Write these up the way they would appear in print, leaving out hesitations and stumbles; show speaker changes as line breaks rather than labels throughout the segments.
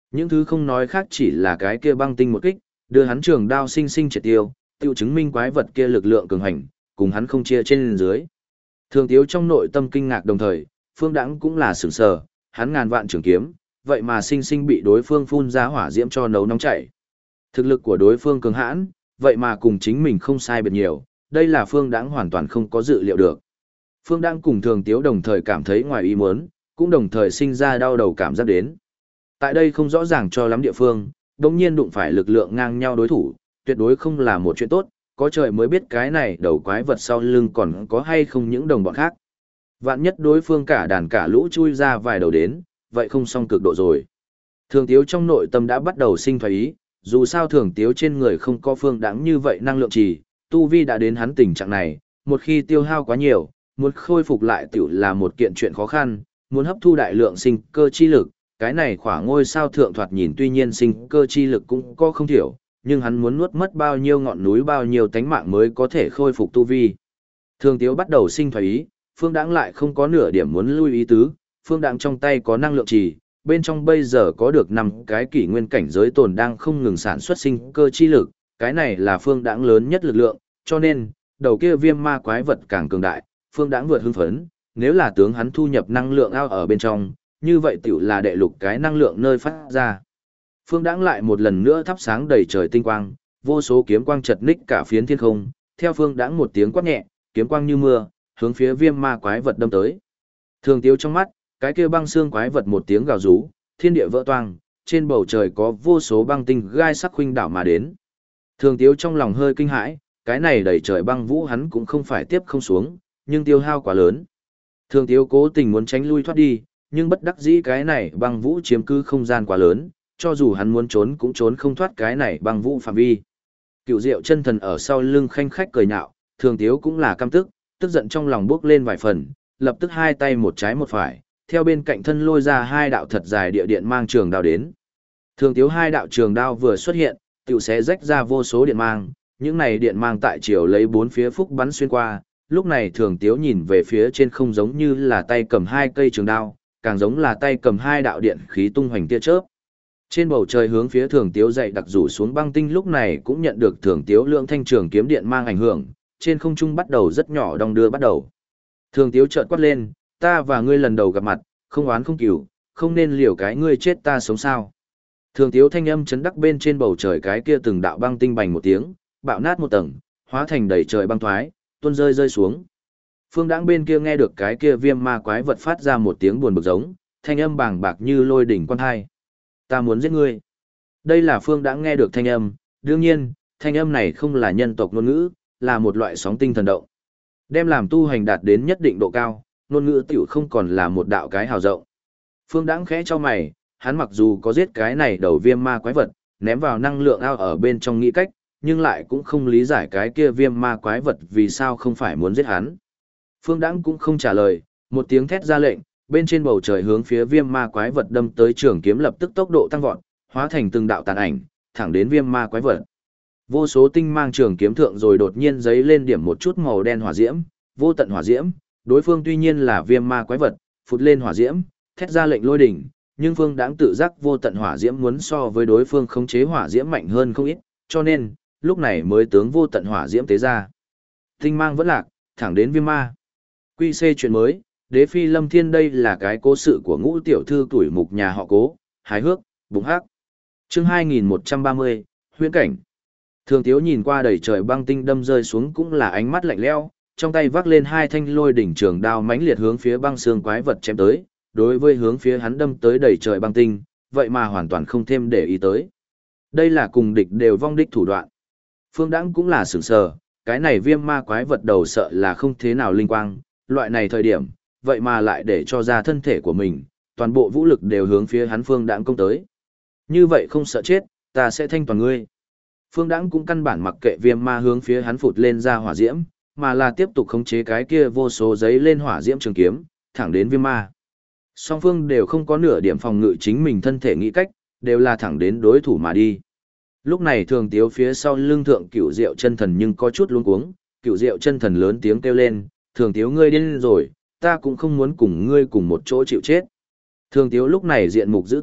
Những thứ không nói khác chỉ là cái kia băng tinh một kích, đưa hắn trường đao sinh sinh triệt tiêu, tiêu chứng minh quái vật kia lực lượng cường hành, cùng hắn không chia trên dưới. Thường Tiếu trong nội tâm kinh ngạc đồng thời, Phương Đãng cũng là sửng sờ, hắn ngàn vạn trường kiếm, vậy mà sinh sinh bị đối phương phun ra hỏa diễm cho nấu nóng chảy. Thực lực của đối phương cường hãn, vậy mà cùng chính mình không sai biệt nhiều, đây là Phương Đãng hoàn toàn không có dự liệu được. Phương Đãng cùng Thường Tiếu đồng thời cảm thấy ngoài ý muốn, cũng đồng thời sinh ra đau đầu cảm giác đến. Tại đây không rõ ràng cho lắm địa phương, đồng nhiên đụng phải lực lượng ngang nhau đối thủ, tuyệt đối không là một chuyện tốt, có trời mới biết cái này đầu quái vật sau lưng còn có hay không những đồng bọn khác. Vạn nhất đối phương cả đàn cả lũ chui ra vài đầu đến, vậy không xong cực độ rồi. Thường Tiếu trong nội tâm đã bắt đầu sinh thoái ý, dù sao Thường Tiếu trên người không có Phương Đãng như vậy năng lượng trì, tu vi đã đến hắn tình trạng này, một khi tiêu hao quá nhiều, muốn khôi phục lại tiểu là một kiện chuyện khó khăn, muốn hấp thu đại lượng sinh cơ chi lực, cái này khỏa ngôi sao thượng thoạt nhìn tuy nhiên sinh cơ chi lực cũng có không thiểu, nhưng hắn muốn nuốt mất bao nhiêu ngọn núi bao nhiêu tánh mạng mới có thể khôi phục tu vi. Thường Tiếu bắt đầu sinh thoái ý, Phương Đãng lại không có nửa điểm muốn lui ý tứ, Phương Đãng trong tay có năng lượng trì, bên trong bây giờ có được 5 cái kỷ nguyên cảnh giới tồn đang không ngừng sản xuất sinh cơ chi lực, cái này là Phương Đãng lớn nhất lực lượng, cho nên, đầu kia viêm ma quái vật càng cường đại, Phương Đãng vượt hưng phấn, nếu là tướng hắn thu nhập năng lượng ao ở bên trong, như vậy tiểu là đệ lục cái năng lượng nơi phát ra. Phương Đãng lại một lần nữa thắp sáng đầy trời tinh quang, vô số kiếm quang chật ních cả phiến thiên không, theo Phương Đãng một tiếng quát nhẹ, kiếm quang như mưa, hướng phía viêm ma quái vật đâm tới. Thường Tiếu trong mắt, cái kia băng xương quái vật một tiếng gào rú, thiên địa vỡ toang, trên bầu trời có vô số băng tinh gai sắc khuynh đảo mà đến. Thường Tiếu trong lòng hơi kinh hãi, cái này đầy trời băng vũ hắn cũng không phải tiếp không xuống, nhưng tiêu hao quá lớn. Thường Tiếu cố tình muốn tránh lui thoát đi, nhưng bất đắc dĩ cái này băng vũ chiếm cứ không gian quá lớn, cho dù hắn muốn trốn cũng trốn không thoát cái này băng vũ phạm vi. Cựu Diệu chân thần ở sau lưng khanh khách cười nhạo, Thường Tiếu cũng là căm tức, tức giận trong lòng bước lên vài phần, lập tức hai tay một trái một phải, theo bên cạnh thân lôi ra hai đạo thật dài địa điện mang trường đao đến. Thường Tiếu hai đạo trường đao vừa xuất hiện, tiểu sẽ rách ra vô số điện mang, những này điện mang tại chiều lấy bốn phía phúc bắn xuyên qua, lúc này Thường Tiếu nhìn về phía trên không giống như là tay cầm hai cây trường đao, càng giống là tay cầm hai đạo điện khí tung hoành tia chớp. Trên bầu trời hướng phía Thường Tiếu dậy đặc rủ xuống băng tinh lúc này cũng nhận được Thường Tiếu lượng thanh trường kiếm điện mang ảnh hưởng, trên không trung bắt đầu rất nhỏ đong đưa bắt đầu. Thường Tiếu chợt quát lên, ta và ngươi lần đầu gặp mặt, không oán không cừu, không nên liều cái ngươi chết ta sống sao. Thường Tiếu thanh âm chấn đắc bên trên bầu trời cái kia từng đạo băng tinh bành một tiếng, bạo nát một tầng, hóa thành đầy trời băng thoái, tuôn rơi rơi xuống. Phương Đãng bên kia nghe được cái kia viêm ma quái vật phát ra một tiếng buồn bực giống, thanh âm bàng bạc như lôi đỉnh quan hai. Ta muốn giết ngươi. Đây là Phương Đãng nghe được thanh âm, đương nhiên, thanh âm này không là nhân tộc ngôn ngữ, là một loại sóng tinh thần động. Đem làm tu hành đạt đến nhất định độ cao, ngôn ngữ tiểu không còn là một đạo cái hào rộng. Phương Đãng khẽ cho mày, hắn mặc dù có giết cái này đầu viêm ma quái vật, ném vào năng lượng ao ở bên trong nghĩ cách, nhưng lại cũng không lý giải cái kia viêm ma quái vật vì sao không phải muốn giết hắn. Phương Đãng cũng không trả lời, một tiếng thét ra lệnh, bên trên bầu trời hướng phía viêm ma quái vật đâm tới trường kiếm lập tức tốc độ tăng vọt, hóa thành từng đạo tàn ảnh, thẳng đến viêm ma quái vật. Vô số tinh mang trường kiếm thượng rồi đột nhiên giấy lên điểm một chút màu đen hỏa diễm, vô tận hỏa diễm, đối phương tuy nhiên là viêm ma quái vật, phụt lên hỏa diễm, thét ra lệnh lôi đỉnh, nhưng Phương Đãng tự giác vô tận hỏa diễm muốn so với đối phương khống chế hỏa diễm mạnh hơn không ít, cho nên, lúc này mới tướng vô tận hỏa diễm tế ra. Tinh mang vẫn lạc, thẳng đến viêm ma. Quy C chuyện mới, Đế Phi Lâm Thiên đây là cái cố sự của Ngũ tiểu thư tuổi mục nhà họ Cố, hài hước, bùng hắc. Chương 2130, huyễn cảnh. Thường Tiếu nhìn qua đầy trời băng tinh đâm rơi xuống cũng là ánh mắt lạnh lẽo, trong tay vác lên hai thanh lôi đỉnh trường đao mãnh liệt hướng phía băng xương quái vật chém tới, đối với hướng phía hắn đâm tới đầy trời băng tinh, vậy mà hoàn toàn không thêm để ý tới. Đây là cùng địch đều vong đích thủ đoạn. Phương Đãng cũng là sửng sờ, cái này viêm ma quái vật đầu sợ là không thế nào linh quang, loại này thời điểm, vậy mà lại để cho ra thân thể của mình, toàn bộ vũ lực đều hướng phía hắn Phương Đãng công tới. Như vậy không sợ chết, ta sẽ thanh toàn ngươi. Phương Đãng cũng căn bản mặc kệ viêm ma hướng phía hắn phụt lên ra hỏa diễm, mà là tiếp tục khống chế cái kia vô số giấy lên hỏa diễm trường kiếm, thẳng đến viêm ma. Song phương đều không có nửa điểm phòng ngự chính mình thân thể nghĩ cách, đều là thẳng đến đối thủ mà đi. Lúc này Thường Tiếu phía sau lưng thượng Cựu Diệu chân thần nhưng có chút luống cuống, Cựu Diệu chân thần lớn tiếng kêu lên, Thường Tiếu ngươi điên rồi, ta cũng không muốn cùng ngươi cùng một chỗ chịu chết. Thường Tiếu lúc này diện mục dữ tợn,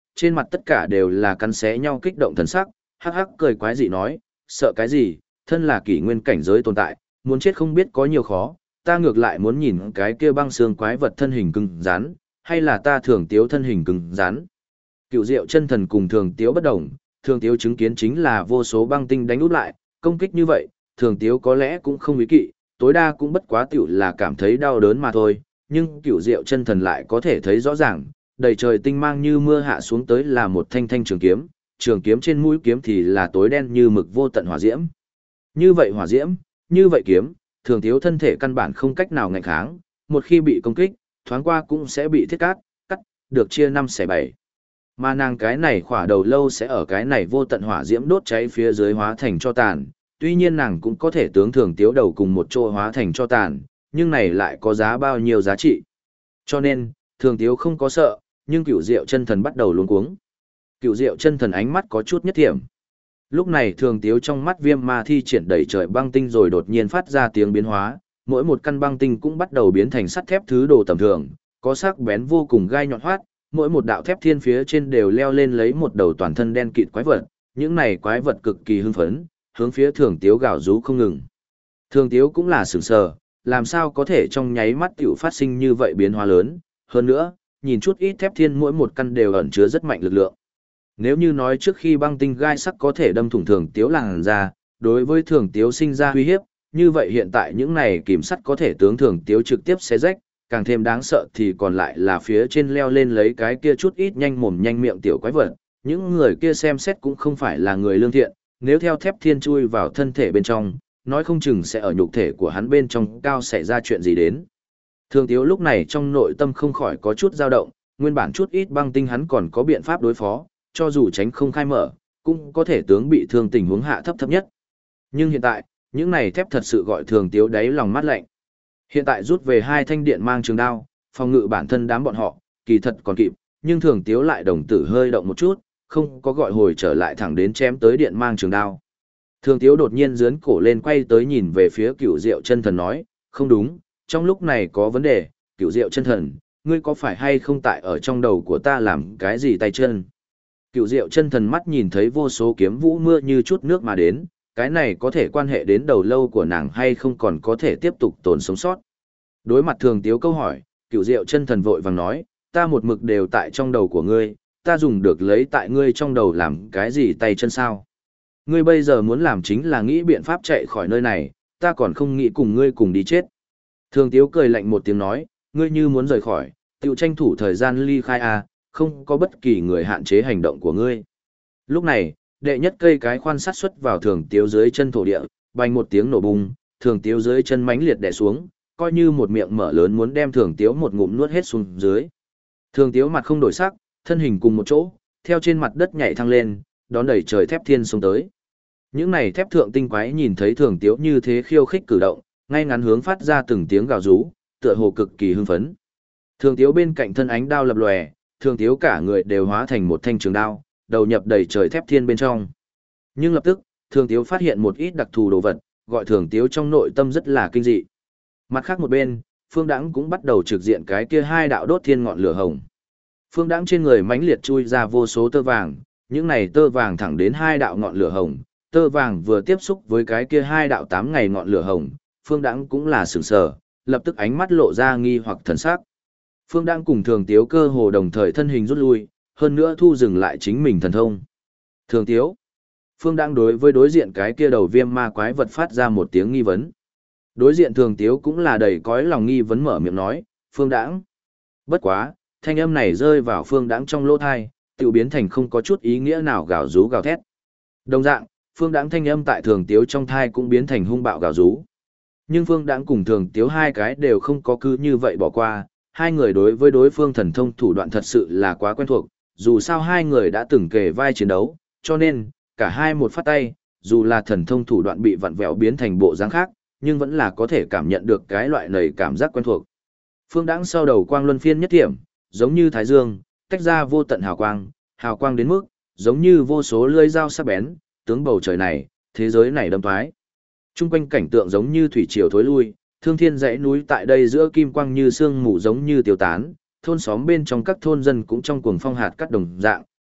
trên mặt tất cả đều là cắn xé nhau kích động thần sắc, hắc hắc cười quái dị nói, sợ cái gì, thân là kỷ nguyên cảnh giới tồn tại, muốn chết không biết có nhiều khó, ta ngược lại muốn nhìn cái kia băng xương quái vật thân hình cứng rắn, hay là ta thường tiếu thân hình cứng rắn. Cựu Diệu chân thần cùng thường tiếu bất đồng, thường tiếu chứng kiến chính là vô số băng tinh đánh út lại, công kích như vậy, thường tiếu có lẽ cũng không ý kỵ, tối đa cũng bất quá tiểu là cảm thấy đau đớn mà thôi, nhưng Cựu Diệu chân thần lại có thể thấy rõ ràng, đầy trời tinh mang như mưa hạ xuống tới là một thanh thanh trường kiếm trên mũi kiếm thì là tối đen như mực vô tận hỏa diễm. Như vậy hỏa diễm, như vậy kiếm, thường tiếu thân thể căn bản không cách nào ngạnh kháng, một khi bị công kích, thoáng qua cũng sẽ bị thiết cắt, được chia 5/7. Mà nàng cái này khỏa đầu lâu sẽ ở cái này vô tận hỏa diễm đốt cháy phía dưới hóa thành cho tàn, tuy nhiên nàng cũng có thể tướng thường tiếu đầu cùng một chỗ hóa thành cho tàn, nhưng này lại có giá bao nhiêu giá trị. Cho nên, thường tiếu không có sợ, nhưng Cựu Diệu chân thần bắt đầu luống cuống. Cựu Diệu chân thần ánh mắt có chút nhất thiểm. Lúc này thường tiếu trong mắt viêm ma thi triển đầy trời băng tinh rồi đột nhiên phát ra tiếng biến hóa, mỗi một căn băng tinh cũng bắt đầu biến thành sắt thép thứ đồ tầm thường, có sắc bén vô cùng gai nhọn hoắt, mỗi một đạo thép thiên phía trên đều leo lên lấy một đầu toàn thân đen kịt quái vật, những này quái vật cực kỳ hưng phấn, hướng phía thường tiếu gào rú không ngừng. Thường tiếu cũng là sửng sờ, làm sao có thể trong nháy mắt tiểu phát sinh như vậy biến hóa lớn, hơn nữa, nhìn chút ít thép thiên mỗi một căn đều ẩn chứa rất mạnh lực lượng. Nếu như nói trước khi băng tinh gai sắc có thể đâm thủng thường tiếu làn ra, đối với thường tiếu sinh ra uy hiếp, như vậy hiện tại những này kìm sắt có thể tướng thường tiếu trực tiếp xé rách, càng thêm đáng sợ thì còn lại là phía trên leo lên lấy cái kia chút ít nhanh mồm nhanh miệng tiểu quái vật, những người kia xem xét cũng không phải là người lương thiện, nếu theo thép thiên chui vào thân thể bên trong, nói không chừng sẽ ở nhục thể của hắn bên trong cao xảy ra chuyện gì đến. Thường tiếu lúc này trong nội tâm không khỏi có chút dao động, nguyên bản chút ít băng tinh hắn còn có biện pháp đối phó, cho dù tránh không khai mở, cũng có thể tướng bị thương tình huống hạ thấp nhất. Nhưng hiện tại, những này thép thật sự gọi thường tiếu đáy lòng mát lạnh. Hiện tại rút về 2 thanh điện mang trường đao, phòng ngự bản thân đám bọn họ, kỳ thật còn kịp, nhưng thường tiếu lại đồng tử hơi động một chút, không có gọi hồi trở lại thẳng đến chém tới điện mang trường đao. Thường tiếu đột nhiên giớn cổ lên quay tới nhìn về phía Cựu Diệu chân thần nói, không đúng, trong lúc này có vấn đề, Cựu Diệu chân thần, ngươi có phải hay không tại ở trong đầu của ta làm cái gì tay chân? Cựu Diệu chân thần mắt nhìn thấy vô số kiếm vũ mưa như chút nước mà đến, cái này có thể quan hệ đến đầu lâu của nàng hay không còn có thể tiếp tục tồn sống sót. Đối mặt thường tiếu câu hỏi, Cựu Diệu chân thần vội vàng nói, ta một mực đều tại trong đầu của ngươi, ta dùng được lấy tại ngươi trong đầu làm cái gì tay chân sao? Ngươi bây giờ muốn làm chính là nghĩ biện pháp chạy khỏi nơi này, ta còn không nghĩ cùng ngươi cùng đi chết. Thường tiếu cười lạnh một tiếng nói, ngươi như muốn rời khỏi, tự tranh thủ thời gian ly khai à, không có bất kỳ người hạn chế hành động của ngươi. Lúc này, đệ nhất cây cái khoan sắt xuất vào thường tiếu dưới chân thổ địa, bành một tiếng nổ bùng, thường tiếu dưới chân mãnh liệt đè xuống, coi như một miệng mở lớn muốn đem thường tiếu một ngụm nuốt hết xuống dưới. Thường tiếu mặt không đổi sắc, thân hình cùng một chỗ, theo trên mặt đất nhảy thăng lên, đón đẩy trời thép thiên xuống tới. Những này thép thượng tinh quái nhìn thấy thường tiếu như thế khiêu khích cử động, ngay ngắn hướng phát ra từng tiếng gào rú, tựa hồ cực kỳ hưng phấn. Thường tiếu bên cạnh thân ánh đao lập lòe, thường tiếu cả người đều hóa thành một thanh trường đao, đầu nhập đầy trời thép thiên bên trong. Nhưng lập tức, thường tiếu phát hiện một ít đặc thù đồ vật, gọi thường tiếu trong nội tâm rất là kinh dị. Mặt khác một bên, Phương Đãng cũng bắt đầu trực diện cái kia 2 đạo đốt thiên ngọn lửa hồng. Phương Đãng trên người mãnh liệt chui ra vô số tơ vàng, những này tơ vàng thẳng đến 2 đạo ngọn lửa hồng, tơ vàng vừa tiếp xúc với cái kia 2 đạo 8 ngày ngọn lửa hồng, Phương Đãng cũng là sửng sở, lập tức ánh mắt lộ ra nghi hoặc thần sắc. Phương Đãng cùng thường tiếu cơ hồ đồng thời thân hình rút lui, hơn nữa thu dừng lại chính mình thần thông. Thường tiếu. Phương Đãng đối với đối diện cái kia đầu viêm ma quái vật phát ra một tiếng nghi vấn. Đối diện thường tiếu cũng là đầy cõi lòng nghi vấn mở miệng nói, Phương Đãng. Bất quá, thanh âm này rơi vào Phương Đãng trong lỗ thai, tự biến thành không có chút ý nghĩa nào gào rú gào thét. Đồng dạng, Phương Đãng thanh âm tại thường tiếu trong thai cũng biến thành hung bạo gào rú. Nhưng Phương Đãng cùng thường tiếu hai cái đều không có cứ như vậy bỏ qua, hai người đối với đối phương thần thông thủ đoạn thật sự là quá quen thuộc, dù sao hai người đã từng kề vai chiến đấu, cho nên, cả hai một phát tay, dù là thần thông thủ đoạn bị vặn vẹo biến thành bộ dáng khác, nhưng vẫn là có thể cảm nhận được cái loại này cảm giác quen thuộc. Phương Đãng sau đầu quang luân phiên nhất thiểm, giống như thái dương, tách ra vô tận hào quang đến mức, giống như vô số lưỡi dao sắc bén, tướng bầu trời này, thế giới này đâm thoái. Trung quanh cảnh tượng giống như thủy triều thối lui, thương thiên dãy núi tại đây giữa kim quang như sương mù giống như tiêu tán, thôn xóm bên trong các thôn dân cũng trong cuồng phong hạt cắt đồng dạng,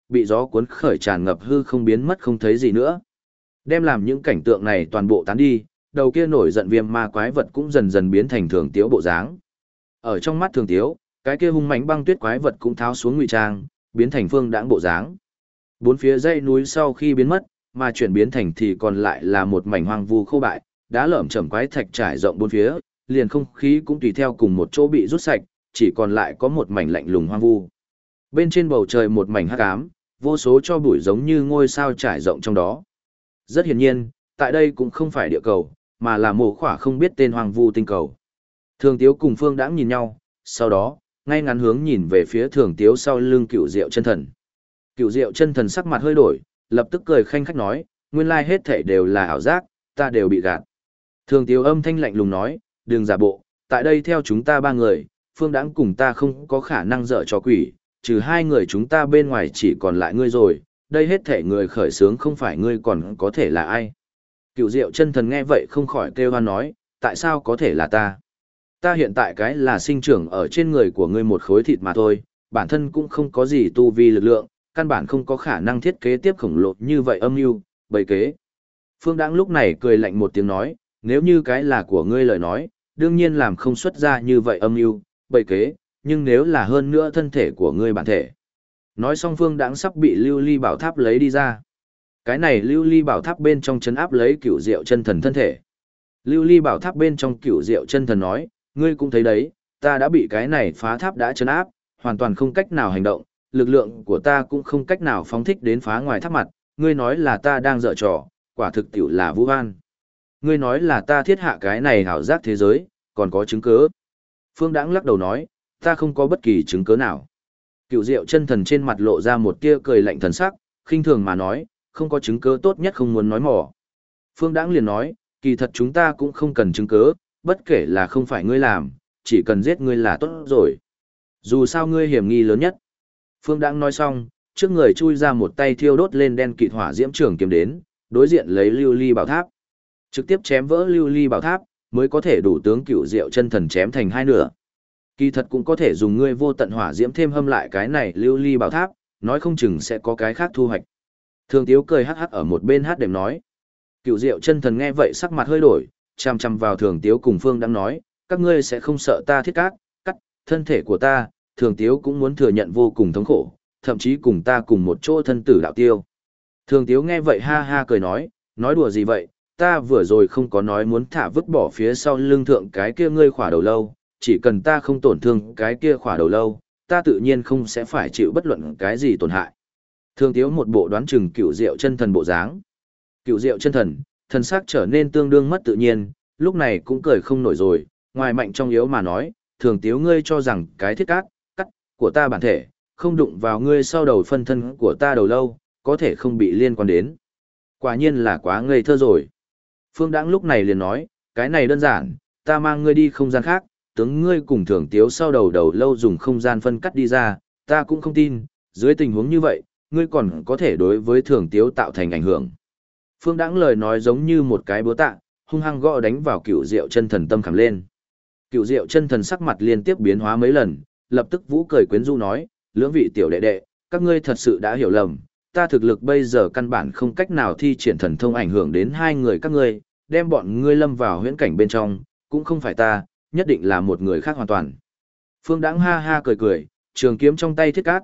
bị gió cuốn khởi tràn ngập hư không biến mất không thấy gì nữa. Đem làm những cảnh tượng này toàn bộ tán đi, đầu kia nổi giận viêm ma quái vật cũng dần dần biến thành Thường Tiếu bộ dáng. Ở trong mắt Thường Tiếu, cái kia hung mãnh băng tuyết quái vật cũng tháo xuống ngụy trang, biến thành Phương Đãng bộ dáng. Bốn phía dãy núi sau khi biến mất, mà chuyển biến thành thì còn lại là một mảnh hoang vu khô bại, đá lởm chởm quái thạch trải rộng bốn phía, liền không khí cũng tùy theo cùng một chỗ bị rút sạch, chỉ còn lại có một mảnh lạnh lùng hoang vu. Bên trên bầu trời một mảnh hắc ám, vô số cho bụi giống như ngôi sao trải rộng trong đó. Rất hiển nhiên, tại đây cũng không phải địa cầu, mà là mồ khỏa không biết tên hoang vu tinh cầu. Thường Tiếu cùng Phương Đãng nhìn nhau, sau đó, ngay ngắn hướng nhìn về phía Thường Tiếu sau lưng Cựu Diệu Chân Thần. Cựu Diệu Chân Thần sắc mặt hơi đổi, lập tức cười khanh khách nói, nguyên lai hết thảy đều là ảo giác, ta đều bị gạt. Thường Tiếu âm thanh lạnh lùng nói, đừng giả bộ, tại đây theo chúng ta ba người, Phương Đãng cùng ta không có khả năng dở trò quỷ, trừ hai người chúng ta bên ngoài chỉ còn lại ngươi rồi, đây hết thảy người khởi sướng không phải ngươi còn có thể là ai. Cựu Diệu Chân Thần nghe vậy không khỏi kêu hoan nói, tại sao có thể là ta? Ta hiện tại cái là sinh trưởng ở trên người của ngươi một khối thịt mà thôi, bản thân cũng không có gì tu vi lực lượng, căn bản không có khả năng thiết kế tiếp khổng lồ như vậy âm mưu, bày kế. Phương Đãng lúc này cười lạnh một tiếng nói, nếu như cái là của ngươi lời nói, đương nhiên làm không xuất ra như vậy âm mưu, bày kế, nhưng nếu là hơn nữa thân thể của ngươi bản thể. Nói xong Phương Đãng sắp bị Lưu Ly Bảo Tháp lấy đi ra. Cái này Lưu Ly Bảo Tháp bên trong trấn áp lấy Cửu Diệu Chân Thần thân thể. Lưu Ly Bảo Tháp bên trong Cửu Diệu Chân Thần nói, ngươi cũng thấy đấy, ta đã bị cái này phá tháp đã trấn áp, hoàn toàn không cách nào hành động, lực lượng của ta cũng không cách nào phóng thích đến phá ngoài tháp mặt, ngươi nói là ta đang dở trò, quả thực tiểu là vu oan. Ngươi nói là ta thiết hạ cái này hảo giác thế giới, còn có chứng cứ. Phương Đãng lắc đầu nói, ta không có bất kỳ chứng cứ nào. Cựu Diệu Chân Thần trên mặt lộ ra một tia cười lạnh thần sắc, khinh thường mà nói, không có chứng cứ tốt nhất không muốn nói mỏ. Phương Đãng liền nói, kỳ thật chúng ta cũng không cần chứng cứ, bất kể là không phải ngươi làm, chỉ cần giết ngươi là tốt rồi. Dù sao ngươi hiểm nghi lớn nhất. Phương Đãng nói xong, trước người chui ra một tay thiêu đốt lên đen kịt hỏa diễm trường kiếm đến, đối diện lấy Lưu Ly Bảo Tháp. Trực tiếp chém vỡ Lưu Ly Bảo Tháp, mới có thể đủ tướng Cựu Diệu Chân Thần chém thành hai nửa. Kỳ thật cũng có thể dùng ngươi vô tận hỏa diễm thêm hâm lại cái này Lưu Ly Bảo Tháp, nói không chừng sẽ có cái khác thu hoạch. Thường Tiếu cười hắc hắc ở một bên hát đệm nói. Cựu Diệu Chân Thần nghe vậy sắc mặt hơi đổi, chằm chằm vào Thường Tiếu cùng Phương Đãng nói, các ngươi sẽ không sợ ta thiết cắt thân thể của ta, Thường Tiếu cũng muốn thừa nhận vô cùng thống khổ, thậm chí cùng ta cùng một chỗ thân tử đạo tiêu. Thường Tiếu nghe vậy ha ha cười nói đùa gì vậy, ta vừa rồi không có nói muốn thả vứt bỏ phía sau lưng thượng cái kia ngươi khỏa đầu lâu, chỉ cần ta không tổn thương cái kia khỏa đầu lâu, ta tự nhiên không sẽ phải chịu bất luận cái gì tổn hại. Thường Tiếu một bộ đoán chừng Cựu Diệu Chân Thần bộ dáng. Cựu Diệu Chân Thần, thần sắc trở nên tương đương mất tự nhiên, lúc này cũng cười không nổi rồi, ngoài mạnh trong yếu mà nói, Thường Tiếu ngươi cho rằng cái thiết cắt của ta bản thể, không đụng vào ngươi sau đầu phân thân của ta đầu lâu, có thể không bị liên quan đến. Quả nhiên là quá ngây thơ rồi. Phương Đãng lúc này liền nói, cái này đơn giản, ta mang ngươi đi không gian khác, tướng ngươi cùng Thường Tiếu sau đầu lâu dùng không gian phân cắt đi ra, ta cũng không tin, dưới tình huống như vậy, ngươi còn có thể đối với Thường Tiếu tạo thành ảnh hưởng. Phương Đãng lời nói giống như một cái búa tạ, hung hăng gõ đánh vào Cựu Diệu Chân Thần tâm khảm lên. Cựu Diệu Chân Thần sắc mặt liên tiếp biến hóa mấy lần, lập tức vũ cười quyến rũ nói, lưỡng vị tiểu đệ đệ, các ngươi thật sự đã hiểu lầm, ta thực lực bây giờ căn bản không cách nào thi triển thần thông ảnh hưởng đến hai người các ngươi, đem bọn ngươi lâm vào huyễn cảnh bên trong, cũng không phải ta, nhất định là một người khác hoàn toàn. Phương Đãng ha ha cười cười, trường kiếm trong tay thiết cắt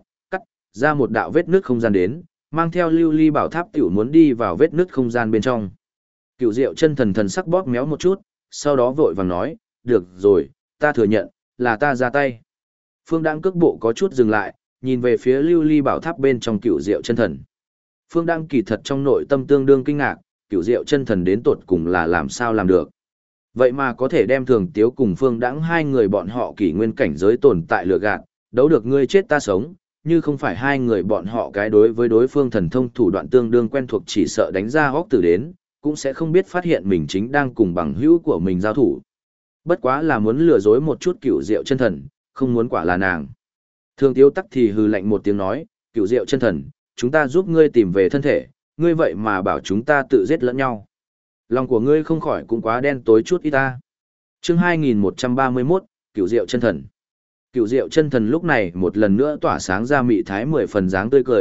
ra một đạo vết nứt không gian đến, mang theo Lưu Ly Bảo Tháp tiểu muốn đi vào vết nứt không gian bên trong. Cựu Diệu Chân Thần thần sắc bóp méo một chút, sau đó vội vàng nói, được rồi, ta thừa nhận, là ta ra tay. Phương Đãng cước bộ có chút dừng lại, nhìn về phía Lưu Ly Bảo Tháp bên trong Cựu Diệu Chân Thần. Phương Đãng kỳ thật trong nội tâm tương đương kinh ngạc, Cựu Diệu Chân Thần đến tột cùng là làm sao làm được. Vậy mà có thể đem Thường Tiếu cùng Phương Đãng hai người bọn họ kỷ nguyên cảnh giới tồn tại lừa gạt, đấu được ngươi chết ta sống, như không phải hai người bọn họ cái đối với đối phương thần thông thủ đoạn tương đương quen thuộc chỉ sợ đánh ra hốc tử đến, cũng sẽ không biết phát hiện mình chính đang cùng bằng hữu của mình giao thủ. Bất quá là muốn lừa dối một chút Cựu Diệu Chân Thần, không muốn quả là nàng. Thường Tiếu tắc thì hừ lạnh một tiếng nói, Cựu Diệu Chân Thần, chúng ta giúp ngươi tìm về thân thể, ngươi vậy mà bảo chúng ta tự giết lẫn nhau. Lòng của ngươi không khỏi cũng quá đen tối chút ít ta. Chương 2131, Cựu Diệu Chân Thần. Cựu Diệu Chân Thần lúc này một lần nữa tỏa sáng ra mị thái 10 phần dáng tươi cười,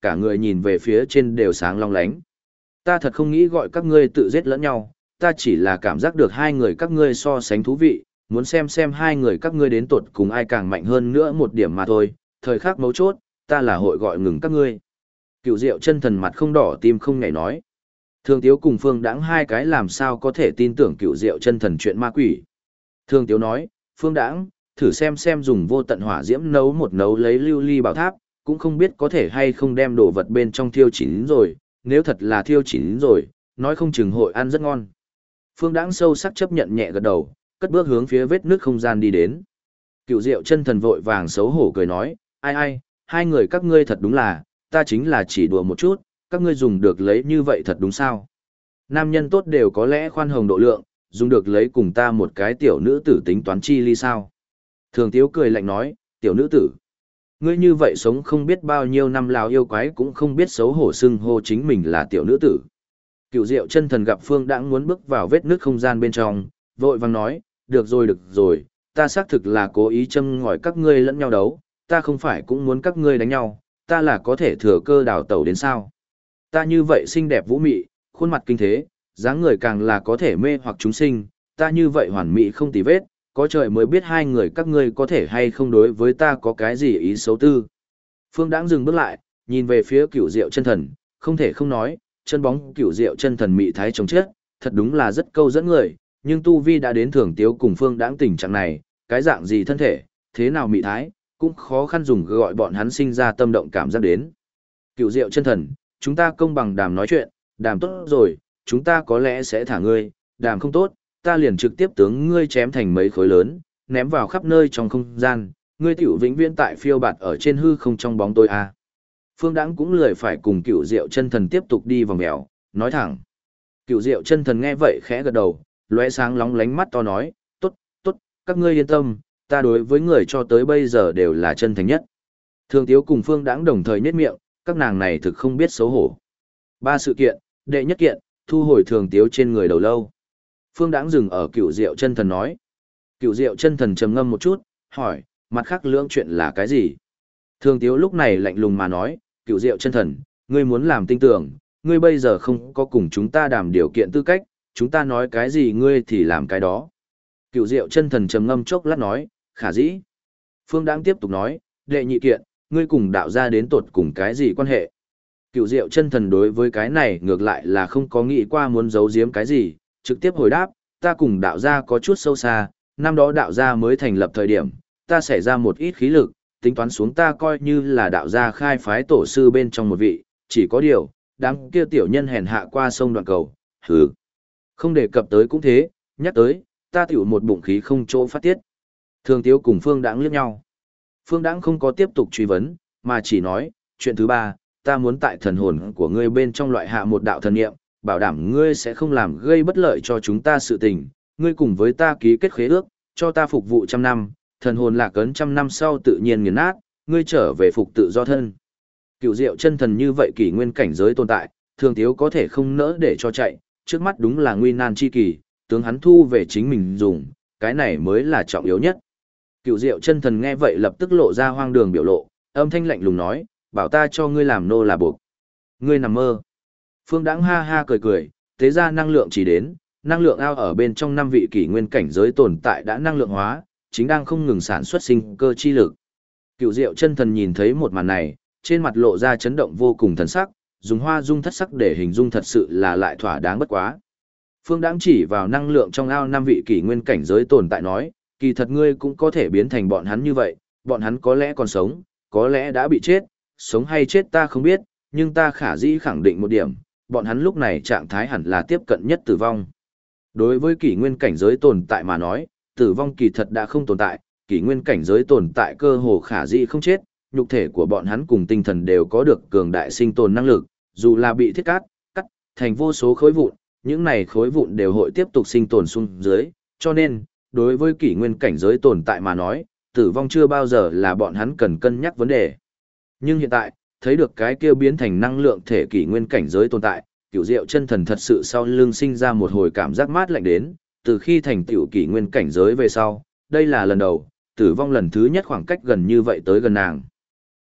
cả người nhìn về phía trên đều sáng long lánh. Ta thật không nghĩ gọi các ngươi tự giết lẫn nhau, ta chỉ là cảm giác được hai người các ngươi so sánh thú vị, muốn xem hai người các ngươi đến tột cùng ai càng mạnh hơn nữa một điểm mà thôi, thời khắc mấu chốt, ta là hội gọi ngừng các ngươi. Cựu Diệu chân thần mặt không đỏ tim không nhảy nói. Thường Tiếu cùng Phương Đãng hai cái làm sao có thể tin tưởng Cựu Diệu chân thần chuyện ma quỷ. Thường Tiếu nói, Phương Đãng, thử xem dùng vô tận hỏa diễm nấu lấy lưu ly bảo tháp, cũng không biết có thể hay không đem đồ vật bên trong thiêu chín rồi, nếu thật là thiêu chín rồi, nói không chừng hội ăn rất ngon. Phương Đãng sâu sắc chấp nhận nhẹ gật đầu, cất bước hướng phía vết nước không gian đi đến. Cựu Diệu chân thần vội vàng xấu hổ cười nói, ai, hai người các ngươi thật đúng là, ta chính là chỉ đùa một chút, các ngươi dùng được lấy như vậy thật đúng sao? Nam nhân tốt đều có lẽ khoan hồng độ lượng, dùng được lấy cùng ta một cái tiểu nữ tử tính toán chi ly sao? Thường Tiếu cười lạnh nói, tiểu nữ tử. Ngươi như vậy sống không biết bao nhiêu năm lào yêu quái cũng không biết xấu hổ xưng hô chính mình là tiểu nữ tử. Cựu Diệu chân thần gặp Phương Đãng muốn bước vào vết nước không gian bên trong, vội vàng nói, được rồi, ta xác thực là cố ý châm ngòi các ngươi lẫn nhau đấu, ta không phải cũng muốn các ngươi đánh nhau, ta là có thể thừa cơ đào tẩu đến sao. Ta như vậy xinh đẹp vũ mị, khuôn mặt kinh thế, dáng người càng là có thể mê hoặc chúng sinh, ta như vậy hoàn mỹ không tì vết, có trời mới biết hai người các ngươi có thể hay không đối với ta có cái gì ý xấu tư. Phương Đãng dừng bước lại, nhìn về phía Cửu Diệu chân thần, không thể không nói, chân bóng Cửu Diệu chân thần mị thái chống chết, thật đúng là rất câu dẫn người, nhưng tu vi đã đến Thường Tiếu cùng Phương Đãng tình trạng này, cái dạng gì thân thể, thế nào mị thái, cũng khó khăn dùng gọi bọn hắn sinh ra tâm động cảm giác đến. Cửu Diệu chân thần, chúng ta công bằng đàm nói chuyện, đàm tốt rồi, chúng ta có lẽ sẽ thả ngươi, đàm không tốt, ta liền trực tiếp tướng ngươi chém thành mấy khối lớn, ném vào khắp nơi trong không gian, ngươi tiểu vĩnh viễn tại phiêu bạt ở trên hư không trong bóng tối a. Phương Đãng cũng lười phải cùng Cửu Diệu chân thần tiếp tục đi vòng mèo, nói thẳng. Cửu Diệu chân thần nghe vậy khẽ gật đầu, lóe sáng lóng lánh mắt to nói, tốt, các ngươi yên tâm, ta đối với người cho tới bây giờ đều là chân thành nhất. Thường Tiếu cùng Phương Đãng đồng thời nhếch miệng, các nàng này thực không biết xấu hổ. 3 sự kiện, đệ nhất kiện, thu hồi Thường Tiếu trên người đầu lâu. Phương Đãng dừng ở Cửu Diệu chân thần nói. Cửu Diệu chân thần trầm ngâm một chút, hỏi, mặt khác lưỡng chuyện là cái gì? Thường Tiếu lúc này lạnh lùng mà nói, Cửu Diệu chân thần, ngươi muốn làm tinh tưởng, ngươi bây giờ không có cùng chúng ta đàm điều kiện tư cách, chúng ta nói cái gì ngươi thì làm cái đó. Cửu Diệu chân thần trầm ngâm chốc lát nói, khả dĩ. Phương Đãng tiếp tục nói, đệ nhị kiện, ngươi cùng đạo gia đến tột cùng cái gì quan hệ? Cửu Diệu chân thần đối với cái này ngược lại là không có nghĩ qua muốn giấu giếm cái gì, trực tiếp hồi đáp, ta cùng đạo gia có chút sâu xa, năm đó đạo gia mới thành lập thời điểm, ta xảy ra một ít khí lực, tính toán xuống ta coi như là đạo gia khai phái tổ sư bên trong một vị, chỉ có điều, đám kia tiểu nhân hèn hạ qua sông đoạn cầu, hừ. Không đề cập tới cũng thế, nhắc tới, ta tiểu một bụng khí không chỗ phát tiết. Thường Tiếu cùng Phương Đãng liếc nhau. Phương Đãng không có tiếp tục truy vấn, mà chỉ nói, chuyện thứ ba, ta muốn tại thần hồn của ngươi bên trong loại hạ một đạo thần niệm, bảo đảm ngươi sẽ không làm gây bất lợi cho chúng ta sự tình, ngươi cùng với ta ký kết khế ước, cho ta phục vụ 100 năm, thần hồn lạc ấn 100 năm sau tự nhiên nghiền nát, ngươi trở về phục tự do thân. Cửu Diệu chân thần như vậy kỷ nguyên cảnh giới tồn tại, Thường Tiếu có thể không nỡ để cho chạy, trước mắt đúng là nguy nan chi kỳ, tướng hắn thu về chính mình dùng, cái này mới là trọng yếu nhất. Cửu Diệu chân thần nghe vậy lập tức lộ ra hoang đường biểu lộ, âm thanh lạnh lùng nói, bảo ta cho ngươi làm nô là buộc. Ngươi nằm mơ. Phương Đãng ha ha cười, tế ra năng lượng chỉ đến, năng lượng ao ở bên trong 5 vị kỷ nguyên cảnh giới tồn tại đã năng lượng hóa, chính đang không ngừng sản xuất sinh cơ chi lực. Cửu Diệu chân thần nhìn thấy một màn này, trên mặt lộ ra chấn động vô cùng thần sắc, dùng hoa dung thất sắc để hình dung thật sự là lại thỏa đáng bất quá. Phương Đãng chỉ vào năng lượng trong ao 5 vị kỷ nguyên cảnh giới tồn tại nói, kỳ thật ngươi cũng có thể biến thành bọn hắn như vậy, bọn hắn có lẽ còn sống, có lẽ đã bị chết, sống hay chết ta không biết, nhưng ta khả dĩ khẳng định một điểm, bọn hắn lúc này trạng thái hẳn là tiếp cận nhất tử vong. Đối với kỷ nguyên cảnh giới tồn tại mà nói, tử vong kỳ thật đã không tồn tại, kỷ nguyên cảnh giới tồn tại cơ hồ khả dĩ không chết, nhục thể của bọn hắn cùng tinh thần đều có được cường đại sinh tồn năng lực, dù là bị thiết cắt thành vô số khối vụn, những này khối vụn đều hội tiếp tục sinh tồn xuống dưới, cho nên, đối với kỷ nguyên cảnh giới tồn tại mà nói, tử vong chưa bao giờ là bọn hắn cần cân nhắc vấn đề. Nhưng hiện tại, thấy được cái kia biến thành năng lượng thể kỷ nguyên cảnh giới tồn tại, Cửu Diệu chân thần thật sự sau lưng sinh ra một hồi cảm giác mát lạnh đến, từ khi thành tiểu kỷ nguyên cảnh giới về sau, đây là lần đầu, tử vong lần thứ nhất khoảng cách gần như vậy tới gần nàng.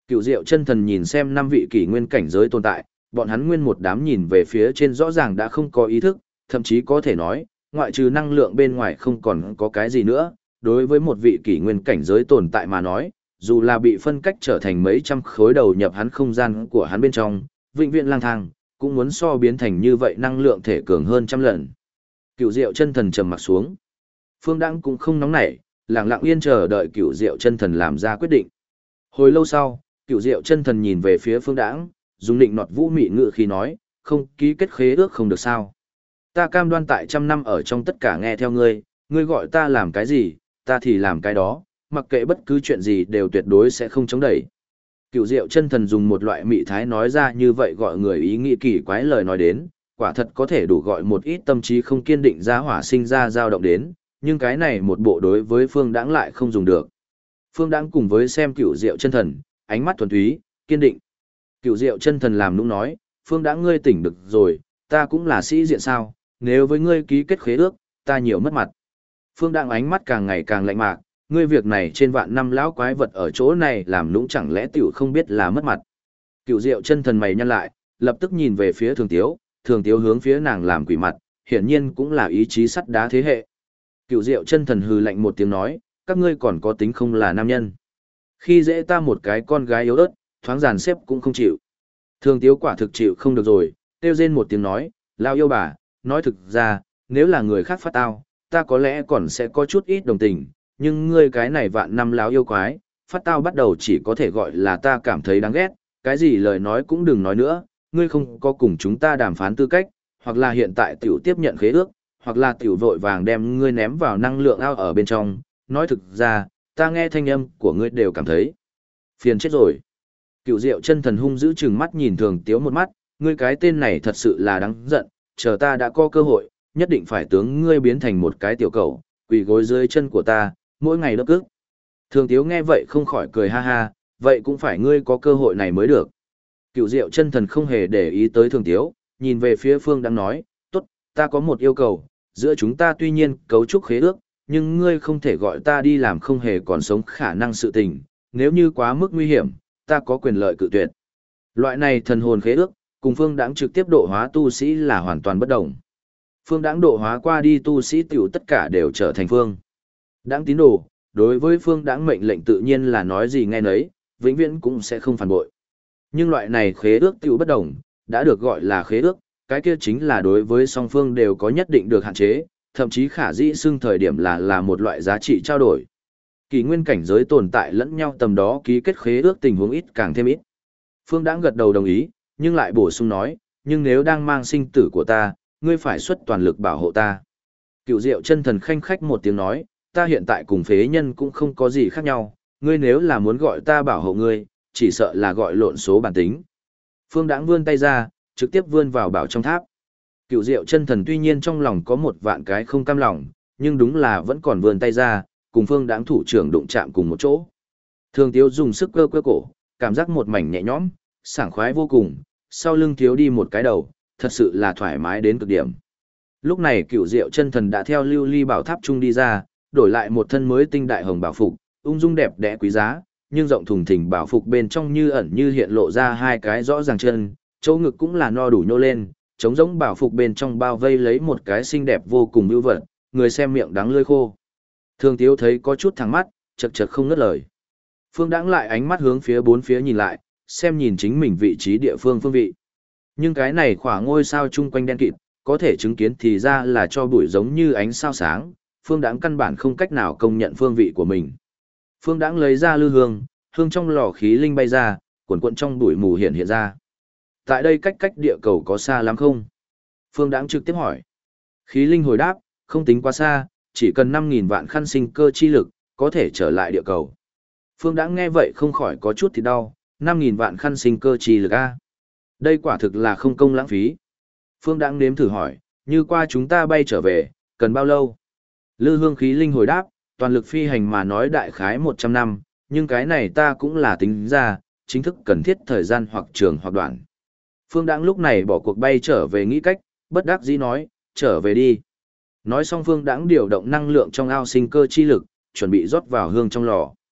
Cựu Diệu chân thần nhìn xem 5 vị kỷ nguyên cảnh giới tồn tại, bọn hắn nguyên một đám nhìn về phía trên rõ ràng đã không có ý thức, thậm chí có thể nói, ngoại trừ năng lượng bên ngoài không còn có cái gì nữa. Đối với một vị kỷ nguyên cảnh giới tồn tại mà nói, dù là bị phân cách trở thành mấy trăm khối đầu nhập hắn không gian của hắn bên trong, vĩnh viễn lang thang, cũng muốn so biến thành như vậy năng lượng thể cường hơn trăm lần. Cựu Diệu chân thần trầm mặt xuống. Phương Đãng cũng không nóng nảy, lặng lặng yên chờ đợi Cựu Diệu chân thần làm ra quyết định. Hồi lâu sau, Cựu Diệu chân thần nhìn về phía Phương Đãng, dùng định nọt vũ mị ngữ khi nói, không ký kết khế ước không được sao? Ta cam đoan tại 100 năm ở trong tất cả nghe theo ngươi, ngươi gọi ta làm cái gì, ta thì làm cái đó, mặc kệ bất cứ chuyện gì đều tuyệt đối sẽ không chống đẩy. Cựu Diệu chân thần dùng một loại mị thái nói ra như vậy gọi người ý nghĩ kỳ quái lời nói đến, quả thật có thể đủ gọi một ít tâm trí không kiên định ra hỏa sinh ra dao động đến, nhưng cái này một bộ đối với Phương Đãng lại không dùng được. Phương Đãng cùng với xem Cựu Diệu chân thần, ánh mắt thuần túy, kiên định. Cựu Diệu chân thần làm nũng nói, Phương Đãng ngươi tỉnh được rồi, ta cũng là sĩ diện sao, nếu với ngươi ký kết khế ước, ta nhiều mất mặt. Phương Đãng ánh mắt càng ngày càng lạnh mạc, ngươi việc này trên vạn năm lão quái vật ở chỗ này làm nũng chẳng lẽ tiểu không biết là mất mặt. Cựu Diệu chân thần mày nhăn lại, lập tức nhìn về phía Thường Tiếu hướng phía nàng làm quỷ mặt, hiển nhiên cũng là ý chí sắt đá thế hệ. Cựu Diệu chân thần hừ lạnh một tiếng nói, các ngươi còn có tính không là nam nhân. Khi dễ ta một cái con gái yếu ớt, thoáng giàn xếp cũng không chịu. Thường Tiếu quả thực chịu không được rồi, kêu rên một tiếng nói, lao yêu bà, nói thực ra, nếu là người khác phát tao, ta có lẽ còn sẽ có chút ít đồng tình, nhưng ngươi cái này vạn năm láo yêu quái, phát tao bắt đầu chỉ có thể gọi là ta cảm thấy đáng ghét, cái gì lời nói cũng đừng nói nữa, ngươi không có cùng chúng ta đàm phán tư cách, hoặc là hiện tại tiểu tiếp nhận khế ước, hoặc là tiểu vội vàng đem ngươi ném vào năng lượng ao ở bên trong, nói thực ra, ta nghe thanh âm của ngươi đều cảm thấy phiền chết rồi. Cựu Diệu chân thần hung giữ chừng mắt nhìn Thường Tiếu một mắt, ngươi cái tên này thật sự là đáng giận, chờ ta đã có cơ hội, nhất định phải tướng ngươi biến thành một cái tiểu cầu, quỳ gối dưới chân của ta, mỗi ngày đớp cức. Thường Tiếu nghe vậy không khỏi cười ha ha, vậy cũng phải ngươi có cơ hội này mới được. Cựu Diệu chân thần không hề để ý tới Thường Tiếu, nhìn về phía Phương đang nói, tốt, ta có một yêu cầu, giữa chúng ta tuy nhiên cấu trúc khế ước, nhưng ngươi không thể gọi ta đi làm không hề còn sống khả năng sự tình, nếu như quá mức nguy hiểm, ta có quyền lợi cự tuyệt. Loại này thần hồn khế ước, cùng Phương Đãng trực tiếp độ hóa tu sĩ là hoàn toàn bất đồng. Phương Đãng độ hóa qua đi tu sĩ tiểu tất cả đều trở thành Phương Đãng tín đồ, đối với Phương Đãng mệnh lệnh tự nhiên là nói gì nghe nấy, vĩnh viễn cũng sẽ không phản bội. Nhưng loại này khế ước tiểu bất đồng, đã được gọi là khế ước, cái kia chính là đối với song phương đều có nhất định được hạn chế, thậm chí khả dĩ xưng thời điểm là một loại giá trị trao đổi. Kỳ nguyên cảnh giới tồn tại lẫn nhau tầm đó ký kết khế ước tình huống ít càng thêm ít. Phương Đãng gật đầu đồng ý, nhưng lại bổ sung nói, nhưng nếu đang mang sinh tử của ta, ngươi phải xuất toàn lực bảo hộ ta. Cựu Diệu chân thần khanh khách một tiếng nói, ta hiện tại cùng phế nhân cũng không có gì khác nhau, ngươi nếu là muốn gọi ta bảo hộ ngươi, chỉ sợ là gọi lộn số bản tính. Phương Đãng vươn tay ra, trực tiếp vươn vào bảo trong tháp. Cựu Diệu chân thần tuy nhiên trong lòng có một vạn cái không cam lòng, nhưng đúng là vẫn còn vươn tay ra, cùng Phương Đãng thủ trưởng đụng chạm cùng một chỗ. Thường Tiếu dùng sức cơ cổ, cảm giác một mảnh nhẹ nhõm, sảng khoái vô cùng, sau lưng Tiếu đi một cái đầu, thật sự là thoải mái đến cực điểm. Lúc này Cựu Diệu chân thần đã theo lưu ly bảo tháp trung đi ra, đổi lại một thân mới tinh đại hồng bảo phục, ung dung đẹp đẽ quý giá, nhưng rộng thùng thình bảo phục bên trong như ẩn như hiện lộ ra hai cái rõ ràng chân, chỗ ngực cũng là no đủ nhô lên, trống rỗng bảo phục bên trong bao vây lấy một cái xinh đẹp vô cùng ưu vật, người xem miệng đắng lưỡi khô. Thường Tiếu thấy có chút thẳng mắt, chật chật không ngớt lời. Phương Đãng lại ánh mắt hướng phía bốn phía nhìn lại, xem nhìn chính mình vị trí địa phương phương vị. Nhưng cái này khỏa ngôi sao chung quanh đen kịt, có thể chứng kiến thì ra là cho bụi giống như ánh sao sáng, Phương Đãng căn bản không cách nào công nhận phương vị của mình. Phương Đãng lấy ra lư hương, hương trong lò khí linh bay ra, cuộn cuộn trong bụi mù hiện ra. Tại đây cách địa cầu có xa lắm không? Phương Đãng trực tiếp hỏi. Khí linh hồi đáp, không tính quá xa, chỉ cần 5.000 vạn khăn sinh cơ chi lực, có thể trở lại địa cầu. Phương Đãng nghe vậy không khỏi có chút thì đau, 5.000 vạn khăn sinh cơ chi lực a. Đây quả thực là không công lãng phí. Phương Đãng nếm thử hỏi, như qua chúng ta bay trở về, cần bao lâu? Lư hương khí linh hồi đáp, toàn lực phi hành mà nói đại khái 100 năm, nhưng cái này ta cũng là tính ra, chính thức cần thiết thời gian hoặc trường hoặc đoạn. Phương Đãng lúc này bỏ cuộc bay trở về nghĩ cách, bất đắc dĩ nói, trở về đi. Nói xong Phương Đãng điều động năng lượng trong ao sinh cơ chi lực, chuẩn bị rót vào hương trong lò.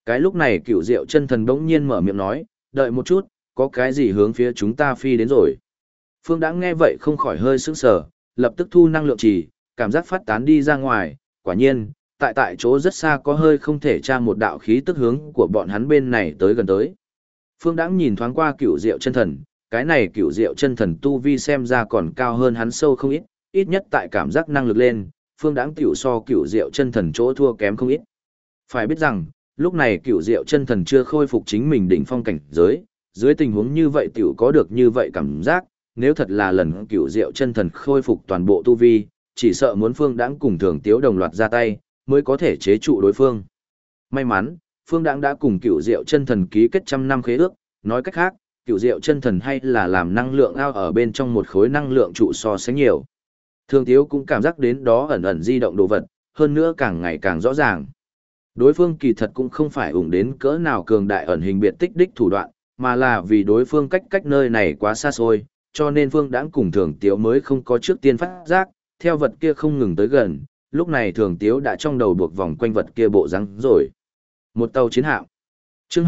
Cái lúc này Cửu Diệu Chân Thần bỗng nhiên mở miệng nói, đợi một chút, có cái gì hướng phía chúng ta phi đến rồi. Phương Đãng nghe vậy không khỏi hơi sững sờ, lập tức thu năng lượng trì, cảm giác phát tán đi ra ngoài, quả nhiên, tại chỗ rất xa có hơi không thể tra một đạo khí tức hướng của bọn hắn bên này tới gần tới. Phương Đãng nhìn thoáng qua Cửu Diệu Chân Thần, cái này Cửu Diệu Chân Thần tu vi xem ra còn cao hơn hắn sâu không ít, ít nhất tại cảm giác năng lực lên, Phương Đãng tiểu so Cửu Diệu Chân Thần chỗ thua kém không ít. Phải biết rằng, lúc này Cửu Diệu Chân Thần chưa khôi phục chính mình đỉnh phong cảnh giới, dưới tình huống như vậy tiểu có được như vậy cảm giác, nếu thật là lần Cửu Diệu Chân Thần khôi phục toàn bộ tu vi, chỉ sợ muốn Phương Đãng cùng Thường Tiếu đồng loạt ra tay, mới có thể chế trụ đối phương. May mắn, Phương Đãng đã cùng Cửu Diệu Chân Thần ký kết trăm năm khế ước, nói cách khác, Cửu Diệu Chân Thần hay là làm năng lượng ao ở bên trong một khối năng lượng trụ so sánh nhiều. Thường Tiếu cũng cảm giác đến đó ẩn ẩn di động đồ vật, hơn nữa càng ngày càng rõ ràng. Đối phương kỳ thật cũng không phải ủng đến cỡ nào cường đại ẩn hình biệt tích đích thủ đoạn, mà là vì đối phương cách nơi này quá xa xôi, cho nên Phương Đãng cùng Thường Tiếu mới không có trước tiên phát giác, theo vật kia không ngừng tới gần, lúc này Thường Tiếu đã trong đầu buộc vòng quanh vật kia bộ răng rồi. Một tàu chiến hạm. Chương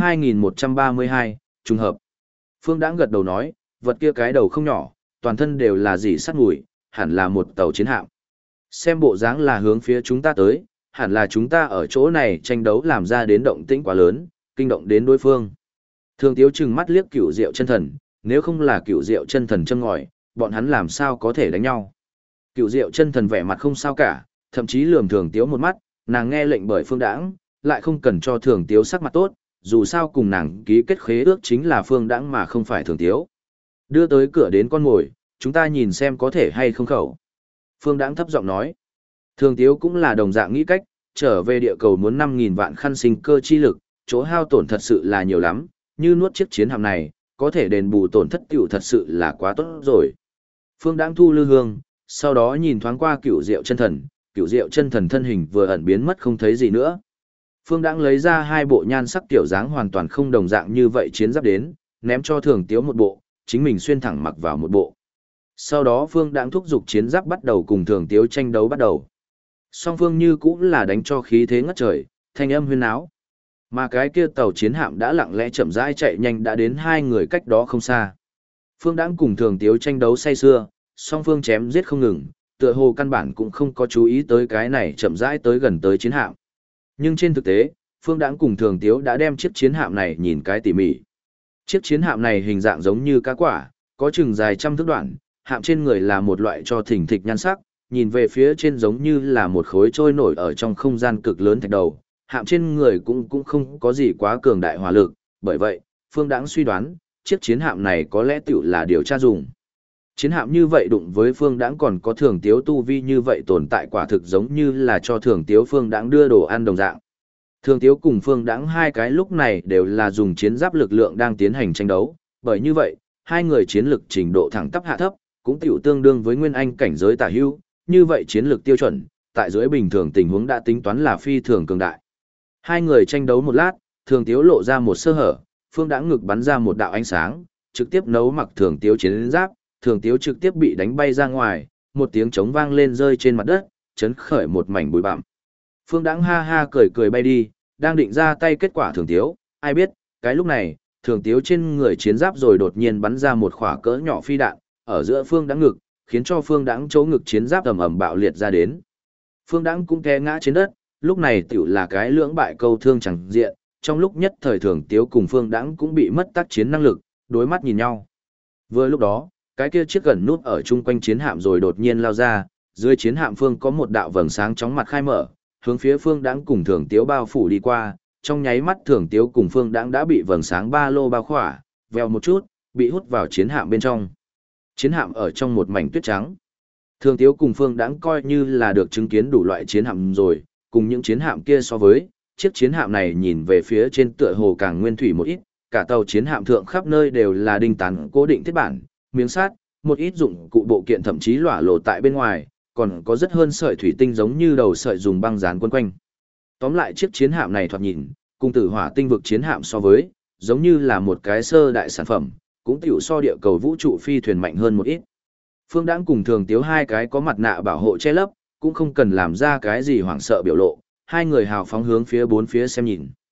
2132, trùng hợp. Phương Đãng gật đầu nói, vật kia cái đầu không nhỏ, toàn thân đều là dỉ sắt mùi, hẳn là một tàu chiến hạm. Xem bộ dáng là hướng phía chúng ta tới, hẳn là chúng ta ở chỗ này tranh đấu làm ra đến động tĩnh quá lớn, kinh động đến đối phương. Thường Tiếu trừng mắt liếc Cửu Diệu Chân Thần, nếu không là Cửu Diệu Chân Thần châm ngòi, bọn hắn làm sao có thể đánh nhau. Cửu Diệu Chân Thần vẻ mặt không sao cả, thậm chí lườm Thường Tiếu một mắt, nàng nghe lệnh bởi Phương Đãng, lại không cần cho Thường Tiếu sắc mặt tốt, dù sao cùng nàng ký kết khế ước chính là Phương Đãng mà không phải Thường Tiếu. Đưa tới cửa đến con mồi, chúng ta nhìn xem có thể hay không khẩu. Phương Đãng thấp giọng nói. Thường Tiếu cũng là đồng dạng nghĩ cách, trở về địa cầu muốn 5.000 vạn khăn sinh cơ chi lực, chỗ hao tổn thật sự là nhiều lắm, như nuốt chiếc chiến hạm này, có thể đền bù tổn thất tiểu thật sự là quá tốt rồi. Phương Đãng thu lư hương, sau đó nhìn thoáng qua Cửu Diệu Chân Thần, Cửu Diệu Chân Thần thân hình vừa ẩn biến mất không thấy gì nữa. Phương Đãng lấy ra hai bộ nhan sắc tiểu dáng hoàn toàn không đồng dạng như vậy chiến giáp đến, ném cho Thường Tiếu một bộ, chính mình xuyên thẳng mặc vào một bộ. Sau đó Phương Đãng thúc giục chiến giáp bắt đầu cùng Thường Tiếu tranh đấu bắt đầu. Song phương như cũng là đánh cho khí thế ngất trời, thanh âm huyên náo. Mà cái kia tàu chiến hạm đã lặng lẽ chậm rãi chạy nhanh đã đến hai người cách đó không xa. Phương Đãng cùng Thường Tiếu tranh đấu say sưa, song phương chém giết không ngừng, tựa hồ căn bản cũng không có chú ý tới cái này chậm rãi tới gần tới chiến hạm. Nhưng trên thực tế, Phương Đãng cùng Thường Tiếu đã đem chiếc chiến hạm này nhìn cái tỉ mỉ. Chiếc chiến hạm này hình dạng giống như cá quả, có chừng dài trăm thước đoạn, hạm trên người là một loại cho thình thịch nhan sắc, nhìn về phía trên giống như là một khối trôi nổi ở trong không gian cực lớn thạch đầu, hạm trên người cũng không có gì quá cường đại hỏa lực, bởi vậy, Phương Đãng suy đoán, chiếc chiến hạm này có lẽ tiểu là điều tra dùng. Chiến hạm như vậy đụng với Phương Đãng còn có Thường Tiếu tu vi như vậy tồn tại quả thực giống như là cho Thường Tiếu Phương Đãng đưa đồ ăn đồng dạng. Thường Tiếu cùng Phương Đãng hai cái lúc này đều là dùng chiến giáp lực lượng đang tiến hành tranh đấu, bởi như vậy, hai người chiến lực trình độ thẳng tắp hạ thấp, cũng tiểu tương đương với nguyên anh cảnh giới tả hữu, như vậy chiến lược tiêu chuẩn, tại dưới bình thường tình huống đã tính toán là phi thường cường đại. Hai người tranh đấu một lát, Thường Tiếu lộ ra một sơ hở, Phương Đãng ngực bắn ra một đạo ánh sáng, trực tiếp nấu mặc Thường Tiếu chiến giáp, Thường Tiếu trực tiếp bị đánh bay ra ngoài, một tiếng trống vang lên rơi trên mặt đất, chấn khởi một mảnh bụi bặm. Phương Đãng ha ha cười cười bay đi, đang định ra tay kết quả Thường Tiếu, ai biết, cái lúc này, Thường Tiếu trên người chiến giáp rồi đột nhiên bắn ra một quả cỡ nhỏ phi đạn, ở giữa Phương Đãng ngực, khiến cho Phương Đãng chỗ ngực chiến giáp ầm ầm bạo liệt ra đến. Phương Đãng cũng té ngã trên đất, lúc này tiểu là cái lưỡng bại câu thương chẳng diện, trong lúc nhất thời Thường Tiếu cùng Phương Đãng cũng bị mất tác chiến năng lực, đối mắt nhìn nhau. Vừa lúc đó, cái kia chiếc gần nút ở chung quanh chiến hạm rồi đột nhiên lao ra, dưới chiến hạm phương có một đạo vầng sáng chóng mặt khai mở, hướng phía Phương Đãng cùng Thường Tiếu bao phủ đi qua, trong nháy mắt Thường Tiếu cùng Phương Đãng đã bị vầng sáng ba lô bao khỏa, vèo một chút, bị hút vào chiến hạm bên trong. Chiến hạm ở trong một mảnh tuyết trắng. Thường Tiếu cùng Phương Đãng coi như là được chứng kiến đủ loại chiến hạm rồi, cùng những chiến hạm kia so với, chiếc chiến hạm này nhìn về phía trên tựa hồ càng nguyên thủy một ít, cả tàu chiến hạm thượng khắp nơi đều là đinh tán cố định thiết bản, miếng sắt, một ít dụng cụ bộ kiện thậm chí lỏa lộ tại bên ngoài, còn có rất hơn sợi thủy tinh giống như đầu sợi dùng băng dán quấn quanh. Tóm lại chiếc chiến hạm này thoạt nhìn, cùng Tử Hỏa tinh vực chiến hạm so với, giống như là một cái sơ đại sản phẩm, cũng tiểu so địa cầu vũ trụ phi thuyền mạnh hơn một ít. Phương Đãng cùng Thường Tiếu hai cái có mặt nạ bảo hộ che lấp, cũng không cần làm ra cái gì hoảng sợ biểu lộ, hai người hào phóng hướng phía bốn phía xem nhìn.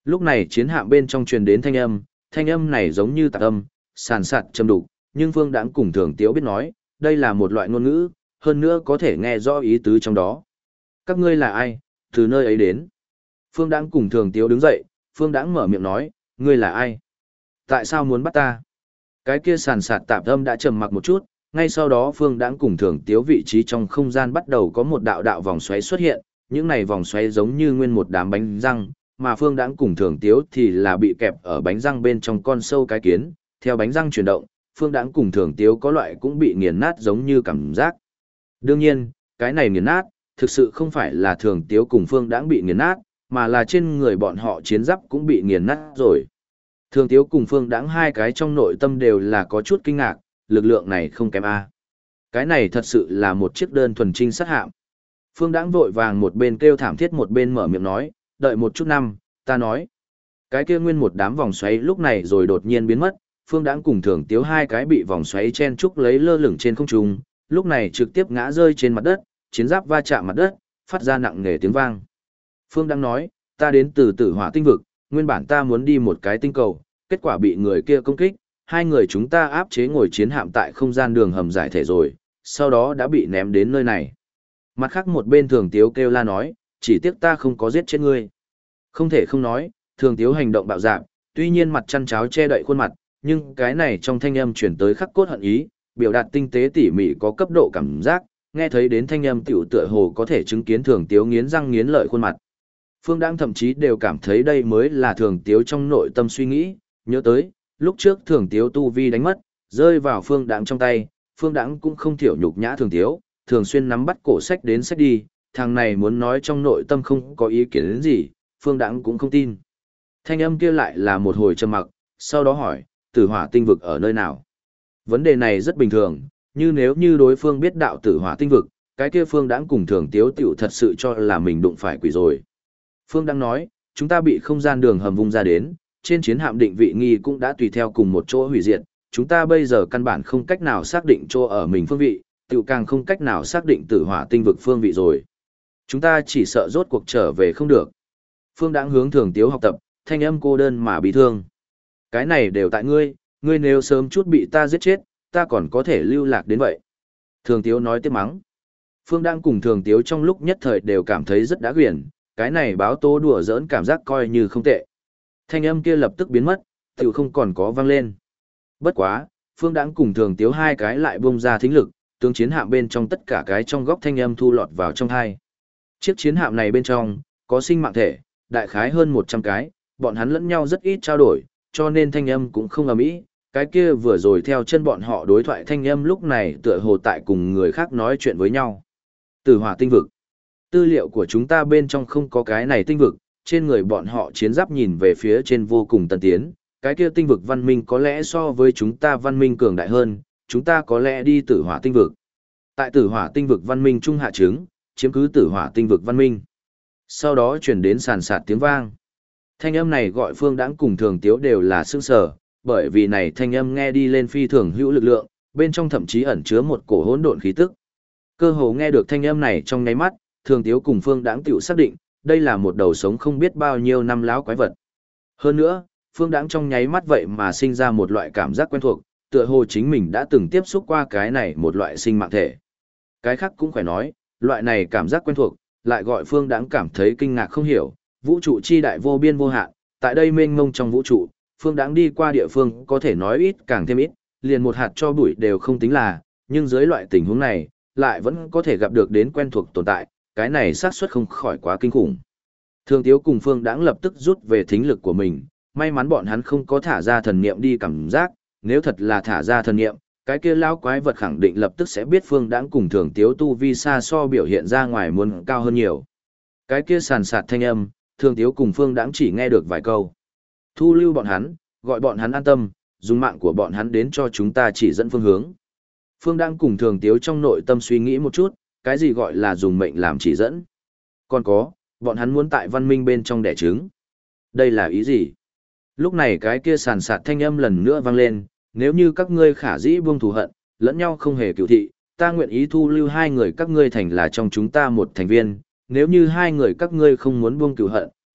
Lúc này chiến hạm bên trong truyền đến thanh âm này giống như tạc âm, sàn sạt châm đục, nhưng Phương Đãng cùng Thường Tiếu biết nói, đây là một loại ngôn ngữ, hơn nữa có thể nghe rõ ý tứ trong đó. Các ngươi là ai, từ nơi ấy đến? Phương Đãng cùng Thường Tiếu đứng dậy, Phương Đãng mở miệng nói, ngươi là ai? Tại sao muốn bắt ta? Cái kia sàn sạt tạp âm đã trầm mặc một chút, ngay sau đó Phương Đãng cùng Thường Tiếu vị trí trong không gian bắt đầu có một đạo vòng xoáy xuất hiện, những này vòng xoáy giống như nguyên một đám bánh răng, mà Phương Đãng cùng Thường Tiếu thì là bị kẹp ở bánh răng bên trong con sâu cái kiến, theo bánh răng chuyển động, Phương Đãng cùng Thường Tiếu có loại cũng bị nghiền nát giống như cảm giác. Đương nhiên, cái này nghiền nát, thực sự không phải là Thường Tiếu cùng Phương Đãng bị nghiền nát, mà là trên người bọn họ chiến giáp cũng bị nghiền nát rồi. Thường Tiếu cùng Phương Đãng hai cái trong nội tâm đều là có chút kinh ngạc, lực lượng này không kém a. Cái này thật sự là một chiếc đơn thuần trinh sát hạm. Phương Đãng vội vàng một bên kêu thảm thiết một bên mở miệng nói, đợi một chút năm, ta nói. Cái kia nguyên một đám vòng xoáy lúc này rồi đột nhiên biến mất, Phương Đãng cùng Thường Tiếu hai cái bị vòng xoáy chen trúc lấy lơ lửng trên không trung, lúc này trực tiếp ngã rơi trên mặt đất, chiến giáp va chạm mặt đất, phát ra nặng nề tiếng vang. Phương Đãng nói, ta đến từ Tử Hỏa tinh vực, nguyên bản ta muốn đi một cái tinh cầu, kết quả bị người kia công kích, hai người chúng ta áp chế ngồi chiến hạm tại không gian đường hầm giải thể rồi, sau đó đã bị ném đến nơi này. Mặt khác một bên Thường Tiếu kêu la nói, chỉ tiếc ta không có giết chết ngươi. Không thể không nói, Thường Tiếu hành động bạo dạn, tuy nhiên mặt chăn cháo che đậy khuôn mặt, nhưng cái này trong thanh âm chuyển tới khắc cốt hận ý, biểu đạt tinh tế tỉ mỉ có cấp độ cảm giác, nghe thấy đến thanh âm tiểu tựa hồ có thể chứng kiến Thường Tiếu nghiến răng nghiến lợi khuôn mặt. Phương Đãng thậm chí đều cảm thấy đây mới là Thường Tiếu trong nội tâm suy nghĩ, nhớ tới, lúc trước Thường Tiếu tu vi đánh mất, rơi vào Phương Đãng trong tay, Phương Đãng cũng không thiểu nhục nhã Thường Tiếu, thường xuyên nắm bắt cổ sách đến sách đi, thằng này muốn nói trong nội tâm không có ý kiến đến gì, Phương Đãng cũng không tin. Thanh âm kia lại là một hồi trầm mặc, sau đó hỏi, Tử Hỏa tinh vực ở nơi nào? Vấn đề này rất bình thường, như nếu như đối phương biết đạo Tử Hỏa tinh vực, cái kia Phương Đãng cùng Thường Tiếu tiểu thật sự cho là mình đụng phải quỷ rồi. Phương Đãng nói, chúng ta bị không gian đường hầm vung ra đến, trên chiến hạm định vị nghi cũng đã tùy theo cùng một chỗ hủy diệt, chúng ta bây giờ căn bản không cách nào xác định chỗ ở mình phương vị, tiểu càng không cách nào xác định Tử Hỏa tinh vực phương vị rồi. Chúng ta chỉ sợ rốt cuộc trở về không được. Phương Đãng hướng Thường Tiếu học tập, thanh âm cô đơn mà bị thương. Cái này đều tại ngươi, ngươi nếu sớm chút bị ta giết chết, ta còn có thể lưu lạc đến vậy. Thường Tiếu nói tiếp mắng. Phương Đãng cùng Thường Tiếu trong lúc nhất thời đều cảm thấy rất đã quyển, cái này báo tố đùa giỡn cảm giác coi như không tệ. Thanh âm kia lập tức biến mất, tiểu không còn có vang lên. Bất quá, Phương Đãng cùng Thường Tiếu hai cái lại bung ra thính lực, tướng chiến hạm bên trong tất cả cái trong góc thanh âm thu lọt vào trong hai. Chiếc chiến hạm này bên trong, có sinh mạng thể, đại khái hơn 100 cái, bọn hắn lẫn nhau rất ít trao đổi, cho nên thanh âm cũng không ầm ĩ. Cái kia vừa rồi theo chân bọn họ đối thoại thanh âm lúc này tựa hồ tại cùng người khác nói chuyện với nhau. Tử Hỏa tinh vực. Tư liệu của chúng ta bên trong không có cái này tinh vực, trên người bọn họ chiến giáp nhìn về phía trên vô cùng tân tiến, cái kia tinh vực văn minh có lẽ so với chúng ta văn minh cường đại hơn, chúng ta có lẽ đi Tử Hỏa tinh vực. Tại Tử Hỏa tinh vực văn minh trung hạ trứng, chiếm cứ Tử Hỏa tinh vực văn minh. Sau đó chuyển đến sàn sạt tiếng vang. Thanh âm này gọi Phương Đãng cùng Thường Tiếu đều là sững sờ, bởi vì này thanh âm nghe đi lên phi thường hữu lực lượng, bên trong thậm chí ẩn chứa một cổ hỗn độn khí tức. Cơ hồ nghe được thanh âm này trong nháy mắt, Thường Tiếu cùng Phương Đãng tiểu xác định, đây là một đầu sống không biết bao nhiêu năm láo quái vật. Hơn nữa, Phương Đãng trong nháy mắt vậy mà sinh ra một loại cảm giác quen thuộc, tựa hồ chính mình đã từng tiếp xúc qua cái này một loại sinh mạng thể. Cái khác cũng phải nói, loại này cảm giác quen thuộc, lại gọi Phương Đãng cảm thấy kinh ngạc không hiểu, vũ trụ chi đại vô biên vô hạn, tại đây mênh mông trong vũ trụ, Phương Đãng đi qua địa phương có thể nói ít càng thêm ít, liền một hạt cho bụi đều không tính là, nhưng dưới loại tình huống này, lại vẫn có thể gặp được đến quen thuộc tồn tại, cái này xác suất không khỏi quá kinh khủng. Thường Tiếu cùng Phương Đãng lập tức rút về thính lực của mình, may mắn bọn hắn không có thả ra thần niệm đi cảm giác, nếu thật là thả ra thần niệm, cái kia lão quái vật khẳng định lập tức sẽ biết Phương Đãng cùng Thường Tiếu tu vi xa so biểu hiện ra ngoài muốn cao hơn nhiều. Cái kia sàn sạt thanh âm, Thường Tiếu cùng Phương Đãng chỉ nghe được vài câu. Thu lưu bọn hắn, gọi bọn hắn an tâm, dùng mạng của bọn hắn đến cho chúng ta chỉ dẫn phương hướng. Phương Đãng cùng Thường Tiếu trong nội tâm suy nghĩ một chút, cái gì gọi là dùng mệnh làm chỉ dẫn. Còn có, bọn hắn muốn tại văn minh bên trong đẻ trứng. Đây là ý gì? Lúc này cái kia sàn sạt thanh âm lần nữa vang lên, nếu như các ngươi khả dĩ buông thù hận, lẫn nhau không hề cựu thị, ta nguyện ý thu lưu hai người các ngươi thành là trong chúng ta một thành viên, nếu như hai người các ngươi không muốn buông cựu hận,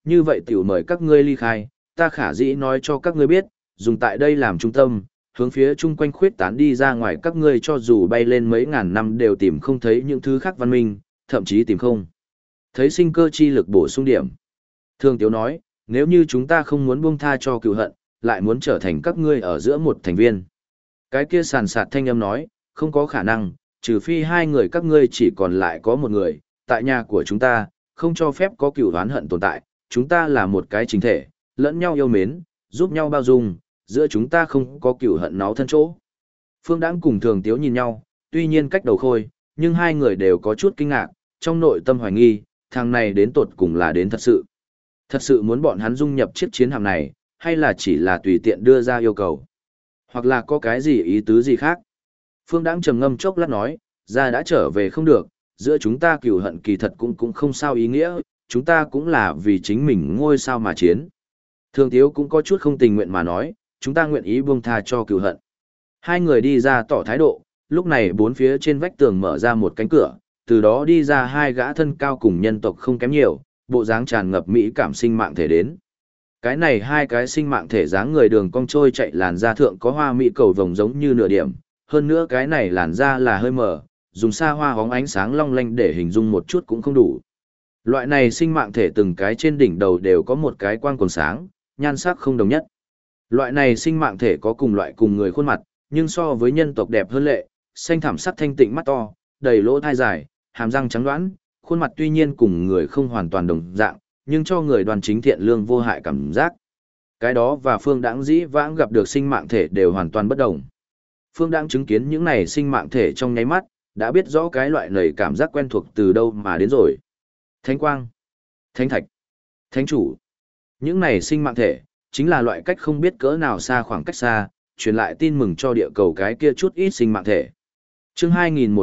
như vậy tiểu mời các ngươi ly khai, ta khả dĩ nói cho các ngươi biết, dùng tại đây làm trung tâm, hướng phía chung quanh khuyết tán đi ra ngoài các ngươi cho dù bay lên mấy ngàn năm đều tìm không thấy những thứ khác văn minh, thậm chí tìm không thấy sinh cơ chi lực bổ sung điểm. Thường Tiếu nói, nếu như chúng ta không muốn buông tha cho cựu hận, lại muốn trở thành các ngươi ở giữa một thành viên. Cái kia sàn sạt thanh âm nói, không có khả năng, trừ phi hai người các ngươi chỉ còn lại có một người, tại nhà của chúng ta, không cho phép có cựu oán hận tồn tại, chúng ta là một cái chính thể, lẫn nhau yêu mến, giúp nhau bao dung, giữa chúng ta không có cựu hận náu thân chỗ. Phương Đãng cùng Thường Tiếu nhìn nhau, tuy nhiên cách đầu khôi, nhưng hai người đều có chút kinh ngạc, trong nội tâm hoài nghi, thằng này đến tột cùng là đến thật sự. Thật sự muốn bọn hắn dung nhập chiếc chiến hạm này, hay là chỉ là tùy tiện đưa ra yêu cầu? Hoặc là có cái gì ý tứ gì khác? Phương Đãng trầm ngâm chốc lát nói, ra đã trở về không được, giữa chúng ta cừu hận kỳ thật cũng không sao ý nghĩa, chúng ta cũng là vì chính mình ngôi sao mà chiến. Thường Tiếu cũng có chút không tình nguyện mà nói, chúng ta nguyện ý buông tha cho cừu hận. Hai người đi ra tỏ thái độ, lúc này bốn phía trên vách tường mở ra một cánh cửa, từ đó đi ra hai gã thân cao cùng nhân tộc không kém nhiều, bộ dáng tràn ngập mỹ cảm sinh mạng thể đến. Cái này hai cái sinh mạng thể dáng người đường cong trôi chạy làn da thượng có hoa mỹ cầu vồng giống như nửa điểm, hơn nữa cái này làn da là hơi mờ, dùng xa hoa hóng ánh sáng long lanh để hình dung một chút cũng không đủ. Loại này sinh mạng thể từng cái trên đỉnh đầu đều có một cái quang còn sáng, nhan sắc không đồng nhất. Loại này sinh mạng thể có cùng loại cùng người khuôn mặt, nhưng so với nhân tộc đẹp hơn lệ, xanh thẳm sắc thanh tịnh mắt to, đầy lỗ thai dài, hàm răng trắng đoán, khuôn mặt tuy nhiên cùng người không hoàn toàn đồng dạng, nhưng cho người đoan chính thiện lương vô hại cảm giác. Cái đó và Phương Đãng dĩ vãng gặp được sinh mạng thể đều hoàn toàn bất đồng. Phương Đãng chứng kiến những này sinh mạng thể trong nháy mắt, đã biết rõ cái loại này cảm giác quen thuộc từ đâu mà đến rồi. Thánh quang, thánh thạch, thánh chủ. Những này sinh mạng thể, chính là loại cách không biết cỡ nào xa khoảng cách xa, truyền lại tin mừng cho địa cầu cái kia chút ít sinh mạng thể. Chương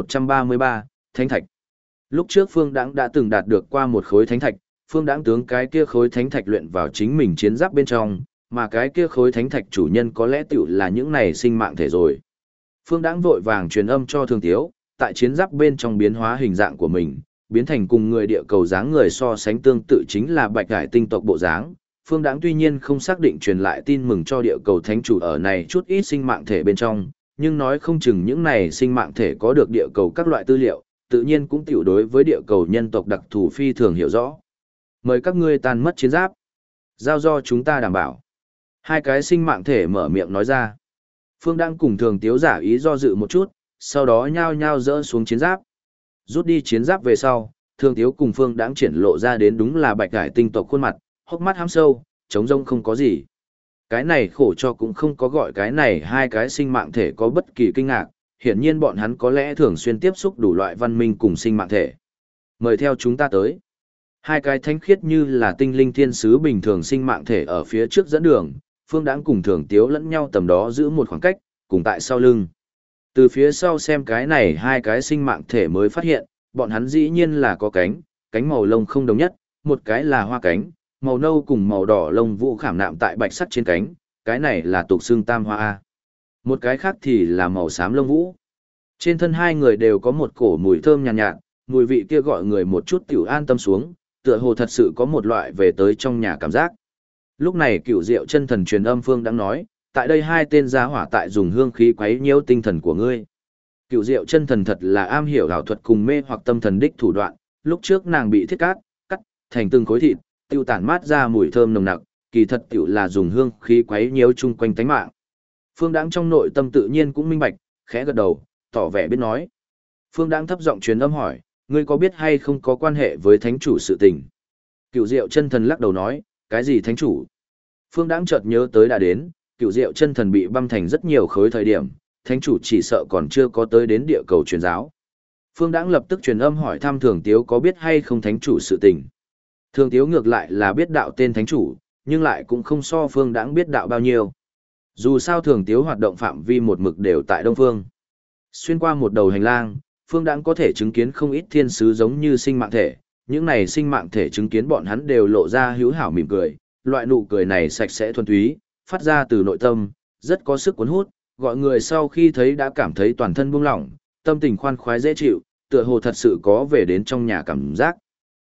2133, Thánh thạch. Lúc trước Phương Đãng đã từng đạt được qua một khối thánh thạch, Phương Đãng tướng cái kia khối thánh thạch luyện vào chính mình chiến giáp bên trong, mà cái kia khối thánh thạch chủ nhân có lẽ tựu là những này sinh mạng thể rồi. Phương Đãng vội vàng truyền âm cho Thường Tiếu, tại chiến giáp bên trong biến hóa hình dạng của mình, biến thành cùng người địa cầu dáng người so sánh tương tự chính là bạch cải tinh tộc bộ dáng. Phương Đãng tuy nhiên không xác định truyền lại tin mừng cho địa cầu thánh chủ ở này chút ít sinh mạng thể bên trong, nhưng nói không chừng những này sinh mạng thể có được địa cầu các loại tư liệu, tự nhiên cũng tiểu đối với địa cầu nhân tộc đặc thù phi thường hiểu rõ. Mời các ngươi tan mất chiến giáp, giao do chúng ta đảm bảo. Hai cái sinh mạng thể mở miệng nói ra. Phương Đãng cùng Thường Tiếu giả ý do dự một chút, sau đó nhao nhao dỡ xuống chiến giáp. Rút đi chiến giáp về sau, Thường Tiếu cùng Phương Đãng triển lộ ra đến đúng là bạch cải tinh tộc khuôn mặt, hốc mắt hám sâu, trống rông không có gì. Cái này khổ cho cũng không có gọi cái này hai cái sinh mạng thể có bất kỳ kinh ngạc, hiển nhiên bọn hắn có lẽ thường xuyên tiếp xúc đủ loại văn minh cùng sinh mạng thể. Mời theo chúng ta tới. Hai cái thánh khiết như là tinh linh thiên sứ bình thường sinh mạng thể ở phía trước dẫn đường, Phương Đãng cùng Thường Tiếu lẫn nhau tầm đó giữ một khoảng cách, cùng tại sau lưng. Từ phía sau xem cái này hai cái sinh mạng thể mới phát hiện, bọn hắn dĩ nhiên là có cánh, cánh màu lông không đồng nhất, một cái là hoa cánh, màu nâu cùng màu đỏ lông vũ khảm nạm tại bạch sắt trên cánh, cái này là tục xương tam hoa A. Một cái khác thì là màu xám lông vũ. Trên thân hai người đều có một cổ mùi thơm nhàn nhạt, mùi vị kia gọi người một chút tiểu an tâm xuống, tựa hồ thật sự có một loại về tới trong nhà cảm giác. Lúc này Cửu Diệu chân thần truyền âm Phương đang nói, tại đây hai tên gia hỏa tại dùng hương khí quấy nhiễu tinh thần của ngươi. Cửu Diệu chân thần thật là am hiểu ảo thuật cùng mê hoặc tâm thần đích thủ đoạn, lúc trước nàng bị thiết cắt thành từng khối thịt, tiêu tản mát ra mùi thơm nồng nặc, kỳ thật tiểu là dùng hương khí quấy nhiễu chung quanh tánh mạng. Phương Đãng trong nội tâm tự nhiên cũng minh bạch, khẽ gật đầu, tỏ vẻ biết nói. Phương Đãng thấp giọng truyền âm hỏi, ngươi có biết hay không có quan hệ với thánh chủ sự tình? Cửu Diệu chân thần lắc đầu nói, cái gì thánh chủ? Phương Đãng chợt nhớ tới đã đến, Cửu Diệu chân thần bị băm thành rất nhiều khối thời điểm, thánh chủ chỉ sợ còn chưa có tới đến địa cầu truyền giáo. Phương Đãng lập tức truyền âm hỏi thăm Thường Tiếu có biết hay không thánh chủ sự tình. Thường Tiếu ngược lại là biết đạo tên thánh chủ, nhưng lại cũng không so Phương Đãng biết đạo bao nhiêu. Dù sao Thường Tiếu hoạt động phạm vi một mực đều tại Đông Phương. Xuyên qua một đầu hành lang, Phương Đãng có thể chứng kiến không ít thiên sứ giống như sinh mạng thể, những này sinh mạng thể chứng kiến bọn hắn đều lộ ra hữu hảo mỉm cười, loại nụ cười này sạch sẽ thuần túy, phát ra từ nội tâm, rất có sức cuốn hút, gọi người sau khi thấy đã cảm thấy toàn thân buông lỏng, tâm tình khoan khoái dễ chịu, tựa hồ thật sự có về đến trong nhà cảm giác.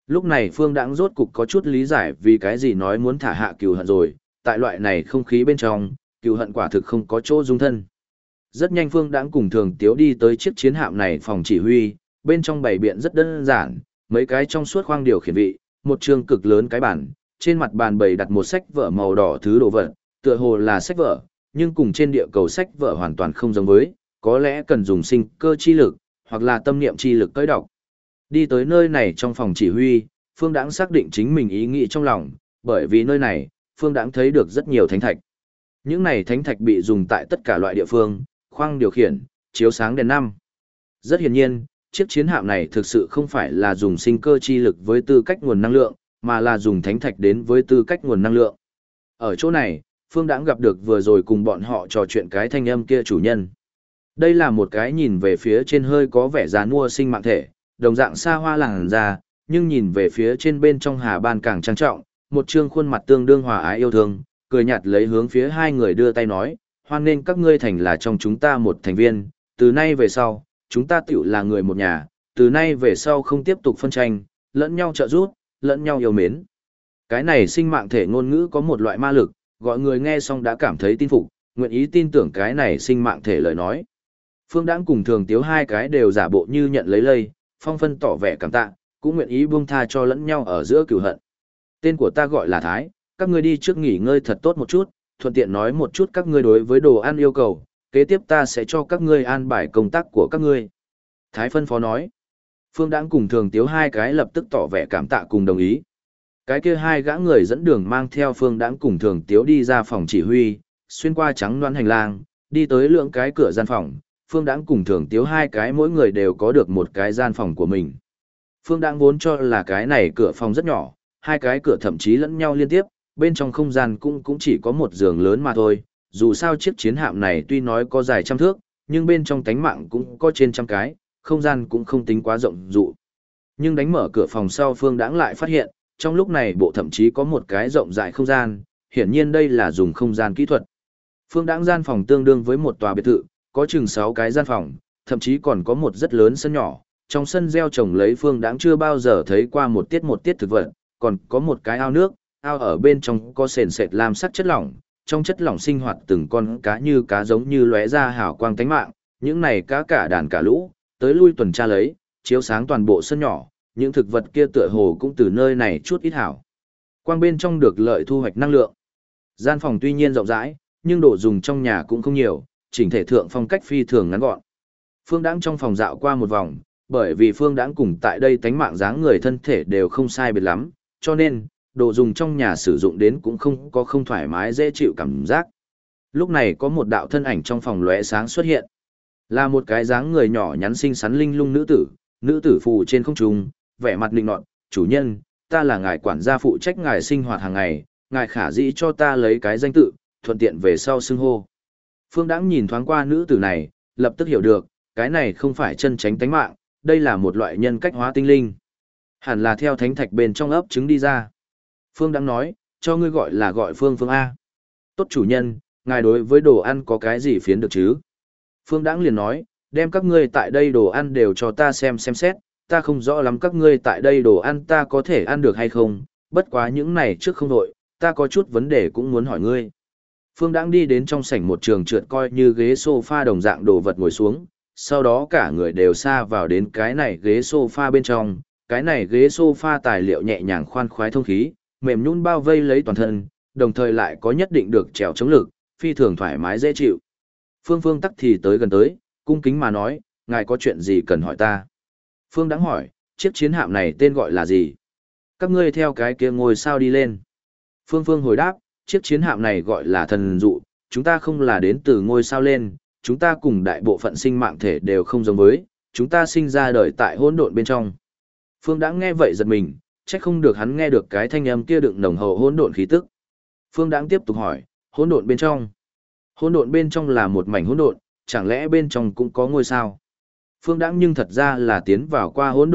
Lúc này Phương Đãng rốt cục có chút lý giải vì cái gì nói muốn thả hạ cừu hận rồi, tại loại này không khí bên trong, cừu hận quả thực không có chỗ dung thân. Rất nhanh Phương Đãng cùng Thường Tiếu đi tới chiếc chiến hạm này phòng chỉ huy, bên trong bày biện rất đơn giản, mấy cái trong suốt khoang điều khiển vị, một trường cực lớn cái bàn, trên mặt bàn bày đặt một sách vở màu đỏ thứ đồ vật, tựa hồ là sách vở, nhưng cùng trên địa cầu sách vở hoàn toàn không giống với, có lẽ cần dùng sinh cơ chi lực, hoặc là tâm niệm chi lực tới đọc. Đi tới nơi này trong phòng chỉ huy, Phương Đãng xác định chính mình ý nghĩ trong lòng, bởi vì nơi này, Phương Đãng thấy được rất nhiều thánh thạch. Những này thánh thạch bị dùng tại tất cả loại địa phương, khoang điều khiển, chiếu sáng đèn năm. Rất hiển nhiên, chiếc chiến hạm này thực sự không phải là dùng sinh cơ chi lực với tư cách nguồn năng lượng, mà là dùng thánh thạch đến với tư cách nguồn năng lượng. Ở chỗ này, Phương Đãng gặp được vừa rồi cùng bọn họ trò chuyện cái thanh âm kia chủ nhân. Đây là một cái nhìn về phía trên hơi có vẻ già nua sinh mạng thể, đồng dạng xa hoa làng ra, nhưng nhìn về phía trên bên trong hà ban càng trang trọng, một trương khuôn mặt tương đương hòa ái yêu thương, cười nhạt lấy hướng phía hai người đưa tay nói, hoan nên các ngươi thành là trong chúng ta một thành viên, từ nay về sau, chúng ta tiểu là người một nhà, từ nay về sau không tiếp tục phân tranh, lẫn nhau trợ giúp, lẫn nhau yêu mến. Cái này sinh mạng thể ngôn ngữ có một loại ma lực, gọi người nghe xong đã cảm thấy tin phục, nguyện ý tin tưởng cái này sinh mạng thể lời nói. Phương Đãng cùng Thường Tiếu hai cái đều giả bộ như nhận lấy lây, phong phân tỏ vẻ cảm tạ, cũng nguyện ý buông tha cho lẫn nhau ở giữa cửu hận. Tên của ta gọi là Thái, các ngươi đi trước nghỉ ngơi thật tốt một chút, thuận tiện nói một chút các ngươi đối với đồ ăn yêu cầu, kế tiếp ta sẽ cho các ngươi an bài công tác của các ngươi. Thái phân phó nói. Phương Đãng cùng Thường Tiếu hai cái lập tức tỏ vẻ cảm tạ cùng đồng ý. Cái kia hai gã người dẫn đường mang theo Phương Đãng cùng Thường Tiếu đi ra phòng chỉ huy, xuyên qua trắng đoán hành lang, đi tới lượng cái cửa gian phòng. Phương Đãng cùng Thường Tiếu hai cái mỗi người đều có được một cái gian phòng của mình. Phương Đãng vốn cho là cái này cửa phòng rất nhỏ, hai cái cửa thậm chí lẫn nhau liên tiếp, bên trong không gian cũng chỉ có một giường lớn mà thôi. Dù sao chiếc chiến hạm này tuy nói có dài trăm thước, nhưng bên trong tánh mạng cũng có trên trăm cái, không gian cũng không tính quá rộng dụ. Nhưng đánh mở cửa phòng sau Phương Đãng lại phát hiện, trong lúc này bộ thậm chí có một cái rộng rãi không gian, hiển nhiên đây là dùng không gian kỹ thuật. Phương Đãng gian phòng tương đương với một tòa biệt thự, có chừng 6 cái gian phòng, thậm chí còn có một rất lớn sân nhỏ, trong sân gieo trồng lấy Phương Đãng chưa bao giờ thấy qua một tiết thực vật, còn có một cái ao nước, ao ở bên trong có sền sệt lam sắc chất lỏng, trong chất lỏng sinh hoạt từng con cá như cá giống như lóe ra hào quang tánh mạng, những này cá cả đàn cả lũ, tới lui tuần tra lấy, chiếu sáng toàn bộ sân nhỏ, những thực vật kia tựa hồ cũng từ nơi này chút ít hảo. Quang bên trong được lợi thu hoạch năng lượng. Gian phòng tuy nhiên rộng rãi, nhưng đồ dùng trong nhà cũng không nhiều, chỉnh thể thượng phong cách phi thường ngắn gọn. Phương Đãng trong phòng dạo qua một vòng, bởi vì Phương Đãng cùng tại đây tánh mạng dáng người thân thể đều không sai biệt lắm, cho nên, đồ dùng trong nhà sử dụng đến cũng không có không thoải mái dễ chịu cảm giác. Lúc này có một đạo thân ảnh trong phòng lóe sáng xuất hiện. Là một cái dáng người nhỏ nhắn xinh xắn linh lung nữ tử phù trên không trung, vẻ mặt nịnh nọt, chủ nhân, ta là ngài quản gia phụ trách ngài sinh hoạt hàng ngày, ngài khả dĩ cho ta lấy cái danh tự, thuận tiện về sau xưng hô. Phương Đãng nhìn thoáng qua nữ tử này, lập tức hiểu được, cái này không phải chân tránh tánh mạng, đây là một loại nhân cách hóa tinh linh. Hẳn là theo thánh thạch bên trong ấp trứng đi ra. Phương Đãng nói, cho ngươi gọi Phương Phương A. Tốt chủ nhân, ngài đối với đồ ăn có cái gì phiến được chứ? Phương Đãng liền nói, đem các ngươi tại đây đồ ăn đều cho ta xem xét, ta không rõ lắm các ngươi tại đây đồ ăn ta có thể ăn được hay không, bất quá những này trước không đội, ta có chút vấn đề cũng muốn hỏi ngươi. Phương Đãng đi đến trong sảnh một trường trượt coi như ghế sofa đồng dạng đồ vật ngồi xuống, sau đó cả người đều xa vào đến cái này ghế sofa bên trong, cái này ghế sofa tài liệu nhẹ nhàng khoan khoái thông khí, mềm nhũn bao vây lấy toàn thân, đồng thời lại có nhất định được trèo chống lực, phi thường thoải mái dễ chịu. Phương Phương tắc thì tới gần tới, cung kính mà nói, ngài có chuyện gì cần hỏi ta? Phương Đãng hỏi, chiếc chiến hạm này tên gọi là gì? Các ngươi theo cái kia ngôi sao đi lên. Phương Phương hồi đáp, chiếc chiến hạm này gọi là thần dụ, chúng ta không là đến từ ngôi sao lên, chúng ta cùng đại bộ phận sinh mạng thể đều không giống với, chúng ta sinh ra đời tại hỗn độn bên trong. Phương Đãng nghe vậy giật mình, chắc không được hắn nghe được cái thanh âm kia đựng nồng hậu hỗn độn khí tức. Phương Đãng tiếp tục hỏi, hỗn độn bên trong? Hỗn độn bên trong là một mảnh hỗn độn, chẳng lẽ bên trong cũng có ngôi sao? Phương Đãng nhưng thật ra là tiến vào qua hỗn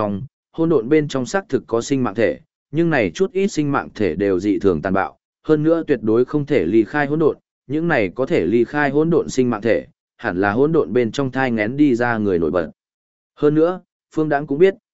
độn bên trong xác thực có sinh mạng thể, nhưng này chút ít sinh mạng thể đều dị thường tàn bạo, hơn nữa tuyệt đối không thể ly khai hỗn độn, những này có thể ly khai hỗn độn sinh mạng thể, hẳn là hỗn độn bên trong thai nghén đi ra người nổi bật. Hơn nữa, Phương Đãng cũng biết,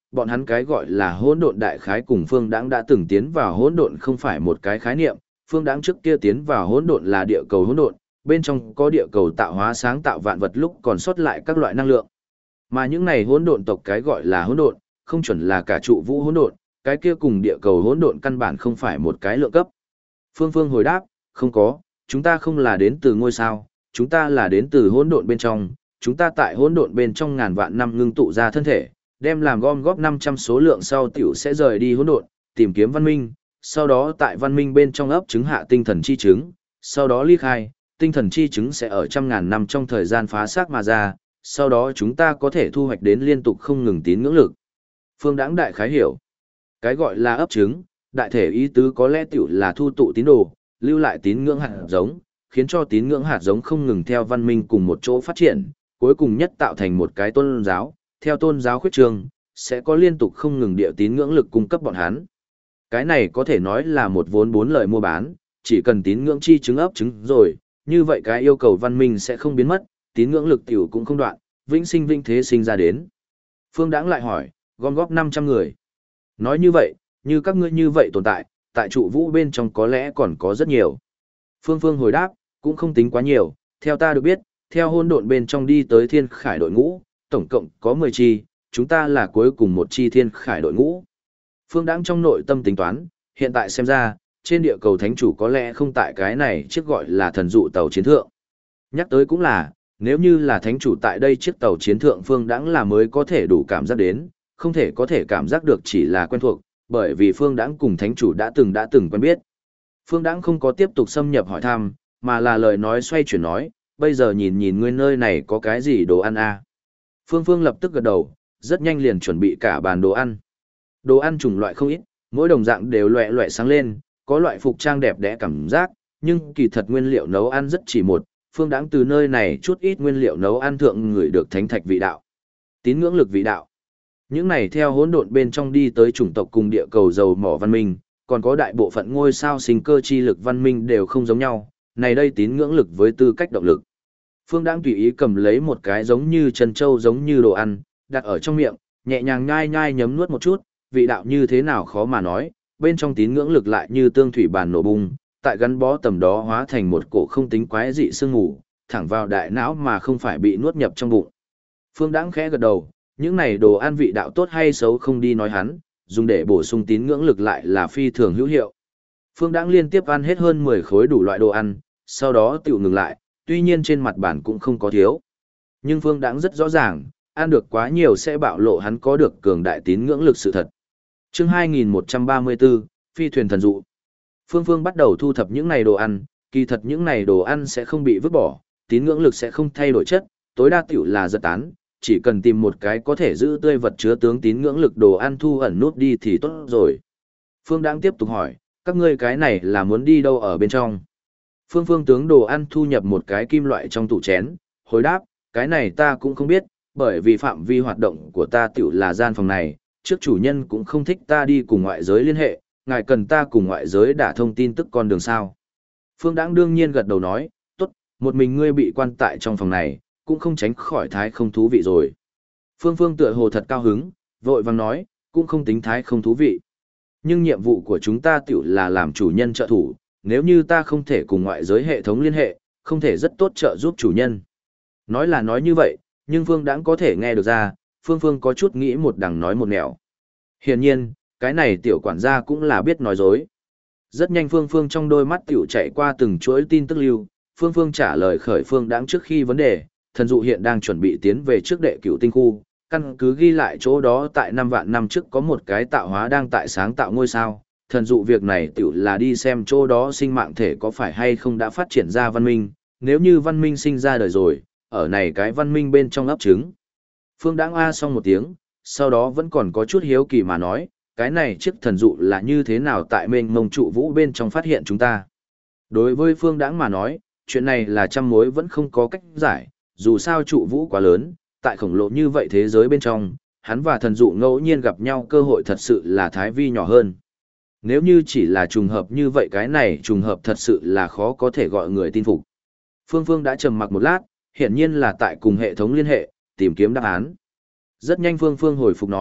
bọn hắn cái gọi là hỗn độn đại khái cùng Phương Đãng đã từng tiến vào hỗn độn không phải một cái khái niệm, Phương Đãng trước kia tiến vào hỗn độn là địa cầu hỗn độn, bên trong có địa cầu tạo hóa sáng tạo vạn vật lúc còn sót lại các loại năng lượng. Mà những này hỗn độn tộc cái gọi là hỗn độn, không chuẩn là cả trụ vũ hỗn độn, cái kia cùng địa cầu hỗn độn căn bản không phải một cái lượng cấp. Phương Phương hồi đáp, không có, chúng ta không là đến từ ngôi sao, chúng ta là đến từ hỗn độn bên trong, chúng ta tại hỗn độn bên trong ngàn vạn năm ngưng tụ ra thân thể, đem làm gom góp 500 số lượng sau tiểu sẽ rời đi hỗn độn, tìm kiếm văn minh, sau đó tại văn minh bên trong ấp trứng hạ tinh thần chi trứng, sau đó ly khai, tinh thần chi trứng sẽ ở trăm ngàn năm trong thời gian phá xác mà ra, sau đó chúng ta có thể thu hoạch đến liên tục không ngừng tín ngưỡng lực. Phương Đãng đại khái hiểu. Cái gọi là ấp trứng, đại thể ý tứ có lẽ tiểu là thu tụ tín đồ, lưu lại tín ngưỡng hạt giống, khiến cho tín ngưỡng hạt giống không ngừng theo văn minh cùng một chỗ phát triển, cuối cùng nhất tạo thành một cái tôn giáo, theo tôn giáo khuyết trường, sẽ có liên tục không ngừng địa tín ngưỡng lực cung cấp bọn hắn. Cái này có thể nói là một vốn bốn lời mua bán, chỉ cần tín ngưỡng chi trứng ấp trứng rồi, như vậy cái yêu cầu văn minh sẽ không biến mất, tín ngưỡng lực tiểu cũng không đoạn, vĩnh sinh vĩnh thế sinh ra đến. Phương Đãng lại hỏi, gom góp 500 người. Nói như vậy, như các ngươi như vậy tồn tại, tại trụ vũ bên trong có lẽ còn có rất nhiều. Phương Phương hồi đáp, cũng không tính quá nhiều, theo ta được biết, theo hôn độn bên trong đi tới thiên khải đội ngũ, tổng cộng có 10 chi, chúng ta là cuối cùng một chi thiên khải đội ngũ. Phương Đãng trong nội tâm tính toán, hiện tại xem ra, trên địa cầu thánh chủ có lẽ không tại cái này chiếc gọi là thần dụ tàu chiến thượng. Nhắc tới cũng là, nếu như là thánh chủ tại đây chiếc tàu chiến thượng Phương Đãng là mới có thể đủ cảm giác đến, không thể có thể cảm giác được chỉ là quen thuộc, bởi vì Phương Đãng cùng thánh chủ đã từng quen biết. Phương Đãng không có tiếp tục xâm nhập hỏi thăm, mà là lời nói xoay chuyển nói, bây giờ nhìn nhìn ngươi nơi này có cái gì đồ ăn à. Phương Phương lập tức gật đầu, rất nhanh liền chuẩn bị cả bàn đồ ăn. Đồ ăn chủng loại không ít, mỗi đồng dạng đều loẹ loẹ sáng lên, có loại phục trang đẹp đẽ cảm giác, nhưng kỳ thật nguyên liệu nấu ăn rất chỉ một, Phương Đãng từ nơi này chút ít nguyên liệu nấu ăn thượng người được thánh thạch vị đạo, tín ngưỡng lực vị đạo. Những này theo hỗn độn bên trong đi tới chủng tộc cùng địa cầu dầu mỏ văn minh, còn có đại bộ phận ngôi sao sinh cơ chi lực văn minh đều không giống nhau, này đây tín ngưỡng lực với tư cách động lực. Phương Đãng tùy ý cầm lấy một cái giống như chân châu giống như đồ ăn, đặt ở trong miệng, nhẹ nhàng nhai nhai nhấm nuốt một chút, vị đạo như thế nào khó mà nói, bên trong tín ngưỡng lực lại như tương thủy bàn nổ bung, tại gắn bó tầm đó hóa thành một cổ không tính quái dị sương ngủ, thẳng vào đại não mà không phải bị nuốt nhập trong bụng. Phương Đãng khẽ gật đầu, những này đồ ăn vị đạo tốt hay xấu không đi nói hắn, dùng để bổ sung tín ngưỡng lực lại là phi thường hữu hiệu. Phương Đãng liên tiếp ăn hết hơn 10 khối đủ loại đồ ăn, sau đó tiểu ngừng lại, tuy nhiên trên mặt bản cũng không có thiếu. Nhưng Phương Đãng rất rõ ràng, ăn được quá nhiều sẽ bạo lộ hắn có được cường đại tín ngưỡng lực sự thật. Chương 2134, Phi thuyền thần dụ. Phương Phương bắt đầu thu thập những này đồ ăn, kỳ thật những này đồ ăn sẽ không bị vứt bỏ, tín ngưỡng lực sẽ không thay đổi chất, tối đa tiểu là giật tán, chỉ cần tìm một cái có thể giữ tươi vật chứa tướng tín ngưỡng lực đồ ăn thu ẩn nút đi thì tốt rồi. Phương Đãng tiếp tục hỏi, các ngươi cái này là muốn đi đâu ở bên trong? Phương Phương tướng đồ ăn thu nhập một cái kim loại trong tủ chén, hồi đáp, cái này ta cũng không biết, bởi vì phạm vi hoạt động của ta tiểu là gian phòng này, trước chủ nhân cũng không thích ta đi cùng ngoại giới liên hệ, ngài cần ta cùng ngoại giới đả thông tin tức con đường sao. Phương Đãng đương nhiên gật đầu nói, tốt, một mình ngươi bị quan tại trong phòng này, cũng không tránh khỏi thái không thú vị rồi. Phương Phương tựa hồ thật cao hứng, vội vàng nói, cũng không tính thái không thú vị. Nhưng nhiệm vụ của chúng ta tiểu là làm chủ nhân trợ thủ, nếu như ta không thể cùng ngoại giới hệ thống liên hệ, không thể rất tốt trợ giúp chủ nhân. Nói là nói như vậy, nhưng Phương Đãng có thể nghe được ra, Phương Phương có chút nghĩ một đằng nói một nẻo. Hiển nhiên, cái này tiểu quản gia cũng là biết nói dối. Rất nhanh Phương Phương trong đôi mắt tiểu chạy qua từng chuỗi tin tức lưu, Phương Phương trả lời khởi Phương Đãng trước khi vấn đề, thần dụ hiện đang chuẩn bị tiến về trước đệ cửu tinh khu, căn cứ ghi lại chỗ đó tại 5 vạn năm trước có một cái tạo hóa đang tại sáng tạo ngôi sao, thần dụ việc này tiểu là đi xem chỗ đó sinh mạng thể có phải hay không đã phát triển ra văn minh, nếu như văn minh sinh ra đời rồi, ở này cái văn minh bên trong ấp trứng. Phương Đãng a xong một tiếng, sau đó vẫn còn có chút hiếu kỳ mà nói, cái này chiếc thần dụ là như thế nào tại mênh mông trụ vũ bên trong phát hiện chúng ta. Đối với Phương Đãng mà nói, chuyện này là trăm mối vẫn không có cách giải, dù sao trụ vũ quá lớn, tại khổng lồ như vậy thế giới bên trong, hắn và thần dụ ngẫu nhiên gặp nhau cơ hội thật sự là thái vi nhỏ hơn. Nếu như chỉ là trùng hợp như vậy cái này trùng hợp thật sự là khó có thể gọi người tin phục. Phương Phương đã trầm mặc một lát, hiển nhiên là tại cùng hệ thống liên hệ, tìm kiếm đáp án. Rất nhanh Phương Phương hồi phục nói,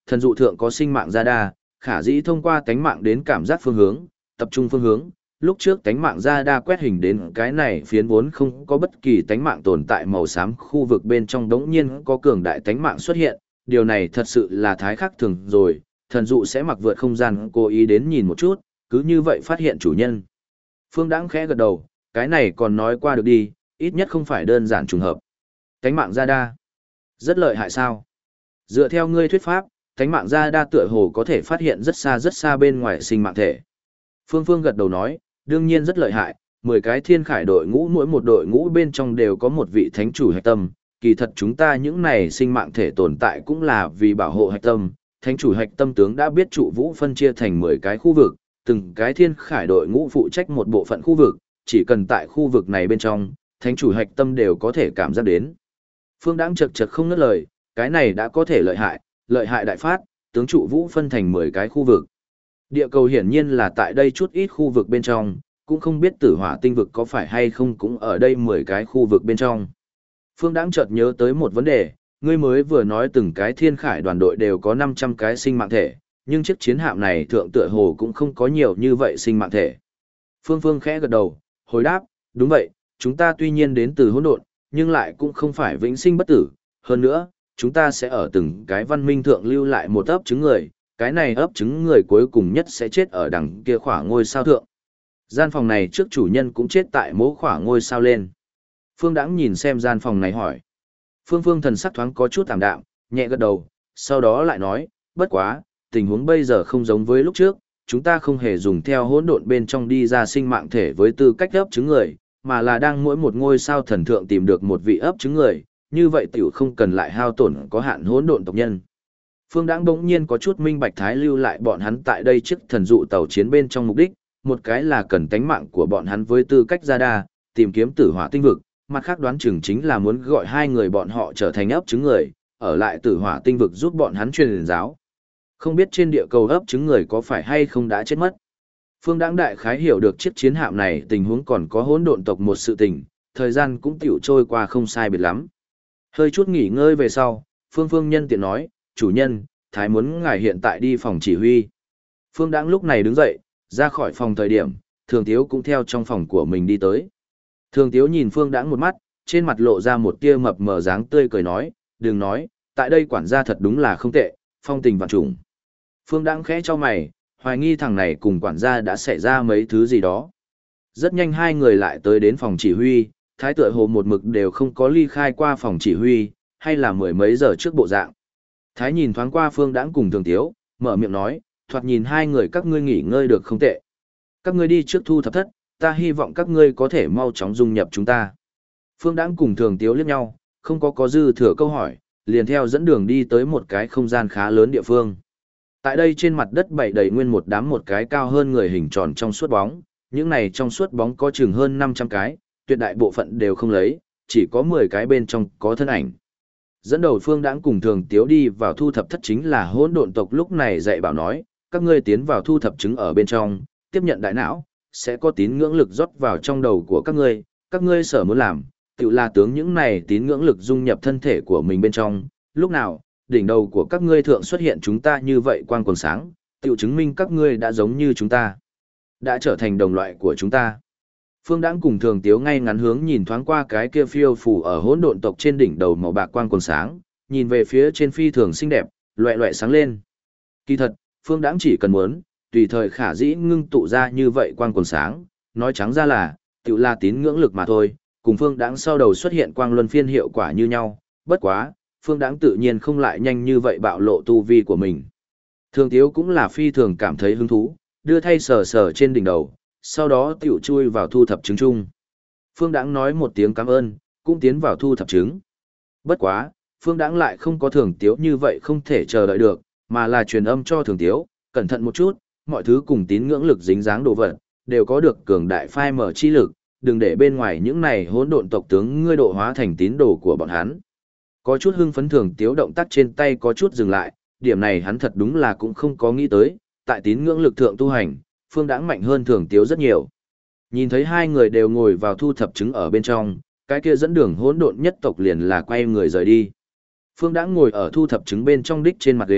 thần dụ thượng có sinh mạng radar, khả dĩ thông qua tánh mạng đến cảm giác phương hướng, tập trung phương hướng. Lúc trước tánh mạng radar quét hình đến cái này phiến vốn không có bất kỳ tánh mạng tồn tại màu xám khu vực bên trong đống nhiên có cường đại tánh mạng xuất hiện, điều này thật sự là thái khắc thường rồi, thần dụ sẽ mặc vượt không gian cố ý đến nhìn một chút, cứ như vậy phát hiện chủ nhân. Phương Đãng khẽ gật đầu, cái này còn nói qua được đi, ít nhất không phải đơn giản trùng hợp. Tánh mạng radar, rất lợi hại sao? Dựa theo ngươi thuyết pháp, tánh mạng radar tựa hồ có thể phát hiện rất xa bên ngoài sinh mạng thể. Phương Phương gật đầu nói, đương nhiên rất lợi hại, 10 cái thiên khải đội ngũ mỗi một đội ngũ bên trong đều có một vị thánh chủ hạch tâm, kỳ thật chúng ta những này sinh mạng thể tồn tại cũng là vì bảo hộ hạch tâm, thánh chủ hạch tâm tướng đã biết trụ vũ phân chia thành 10 cái khu vực, từng cái thiên khải đội ngũ phụ trách một bộ phận khu vực, chỉ cần tại khu vực này bên trong, thánh chủ hạch tâm đều có thể cảm giác đến. Phương Đãng chật không ngớt lời, cái này đã có thể lợi hại đại phát, tướng trụ vũ phân thành 10 cái khu vực. Địa cầu hiển nhiên là tại đây chút ít khu vực bên trong, cũng không biết tử hỏa tinh vực có phải hay không cũng ở đây 10 cái khu vực bên trong. Phương Đãng chợt nhớ tới một vấn đề, ngươi mới vừa nói từng cái thiên khải đoàn đội đều có 500 cái sinh mạng thể, nhưng chiếc chiến hạm này thượng tựa hồ cũng không có nhiều như vậy sinh mạng thể. Phương Phương khẽ gật đầu, hồi đáp, đúng vậy, chúng ta tuy nhiên đến từ hỗn độn, nhưng lại cũng không phải vĩnh sinh bất tử, hơn nữa, chúng ta sẽ ở từng cái văn minh thượng lưu lại một ấp trứng người, cái này ấp trứng người cuối cùng nhất sẽ chết ở đằng kia khỏa ngôi sao thượng. Gian phòng này trước chủ nhân cũng chết tại mỗi khỏa ngôi sao lên. Phương Đãng nhìn xem gian phòng này hỏi. Phương Phương thần sắc thoáng có chút tạm đạm, nhẹ gật đầu, sau đó lại nói, bất quá, tình huống bây giờ không giống với lúc trước, chúng ta không hề dùng theo hỗn độn bên trong đi ra sinh mạng thể với tư cách ấp trứng người, mà là đang mỗi một ngôi sao thần thượng tìm được một vị ấp trứng người, như vậy tiểu không cần lại hao tổn có hạn hỗn độn tộc nhân. Phương Đãng bỗng nhiên có chút minh bạch thái lưu lại bọn hắn tại đây chiếc thần dụ tàu chiến bên trong mục đích, một cái là cần tánh mạng của bọn hắn với tư cách radar, tìm kiếm tử hỏa tinh vực, mặt khác đoán chừng chính là muốn gọi hai người bọn họ trở thành ấp trứng người, ở lại tử hỏa tinh vực giúp bọn hắn truyền giáo. Không biết trên địa cầu ấp trứng người có phải hay không đã chết mất. Phương Đãng đại khái hiểu được chiếc chiến hạm này tình huống còn có hỗn độn tộc một sự tình, thời gian cũng tiểu trôi qua không sai biệt lắm. Hơi chút nghỉ ngơi về sau, Phương nhân tiện nói, chủ nhân, Thái muốn ngài hiện tại đi phòng chỉ huy. Phương Đãng lúc này đứng dậy, ra khỏi phòng thời điểm, Thường Tiếu cũng theo trong phòng của mình đi tới. Thường Tiếu nhìn Phương Đãng một mắt, trên mặt lộ ra một tia mập mờ dáng tươi cười nói, đừng nói, tại đây quản gia thật đúng là không tệ, phong tình vạn trùng. Phương Đãng khẽ cho mày, hoài nghi thằng này cùng quản gia đã xảy ra mấy thứ gì đó. Rất nhanh hai người lại tới đến phòng chỉ huy, Thái tựa hồ một mực đều không có ly khai qua phòng chỉ huy, hay là mười mấy giờ trước bộ dạng. Thái nhìn thoáng qua Phương Đãng cùng Thường Tiếu, mở miệng nói, thoạt nhìn hai người các ngươi nghỉ ngơi được không tệ. Các ngươi đi trước thu thập thất, ta hy vọng các ngươi có thể mau chóng dung nhập chúng ta. Phương Đãng cùng Thường Tiếu liếc nhau, không có dư thừa câu hỏi, liền theo dẫn đường đi tới một cái không gian khá lớn địa phương. Tại đây trên mặt đất bày đầy nguyên một đám một cái cao hơn người hình tròn trong suốt bóng, những này trong suốt bóng có chừng hơn 500 cái, tuyệt đại bộ phận đều không lấy, chỉ có 10 cái bên trong có thân ảnh. Dẫn đầu Phương Đãng cùng Thường Tiếu đi vào thu thập thất chính là hỗn độn tộc lúc này dạy bảo nói, các ngươi tiến vào thu thập chứng ở bên trong, tiếp nhận đại não, sẽ có tín ngưỡng lực rót vào trong đầu của các ngươi sở muốn làm, tự là tướng những này tín ngưỡng lực dung nhập thân thể của mình bên trong, lúc nào, đỉnh đầu của các ngươi thượng xuất hiện chúng ta như vậy quang quần sáng, tự chứng minh các ngươi đã giống như chúng ta, đã trở thành đồng loại của chúng ta. Phương Đãng cùng Thường Tiếu ngay ngắn hướng nhìn thoáng qua cái kia phiêu phù ở hỗn độn tộc trên đỉnh đầu màu bạc quang quần sáng, nhìn về phía trên phi thường xinh đẹp, loẹ loẹ sáng lên. Kỳ thật, Phương Đãng chỉ cần muốn, tùy thời khả dĩ ngưng tụ ra như vậy quang quần sáng, nói trắng ra là, tự là tín ngưỡng lực mà thôi, cùng Phương Đãng sau đầu xuất hiện quang luân phiên hiệu quả như nhau, bất quá, Phương Đãng tự nhiên không lại nhanh như vậy bạo lộ tu vi của mình. Thường Tiếu cũng là phi thường cảm thấy hứng thú, đưa thay sờ sờ trên đỉnh đầu, sau đó tiểu chui vào thu thập trứng chung. Phương Đãng nói một tiếng cảm ơn, cũng tiến vào thu thập trứng. Bất quá, Phương Đãng lại không có Thường Tiếu như vậy không thể chờ đợi được, mà là truyền âm cho Thường Tiếu, cẩn thận một chút, mọi thứ cùng tín ngưỡng lực dính dáng đồ vật, đều có được cường đại phai mở chi lực, đừng để bên ngoài những này hỗn độn tộc tướng ngươi độ hóa thành tín đồ của bọn hắn. Có chút hưng phấn Thường Tiếu động tác trên tay có chút dừng lại, điểm này hắn thật đúng là cũng không có nghĩ tới, tại tín ngưỡng lực thượng tu hành, Phương Đãng mạnh hơn Thường Tiếu rất nhiều. Nhìn thấy hai người đều ngồi vào thu thập trứng ở bên trong, cái kia dẫn đường hỗn độn nhất tộc liền là quay người rời đi. Phương Đãng ngồi ở thu thập trứng bên trong đích trên mặt ghế,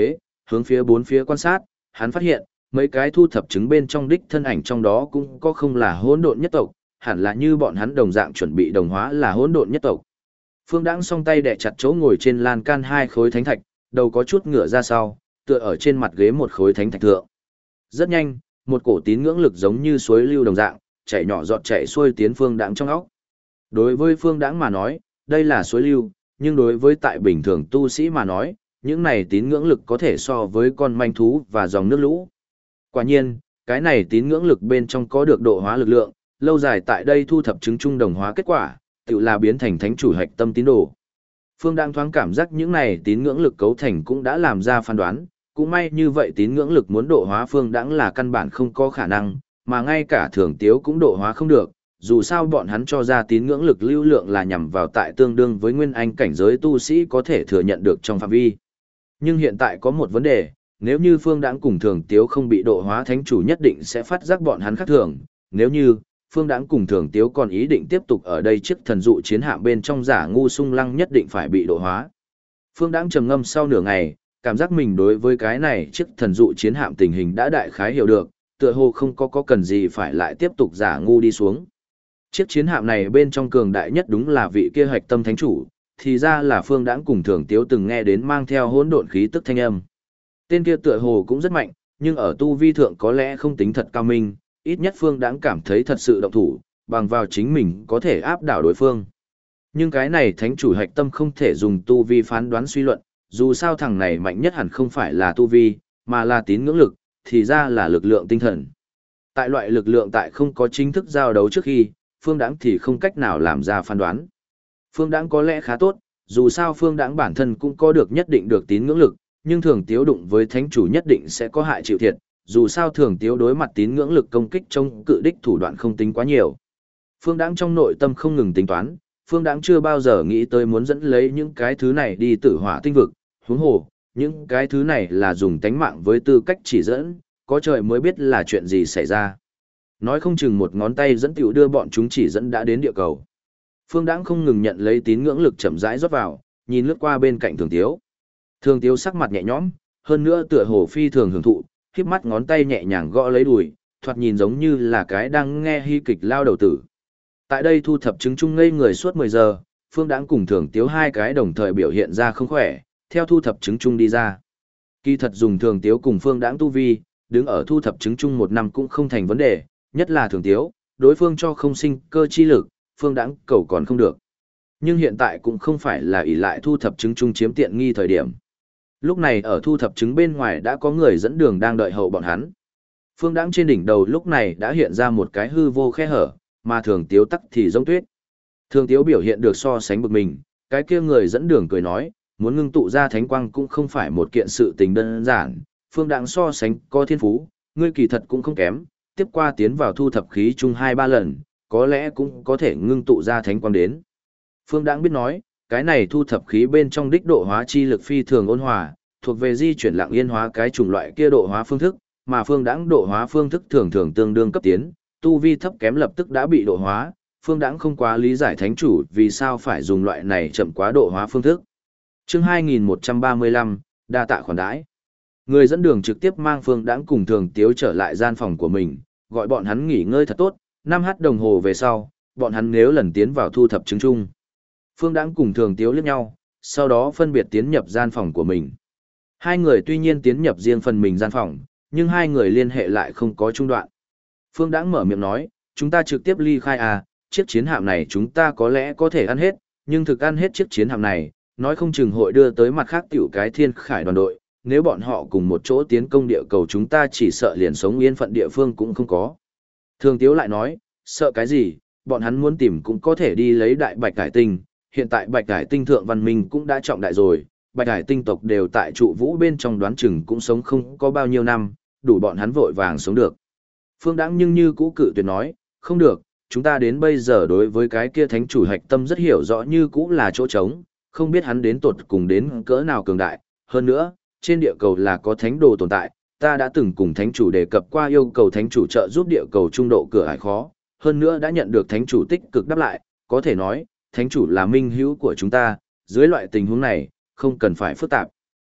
hướng phía bốn phía quan sát, hắn phát hiện, mấy cái thu thập chứng bên trong đích thân ảnh trong đó cũng có không là hỗn độn nhất tộc, hẳn là như bọn hắn đồng dạng chuẩn bị đồng hóa là hỗn độn nhất tộc. Phương Đãng song tay đè chặt chỗ ngồi trên lan can hai khối thánh thạch, đầu có chút ngửa ra sau, tựa ở trên mặt ghế một khối thánh thạch thượng. Rất nhanh, một cổ tín ngưỡng lực giống như suối lưu đồng dạng, chảy nhỏ giọt chảy xuôi tiến Phương Đãng trong óc. Đối với Phương Đãng mà nói, đây là suối lưu, nhưng đối với tại bình thường tu sĩ mà nói, những này tín ngưỡng lực có thể so với con manh thú và dòng nước lũ. Quả nhiên, cái này tín ngưỡng lực bên trong có được độ hóa lực lượng, lâu dài tại đây thu thập chứng trung đồng hóa kết quả, tự là biến thành thánh chủ hạch tâm tín đồ. Phương đang thoáng cảm giác những này tín ngưỡng lực cấu thành cũng đã làm ra phán đoán, cũng may như vậy tín ngưỡng lực muốn độ hóa Phương đãng là căn bản không có khả năng, mà ngay cả Thường Tiếu cũng độ hóa không được, dù sao bọn hắn cho ra tín ngưỡng lực lưu lượng là nhằm vào tại tương đương với nguyên anh cảnh giới tu sĩ có thể thừa nhận được trong phạm vi. Nhưng hiện tại có một vấn đề, nếu như Phương Đãng cùng Thường Tiếu không bị độ hóa thánh chủ nhất định sẽ phát giác bọn hắn khác thường, nếu như Phương Đãng cùng Thường Tiếu còn ý định tiếp tục ở đây chiếc thần dụ chiến hạm bên trong giả ngu sung lăng nhất định phải bị độ hóa. Phương Đãng trầm ngâm sau nửa ngày, cảm giác mình đối với cái này chiếc thần dụ chiến hạm tình hình đã đại khái hiểu được, tựa hồ không có cần gì phải lại tiếp tục giả ngu đi xuống. Chiếc chiến hạm này bên trong cường đại nhất đúng là vị kia hạch tâm thánh chủ, thì ra là Phương Đãng cùng Thường Tiếu từng nghe đến mang theo hỗn độn khí tức thanh âm. Tên kia tựa hồ cũng rất mạnh, nhưng ở tu vi thượng có lẽ không tính thật cao minh, ít nhất Phương Đãng cảm thấy thật sự động thủ, bằng vào chính mình có thể áp đảo đối phương. Nhưng cái này thánh chủ hạch tâm không thể dùng tu vi phán đoán suy luận, dù sao thằng này mạnh nhất hẳn không phải là tu vi, mà là tín ngưỡng lực, thì ra là lực lượng tinh thần. Tại loại lực lượng tại không có chính thức giao đấu trước khi, Phương Đãng thì không cách nào làm ra phán đoán. Phương Đãng có lẽ khá tốt, dù sao Phương Đãng bản thân cũng có được nhất định được tín ngưỡng lực, nhưng Thường Tiếu đụng với thánh chủ nhất định sẽ có hại chịu thiệt, dù sao Thường Tiếu đối mặt tín ngưỡng lực công kích trong cự đích thủ đoạn không tính quá nhiều. Phương Đãng trong nội tâm không ngừng tính toán, Phương Đãng chưa bao giờ nghĩ tới muốn dẫn lấy những cái thứ này đi tử hỏa tinh vực, huống hồ, những cái thứ này là dùng tánh mạng với tư cách chỉ dẫn, có trời mới biết là chuyện gì xảy ra. Nói không chừng một ngón tay dẫn tiểu đưa bọn chúng chỉ dẫn đã đến địa cầu. Phương Đãng không ngừng nhận lấy tín ngưỡng lực chậm rãi rót vào, nhìn lướt qua bên cạnh Thường Tiếu. Thường Tiếu sắc mặt nhẹ nhõm, hơn nữa tựa hồ phi thường hưởng thụ, khép mắt ngón tay nhẹ nhàng gõ lấy đùi, thoạt nhìn giống như là cái đang nghe hy kịch lao đầu tử. Tại đây thu thập chứng chung ngây người suốt 10 giờ, Phương Đãng cùng Thường Tiếu hai cái đồng thời biểu hiện ra không khỏe, theo thu thập chứng chung đi ra. Kỳ thật dùng Thường Tiếu cùng Phương Đãng tu vi, đứng ở thu thập chứng chung một năm cũng không thành vấn đề, nhất là Thường Tiếu, đối phương cho không sinh cơ chi lực, Phương Đãng cầu còn không được. Nhưng hiện tại cũng không phải là ỷ lại thu thập chứng chung chiếm tiện nghi thời điểm. Lúc này ở thu thập chứng bên ngoài đã có người dẫn đường đang đợi hậu bọn hắn. Phương Đãng trên đỉnh đầu lúc này đã hiện ra một cái hư vô khe hở, mà Thường Tiếu tắc thì giống tuyết. Thường Tiếu biểu hiện được so sánh bực mình, cái kia người dẫn đường cười nói, muốn ngưng tụ ra thánh quang cũng không phải một kiện sự tình đơn giản, Phương Đãng so sánh có thiên phú, ngươi kỳ thật cũng không kém, tiếp qua tiến vào thu thập khí chung 2-3 lần, có lẽ cũng có thể ngưng tụ ra thánh quang đến. Phương Đãng biết nói, cái này thu thập khí bên trong đích độ hóa chi lực phi thường ôn hòa, thuộc về di chuyển lặng yên hóa cái chủng loại kia độ hóa phương thức, mà Phương Đãng độ hóa phương thức thường thường tương đương cấp tiến, tu vi thấp kém lập tức đã bị độ hóa, Phương Đãng không quá lý giải thánh chủ vì sao phải dùng loại này chậm quá độ hóa phương thức. Chương 2135, đa tạ khoản đãi. Người dẫn đường trực tiếp mang Phương Đãng cùng Thường Tiếu trở lại gian phòng của mình, gọi bọn hắn nghỉ ngơi thật tốt, 5h đồng hồ về sau, bọn hắn nếu lần tiến vào thu thập chứng chung. Phương Đãng cùng Thường Tiếu liếc nhau, sau đó phân biệt tiến nhập gian phòng của mình. Hai người tuy nhiên tiến nhập riêng phần mình gian phòng, nhưng hai người liên hệ lại không có trung đoạn. Phương Đãng mở miệng nói, chúng ta trực tiếp ly khai à, chiếc chiến hạm này chúng ta có lẽ có thể ăn hết, nhưng thực ăn hết chiếc chiến hạm này, nói không chừng hội đưa tới mặt khác tiểu cái thiên khải đoàn đội, nếu bọn họ cùng một chỗ tiến công địa cầu chúng ta chỉ sợ liền sống yên phận địa phương cũng không có. Thường Tiếu lại nói, sợ cái gì, bọn hắn muốn tìm cũng có thể đi lấy đại bạch cải tinh, hiện tại bạch cải tinh thượng văn minh cũng đã trọng đại rồi, bạch cải tinh tộc đều tại trụ vũ bên trong đoán chừng cũng sống không có bao nhiêu năm, đủ bọn hắn vội vàng sống được. Phương Đãng nhưng như cũ cự tuyệt nói, không được, chúng ta đến bây giờ đối với cái kia thánh chủ hạch tâm rất hiểu rõ như cũ là chỗ trống, không biết hắn đến tột cùng đến cỡ nào cường đại, hơn nữa, trên địa cầu là có thánh đồ tồn tại, ta đã từng cùng thánh chủ đề cập qua yêu cầu thánh chủ trợ giúp địa cầu trung độ cửa ải khó, hơn nữa đã nhận được thánh chủ tích cực đáp lại, có thể nói, thánh chủ là minh hữu của chúng ta, dưới loại tình huống này, không cần phải phức tạp.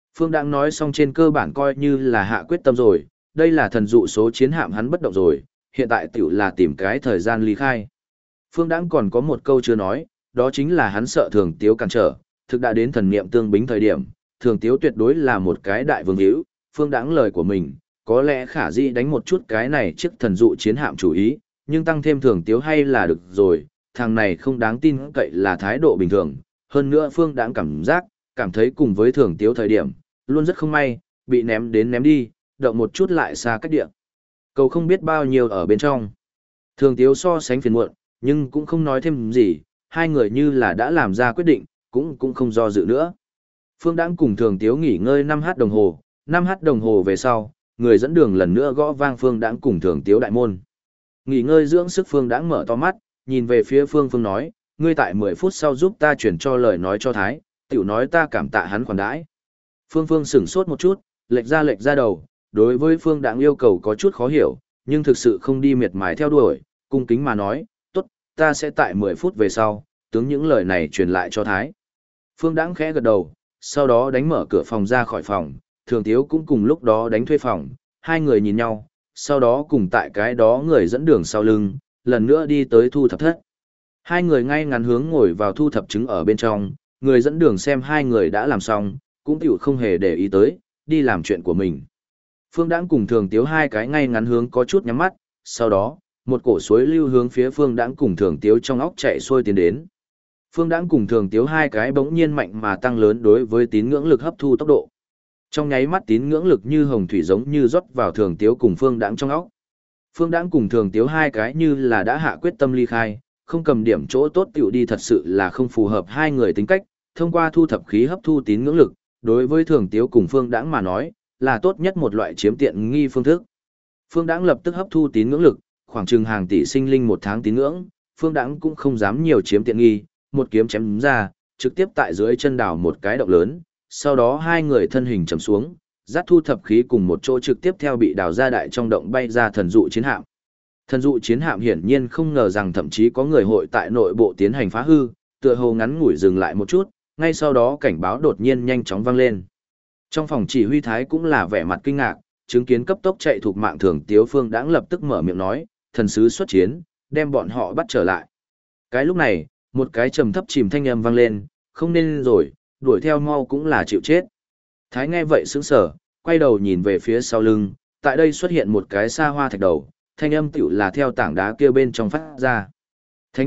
Phương Đãng nói xong trên cơ bản coi như là hạ quyết tâm rồi, đây là thần dụ số chiến hạm hắn bất động rồi, hiện tại tiểu là tìm cái thời gian ly khai. Phương Đãng còn có một câu chưa nói, đó chính là hắn sợ Thường Tiếu cản trở, thực đã đến thần niệm tương bính thời điểm, Thường Tiếu tuyệt đối là một cái đại vương hữu, Phương Đãng lời của mình, có lẽ khả dĩ đánh một chút cái này chiếc thần dụ chiến hạm chủ ý, nhưng tăng thêm Thường Tiếu hay là được rồi, thằng này không đáng tin cậy là thái độ bình thường, hơn nữa Phương Đãng cảm thấy cùng với Thường Tiếu thời điểm, luôn rất không may, bị ném đến ném đi, động một chút lại xa cách địa. Cầu không biết bao nhiêu ở bên trong. Thường Tiếu so sánh phiền muộn, nhưng cũng không nói thêm gì, hai người như là đã làm ra quyết định, cũng không do dự nữa. Phương Đãng cùng Thường Tiếu nghỉ ngơi 5h đồng hồ, 5h đồng hồ về sau, người dẫn đường lần nữa gõ vang Phương Đãng cùng Thường Tiếu đại môn. Nghỉ ngơi dưỡng sức Phương Đãng mở to mắt, nhìn về phía Phương nói, ngươi tại 10 phút sau giúp ta chuyển cho lời nói cho Thái, tiểu nói ta cảm tạ hắn khoản đãi. Phương sửng sốt một chút, lệch ra đầu, đối với Phương Đãng yêu cầu có chút khó hiểu, nhưng thực sự không đi miệt mài theo đuổi, cung kính mà nói, tốt, ta sẽ tại 10 phút về sau, tướng những lời này truyền lại cho Thái. Phương Đãng khẽ gật đầu, sau đó đánh mở cửa phòng ra khỏi phòng, Thường Tiếu cũng cùng lúc đó đánh thuê phòng, hai người nhìn nhau, sau đó cùng tại cái đó người dẫn đường sau lưng, lần nữa đi tới thu thập thất. Hai người ngay ngắn hướng ngồi vào thu thập trứng ở bên trong, người dẫn đường xem hai người đã làm xong, cũng tiểu không hề để ý tới, đi làm chuyện của mình. Phương Đãng cùng Thường Tiếu hai cái ngay ngắn hướng có chút nhắm mắt, sau đó, một cổ suối lưu hướng phía Phương Đãng cùng Thường Tiếu trong óc chạy xuôi tiến đến. Phương Đãng cùng Thường Tiếu hai cái bỗng nhiên mạnh mà tăng lớn đối với tín ngưỡng lực hấp thu tốc độ. Trong nháy mắt tín ngưỡng lực như hồng thủy giống như rót vào Thường Tiếu cùng Phương Đãng trong óc. Phương Đãng cùng Thường Tiếu hai cái như là đã hạ quyết tâm ly khai, không cầm điểm chỗ tốt tiểu đi thật sự là không phù hợp hai người tính cách, thông qua thu thập khí hấp thu tín ngưỡng lực, đối với Thường Tiếu cùng Phương Đãng mà nói, là tốt nhất một loại chiếm tiện nghi phương thức. Phương Đãng lập tức hấp thu tín ngưỡng lực, khoảng chừng hàng tỷ sinh linh một tháng tín ngưỡng, Phương Đãng cũng không dám nhiều chiếm tiện nghi, một kiếm chém ra, trực tiếp tại dưới chân đào một cái động lớn, sau đó hai người thân hình chầm xuống, dắt thu thập khí cùng một chỗ trực tiếp theo bị đào ra đại trong động bay ra thần dụ chiến hạm. Thần dụ chiến hạm hiển nhiên không ngờ rằng thậm chí có người hội tại nội bộ tiến hành phá hư, tựa hồ ngắn ngủi dừng lại một chút, ngay sau đó cảnh báo đột nhiên nhanh chóng vang lên. Trong phòng chỉ huy Thái cũng là vẻ mặt kinh ngạc, chứng kiến cấp tốc chạy thuộc mạng Thường Tiếu Phương Đãng lập tức mở miệng nói, thần sứ xuất chiến, đem bọn họ bắt trở lại. Cái lúc này, một cái trầm thấp chìm thanh âm vang lên, không nên rồi, đuổi theo mau cũng là chịu chết. Thái nghe vậy sững sờ, quay đầu nhìn về phía sau lưng, tại đây xuất hiện một cái xa hoa thạch đầu, thanh âm tiểu là theo tảng đá kia bên trong phát ra. Thánh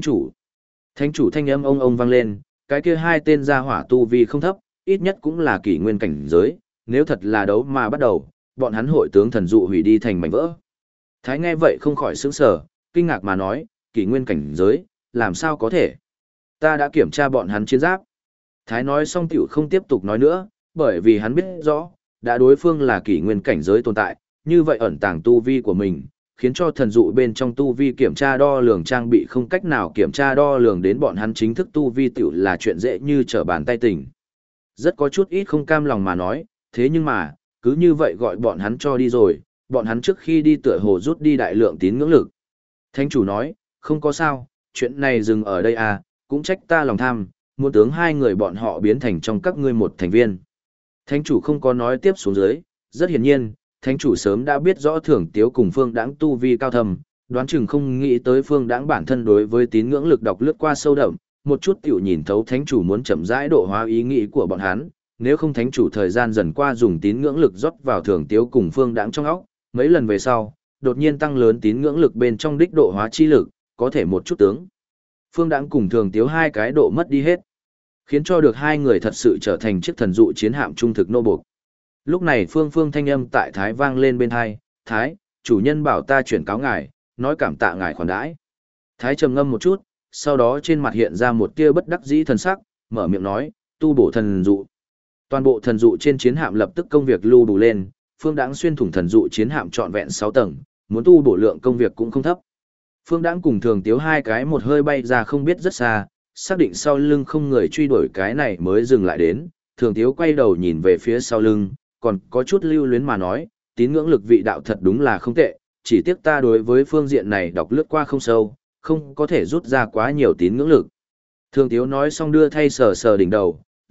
chủ thanh âm ông vang lên, cái kia hai tên gia hỏa tu vi không thấp, ít nhất cũng là kỷ nguyên cảnh giới, nếu thật là đấu mà bắt đầu, bọn hắn hội tướng thần dụ hủy đi thành mảnh vỡ. Thái nghe vậy không khỏi sững sờ, kinh ngạc mà nói, kỷ nguyên cảnh giới, làm sao có thể? Ta đã kiểm tra bọn hắn chiến giáp. Thái nói xong tiểu không tiếp tục nói nữa, bởi vì hắn biết rõ, đã đối phương là kỷ nguyên cảnh giới tồn tại, như vậy ẩn tàng tu vi của mình, khiến cho thần dụ bên trong tu vi kiểm tra đo lường trang bị không cách nào kiểm tra đo lường đến bọn hắn chính thức tu vi tiểu là chuyện dễ như trở bàn tay tỉnh. Rất có chút ít không cam lòng mà nói, thế nhưng mà, cứ như vậy gọi bọn hắn cho đi rồi, bọn hắn trước khi đi tựa hồ rút đi đại lượng tín ngưỡng lực. Thánh chủ nói, không có sao, chuyện này dừng ở đây à, cũng trách ta lòng tham, muốn tướng hai người bọn họ biến thành trong các ngươi một thành viên. Thánh chủ không có nói tiếp xuống dưới, rất hiển nhiên, thánh chủ sớm đã biết rõ Thường Tiếu cùng Phương Đãng tu vi cao thầm, đoán chừng không nghĩ tới Phương Đãng bản thân đối với tín ngưỡng lực đọc lướt qua sâu đậm, một chút tiểu nhìn thấu thánh chủ muốn chậm rãi độ hóa ý nghĩ của bọn hắn, nếu không thánh chủ thời gian dần qua dùng tín ngưỡng lực rót vào Thường Tiếu cùng Phương Đãng trong óc, mấy lần về sau, đột nhiên tăng lớn tín ngưỡng lực bên trong đích độ hóa chi lực, có thể một chút tướng. Phương Đãng cùng Thường Tiếu hai cái độ mất đi hết, khiến cho được hai người thật sự trở thành chiếc thần dụ chiến hạm trung thực nô buộc. Lúc này Phương thanh âm tại Thái vang lên bên hai, Thái, chủ nhân bảo ta chuyển cáo ngài, nói cảm tạ ngài khoản đãi. Thái trầm ngâm một chút, sau đó trên mặt hiện ra một tia bất đắc dĩ thần sắc, mở miệng nói, tu bổ thần dụ. Toàn bộ thần dụ trên chiến hạm lập tức công việc lưu đủ lên, Phương Đãng xuyên thủng thần dụ chiến hạm trọn vẹn 6 tầng, muốn tu bổ lượng công việc cũng không thấp. Phương Đãng cùng Thường Tiếu hai cái một hơi bay ra không biết rất xa, xác định sau lưng không người truy đuổi cái này mới dừng lại đến, Thường Tiếu quay đầu nhìn về phía sau lưng, còn có chút lưu luyến mà nói, tín ngưỡng lực vị đạo thật đúng là không tệ, chỉ tiếc ta đối với phương diện này đọc lướt qua không sâu, không có thể rút ra quá nhiều tín ngưỡng lực. Thường Tiếu nói xong đưa thay sờ sờ đỉnh đầu,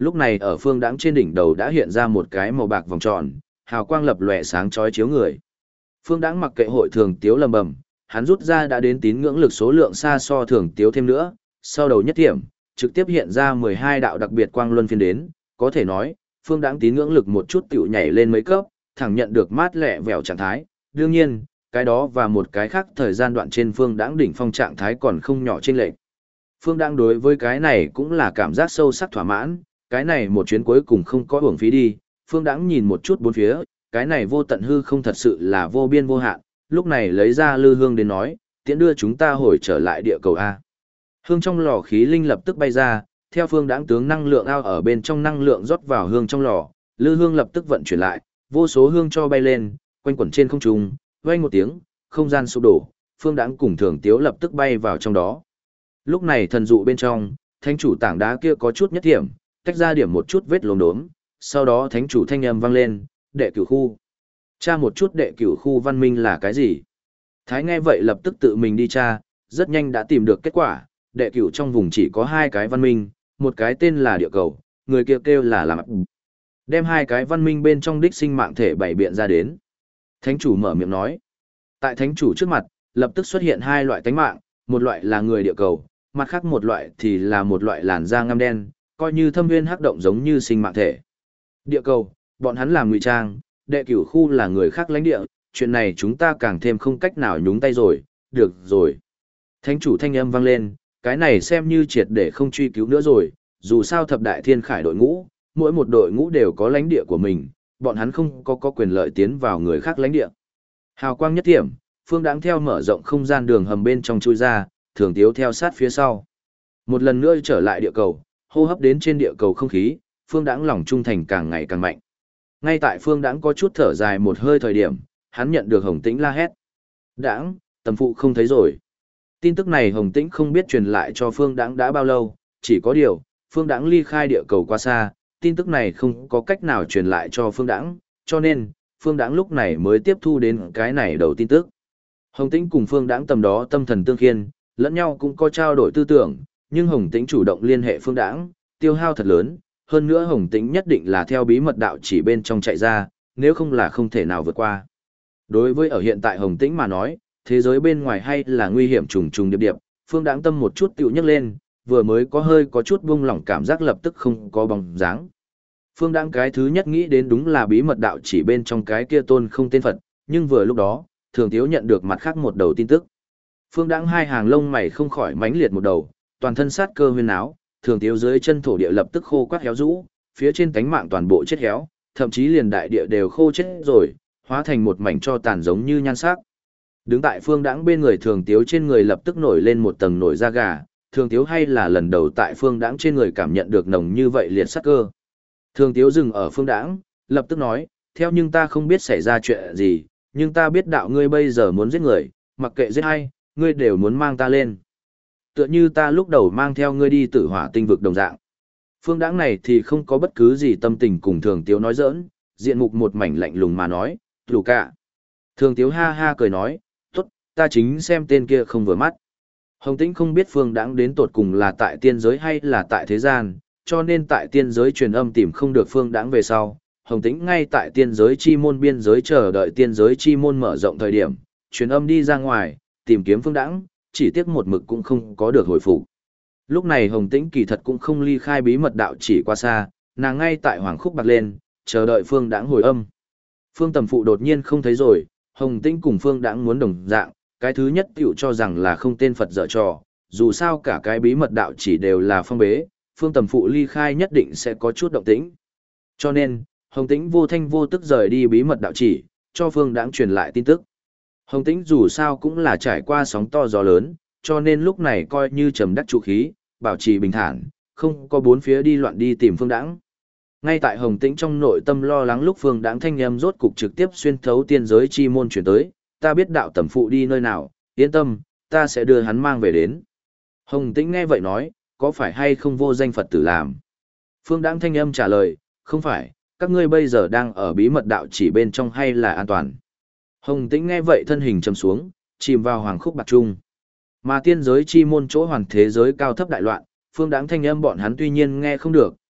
Lúc này ở phương đãng trên đỉnh đầu đã hiện ra một cái màu bạc vòng tròn, hào quang lập lòe sáng chói chiếu người. Phương đãng mặc kệ hội thường tiếu lầm bầm, hắn rút ra đã đến tín ngưỡng lực số lượng xa so thường tiếu thêm nữa, sau đầu nhất thiểm, trực tiếp hiện ra 12 đạo đặc biệt quang luân phiên đến, có thể nói, phương đãng tín ngưỡng lực một chút tiểu nhảy lên mấy cấp, thẳng nhận được mát lẹ vẻo trạng thái. Đương nhiên, cái đó và một cái khác thời gian đoạn trên phương đãng đỉnh phong trạng thái còn không nhỏ trên lệch. Phương đãng đối với cái này cũng là cảm giác sâu sắc thỏa mãn, cái này một chuyến cuối cùng không có uổng phí đi. Phương đãng nhìn một chút bốn phía, cái này vô tận hư không thật sự là vô biên vô hạn, lúc này lấy ra lư hương đến nói, tiễn đưa chúng ta hồi trở lại địa cầu A. Hương trong lò khí linh lập tức bay ra, theo phương đãng tướng năng lượng ao ở bên trong năng lượng rót vào hương trong lò, lư hương lập tức vận chuyển lại, vô số hương cho bay lên, quanh quẩn trên không trung, vang một tiếng, không gian sụp đổ, phương đãng cùng thường tiếu lập tức bay vào trong đó. Lúc này thần dụ bên trong, thánh chủ tảng đá kia có chút nhất điểm, tách ra điểm một chút vết lốm đốm, sau đó thánh chủ thanh âm vang lên, đệ cửu khu. Tra một chút đệ cửu khu văn minh là cái gì? Thái nghe vậy lập tức tự mình đi tra, rất nhanh đã tìm được kết quả, đệ cửu trong vùng chỉ có 2 cái văn minh, một cái tên là địa cầu, người kia kêu là làm đem 2 cái văn minh bên trong đích sinh mạng thể bày biện ra đến. Thánh chủ mở miệng nói. Tại thánh chủ trước mặt, lập tức xuất hiện 2 loại tánh mạng, một loại là người địa cầu, mặt khác một loại thì là một loại làn da ngăm đen, coi như thâm viên hắc động giống như sinh mạng thể. Địa cầu, bọn hắn làm ngụy trang, đệ cửu khu là người khác lãnh địa, chuyện này chúng ta càng thêm không cách nào nhúng tay rồi, được rồi. Thánh chủ thanh âm vang lên, cái này xem như triệt để không truy cứu nữa rồi, dù sao thập đại thiên khải đội ngũ, mỗi một đội ngũ đều có lãnh địa của mình, bọn hắn không có quyền lợi tiến vào người khác lãnh địa. Hào quang nhất thiểm, phương đãng theo mở rộng không gian đường hầm bên trong chui ra, thường tiếu theo sát phía sau. Một lần nữa trở lại địa cầu, hô hấp đến trên địa cầu không khí, phương đãng lòng trung thành càng ngày càng mạnh. Ngay tại phương đãng có chút thở dài một hơi thời điểm, hắn nhận được Hồng Tĩnh la hét. Đãng, tầm phụ không thấy rồi. Tin tức này Hồng Tĩnh không biết truyền lại cho phương đãng đã bao lâu, chỉ có điều, phương đãng ly khai địa cầu quá xa, tin tức này không có cách nào truyền lại cho phương đãng, cho nên, phương đãng lúc này mới tiếp thu đến cái này đầu tin tức. Hồng Tĩnh cùng phương đãng tầm đó tâm thần tương khiên, lẫn nhau cũng có trao đổi tư tưởng, nhưng Hồng Tĩnh chủ động liên hệ phương đãng, tiêu hao thật lớn, hơn nữa Hồng Tĩnh nhất định là theo bí mật đạo chỉ bên trong chạy ra, nếu không là không thể nào vượt qua. Đối với ở hiện tại Hồng Tĩnh mà nói, thế giới bên ngoài hay là nguy hiểm trùng trùng điệp điệp, phương đãng tâm một chút tiểu nhấc lên, vừa mới có chút buông lỏng cảm giác lập tức không có bóng dáng. Phương đãng cái thứ nhất nghĩ đến đúng là bí mật đạo chỉ bên trong cái kia tôn không tên Phật, nhưng vừa lúc đó, thường tiếu nhận được mặt khác một đầu tin tức. Phương đãng 2 hàng lông mày không khỏi mãnh liệt một đầu, toàn thân sát cơ huyên áo, thường tiếu dưới chân thổ địa lập tức khô quắt héo rũ, phía trên cánh mạng toàn bộ chết héo, thậm chí liền đại địa đều khô chết rồi, hóa thành một mảnh tro tàn giống như nhan sắc. Đứng tại phương đãng bên người thường tiếu trên người lập tức nổi lên một tầng nổi da gà, thường tiếu hay là lần đầu tại phương đãng trên người cảm nhận được nồng như vậy liệt sát cơ. Thường tiếu dừng ở phương đãng, lập tức nói, theo nhưng ta không biết xảy ra chuyện gì, nhưng ta biết đạo ngươi bây giờ muốn giết người, mặc kệ giết hay, ngươi đều muốn mang ta lên. Tựa như ta lúc đầu mang theo ngươi đi tử hỏa tinh vực đồng dạng. Phương đãng này thì không có bất cứ gì tâm tình cùng thường tiếu nói giỡn, diện mục một mảnh lạnh lùng mà nói, đủ cả. Thường tiếu ha ha cười nói, tốt, ta chính xem tên kia không vừa mắt. Hồng Tĩnh không biết phương đãng đến tột cùng là tại tiên giới hay là tại thế gian, cho nên tại tiên giới truyền âm tìm không được phương đãng về sau. Hồng Tĩnh ngay tại tiên giới chi môn biên giới chờ đợi tiên giới chi môn mở rộng thời điểm, truyền âm đi ra ngoài, tìm kiếm phương đãng, chỉ tiếc một mực cũng không có được hồi phục. Lúc này Hồng Tĩnh kỳ thật cũng không ly khai bí mật đạo chỉ qua xa, nàng ngay tại Hoàng Khúc Bạc lên, chờ đợi phương đãng hồi âm. Phương Tầm Phụ đột nhiên không thấy rồi, Hồng Tĩnh cùng phương đãng muốn đồng dạng, cái thứ nhất tiểu cho rằng là không tên Phật dở trò, dù sao cả cái bí mật đạo chỉ đều là phong bế, Phương Tầm Phụ ly khai nhất định sẽ có chút động tĩnh. Cho nên, Hồng Tĩnh vô thanh vô tức rời đi bí mật đạo chỉ, cho phương đãng truyền lại tin tức. Hồng Tĩnh dù sao cũng là trải qua sóng to gió lớn, cho nên lúc này coi như trầm đắc trụ khí, bảo trì bình thản, không có bốn phía đi loạn đi tìm phương đãng. Ngay tại Hồng Tĩnh trong nội tâm lo lắng lúc phương đãng thanh âm rốt cục trực tiếp xuyên thấu tiên giới chi môn chuyển tới, ta biết đạo Tầm Phụ đi nơi nào, yên tâm, ta sẽ đưa hắn mang về đến. Hồng Tĩnh nghe vậy nói, có phải hay không vô danh Phật tử làm? Phương đãng thanh âm trả lời, không phải, các ngươi bây giờ đang ở bí mật đạo chỉ bên trong hay là an toàn? Hồng Tĩnh nghe vậy thân hình trầm xuống, chìm vào Hoàng Khúc Bạc trung. Mà tiên giới chi môn chỗ hoàn thế giới cao thấp đại loạn, phương đãng thanh âm bọn hắn tuy nhiên nghe không được,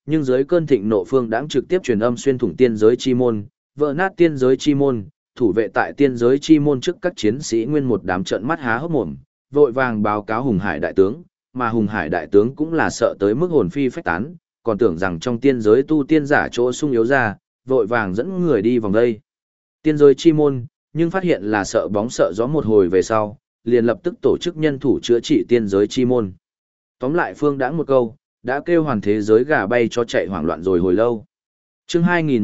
nhưng dưới cơn thịnh nộ Phương Đãng trực tiếp truyền âm xuyên thủng tiên giới chi môn, vỡ nát tiên giới chi môn, thủ vệ tại tiên giới chi môn trước các chiến sĩ nguyên một đám trợn mắt há hốc mồm, vội vàng báo cáo Hùng Hải đại tướng, mà Hùng Hải đại tướng cũng là sợ tới mức hồn phi phách tán, còn tưởng rằng trong tiên giới tu tiên giả chỗ sung yếu ra, vội vàng dẫn người đi vòng đây. Tiên giới chi môn, nhưng phát hiện là sợ bóng sợ gió một hồi về sau, liền lập tức tổ chức nhân thủ chữa trị tiên giới chi môn. Tóm lại Phương Đãng một câu, đã kêu hoàn thế giới gà bay cho chạy hoảng loạn rồi hồi lâu. Chương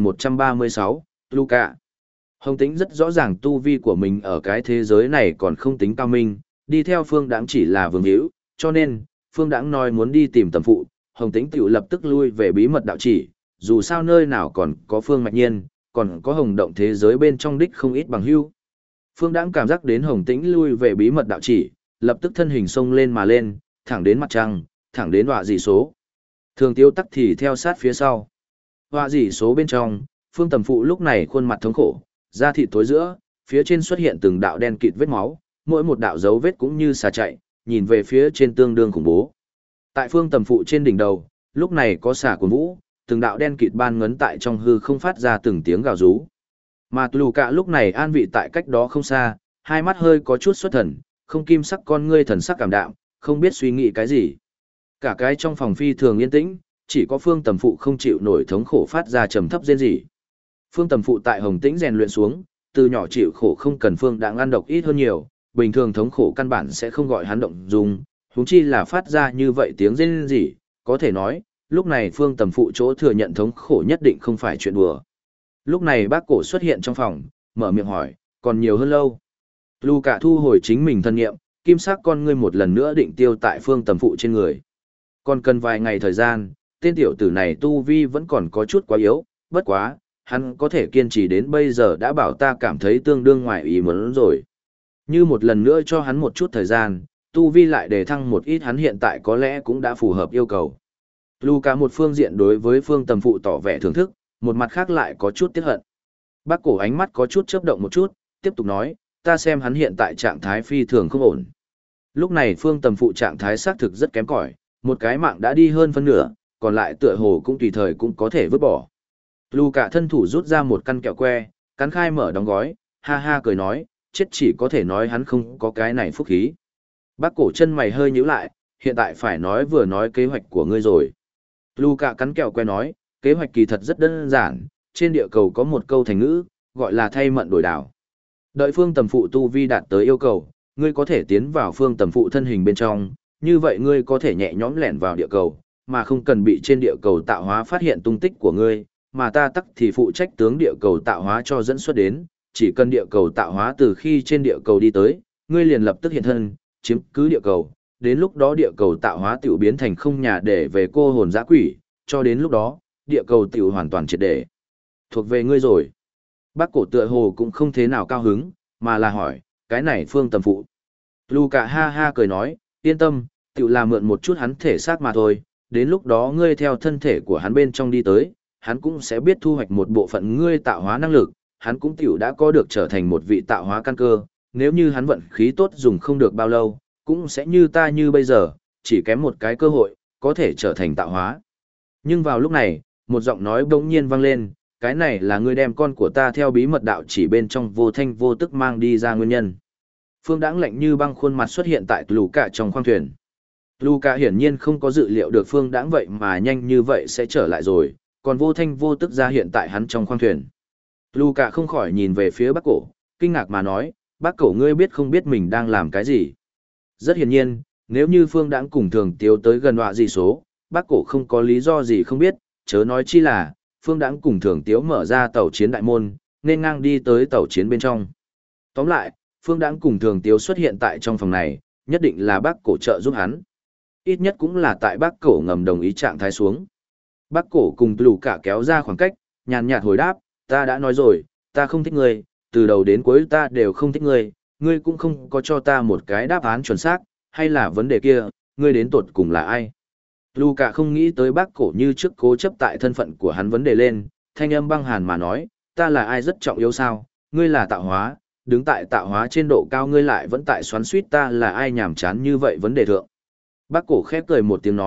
2136, Luca. Hồng Tĩnh rất rõ ràng tu vi của mình ở cái thế giới này còn không tính cao minh, đi theo Phương Đãng chỉ là vương hữu, cho nên, Phương Đãng nói muốn đi tìm tầm phụ, Hồng Tĩnh tiểu lập tức lui về bí mật đạo chỉ, dù sao nơi nào còn có Phương Mạch Nhiên, còn có hồng động thế giới bên trong đích không ít bằng hữu. Phương Đãng cảm giác đến Hồng Tĩnh lui về bí mật đạo chỉ, lập tức thân hình xông lên mà lên, thẳng đến mặt trăng, thẳng đến họa dị số. Thường Tiêu tắc thì theo sát phía sau. Họa dị số bên trong, Phương Tầm Phụ lúc này khuôn mặt thống khổ, da thịt tối giữa, phía trên xuất hiện từng đạo đen kịt vết máu, mỗi một đạo dấu vết cũng như xà chạy, nhìn về phía trên tương đương khủng bố. Tại Phương Tầm Phụ trên đỉnh đầu, lúc này có xà cuồng vũ, từng đạo đen kịt ban ngấn tại trong hư không phát ra từng tiếng gào rú. Mà Luca lúc này an vị tại cách đó không xa, hai mắt hơi có chút xuất thần, không kim sắc con ngươi thần sắc cảm đạm, không biết suy nghĩ cái gì. Cả cái trong phòng phi thường yên tĩnh, chỉ có Phương Tầm Phụ không chịu nổi thống khổ phát ra trầm thấp rên rỉ. Phương Tầm Phụ tại Hồng Tĩnh rèn luyện xuống, từ nhỏ chịu khổ không cần Phương Đãng ăn độc ít hơn nhiều, bình thường thống khổ căn bản sẽ không gọi hắn động dung, huống chi là phát ra như vậy tiếng rên rỉ, có thể nói, lúc này Phương Tầm Phụ chỗ thừa nhận thống khổ nhất định không phải chuyện đùa. Lúc này bác cổ xuất hiện trong phòng, mở miệng hỏi, còn nhiều hơn lâu. Luca thu hồi chính mình thân nghiệm, kim sắc con ngươi một lần nữa định tiêu tại Phương Tầm Phụ trên người. Còn cần vài ngày thời gian, tên tiểu tử này tu vi vẫn còn có chút quá yếu, bất quá, hắn có thể kiên trì đến bây giờ đã bảo ta cảm thấy tương đương ngoài ý muốn rồi. Như một lần nữa cho hắn một chút thời gian, tu vi lại đề thăng một ít hắn hiện tại có lẽ cũng đã phù hợp yêu cầu. Luca một phương diện đối với Phương Tầm Phụ tỏ vẻ thưởng thức, một mặt khác lại có chút tiếc hận. Bác cổ ánh mắt có chút chớp động một chút, tiếp tục nói, ta xem hắn hiện tại trạng thái phi thường không ổn. Lúc này Phương Tầm Phụ trạng thái xác thực rất kém cỏi, một cái mạng đã đi hơn phân nửa, còn lại tựa hồ cũng tùy thời cũng có thể vứt bỏ. Luca thân thủ rút ra một căn kẹo que, cắn khai mở đóng gói, ha ha cười nói, chết chỉ có thể nói hắn không có cái này phúc khí. Bác cổ chân mày hơi nhíu lại, hiện tại phải nói vừa nói kế hoạch của ngươi rồi. Luca cắn kẹo que nói, kế hoạch kỳ thật rất đơn giản, trên địa cầu có một câu thành ngữ, gọi là thay mận đổi đảo. Đợi Phương Tầm Phụ tu vi đạt tới yêu cầu, ngươi có thể tiến vào Phương Tầm Phụ thân hình bên trong, như vậy ngươi có thể nhẹ nhõm lẻn vào địa cầu, mà không cần bị trên địa cầu tạo hóa phát hiện tung tích của ngươi, mà ta tắc thì phụ trách tướng địa cầu tạo hóa cho dẫn xuất đến, chỉ cần địa cầu tạo hóa từ khi trên địa cầu đi tới, ngươi liền lập tức hiện thân, chiếm cứ địa cầu, đến lúc đó địa cầu tạo hóa tiểu biến thành không nhà để về cô hồn dã quỷ, cho đến lúc đó, địa cầu tiểu hoàn toàn triệt để thuộc về ngươi rồi. Bác cổ tựa hồ cũng không thế nào cao hứng, mà là hỏi, cái này Phương Tầm Phụ. Luca ha ha cười nói, yên tâm, tiểu là mượn một chút hắn thể xác mà thôi, đến lúc đó ngươi theo thân thể của hắn bên trong đi tới, hắn cũng sẽ biết thu hoạch một bộ phận ngươi tạo hóa năng lực, hắn cũng tiểu đã có được trở thành một vị tạo hóa căn cơ, nếu như hắn vận khí tốt dùng không được bao lâu, cũng sẽ như ta như bây giờ, chỉ kém một cái cơ hội, có thể trở thành tạo hóa. Nhưng vào lúc này, một giọng nói bỗng nhiên vang lên, cái này là ngươi đem con của ta theo bí mật đạo chỉ bên trong vô thanh vô tức mang đi ra nguyên nhân. Phương Đãng lạnh như băng khuôn mặt xuất hiện tại Luca trong khoang thuyền. Luca hiển nhiên không có dự liệu được Phương Đãng vậy mà nhanh như vậy sẽ trở lại rồi, còn vô thanh vô tức ra hiện tại hắn trong khoang thuyền. Luca không khỏi nhìn về phía bác cổ, kinh ngạc mà nói, bác cổ ngươi biết không biết mình đang làm cái gì. Rất hiển nhiên, nếu như Phương Đãng cùng Thường Tiếu tới gần họa dị số, bác cổ không có lý do gì không biết, chớ nói chi là, Phương Đãng cùng Thường Tiếu mở ra tàu chiến đại môn, nên ngang đi tới tàu chiến bên trong. Tóm lại, Phương Đãng cùng Thường Tiếu xuất hiện tại trong phòng này, nhất định là bác cổ trợ giúp hắn. Ít nhất cũng là tại bác cổ ngầm đồng ý trạng thái xuống. Bác cổ cùng Luca kéo ra khoảng cách, nhàn nhạt hồi đáp, ta đã nói rồi, ta không thích ngươi, từ đầu đến cuối ta đều không thích ngươi, ngươi cũng không có cho ta một cái đáp án chuẩn xác, hay là vấn đề kia, ngươi đến tột cùng là ai? Luca không nghĩ tới bác cổ như trước cố chấp tại thân phận của hắn vấn đề lên, thanh âm băng hàn mà nói, ta là ai rất trọng yếu sao, ngươi là tạo hóa, đứng tại tạo hóa trên độ cao ngươi lại vẫn tại xoắn suýt ta là ai nhảm chán như vậy vấn đề thượng. Bác cổ khép cười một tiếng nói,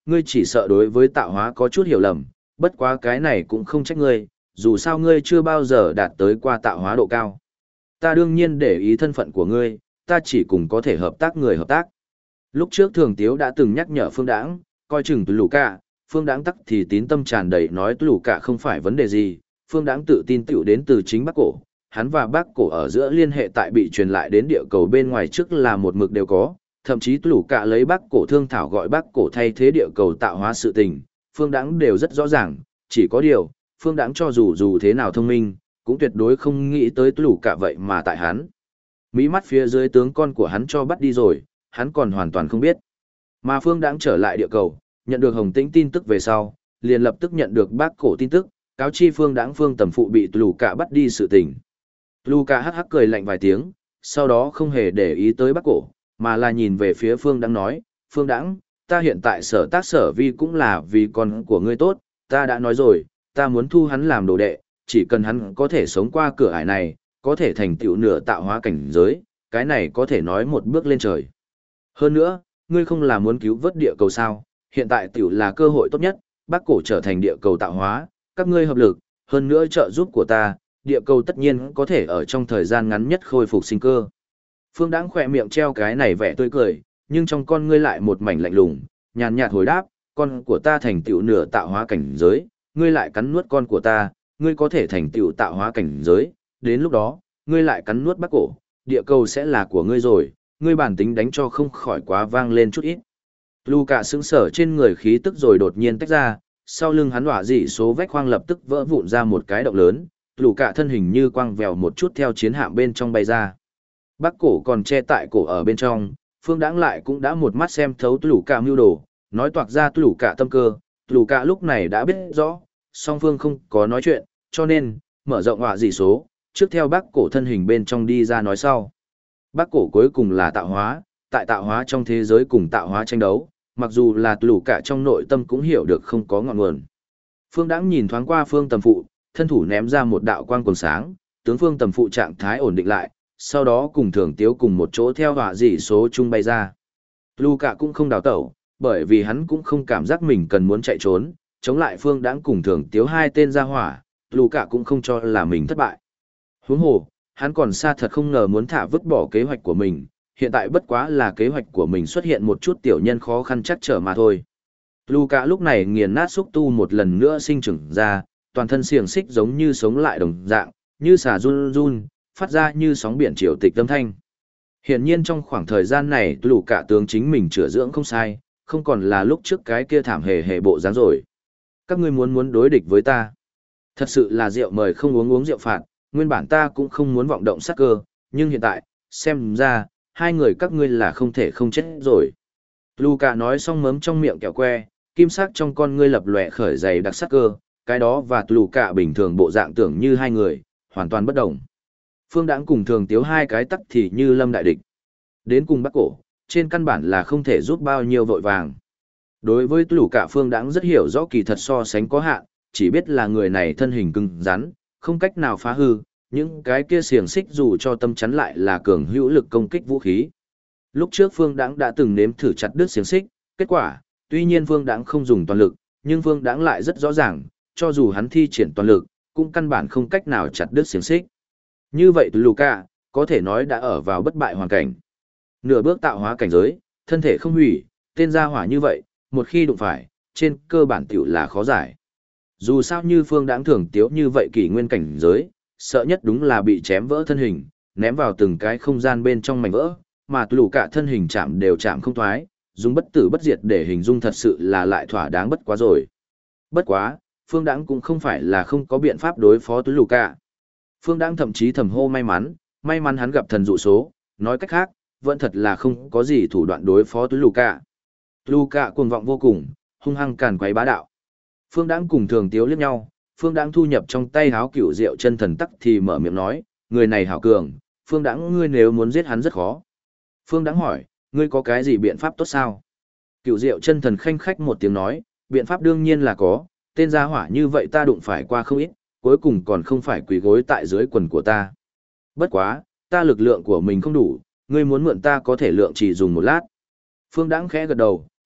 ngươi chỉ sợ đối với tạo hóa có chút hiểu lầm, bất quá cái này cũng không trách ngươi, dù sao ngươi chưa bao giờ đạt tới qua tạo hóa độ cao. Ta đương nhiên để ý thân phận của ngươi, ta chỉ cùng có thể hợp tác người hợp tác. Lúc trước Thường Tiếu đã từng nhắc nhở Phương Đãng, coi chừng Lũ Cả, Phương Đãng tắc thì tín tâm tràn đầy nói Lũ Cả không phải vấn đề gì, Phương Đãng tự tin tựu đến từ chính Bắc Cổ, hắn và Bắc Cổ ở giữa liên hệ tại bị truyền lại đến địa cầu bên ngoài trước là một mực đều có, thậm chí Lũ Cả lấy Bắc Cổ thương thảo gọi Bắc Cổ thay thế địa cầu tạo hóa sự tình, Phương Đãng đều rất rõ ràng, chỉ có điều, Phương Đãng cho dù thế nào thông minh, cũng tuyệt đối không nghĩ tới Lũ Cả vậy mà tại hắn. Mỹ mắt phía dưới tướng con của hắn cho bắt đi rồi, hắn còn hoàn toàn không biết. Mà Phương Đãng trở lại địa cầu, nhận được Hồng Tĩnh tin tức về sau, liền lập tức nhận được Bắc Cổ tin tức, cáo chi Phương Đãng Phương Tầm Phụ bị Lũ Cả bắt đi sự tình. Lũ Cả hắc hắc cười lạnh vài tiếng, sau đó không hề để ý tới Bắc Cổ, mà là nhìn về phía Phương Đãng nói, Phương Đãng, ta hiện tại sở tác sở vi cũng là vì con của ngươi tốt, ta đã nói rồi, ta muốn thu hắn làm đồ đệ, chỉ cần hắn có thể sống qua cửa ải này, có thể thành tựu nửa tạo hóa cảnh giới, cái này có thể nói một bước lên trời. Hơn nữa, ngươi không là muốn cứu vớt địa cầu sao, hiện tại tiểu là cơ hội tốt nhất, Bắc Cổ trở thành địa cầu tạo hóa, các ngươi hợp lực, hơn nữa trợ giúp của ta, địa cầu tất nhiên có thể ở trong thời gian ngắn nhất khôi phục sinh cơ. Phương Đãng khỏe miệng treo cái này vẻ tươi cười, nhưng trong con ngươi lại một mảnh lạnh lùng, nhàn nhạt hồi đáp, con của ta thành tựu nửa tạo hóa cảnh giới, ngươi lại cắn nuốt con của ta, ngươi có thể thành tựu tạo hóa cảnh giới, đến lúc đó, ngươi lại cắn nuốt Bắc Cổ, địa cầu sẽ là của ngươi rồi, ngươi bản tính đánh cho không khỏi quá vang lên chút ít. Lũ Cả sững sờ trên người khí tức rồi đột nhiên tách ra, sau lưng hắn hỏa dị số vách khoang lập tức vỡ vụn ra một cái động lớn, Lũ Cả thân hình như quang vèo một chút theo chiến hạm bên trong bay ra. Bắc Cổ còn che tại cổ ở bên trong, Phương Đãng lại cũng đã một mắt xem thấu Lũ Cả mưu đồ, nói toạc ra Lũ Cả tâm cơ, Lũ Cả lúc này đã biết rõ, song phương không có nói chuyện, cho nên, mở rộng hỏa dị số, trước theo Bắc Cổ thân hình bên trong đi ra nói sau. Bắc Cổ cuối cùng là tạo hóa, tại tạo hóa trong thế giới cùng tạo hóa tranh đấu, mặc dù là Lũ Cả trong nội tâm cũng hiểu được không có ngọn nguồn. Phương Đãng nhìn thoáng qua Phương Tầm Phụ, thân thủ ném ra một đạo quang quần sáng, tướng Phương Tầm Phụ trạng thái ổn định lại, sau đó cùng Thường Tiếu cùng một chỗ theo hỏa dị số chung bay ra. Lũ Cả cũng không đào tẩu, bởi vì hắn cũng không cảm giác mình cần muốn chạy trốn, chống lại Phương Đãng cùng Thường Tiếu hai tên ra hỏa, Lũ Cả cũng không cho là mình thất bại. Huống hồ, hắn còn xa thật không ngờ muốn thả vứt bỏ kế hoạch của mình, hiện tại bất quá là kế hoạch của mình xuất hiện một chút tiểu nhân khó khăn chắc trở mà thôi. Lũ Cả lúc này nghiền nát xúc tu một lần nữa sinh trưởng ra, toàn thân xiềng xích giống như sống lại đồng dạng, như xà run run, phát ra như sóng biển triều tịch âm thanh. Hiển nhiên trong khoảng thời gian này Lũ Cả tướng chính mình chữa dưỡng không sai, không còn là lúc trước cái kia thảm hề bộ dáng rồi. Các ngươi muốn đối địch với ta. Thật sự là rượu mời không uống rượu phạt, nguyên bản ta cũng không muốn vọng động sát cơ, nhưng hiện tại, xem ra, hai người các ngươi là không thể không chết rồi. Lũ Cả nói xong mớm trong miệng kẹo que, kim sắc trong con ngươi lập lòe khởi dày đặc sát cơ, cái đó và Lũ Cả bình thường bộ dạng tưởng như hai người, hoàn toàn bất đồng. Phương Đãng cùng Thường Tiếu hai cái tắc thì như lâm đại địch. Đến cùng Bắc Cổ, trên căn bản là không thể giúp bao nhiêu vội vàng. Đối với Lũ Cả Phương Đãng rất hiểu rõ kỳ thật so sánh có hạn, chỉ biết là người này thân hình cứng rắn, không cách nào phá hư, những cái kia xiềng xích dù cho tâm chắn lại là cường hữu lực công kích vũ khí. Lúc trước Phương Đãng đã từng nếm thử chặt đứt xiềng xích, kết quả, tuy nhiên Phương Đãng không dùng toàn lực, nhưng Phương Đãng lại rất rõ ràng, cho dù hắn thi triển toàn lực, cũng căn bản không cách nào chặt đứt xiềng xích. Như vậy Lũ Cả, có thể nói đã ở vào bất bại hoàn cảnh. Nửa bước tạo hóa cảnh giới, thân thể không hủy, tên gia hỏa như vậy, một khi đụng phải, trên cơ bản tiểu là khó giải. Dù sao như Phương Đãng Thường Tiếu như vậy kỷ nguyên cảnh giới, sợ nhất đúng là bị chém vỡ thân hình, ném vào từng cái không gian bên trong mảnh vỡ, mà Lũ Cả thân hình chạm đều chạm không thoái, dùng bất tử bất diệt để hình dung thật sự là lại thỏa đáng bất quá rồi. Bất quá, Phương Đãng cũng không phải là không có biện pháp đối phó Lũ Cả. Phương Đãng thậm chí thầm hô may mắn hắn gặp thần dụ số, nói cách khác, vẫn thật là không có gì thủ đoạn đối phó Lũ Cả. Lũ Cả cuồng vọng vô cùng, hung hăng càn quấy bá đạo. Phương Đãng cùng Thường Tiếu liếc nhau, Phương Đãng thu nhập trong tay háo cửu diệu chân thần tắc thì mở miệng nói, người này hảo cường, Phương Đãng ngươi nếu muốn giết hắn rất khó. Phương Đãng hỏi, ngươi có cái gì biện pháp tốt sao? Cửu diệu chân thần khanh khách một tiếng nói, biện pháp đương nhiên là có, tên gia hỏa như vậy ta đụng phải qua không ít, cuối cùng còn không phải quỳ gối tại dưới quần của ta. Bất quá, ta lực lượng của mình không đủ, ngươi muốn mượn ta có thể lượng chỉ dùng một lát. Phương Đãng khẽ gật đầu,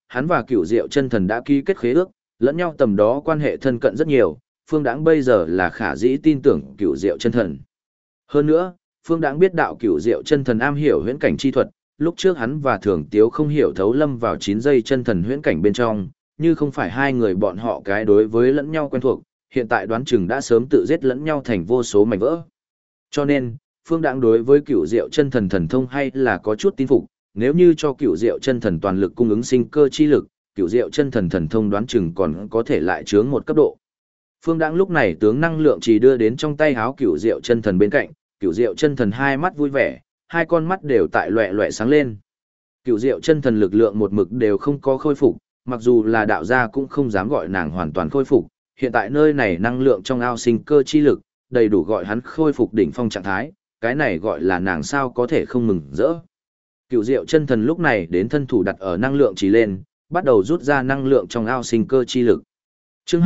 hắn và Cửu Diệu Chân Thần đã ký kết khế ước, lẫn nhau tầm đó quan hệ thân cận rất nhiều, Phương Đãng bây giờ là khả dĩ tin tưởng Cửu Diệu Chân Thần. Hơn nữa, Phương Đãng biết đạo Cửu Diệu Chân Thần am hiểu huyễn cảnh chi thuật, lúc trước hắn và Thường Tiếu không hiểu thấu lâm vào 9 giây chân thần huyễn cảnh bên trong, như không phải hai người bọn họ cái đối với lẫn nhau quen thuộc, hiện tại đoán chừng đã sớm tự giết lẫn nhau thành vô số mảnh vỡ. Cho nên, Phương Đãng đối với Cửu Diệu Chân Thần thần thông hay là có chút tin phục, nếu như cho Cửu Diệu Chân Thần toàn lực cung ứng sinh cơ chi lực, Cửu Diệu Chân Thần thần thông đoán chừng còn có thể lại chướng một cấp độ. Phương Đãng lúc này tướng năng lượng chỉ đưa đến trong tay háo Cửu Diệu Chân Thần bên cạnh, Cửu Diệu Chân Thần hai mắt vui vẻ, hai con mắt đều tại loẹt loẹt sáng lên. Cửu Diệu Chân Thần lực lượng một mực đều không có khôi phục, mặc dù là đạo gia cũng không dám gọi nàng hoàn toàn khôi phục, hiện tại nơi này năng lượng trong ao sinh cơ chi lực, đầy đủ gọi hắn khôi phục đỉnh phong trạng thái, cái này gọi là nàng sao có thể không mừng rỡ. Cửu Diệu Chân Thần lúc này đến thân thủ đặt ở năng lượng chỉ lên, bắt đầu rút ra năng lượng trong ao sinh cơ chi lực. Chương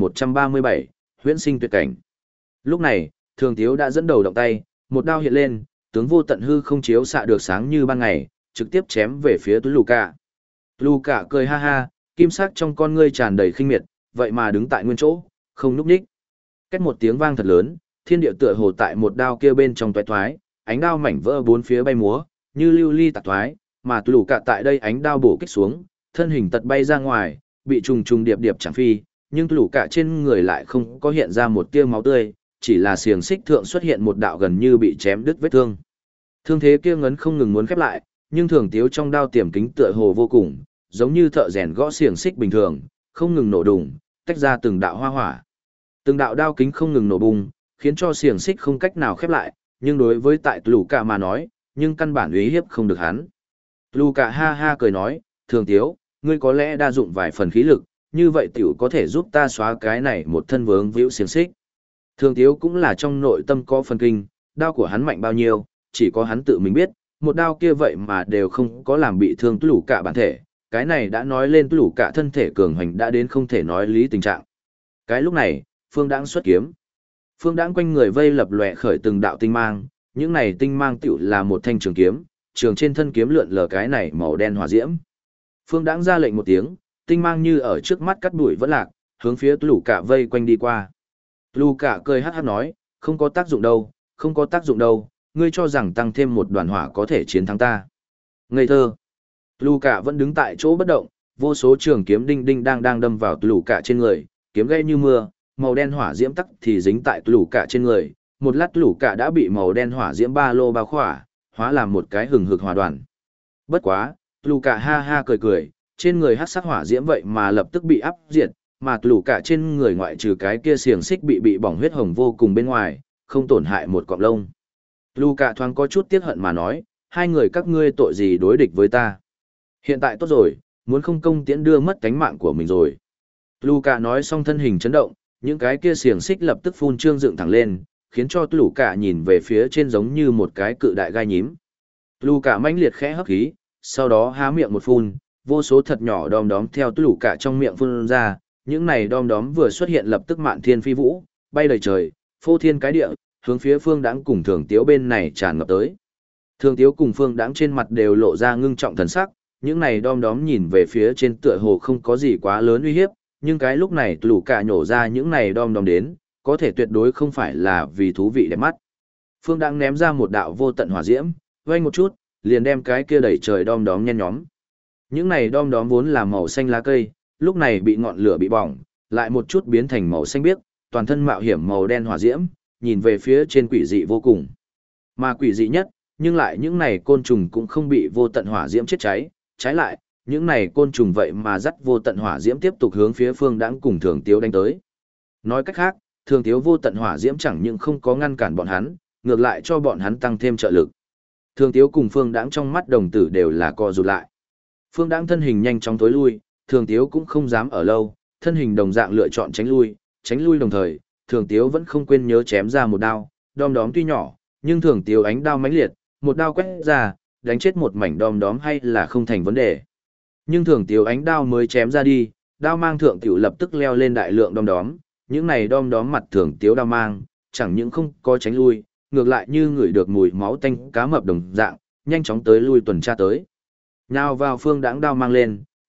2137, Huyễn Sinh Tuyệt Cảnh. Lúc này, Thường Tiếu đã dẫn đầu động tay, một đao hiện lên, tướng vô tận hư không chiếu xạ được sáng như ban ngày, trực tiếp chém về phía Tú Luca. Luca cười ha ha, kim sắc trong con ngươi tràn đầy khinh miệt, vậy mà đứng tại nguyên chỗ, không nhúc nhích. Két một tiếng vang thật lớn, thiên địa tựa hồ tại một đao kia bên trong toái thoái, ánh đao mảnh vỡ bốn phía bay múa, như lưu ly tạc thoái, mà Tú Luca tại đây ánh đao bổ kích xuống, thân hình tật bay ra ngoài, bị trùng trùng điệp điệp chẳng phi, nhưng Tú Luca trên người lại không có hiện ra một tia máu tươi, chỉ là xiềng xích thượng xuất hiện một đạo gần như bị chém đứt vết thương. Thương thế kia ngấn không ngừng muốn khép lại, nhưng Thường Tiếu trong đao tiềm kính tựa hồ vô cùng, giống như thợ rèn gõ xiềng xích bình thường, không ngừng nổ đùng, tách ra từng đạo hoa hỏa. Từng đạo đao kính không ngừng nổ bùng, khiến cho xiềng xích không cách nào khép lại, nhưng đối với tại Luca mà nói, nhưng căn bản uy hiếp không được hắn. Luca ha ha cười nói, Thường Tiếu, ngươi có lẽ đa dụng vài phần khí lực, như vậy tiểu có thể giúp ta xóa cái này một thân vướng víu xiềng xích. Thường Tiếu cũng là trong nội tâm có phần kinh, đao của hắn mạnh bao nhiêu, chỉ có hắn tự mình biết, một đao kia vậy mà đều không có làm bị thương Luca bản thể, cái này đã nói lên Luca thân thể cường hành đã đến không thể nói lý tình trạng. Cái lúc này, Phương Đãng xuất kiếm. Phương Đãng quanh người vây lập lòe khởi từng đạo tinh mang, những này tinh mang tựu là một thanh trường kiếm, trường trên thân kiếm lượn lờ cái này màu đen hỏa diễm. Phương Đãng ra lệnh một tiếng, tinh mang như ở trước mắt cắt đuổi vẫn lạc, hướng phía Luca vây quanh đi qua. Luca cười hắc hắc nói, không có tác dụng đâu, không có tác dụng đâu, ngươi cho rằng tăng thêm một đoàn hỏa có thể chiến thắng ta. Ngây thơ. Luca vẫn đứng tại chỗ bất động, vô số trường kiếm đinh đinh đang đâm vào Luca trên người, kiếm gây như mưa, màu đen hỏa diễm tắc thì dính tại Luca trên người, một lát Luca đã bị màu đen hỏa diễm ba lô bao khỏa, hóa làm một cái hừng hực hỏa đoàn. Bất quá, Luca ha ha cười cười, trên người hắc sắc hỏa diễm vậy mà lập tức bị áp diệt, mà Luca trên người ngoại trừ cái kia xiềng xích bị bỏng huyết hồng vô cùng bên ngoài, không tổn hại một cọng lông. Luca thoáng có chút tiếc hận mà nói, hai người các ngươi tội gì đối địch với ta. Hiện tại tốt rồi, muốn không công tiễn đưa mất cánh mạng của mình rồi. Luca nói xong thân hình chấn động, những cái kia xiềng xích lập tức phun trương dựng thẳng lên, khiến cho Luca nhìn về phía trên giống như một cái cự đại gai nhím. Luca mãnh liệt khẽ hấp khí, sau đó há miệng một phun, vô số thật nhỏ đom đóm theo Luca trong miệng phun ra, những này đom đóm vừa xuất hiện lập tức mạn thiên phi vũ, bay đầy trời, phô thiên cái địa, hướng phía Phương Đãng cùng Thường Tiếu bên này tràn ngập tới. Thường Tiếu cùng Phương Đãng trên mặt đều lộ ra ngưng trọng thần sắc, những này đom đóm nhìn về phía trên tựa hồ không có gì quá lớn uy hiếp, nhưng cái lúc này Luca nhổ ra những này đom đóm đến, có thể tuyệt đối không phải là vì thú vị đẹp mắt. Phương Đãng ném ra một đạo vô tận hỏa diễm, vang một chút, liền đem cái kia đẩy trời đom đóm nhen nhóm. Những này đom đóm vốn là màu xanh lá cây, lúc này bị ngọn lửa bị bỏng, lại một chút biến thành màu xanh biếc, toàn thân mạo hiểm màu đen hỏa diễm, nhìn về phía trên quỷ dị vô cùng. Mà quỷ dị nhất, nhưng lại những này côn trùng cũng không bị vô tận hỏa diễm chết cháy, trái lại, những này côn trùng vậy mà dắt vô tận hỏa diễm tiếp tục hướng phía Phương Đãng cùng Thường Tiếu đánh tới. Nói cách khác, Thường Tiếu vô tận hỏa diễm chẳng những không có ngăn cản bọn hắn, ngược lại cho bọn hắn tăng thêm trợ lực. Thường Tiếu cùng Phương Đãng trong mắt đồng tử đều là co rụt lại. Phương Đãng thân hình nhanh chóng tối lui, Thường Tiếu cũng không dám ở lâu, thân hình đồng dạng lựa chọn tránh lui đồng thời, Thường Tiếu vẫn không quên nhớ chém ra một đao, đom đóm tuy nhỏ, nhưng Thường Tiếu ánh đao mãnh liệt, một đao quét ra, đánh chết một mảnh đom đóm hay là không thành vấn đề. Nhưng Thường Tiếu ánh đao mới chém ra đi, đao mang thượng tiểu lập tức leo lên đại lượng đom đóm, những này đom đóm mặt Thường Tiếu đao mang, chẳng những không có tránh lui, ngược lại như ngửi được mùi máu tanh cá mập đồng dạng, nhanh chóng tới lui tuần tra tới. Nhào vào Phương Đãng đao mang lên,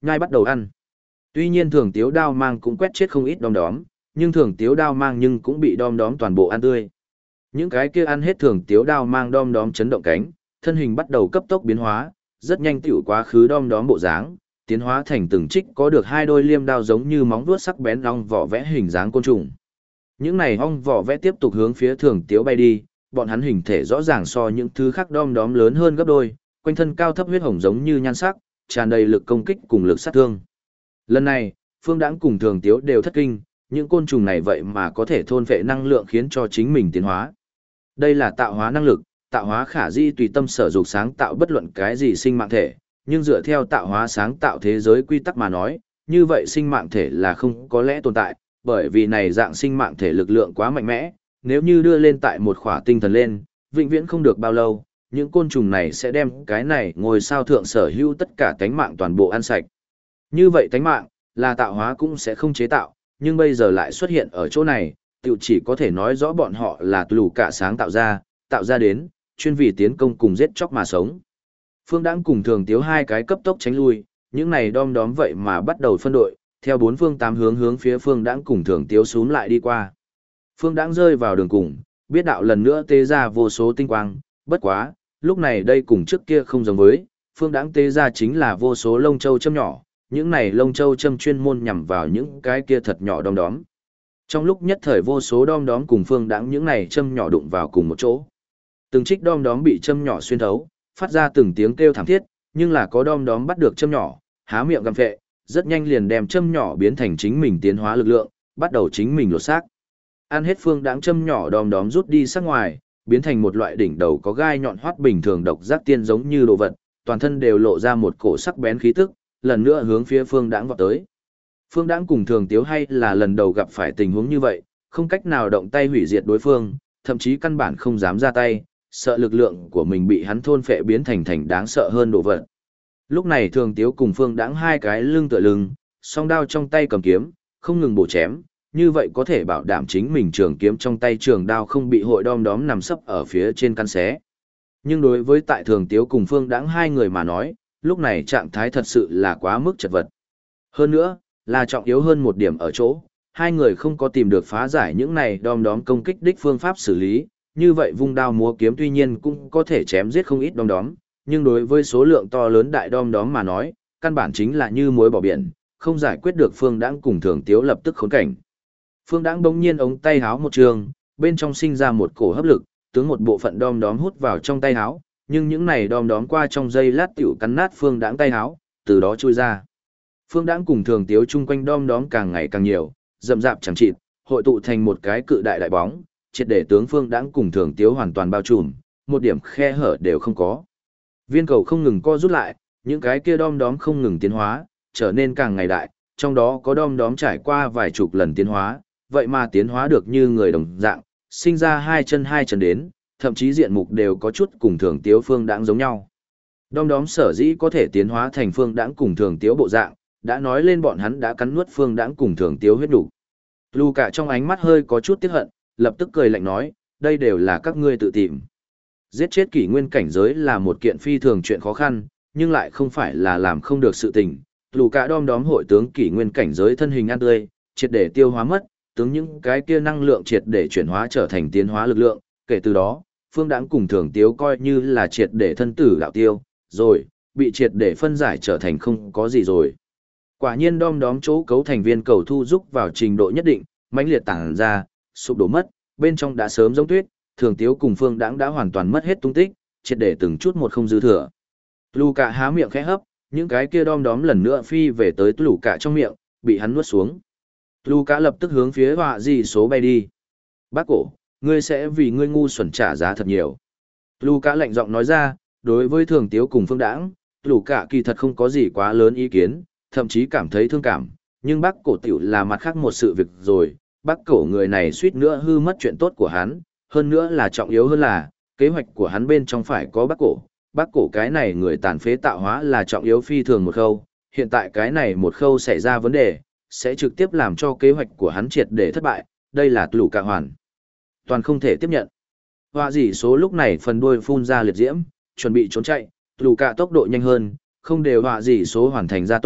nhai bắt đầu ăn. Tuy nhiên thường tiếu đao mang cũng quét chết không ít đom đóm, nhưng thường tiếu đao mang nhưng cũng bị đom đóm toàn bộ ăn tươi. Những cái kia ăn hết thường tiếu đao mang đom đóm chấn động cánh, thân hình bắt đầu cấp tốc biến hóa, rất nhanh tiểu quá khứ đom đóm bộ dáng, tiến hóa thành từng trích có được hai đôi liêm đao giống như móng vuốt sắc bén ong vỏ vẽ hình dáng côn trùng. Những này ong vỏ vẽ tiếp tục hướng phía thường tiếu bay đi, bọn hắn hình thể rõ ràng so những thứ khác đom đóm lớn hơn gấp đôi, quanh thân cao thấp huyết hồng giống như nhan sắc, tràn đầy lực công kích cùng lực sát thương. Lần này, Phương Đãng cùng Thường Tiếu đều thất kinh, những côn trùng này vậy mà có thể thôn phệ năng lượng khiến cho chính mình tiến hóa. Đây là tạo hóa năng lực, tạo hóa khả di tùy tâm sở dục sáng tạo bất luận cái gì sinh mạng thể, nhưng dựa theo tạo hóa sáng tạo thế giới quy tắc mà nói, như vậy sinh mạng thể là không có lẽ tồn tại, bởi vì này dạng sinh mạng thể lực lượng quá mạnh mẽ, nếu như đưa lên tại một khỏa tinh thần lên, vĩnh viễn không được bao lâu, những côn trùng này sẽ đem cái này ngôi sao thượng sở hữu tất cả tánh mạng toàn bộ ăn sạch. Như vậy tánh mạng, là tạo hóa cũng sẽ không chế tạo, nhưng bây giờ lại xuất hiện ở chỗ này, tiểu chỉ có thể nói rõ bọn họ là lù cả sáng tạo ra đến, chuyên vì tiến công cùng giết chóc mà sống. Phương Đãng cùng Thường Tiếu hai cái cấp tốc tránh lui, những này đom đóm vậy mà bắt đầu phân đội, theo bốn phương tám hướng hướng phía Phương Đãng cùng Thường Tiếu xúm lại đi qua. Phương Đãng rơi vào đường cùng, biết đạo lần nữa tế ra vô số tinh quang, bất quá, lúc này đây cùng trước kia không giống với, Phương Đãng tế ra chính là vô số lông châu châm nhỏ, những này lông châu châm chuyên môn nhằm vào những cái kia thật nhỏ đom đóm. Trong lúc nhất thời vô số đom đóm cùng Phương Đãng những này châm nhỏ đụng vào cùng một chỗ. Từng trích đom đóm bị châm nhỏ xuyên thấu, phát ra từng tiếng kêu thảm thiết, nhưng là có đom đóm bắt được châm nhỏ, há miệng gặm phệ, rất nhanh liền đem châm nhỏ biến thành chính mình tiến hóa lực lượng, bắt đầu chính mình lột xác. Ăn hết Phương Đãng châm nhỏ đom đóm rút đi sát ngoài, biến thành một loại đỉnh đầu có gai nhọn hoắt bình thường độc giác tiên giống như đồ vật, toàn thân đều lộ ra một cổ sắc bén khí tức, lần nữa hướng phía Phương Đãng vọt tới. Phương Đãng cùng Thường Tiếu hay là lần đầu gặp phải tình huống như vậy, không cách nào động tay hủy diệt đối phương, thậm chí căn bản không dám ra tay, sợ lực lượng của mình bị hắn thôn phệ biến thành đáng sợ hơn đồ vật. Lúc này Thường Tiếu cùng Phương Đãng hai cái lưng tựa lưng, song đao trong tay cầm kiếm, không ngừng bổ chém, như vậy có thể bảo đảm chính mình trường kiếm trong tay trường đao không bị hội đom đóm nằm sấp ở phía trên căn xé. Nhưng đối với tại Thường Tiếu cùng Phương Đãng hai người mà nói, lúc này trạng thái thật sự là quá mức chật vật. Hơn nữa, là trọng yếu hơn một điểm ở chỗ, hai người không có tìm được phá giải những này đom đóm công kích đích phương pháp xử lý, như vậy vung đao múa kiếm tuy nhiên cũng có thể chém giết không ít đom đóm, nhưng đối với số lượng to lớn đại đom đóm mà nói, căn bản chính là như muối bỏ biển, không giải quyết được. Phương Đãng cùng Thường Tiếu lập tức khốn cảnh. Phương Đãng bỗng nhiên ống tay háo một trường, bên trong sinh ra một cổ hấp lực, tướng một bộ phận đom đóm hút vào trong tay háo, nhưng những này đom đóm qua trong giây lát tiểu cắn nát Phương Đãng tay háo, từ đó chui ra. Phương Đãng cùng Thường Tiếu chung quanh đom đóm càng ngày càng nhiều, rậm rạp chẳng chịt, hội tụ thành một cái cự đại đại bóng, triệt để tướng Phương Đãng cùng Thường Tiếu hoàn toàn bao trùm, một điểm khe hở đều không có. Viên cầu không ngừng co rút lại, những cái kia đom đóm không ngừng tiến hóa, trở nên càng ngày đại, trong đó có đom đóm trải qua vài chục lần tiến hóa, vậy mà tiến hóa được như người đồng dạng, sinh ra hai chân đến, thậm chí diện mục đều có chút cùng Thường Tiếu Phương Đãng giống nhau. Đom đóm sở dĩ có thể tiến hóa thành Phương Đãng cùng Thường Tiếu bộ dạng, đã nói lên bọn hắn đã cắn nuốt Phương Đãng cùng Thường Tiếu huyết đủ. Lù cả trong ánh mắt hơi có chút tiếc hận, lập tức cười lạnh nói, đây đều là các ngươi tự tìm. Giết chết kỷ nguyên cảnh giới là một kiện phi thường chuyện khó khăn, nhưng lại không phải là làm không được sự tình. Lù cả đom đóm hội tướng kỷ nguyên cảnh giới thân hình ăn tươi, triệt để tiêu hóa mất, tướng những cái kia năng lượng triệt để chuyển hóa trở thành tiến hóa lực lượng, kể từ đó, Phương Đãng cùng Thường Tiếu coi như là triệt để thân tử đạo tiêu, rồi, bị triệt để phân giải trở thành không có gì rồi. Quả nhiên đom đóm chỗ cấu thành viên cầu thu rúc vào trình độ nhất định, mãnh liệt tản ra, sụp đổ mất, bên trong đã sớm giống tuyết, Thường Tiếu cùng Phương Đãng đã hoàn toàn mất hết tung tích, triệt để từng chút một không dư thừa. Lù cả há miệng khẽ hấp, những cái kia đom đóm lần nữa phi về tới lù cả trong miệng, bị hắn nuốt xuống. Lù cả lập tức hướng phía họa dị số bay đi. Bác cổ, ngươi sẽ vì ngươi ngu xuẩn trả giá thật nhiều. Lù cả lạnh giọng nói ra, đối với Thường Tiếu cùng Phương Đãng, lù cả kỳ thật không có gì quá lớn ý kiến, thậm chí cảm thấy thương cảm, nhưng bác cổ tiểu là mặt khác một sự việc rồi, bác cổ người này suýt nữa hư mất chuyện tốt của hắn, hơn nữa là trọng yếu hơn là, kế hoạch của hắn bên trong phải có bác cổ cái này người tàn phế tạo hóa là trọng yếu phi thường một khâu, hiện tại cái này một khâu xảy ra vấn đề, sẽ trực tiếp làm cho kế hoạch của hắn triệt để thất bại, đây là lù cả hoàn toàn không thể tiếp nhận. Họa dị số lúc này phần đuôi phun ra liệt diễm, chuẩn bị trốn chạy, lù cả tốc độ nhanh hơn, không đều họa dị số hoàn thành gia tốc,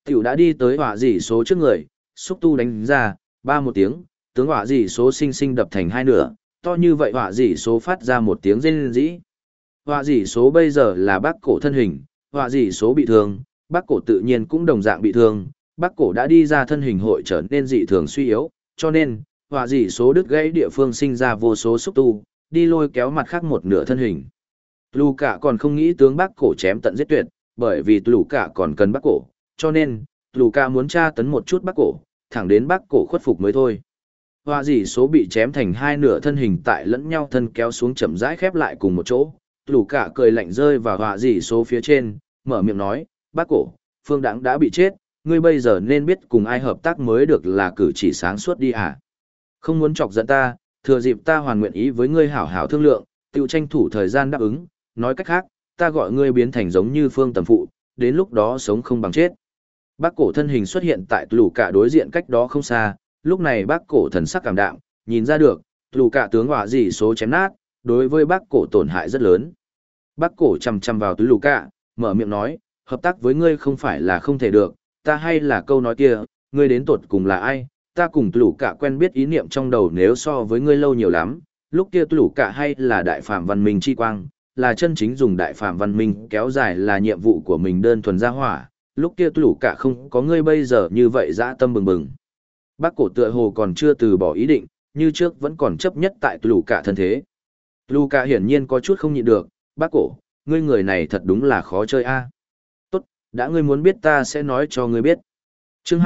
Tiểu đã đi tới hỏa dị số trước người, xúc tu đánh ra, ba một tiếng, tướng hỏa dị số sinh sinh đập thành hai nửa, to như vậy hỏa dị số phát ra một tiếng rên rỉ. Hỏa dị số bây giờ là bác cổ thân hình, hỏa dị số bị thương, bác cổ tự nhiên cũng đồng dạng bị thương, bác cổ đã đi ra thân hình hội trở nên dị thường suy yếu, cho nên, hỏa dị số đứt gãy địa phương sinh ra vô số xúc tu, đi lôi kéo mặt khác một nửa thân hình. Lù cả còn không nghĩ tướng bác cổ chém tận giết tuyệt, bởi vì lù cả còn cần bác cổ, cho nên, lù cả muốn tra tấn một chút bác cổ, thẳng đến bác cổ khuất phục mới thôi. Hỏa dị số bị chém thành hai nửa thân hình tại lẫn nhau thân kéo xuống chậm rãi khép lại cùng một chỗ, lù cả cười lạnh rơi vào hỏa dị số phía trên, mở miệng nói, bác cổ, Phương Đãng đã bị chết, ngươi bây giờ nên biết cùng ai hợp tác mới được là cử chỉ sáng suốt đi à. Không muốn chọc giận ta, thừa dịp ta hoàn nguyện ý với ngươi hảo hảo thương lượng, tiêu tranh thủ thời gian đáp ứng, nói cách khác, ta gọi ngươi biến thành giống như Phương Tầm Phụ, đến lúc đó sống không bằng chết. Bác cổ thân hình xuất hiện tại lù cả đối diện cách đó không xa, lúc này bác cổ thần sắc cảm đạm, nhìn ra được, lù cả tướng hỏa dị số chém nát, đối với bác cổ tổn hại rất lớn. Bác cổ chằm chằm vào lù cả, mở miệng nói, hợp tác với ngươi không phải là không thể được, ta hay là câu nói kia, ngươi đến tột cùng là ai, ta cùng lù cả quen biết ý niệm trong đầu nếu so với ngươi lâu nhiều lắm, lúc kia lù cả hay là đại phàm văn minh chi quang, là chân chính dùng đại phàm văn minh kéo dài là nhiệm vụ của mình đơn thuần ra hỏa, lúc kia lù cả không có ngươi bây giờ như vậy dã tâm bừng bừng. Bác cổ tựa hồ còn chưa từ bỏ ý định, như trước vẫn còn chấp nhất tại lù cả thân thế. Lù cả hiển nhiên có chút không nhịn được, bác cổ, ngươi người này thật đúng là khó chơi a. Tốt, đã ngươi muốn biết ta sẽ nói cho ngươi biết. Chương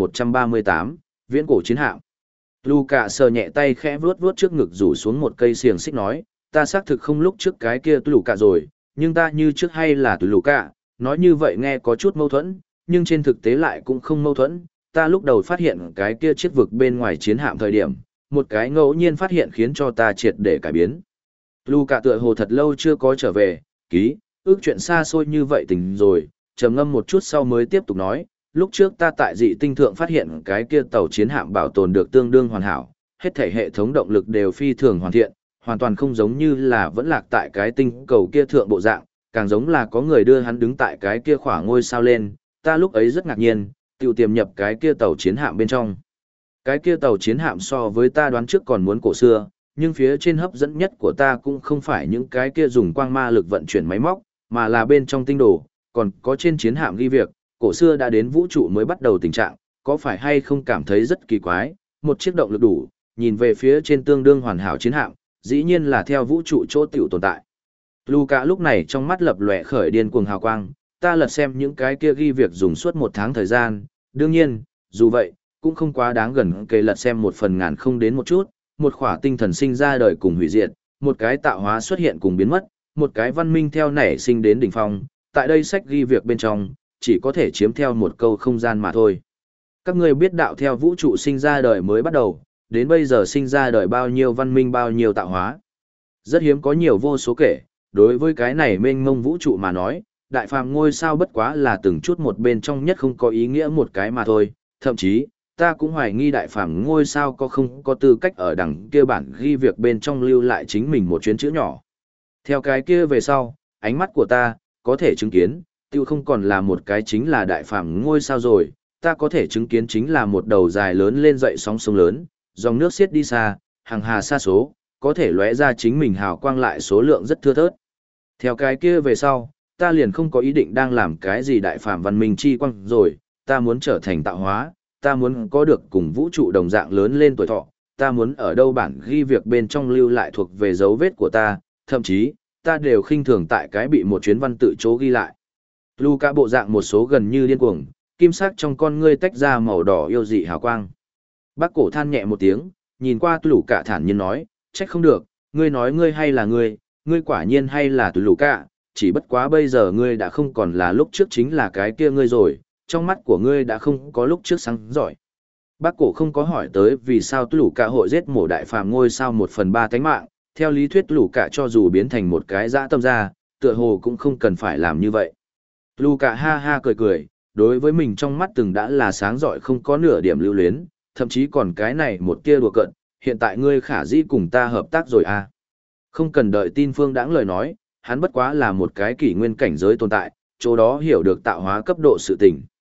2138, Viễn cổ chiến hạm. Lù cả sờ nhẹ tay khẽ vuốt vuốt trước ngực rủ xuống một cây xiềng xích nói, ta xác thực không lúc trước cái kia lù cả rồi, nhưng ta như trước hay là lù cả, nói như vậy nghe có chút mâu thuẫn, nhưng trên thực tế lại cũng không mâu thuẫn. Ta lúc đầu phát hiện cái kia chiếc vực bên ngoài chiến hạm thời điểm, một cái ngẫu nhiên phát hiện khiến cho ta triệt để cải biến. Lù cả tựa hồ thật lâu chưa có trở về, ước chuyện xa xôi như vậy tình rồi, trầm ngâm một chút sau mới tiếp tục nói, lúc trước ta tại dị tinh thượng phát hiện cái kia tàu chiến hạm bảo tồn được tương đương hoàn hảo, hết thảy hệ thống động lực đều phi thường hoàn thiện, hoàn toàn không giống như là vẫn lạc tại cái tinh cầu kia thượng bộ dạng, càng giống là có người đưa hắn đứng tại cái kia khỏa ngôi sao lên, ta lúc ấy rất ngạc nhiên, tiêu tiềm nhập cái kia tàu chiến hạm bên trong. Cái kia tàu chiến hạm so với ta đoán trước còn muốn cổ xưa, nhưng phía trên hấp dẫn nhất của ta cũng không phải những cái kia dùng quang ma lực vận chuyển máy móc, mà là bên trong tinh đồ, còn có trên chiến hạm ghi việc, cổ xưa đã đến vũ trụ mới bắt đầu tình trạng, có phải hay không cảm thấy rất kỳ quái, một chiếc động lực đủ, nhìn về phía trên tương đương hoàn hảo chiến hạm, dĩ nhiên là theo vũ trụ chỗ tiểu tồn tại. Luca lúc này trong mắt lập lòe khởi điên cuồng hào quang, ta lật xem những cái kia ghi việc dùng suốt một tháng thời gian, đương nhiên, dù vậy, cũng không quá đáng gần kề lật xem một phần ngàn không đến một chút, một khỏa tinh thần sinh ra đời cùng hủy diệt, một cái tạo hóa xuất hiện cùng biến mất, một cái văn minh theo nảy sinh đến đỉnh phong, tại đây sách ghi việc bên trong, chỉ có thể chiếm theo một câu không gian mà thôi. Các ngươi biết đạo theo vũ trụ sinh ra đời mới bắt đầu, đến bây giờ sinh ra đời bao nhiêu văn minh bao nhiêu tạo hóa. Rất hiếm có nhiều vô số kể, đối với cái này mênh mông vũ trụ mà nói, đại phàm ngôi sao bất quá là từng chút một bên trong nhất không có ý nghĩa một cái mà thôi, thậm chí, ta cũng hoài nghi đại phàm ngôi sao không có tư cách ở đằng kia bản ghi việc bên trong lưu lại chính mình một chuyến chữ nhỏ. Theo cái kia về sau, ánh mắt của ta, có thể chứng kiến, tiêu không còn là một cái chính là đại phàm ngôi sao rồi, ta có thể chứng kiến chính là một đầu dài lớn lên dậy sóng sông lớn, dòng nước xiết đi xa, hàng hà xa số, có thể lóe ra chính mình hào quang lại số lượng rất thưa thớt. Theo cái kia về sau, ta liền không có ý định đang làm cái gì đại phàm văn minh chi quang rồi, ta muốn trở thành tạo hóa, ta muốn có được cùng vũ trụ đồng dạng lớn lên tuổi thọ, ta muốn ở đâu bản ghi việc bên trong lưu lại thuộc về dấu vết của ta, thậm chí, ta đều khinh thường tại cái bị một chuyến văn tự chỗ ghi lại. Luca bộ dạng một số gần như điên cuồng, kim sắc trong con ngươi tách ra màu đỏ yêu dị hào quang. Bác cổ than nhẹ một tiếng, nhìn qua Luca thản nhiên nói, trách không được, ngươi nói ngươi hay là ngươi quả nhiên hay là Luca, chỉ bất quá bây giờ ngươi đã không còn là lúc trước chính là cái kia ngươi rồi, trong mắt của ngươi đã không có lúc trước sáng giỏi. Bác cổ không có hỏi tới vì sao Luca hội giết mổ đại phàm ngôi sao 1/3 tánh mạng, theo lý thuyết Luca cho dù biến thành một cái dã tâm ra, tựa hồ cũng không cần phải làm như vậy. Luca ha ha cười cười, đối với mình trong mắt từng đã là sáng giỏi không có nửa điểm lưu luyến, thậm chí còn cái này một tia đùa cợt, hiện tại ngươi khả dĩ cùng ta hợp tác rồi à. Không cần đợi tin Phương Đãng lời nói, hắn bất quá là một cái kỷ nguyên cảnh giới tồn tại, chỗ đó hiểu được tạo hóa cấp độ sự tình.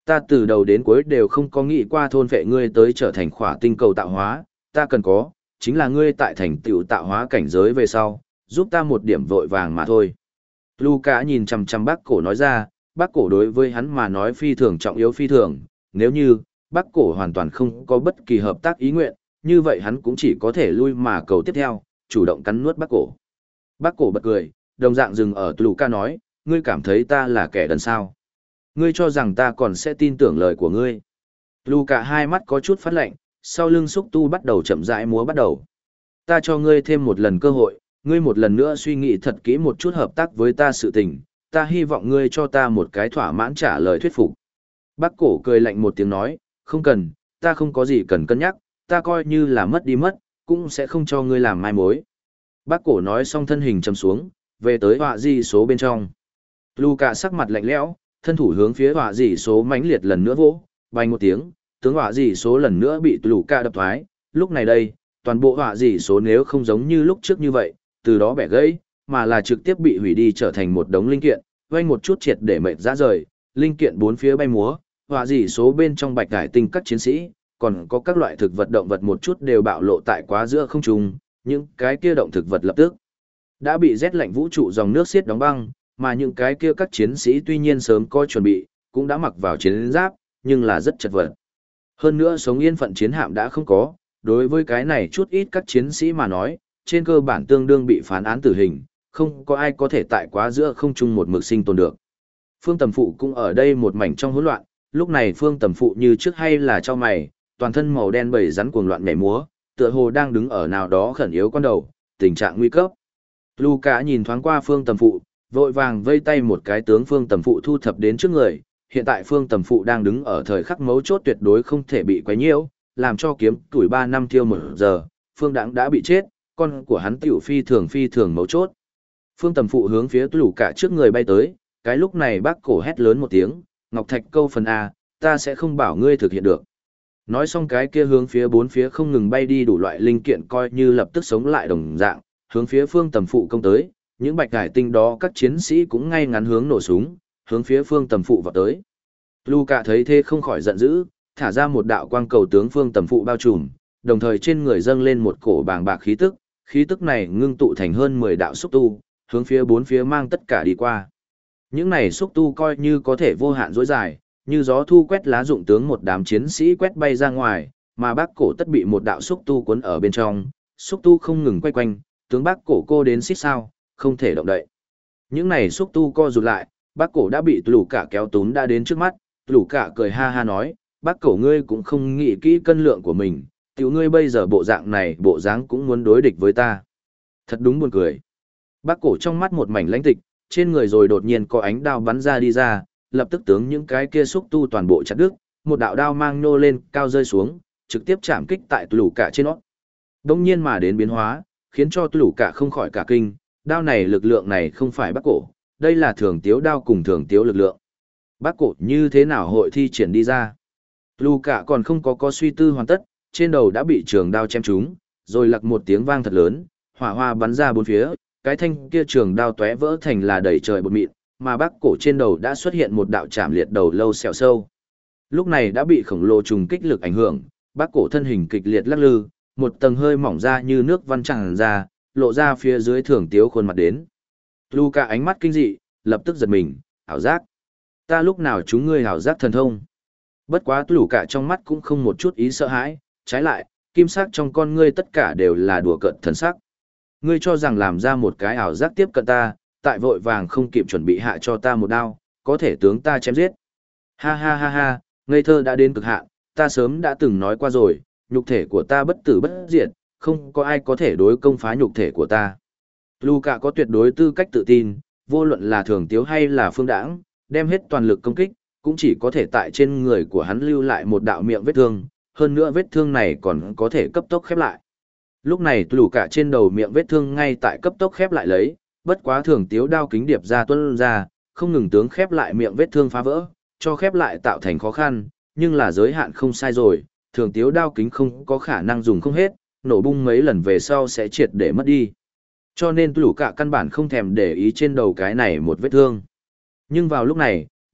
Ta từ đầu đến cuối đều không có nghĩ qua thôn vệ ngươi tới trở thành khỏa tinh cầu tạo hóa, ta cần có, chính là ngươi tại thành tựu tạo hóa cảnh giới về sau, giúp ta một điểm vội vàng mà thôi. Luca nhìn chằm chằm bác cổ nói ra, bác cổ đối với hắn mà nói phi thường trọng yếu phi thường, nếu như bác cổ hoàn toàn không có bất kỳ hợp tác ý nguyện, như vậy hắn cũng chỉ có thể lui mà cầu tiếp theo, chủ động cắn nuốt bác cổ. Bác cổ bật cười, đồng dạng dừng ở Luca nói, ngươi cảm thấy ta là kẻ đần sao? Ngươi cho rằng ta còn sẽ tin tưởng lời của ngươi. Luca hai mắt có chút phát lạnh, sau lưng xúc tu bắt đầu chậm rãi múa bắt đầu. Ta cho ngươi thêm một lần cơ hội, ngươi một lần nữa suy nghĩ thật kỹ một chút hợp tác với ta sự tình, ta hy vọng ngươi cho ta một cái thỏa mãn trả lời thuyết phục. Bác cổ cười lạnh một tiếng nói, không cần, ta không có gì cần cân nhắc, ta coi như là mất đi mất, cũng sẽ không cho ngươi làm mai mối. Bác cổ nói xong thân hình chầm xuống, về tới họa di số bên trong. Luca sắc mặt lạnh lẽo, thân thủ hướng phía họa di số mãnh liệt lần nữa vỗ, bay một tiếng, tướng họa di số lần nữa bị Luca đập thoái, lúc này đây, toàn bộ họa di số nếu không giống như lúc trước như vậy, từ đó bẻ gãy, mà là trực tiếp bị hủy đi trở thành một đống linh kiện, vang một chút triệt để mệt ra rời, linh kiện bốn phía bay múa, họa di số bên trong bạch cải tinh các chiến sĩ, còn có các loại thực vật động vật một chút đều bạo lộ tại quá giữa không trung, những cái kia động thực vật lập tức đã bị rét lạnh vũ trụ dòng nước xiết đóng băng, mà những cái kia các chiến sĩ tuy nhiên sớm có chuẩn bị, cũng đã mặc vào chiến giáp, nhưng là rất chật vật. Hơn nữa sống yên phận chiến hạm đã không có, đối với cái này chút ít các chiến sĩ mà nói, trên cơ bản tương đương bị phán án tử hình, không có ai có thể tại quá giữa không trung một mực sinh tồn được. Phương Tầm Phụ cũng ở đây một mảnh trong hỗn loạn, lúc này Phương Tầm Phụ như trước hay là cho mày, toàn thân màu đen bầy rắn cuồng loạn nhảy múa, tựa hồ đang đứng ở nào đó khẩn yếu con đầu, tình trạng nguy cấp. Luca nhìn thoáng qua Phương Tầm Phụ, vội vàng vây tay một cái tướng Phương Tầm Phụ thu thập đến trước người, hiện tại Phương Tầm Phụ đang đứng ở thời khắc mấu chốt tuyệt đối không thể bị quấy nhiễu, làm cho kiếm tuổi 3 năm thiêu 1 giờ, Phương Đãng đã bị chết, con của hắn tiểu phi thường mấu chốt. Phương Tầm Phụ hướng phía Luca trước người bay tới, cái lúc này bác cổ hét lớn một tiếng, Ngọc Thạch câu phần A, ta sẽ không bảo ngươi thực hiện được. Nói xong cái kia hướng phía bốn phía không ngừng bay đi đủ loại linh kiện coi như lập tức sống lại đồng dạng, hướng phía Phương Tầm Phụ công tới, những bạch cải tinh đó các chiến sĩ cũng ngay ngắn hướng nổ súng, hướng phía Phương Tầm Phụ vào tới. Luca thấy thế không khỏi giận dữ, thả ra một đạo quang cầu tướng Phương Tầm Phụ bao trùm, đồng thời trên người dâng lên một cổ bàng bạc khí tức này ngưng tụ thành hơn 10 đạo xúc tu, hướng phía bốn phía mang tất cả đi qua. Những này xúc tu coi như có thể vô hạn dối dài, như gió thu quét lá dụng tướng một đám chiến sĩ quét bay ra ngoài, mà bác cổ tất bị một đạo xúc tu cuốn ở bên trong, xúc tu không ngừng quay quanh, tướng bác cổ cô đến xít sao, không thể động đậy. Những này xúc tu co rụt lại, bác cổ đã bị Luca kéo túm đã đến trước mắt, Luca cười ha ha nói, bác cổ ngươi cũng không nghĩ kỹ cân lượng của mình, tiểu ngươi bây giờ bộ dạng này bộ dáng cũng muốn đối địch với ta. Thật đúng buồn cười. Bác cổ trong mắt một mảnh lãnh tịch, trên người rồi đột nhiên có ánh đao bắn ra đi ra, lập tức tướng những cái kia xúc tu toàn bộ chặt đứt, một đạo đao mang nhô lên, cao rơi xuống, trực tiếp chạm kích tại Luca trên nó. Đông nhiên mà đến biến hóa, khiến cho Luca không khỏi cả kinh, đao này lực lượng này không phải bác cổ, đây là thường tiếu đao cùng thường tiếu lực lượng. Bác cổ như thế nào hội thi triển đi ra? Luca còn không có suy tư hoàn tất, trên đầu đã bị trường đao chém trúng, rồi lặc một tiếng vang thật lớn, hỏa hoa bắn ra bốn phía, cái thanh kia trường đao tóe vỡ thành là đầy trời bột mịn, mà bác cổ trên đầu đã xuất hiện một đạo chạm liệt đầu lâu sẹo sâu. Lúc này đã bị khổng lồ trùng kích lực ảnh hưởng, bác cổ thân hình kịch liệt lắc lư, một tầng hơi mỏng ra như nước văn tràn ra, lộ ra phía dưới thường tiếu khuôn mặt đến. Luca ánh mắt kinh dị, lập tức giật mình, ảo giác. Ta lúc nào chúng ngươi ảo giác thần thông? Bất quá Luca trong mắt cũng không một chút ý sợ hãi, trái lại, kim sắc trong con ngươi tất cả đều là đùa cợt thần sắc. Ngươi cho rằng làm ra một cái ảo giác tiếp cận ta, tại vội vàng không kịp chuẩn bị hạ cho ta một đao, có thể tướng ta chém giết. Ha ha ha ha, ngây thơ đã đến cực hạn, ta sớm đã từng nói qua rồi, nhục thể của ta bất tử bất diệt, không có ai có thể đối công phá nhục thể của ta. Luca có tuyệt đối tư cách tự tin, vô luận là thường tiếu hay là phương đãng, đem hết toàn lực công kích, cũng chỉ có thể tại trên người của hắn lưu lại một đạo miệng vết thương, hơn nữa vết thương này còn có thể cấp tốc khép lại. Lúc này Luca trên đầu miệng vết thương ngay tại cấp tốc khép lại lấy, bất quá thường tiếu đao kính điệp ra tuôn ra, không ngừng tướng khép lại miệng vết thương phá vỡ, cho khép lại tạo thành khó khăn, nhưng là giới hạn không sai rồi, thường tiếu đao kính không có khả năng dùng không hết, nổ bung mấy lần về sau sẽ triệt để mất đi. Cho nên Luca căn bản không thèm để ý trên đầu cái này một vết thương. Nhưng vào lúc này,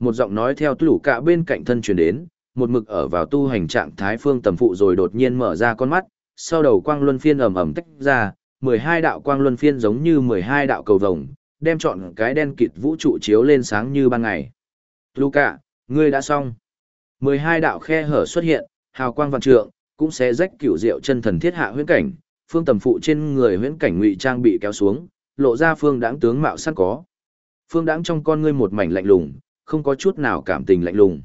Một giọng nói theo lũ cả bên cạnh thân truyền đến, một mực ở vào tu hành trạng thái Phương Tầm Phụ rồi đột nhiên mở ra con mắt, sau đầu quang luân phiên ầm ầm tách ra, 12 đạo quang luân phiên giống như 12 đạo cầu vồng, đem trọn cái đen kịt vũ trụ chiếu lên sáng như ban ngày. Luca, ngươi đã xong. 12 đạo khe hở xuất hiện, hào quang vạn trượng, cũng sẽ rách cửu diệu chân thần thiết hạ huyễn cảnh, Phương Tầm Phụ trên người huyễn cảnh ngụy trang bị kéo xuống, lộ ra Phương Đãng tướng mạo sẵn có. Phương Đãng trong con ngươi một mảnh lạnh lùng, không có chút nào cảm tình lạnh lùng.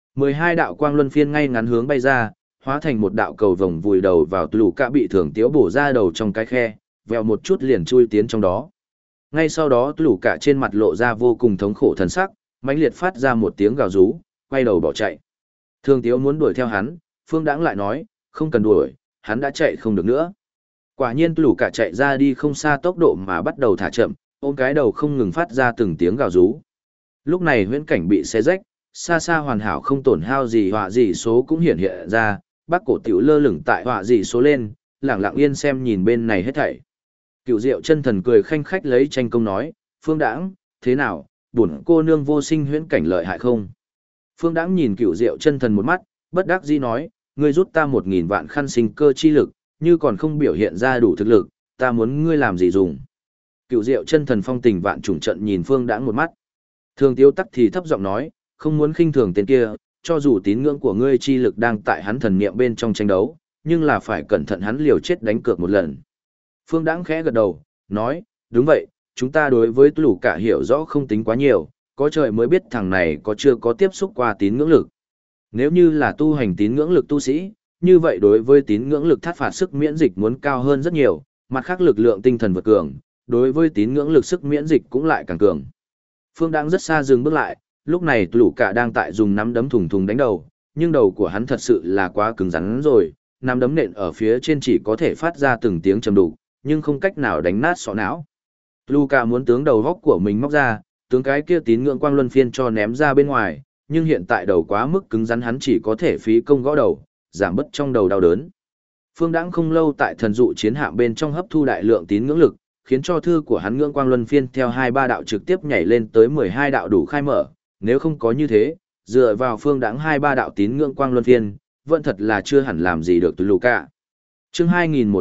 12 đạo quang luân phiên ngay ngắn hướng bay ra, hóa thành một đạo cầu vồng vùi đầu vào lũ cả bị thường tiếu bổ ra đầu trong cái khe, vèo một chút liền chui tiến trong đó. Ngay sau đó lũ cả trên mặt lộ ra vô cùng thống khổ thần sắc, mãnh liệt phát ra một tiếng gào rú, quay đầu bỏ chạy. Thường tiếu muốn đuổi theo hắn, Phương Đãng lại nói, không cần đuổi, hắn đã chạy không được nữa. Quả nhiên lũ cả chạy ra đi không xa tốc độ mà bắt đầu thả chậm, ôm cái đầu không ngừng phát ra từng tiếng gào rú. Lúc này huyễn cảnh bị xé rách, xa xa hoàn hảo không tổn hao gì họa gì số cũng hiện hiện ra, bác cổ tiểu lơ lửng tại họa gì số lên, lẳng lặng yên xem nhìn bên này hết thảy. Cựu diệu chân thần cười khanh khách lấy tranh công nói, Phương Đãng, thế nào, bổn cô nương vô sinh huyễn cảnh lợi hại không? Phương Đãng nhìn cựu diệu chân thần một mắt, bất đắc dĩ nói, ngươi rút ta 1000 vạn khăn sinh cơ chi lực, như còn không biểu hiện ra đủ thực lực, ta muốn ngươi làm gì dùng? Cựu diệu chân thần phong tình vạn trùng trận nhìn Phương Đãng một mắt. Thường Tiếu tắc thì thấp giọng nói, không muốn khinh thường tên kia, cho dù tín ngưỡng của ngươi chi lực đang tại hắn thần niệm bên trong tranh đấu, nhưng là phải cẩn thận hắn liều chết đánh cược một lần. Phương Đãng khẽ gật đầu, nói, đúng vậy, chúng ta đối với lũ cả hiểu rõ không tính quá nhiều, có trời mới biết thằng này có chưa có tiếp xúc qua tín ngưỡng lực. Nếu như là tu hành tín ngưỡng lực tu sĩ, như vậy đối với tín ngưỡng lực thát phạt sức miễn dịch muốn cao hơn rất nhiều, mặt khác lực lượng tinh thần vượt cường, đối với tín ngưỡng lực sức miễn dịch cũng lại càng cường. Phương Đãng rất xa dừng bước lại, lúc này lũ cả đang tại dùng nắm đấm thùng thùng đánh đầu, nhưng đầu của hắn thật sự là quá cứng rắn rồi, nắm đấm nện ở phía trên chỉ có thể phát ra từng tiếng trầm đục, nhưng không cách nào đánh nát sọ não. Luca muốn tướng đầu góc của mình móc ra, tướng cái kia tín ngưỡng quang luân phiên cho ném ra bên ngoài, nhưng hiện tại đầu quá mức cứng rắn hắn chỉ có thể phí công gõ đầu, giảm bớt trong đầu đau đớn. Phương Đãng không lâu tại thần dụ chiến hạm bên trong hấp thu đại lượng tín ngưỡng lực, khiến cho thư của hắn ngưỡng quang luân phiên theo 2-3 đạo trực tiếp nhảy lên tới 12 đạo đủ khai mở, nếu không có như thế, dựa vào Phương Đãng 2-3 đạo tín ngưỡng quang luân phiên, vẫn thật là chưa hẳn làm gì được từ Luca. Chương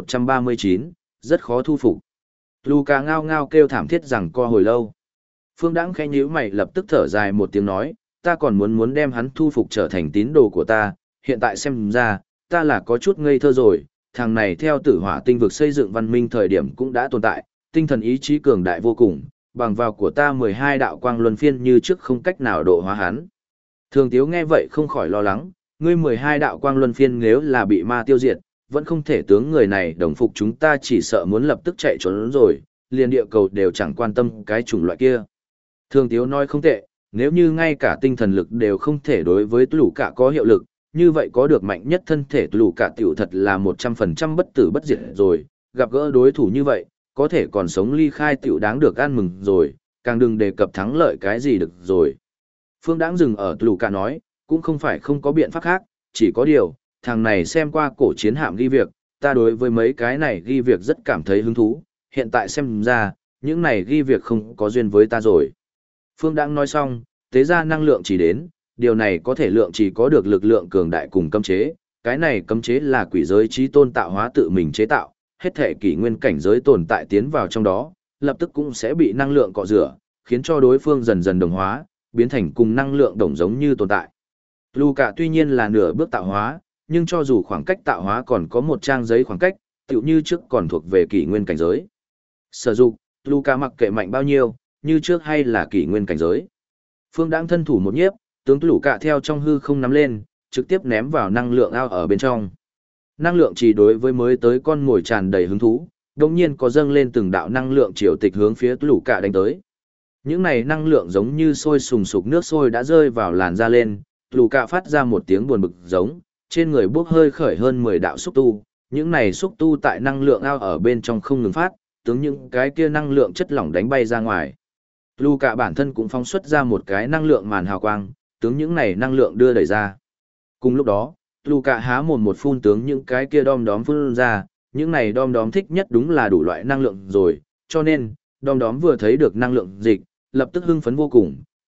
2139, rất khó thu phục. Luca ngao ngao kêu thảm thiết rằng co hồi lâu. Phương Đãng khẽ nhíu mày lập tức thở dài một tiếng nói, ta còn muốn đem hắn thu phục trở thành tín đồ của ta, hiện tại xem ra, ta là có chút ngây thơ rồi, thằng này theo Tử Hỏa tinh vực xây dựng văn minh thời điểm cũng đã tồn tại, tinh thần ý chí cường đại vô cùng, bằng vào của ta 12 đạo quang luân phiên như trước không cách nào độ hóa hắn. Thường Tiếu nghe vậy không khỏi lo lắng, ngươi 12 đạo quang luân phiên nếu là bị ma tiêu diệt, vẫn không thể tướng người này đồng phục chúng ta chỉ sợ muốn lập tức chạy trốn rồi, liền địa cầu đều chẳng quan tâm cái chủng loại kia. Thường Tiếu nói không tệ, nếu như ngay cả tinh thần lực đều không thể đối với lũ cả có hiệu lực, như vậy có được mạnh nhất thân thể lũ cả tiểu thật là 100% bất tử bất diệt rồi, gặp gỡ đối thủ như vậy, có thể còn sống ly khai tiểu đáng được ăn mừng rồi, càng đừng đề cập thắng lợi cái gì được rồi. Phương Đãng dừng ở lũ cả nói, cũng không phải không có biện pháp khác, chỉ có điều, thằng này xem qua cổ chiến hạm ghi việc, ta đối với mấy cái này ghi việc rất cảm thấy hứng thú, hiện tại xem ra, những này ghi việc không có duyên với ta rồi. Phương Đãng nói xong, tế ra năng lượng chỉ đến, điều này có thể lượng chỉ có được lực lượng cường đại cùng cấm chế, cái này cấm chế là quỷ giới trí tôn tạo hóa tự mình chế tạo, hết thể kỷ nguyên cảnh giới tồn tại tiến vào trong đó, lập tức cũng sẽ bị năng lượng cọ rửa, khiến cho đối phương dần dần đồng hóa, biến thành cùng năng lượng đồng giống như tồn tại. Luca tuy nhiên là nửa bước tạo hóa, nhưng cho dù khoảng cách tạo hóa còn có một trang giấy khoảng cách, tựu như trước còn thuộc về kỷ nguyên cảnh giới. Sử dụng, Luca mặc kệ mạnh bao nhiêu, như trước hay là kỷ nguyên cảnh giới. Phương Đãng thân thủ một nhiếp, tướng Luca theo trong hư không nắm lên, trực tiếp ném vào năng lượng ao ở bên trong. Năng lượng chỉ đối với mới tới con ngồi tràn đầy hứng thú, đồng nhiên có dâng lên từng đạo năng lượng triều tịch hướng phía Luca đánh tới. Những này năng lượng giống như sôi sùng sục nước sôi đã rơi vào làn da lên, Luca phát ra một tiếng buồn bực giống, trên người bốc hơi khởi hơn 10 đạo xúc tu, những này xúc tu tại năng lượng ao ở bên trong không ngừng phát, tướng những cái kia năng lượng chất lỏng đánh bay ra ngoài. Luca bản thân cũng phóng xuất ra một cái năng lượng màn hào quang, tướng những này năng lượng đưa đẩy ra. Cùng lúc đó, Luca há mồm một phun tướng những cái kia đom đóm phun ra, những này đom đóm thích nhất đúng là đủ loại năng lượng rồi, cho nên, đom đóm vừa thấy được năng lượng dịch, lập tức hưng phấn vô cùng,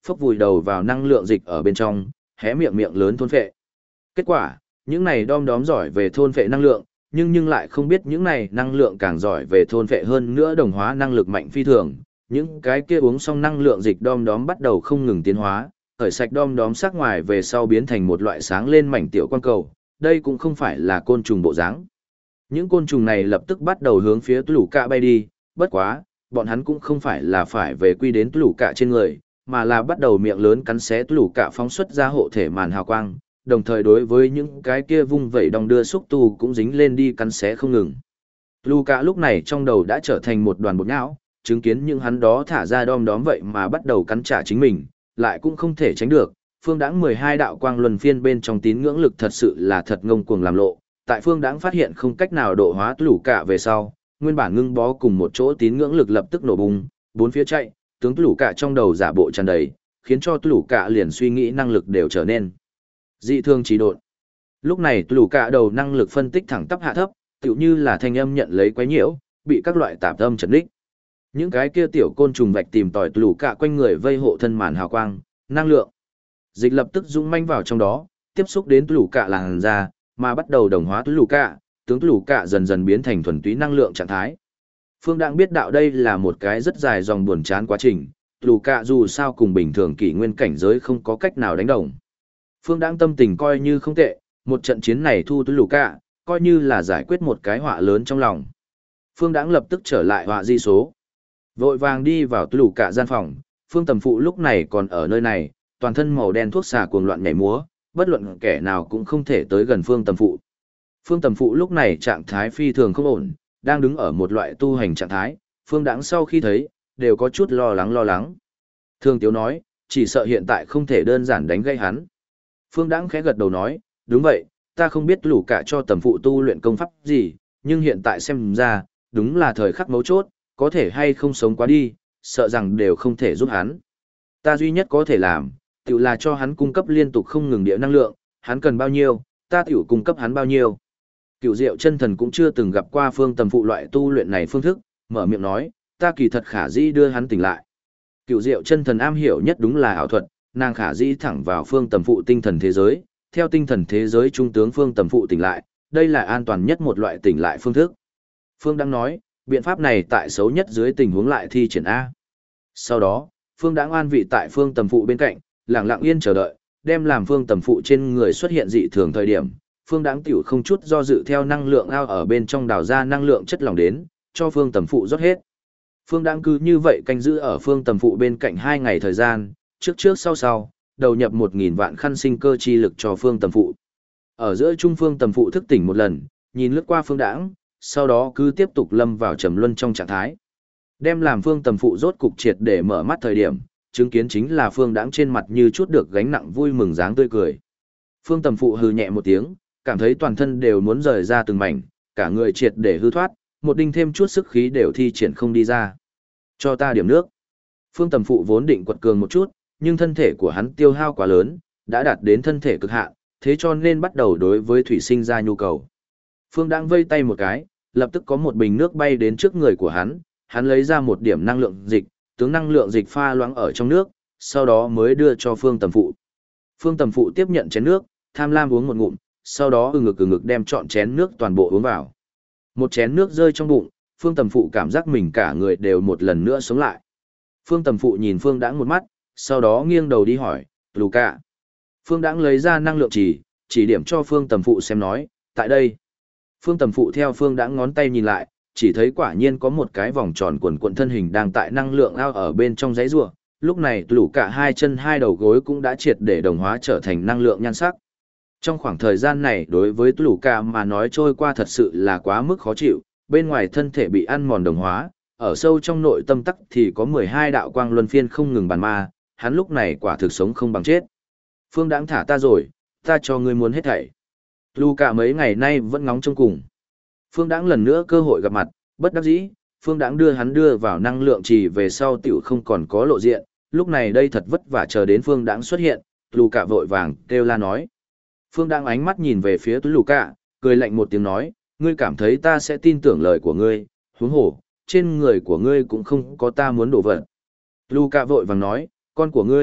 phốc vùi đầu vào năng lượng dịch ở bên trong, hé miệng miệng lớn thôn phệ. Kết quả, những này đom đóm giỏi về thôn phệ năng lượng, nhưng lại không biết những này năng lượng càng giỏi về thôn phệ hơn nữa đồng hóa năng lực mạnh phi thường. Những cái kia uống xong năng lượng dịch đom đóm bắt đầu không ngừng tiến hóa, khởi sạch đom đóm sắc ngoài về sau biến thành một loại sáng lên mảnh tiểu quang cầu. Đây cũng không phải là côn trùng bộ dáng. Những côn trùng này lập tức bắt đầu hướng phía lũ cạ bay đi, bất quá, bọn hắn cũng không phải là phải về quy đến lũ cạ trên người, mà là bắt đầu miệng lớn cắn xé lũ cạ phóng xuất ra hộ thể màn hào quang, đồng thời đối với những cái kia vung vẩy đong đưa xúc tu cũng dính lên đi cắn xé không ngừng. Lũ cạ lúc này trong đầu đã trở thành một đoàn bột nhão, chứng kiến những hắn đó thả ra đom đóm vậy mà bắt đầu cắn trả chính mình, lại cũng không thể tránh được. Phương Đãng 12 đạo quang luân phiên bên trong tín ngưỡng lực thật sự là thật ngông cuồng làm lộ. Tại Phương Đãng phát hiện không cách nào độ hóa lũ cạ về sau, nguyên bản ngưng bó cùng một chỗ tín ngưỡng lực lập tức nổ bùng, bốn phía chạy, tướng lũ cạ trong đầu giả bộ tràn đầy, khiến cho lũ cạ liền suy nghĩ năng lực đều trở nên dị thường trì độn. Lúc này lũ cạ đầu năng lực phân tích thẳng tắp hạ thấp, tựu như là thanh âm nhận lấy quấy nhiễu, bị các loại tạp âm chấn đích. Những cái kia tiểu côn trùng vạch tìm tòi lũ cạ quanh người vây hộ thân màn hào quang, năng lượng dịch lập tức dũng manh vào trong đó, tiếp xúc đến lũ cạ làn da, mà bắt đầu đồng hóa lũ cạ, tướng lũ cạ dần dần biến thành thuần túy năng lượng trạng thái. Phương Đãng biết đạo đây là một cái rất dài dòng buồn chán quá trình, lũ cạ dù sao cùng bình thường kỷ nguyên cảnh giới không có cách nào đánh đồng. Phương Đãng tâm tình coi như không tệ, một trận chiến này thu lũ cạ, coi như là giải quyết một cái họa lớn trong lòng. Phương Đãng lập tức trở lại họa di số. Vội vàng đi vào lũ cạ gian phòng, Phương Tầm Phụ lúc này còn ở nơi này, toàn thân màu đen thuốc xà cuồng loạn nhảy múa, bất luận kẻ nào cũng không thể tới gần Phương Tầm Phụ. Phương Tầm Phụ lúc này trạng thái phi thường không ổn, đang đứng ở một loại tu hành trạng thái, Phương Đãng sau khi thấy, đều có chút lo lắng. Thương Tiếu nói, chỉ sợ hiện tại không thể đơn giản đánh gây hắn. Phương Đãng khẽ gật đầu nói, đúng vậy, ta không biết lũ cả cho Tầm Phụ tu luyện công pháp gì, nhưng hiện tại xem ra, đúng là thời khắc mấu chốt, có thể hay không sống quá đi, sợ rằng đều không thể giúp hắn. Ta duy nhất có thể làm, tự là cho hắn cung cấp liên tục không ngừng địa năng lượng, hắn cần bao nhiêu, ta tiểu cung cấp hắn bao nhiêu. Cựu Diệu Chân Thần cũng chưa từng gặp qua Phương Tầm Phụ loại tu luyện này phương thức, mở miệng nói, ta kỳ thật khả dĩ đưa hắn tỉnh lại. Cựu Diệu Chân Thần am hiểu nhất đúng là ảo thuật, nàng khả dĩ thẳng vào Phương Tầm Phụ tinh thần thế giới, theo tinh thần thế giới trung tướng Phương Tầm Phụ tỉnh lại, đây là an toàn nhất một loại tỉnh lại phương thức. Phương đang nói, biện pháp này tại xấu nhất dưới tình huống lại thi triển A. Sau đó, Phương Đãng an vị tại Phương Tầm Phụ bên cạnh, lặng lặng yên chờ đợi, đem làm Phương Tầm Phụ trên người xuất hiện dị thường thời điểm, Phương Đãng tiểu không chút do dự theo năng lượng ao ở bên trong đào ra năng lượng chất lỏng đến, cho Phương Tầm Phụ rót hết. Phương Đãng cứ như vậy canh giữ ở Phương Tầm Phụ bên cạnh 2 ngày thời gian, trước sau, đầu nhập 1000 vạn khăn sinh cơ chi lực cho Phương Tầm Phụ. Ở giữa trung Phương Tầm Phụ thức tỉnh một lần, nhìn lướt qua Phương Đãng, sau đó cứ tiếp tục lâm vào trầm luân trong trạng thái. Đem làm Phương Tầm Phụ rốt cục triệt để mở mắt thời điểm, chứng kiến chính là Phương Đãng trên mặt như chút được gánh nặng vui mừng dáng tươi cười. Phương Tầm Phụ hừ nhẹ một tiếng, cảm thấy toàn thân đều muốn rời ra từng mảnh, cả người triệt để hư thoát, một đinh thêm chút sức khí đều thi triển không đi ra. Cho ta điểm nước. Phương Tầm Phụ vốn định quật cường một chút, nhưng thân thể của hắn tiêu hao quá lớn, đã đạt đến thân thể cực hạn, thế cho nên bắt đầu đối với thủy sinh ra nhu cầu. Phương Đãng vây tay một cái, lập tức có một bình nước bay đến trước người của hắn lấy ra một điểm năng lượng dịch, tướng năng lượng dịch pha loãng ở trong nước, sau đó mới đưa cho Phương Tầm Phụ. Phương Tầm Phụ tiếp nhận chén nước, tham lam uống một ngụm, sau đó ừ ngực đem trọn chén nước toàn bộ uống vào. Một chén nước rơi trong bụng, Phương Tầm Phụ cảm giác mình cả người đều một lần nữa sống lại. Phương Tầm Phụ nhìn Phương Đãng một mắt, sau đó nghiêng đầu đi hỏi, lù cạ. Phương Đãng lấy ra năng lượng chỉ điểm cho Phương Tầm Phụ xem nói, tại đây. Phương Tầm Phụ theo Phương Đãng ngón tay nhìn lại, chỉ thấy quả nhiên có một cái vòng tròn quần quận thân hình đang tại năng lượng ao ở bên trong giấy rùa. Lúc này lũ cả 2 chân 2 đầu gối cũng đã triệt để đồng hóa trở thành năng lượng nhan sắc. Trong khoảng thời gian này đối với lũ cả mà nói trôi qua thật sự là quá mức khó chịu, bên ngoài thân thể bị ăn mòn đồng hóa, ở sâu trong nội tâm tắc thì có 12 đạo quang luân phiên không ngừng bàn ma, hắn lúc này quả thực sống không bằng chết. Phương Đãng thả ta rồi, ta cho ngươi muốn hết thảy. Lũ cả mấy ngày nay vẫn ngóng trông cùng. Phương Đãng lần nữa cơ hội gặp mặt, bất đắc dĩ, Phương Đãng đưa hắn đưa vào năng lượng trì về sau tiểu không còn có lộ diện, lúc này đây thật vất vả chờ đến Phương Đãng xuất hiện, lù cả vội vàng kêu la nói. Phương Đãng ánh mắt nhìn về phía lù cả, cười lạnh một tiếng nói, ngươi cảm thấy ta sẽ tin tưởng lời của ngươi, huống hồ, trên người của ngươi cũng không có ta muốn đổ vật. Lù cả vội vàng nói, con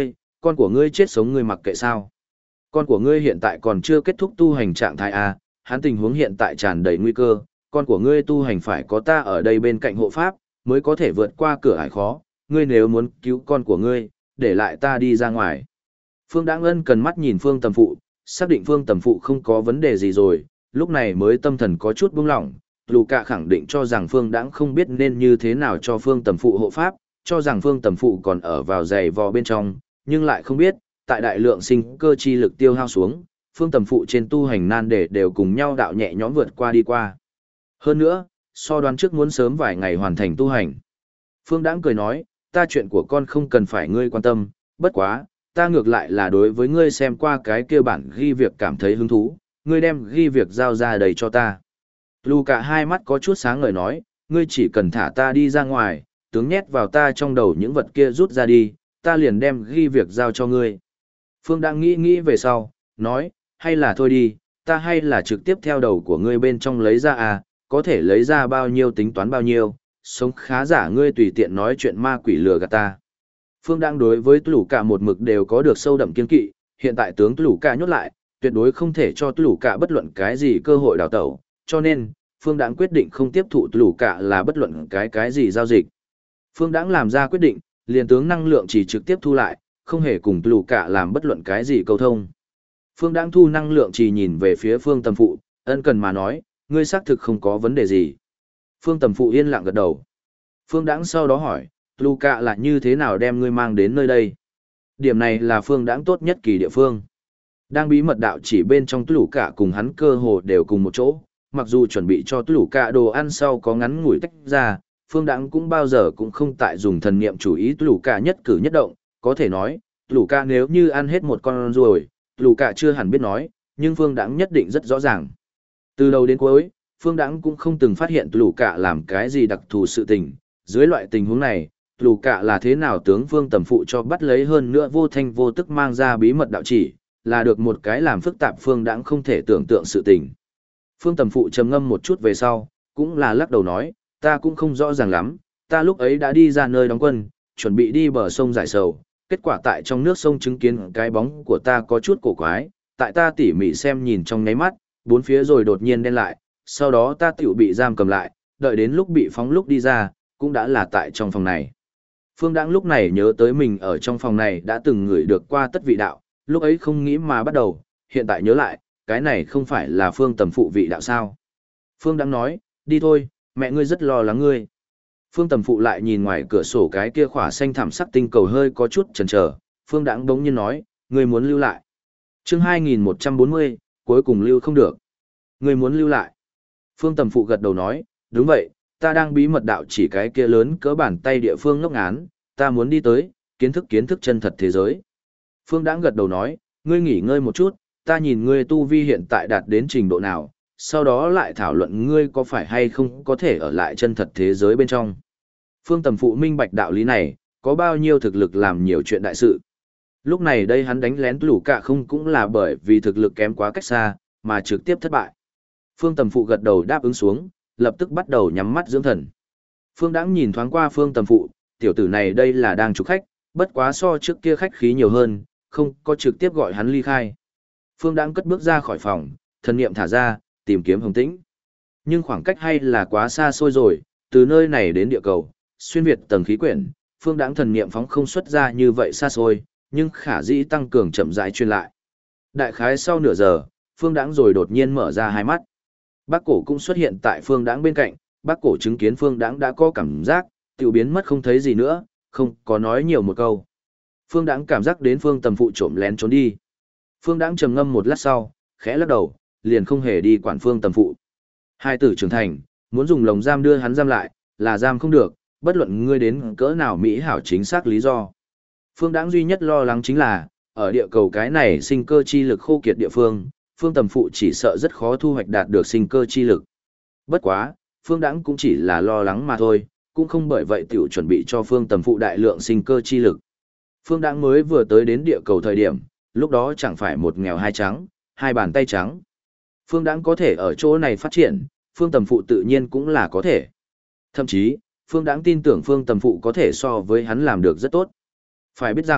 con của ngươi chết sống ngươi mặc kệ sao? Con của ngươi hiện tại còn chưa kết thúc tu hành trạng thái A, hắn tình huống hiện tại tràn đầy nguy cơ, con của ngươi tu hành phải có ta ở đây bên cạnh hộ pháp, mới có thể vượt qua cửa ải khó, ngươi nếu muốn cứu con của ngươi, để lại ta đi ra ngoài. Phương Đãng Ân cần mắt nhìn Phương Tầm Phụ, xác định Phương Tầm Phụ không có vấn đề gì rồi, lúc này mới tâm thần có chút buông lỏng. Lù Cạ khẳng định cho rằng Phương Đãng không biết nên như thế nào cho Phương Tầm Phụ hộ pháp, cho rằng Phương Tầm Phụ còn ở vào giày vò bên trong, nhưng lại không biết, tại đại lượng sinh cơ chi lực tiêu hao xuống, Phương Tầm Phụ trên tu hành nan đề đều cùng nhau đạo nhẹ nhõm vượt qua đi qua. Hơn nữa, so đoán trước muốn sớm vài ngày hoàn thành tu hành. Phương Đãng cười nói, ta chuyện của con không cần phải ngươi quan tâm, bất quá, ta ngược lại là đối với ngươi xem qua cái kia bản ghi việc cảm thấy hứng thú, ngươi đem ghi việc giao ra đầy cho ta. Lù Cạ hai mắt có chút sáng ngời nói, ngươi chỉ cần thả ta đi ra ngoài, tướng nhét vào ta trong đầu những vật kia rút ra đi, ta liền đem ghi việc giao cho ngươi. Phương Đãng nghĩ về sau, nói, hay là thôi đi, ta hay là trực tiếp theo đầu của ngươi bên trong lấy ra à, có thể lấy ra bao nhiêu tính toán bao nhiêu, sống khá giả ngươi tùy tiện nói chuyện ma quỷ lừa gạt ta. Phương Đãng đối với Lũ Cạ một mực đều có được sâu đậm kiên kỵ, hiện tại tướng Lũ Cạ nhốt lại, tuyệt đối không thể cho Lũ Cạ bất luận cái gì cơ hội đào tẩu, cho nên, Phương Đãng quyết định không tiếp thụ Lũ Cạ là bất luận cái gì giao dịch. Phương Đãng làm ra quyết định, liền tướng năng lượng chỉ trực tiếp thu lại, không hề cùng Lũ Cạ làm bất luận cái gì câu thông. Phương Đãng thu năng lượng chỉ nhìn về phía Phương Tầm Phụ, ân cần mà nói, ngươi xác thực không có vấn đề gì. Phương Tầm Phụ yên lặng gật đầu. Phương Đãng sau đó hỏi, Lũ Cạ là như thế nào đem ngươi mang đến nơi đây? Điểm này là Phương Đãng tốt nhất kỳ địa phương. Đang bí mật đạo chỉ bên trong Lũ Cạ cùng hắn cơ hồ đều cùng một chỗ, mặc dù chuẩn bị cho Lũ Cạ đồ ăn sau có ngắn ngủi tách ra, Phương Đãng cũng bao giờ cũng không tại dùng thần niệm chú ý Lũ Cạ nhất cử nhất động, có thể nói, Lũ Cạ nếu như ăn hết một con ruồi, Lũ Cạ chưa hẳn biết nói, nhưng Phương Đãng nhất định rất rõ ràng. Từ đầu đến cuối, Phương Đãng cũng không từng phát hiện Lũ Cạ làm cái gì đặc thù sự tình, dưới loại tình huống này, Lũ Cạ là thế nào tướng Phương Tầm Phụ cho bắt lấy hơn nữa vô thanh vô tức mang ra bí mật đạo chỉ, là được một cái làm phức tạp Phương Đãng không thể tưởng tượng sự tình. Phương Tầm Phụ trầm ngâm một chút về sau, cũng là lắc đầu nói, ta cũng không rõ ràng lắm, ta lúc ấy đã đi ra nơi đóng quân, chuẩn bị đi bờ sông giải sầu, kết quả tại trong nước sông chứng kiến cái bóng của ta có chút cổ quái, tại ta tỉ mỉ xem nhìn trong nháy mắt, bốn phía rồi đột nhiên đen lại, sau đó ta tiểu bị giam cầm lại, đợi đến lúc bị phóng lúc đi ra, cũng đã là tại trong phòng này. Phương Đãng lúc này nhớ tới mình ở trong phòng này đã từng ngửi được qua tất vị đạo, lúc ấy không nghĩ mà bắt đầu, hiện tại nhớ lại, cái này không phải là Phương Tầm Phụ vị đạo sao. Phương Đãng nói, đi thôi, mẹ ngươi rất lo lắng ngươi. Phương Tầm Phụ lại nhìn ngoài cửa sổ cái kia khỏa xanh thảm sắc tinh cầu hơi có chút chần chờ, Phương Đãng bỗng nhiên nói, ngươi muốn lưu lại. Chương 2140, cuối cùng lưu không được. Ngươi muốn lưu lại. Phương Tầm Phụ gật đầu nói, đúng vậy, ta đang bí mật đạo chỉ cái kia lớn cỡ bàn tay địa phương ngốc ngán, ta muốn đi tới, kiến thức chân thật thế giới. Phương Đãng gật đầu nói, ngươi nghỉ ngơi một chút, ta nhìn ngươi tu vi hiện tại đạt đến trình độ nào, sau đó lại thảo luận ngươi có phải hay không có thể ở lại chân thật thế giới bên trong. Phương Tầm Phụ minh bạch đạo lý này, có bao nhiêu thực lực làm nhiều chuyện đại sự. Lúc này đây hắn đánh lén Lũ Cạ không cũng là bởi vì thực lực kém quá cách xa, mà trực tiếp thất bại. Phương Tầm Phụ gật đầu đáp ứng xuống, lập tức bắt đầu nhắm mắt dưỡng thần. Phương Đãng nhìn thoáng qua Phương Tầm Phụ, tiểu tử này đây là đang chúc khách, bất quá so trước kia khách khí nhiều hơn, không có trực tiếp gọi hắn ly khai. Phương Đãng cất bước ra khỏi phòng, thần niệm thả ra, tìm kiếm Hồng Tĩnh. Nhưng khoảng cách hay là quá xa xôi rồi, từ nơi này đến địa cầu, xuyên việt tầng khí quyển, Phương Đãng thần niệm phóng không xuất ra như vậy xa xôi, nhưng khả dĩ tăng cường chậm rãi truyền lại. Đại khái sau nửa giờ, Phương Đãng rồi đột nhiên mở ra hai mắt. Bác Cổ cũng xuất hiện tại Phương Đãng bên cạnh, Bác Cổ chứng kiến Phương Đãng đã có cảm giác, tiểu biến mất không thấy gì nữa, không có nói nhiều một câu. Phương Đãng cảm giác đến Phương Tầm Phụ trộm lén trốn đi. Phương Đãng trầm ngâm một lát sau, khẽ lắc đầu, liền không hề đi quản Phương Tầm Phụ. Hai tử trưởng thành, muốn dùng lồng giam đưa hắn giam lại, là giam không được, bất luận ngươi đến cỡ nào mỹ hảo chính xác lý do. Phương Đãng duy nhất lo lắng chính là, ở địa cầu cái này sinh cơ chi lực khô kiệt địa phương, Phương Tầm Phụ chỉ sợ rất khó thu hoạch đạt được sinh cơ chi lực. Bất quá, Phương Đãng cũng chỉ là lo lắng mà thôi, cũng không bởi vậy tiểu chuẩn bị cho Phương Tầm Phụ đại lượng sinh cơ chi lực. Phương Đãng mới vừa tới đến địa cầu thời điểm, lúc đó chẳng phải một nghèo hai trắng, hai bàn tay trắng. Phương Đãng có thể ở chỗ này phát triển, Phương Tầm Phụ tự nhiên cũng là có thể. Thậm chí, Phương Đãng tin tưởng Phương Tầm Phụ có thể so với hắn làm được rất tốt. Phải biết rằng,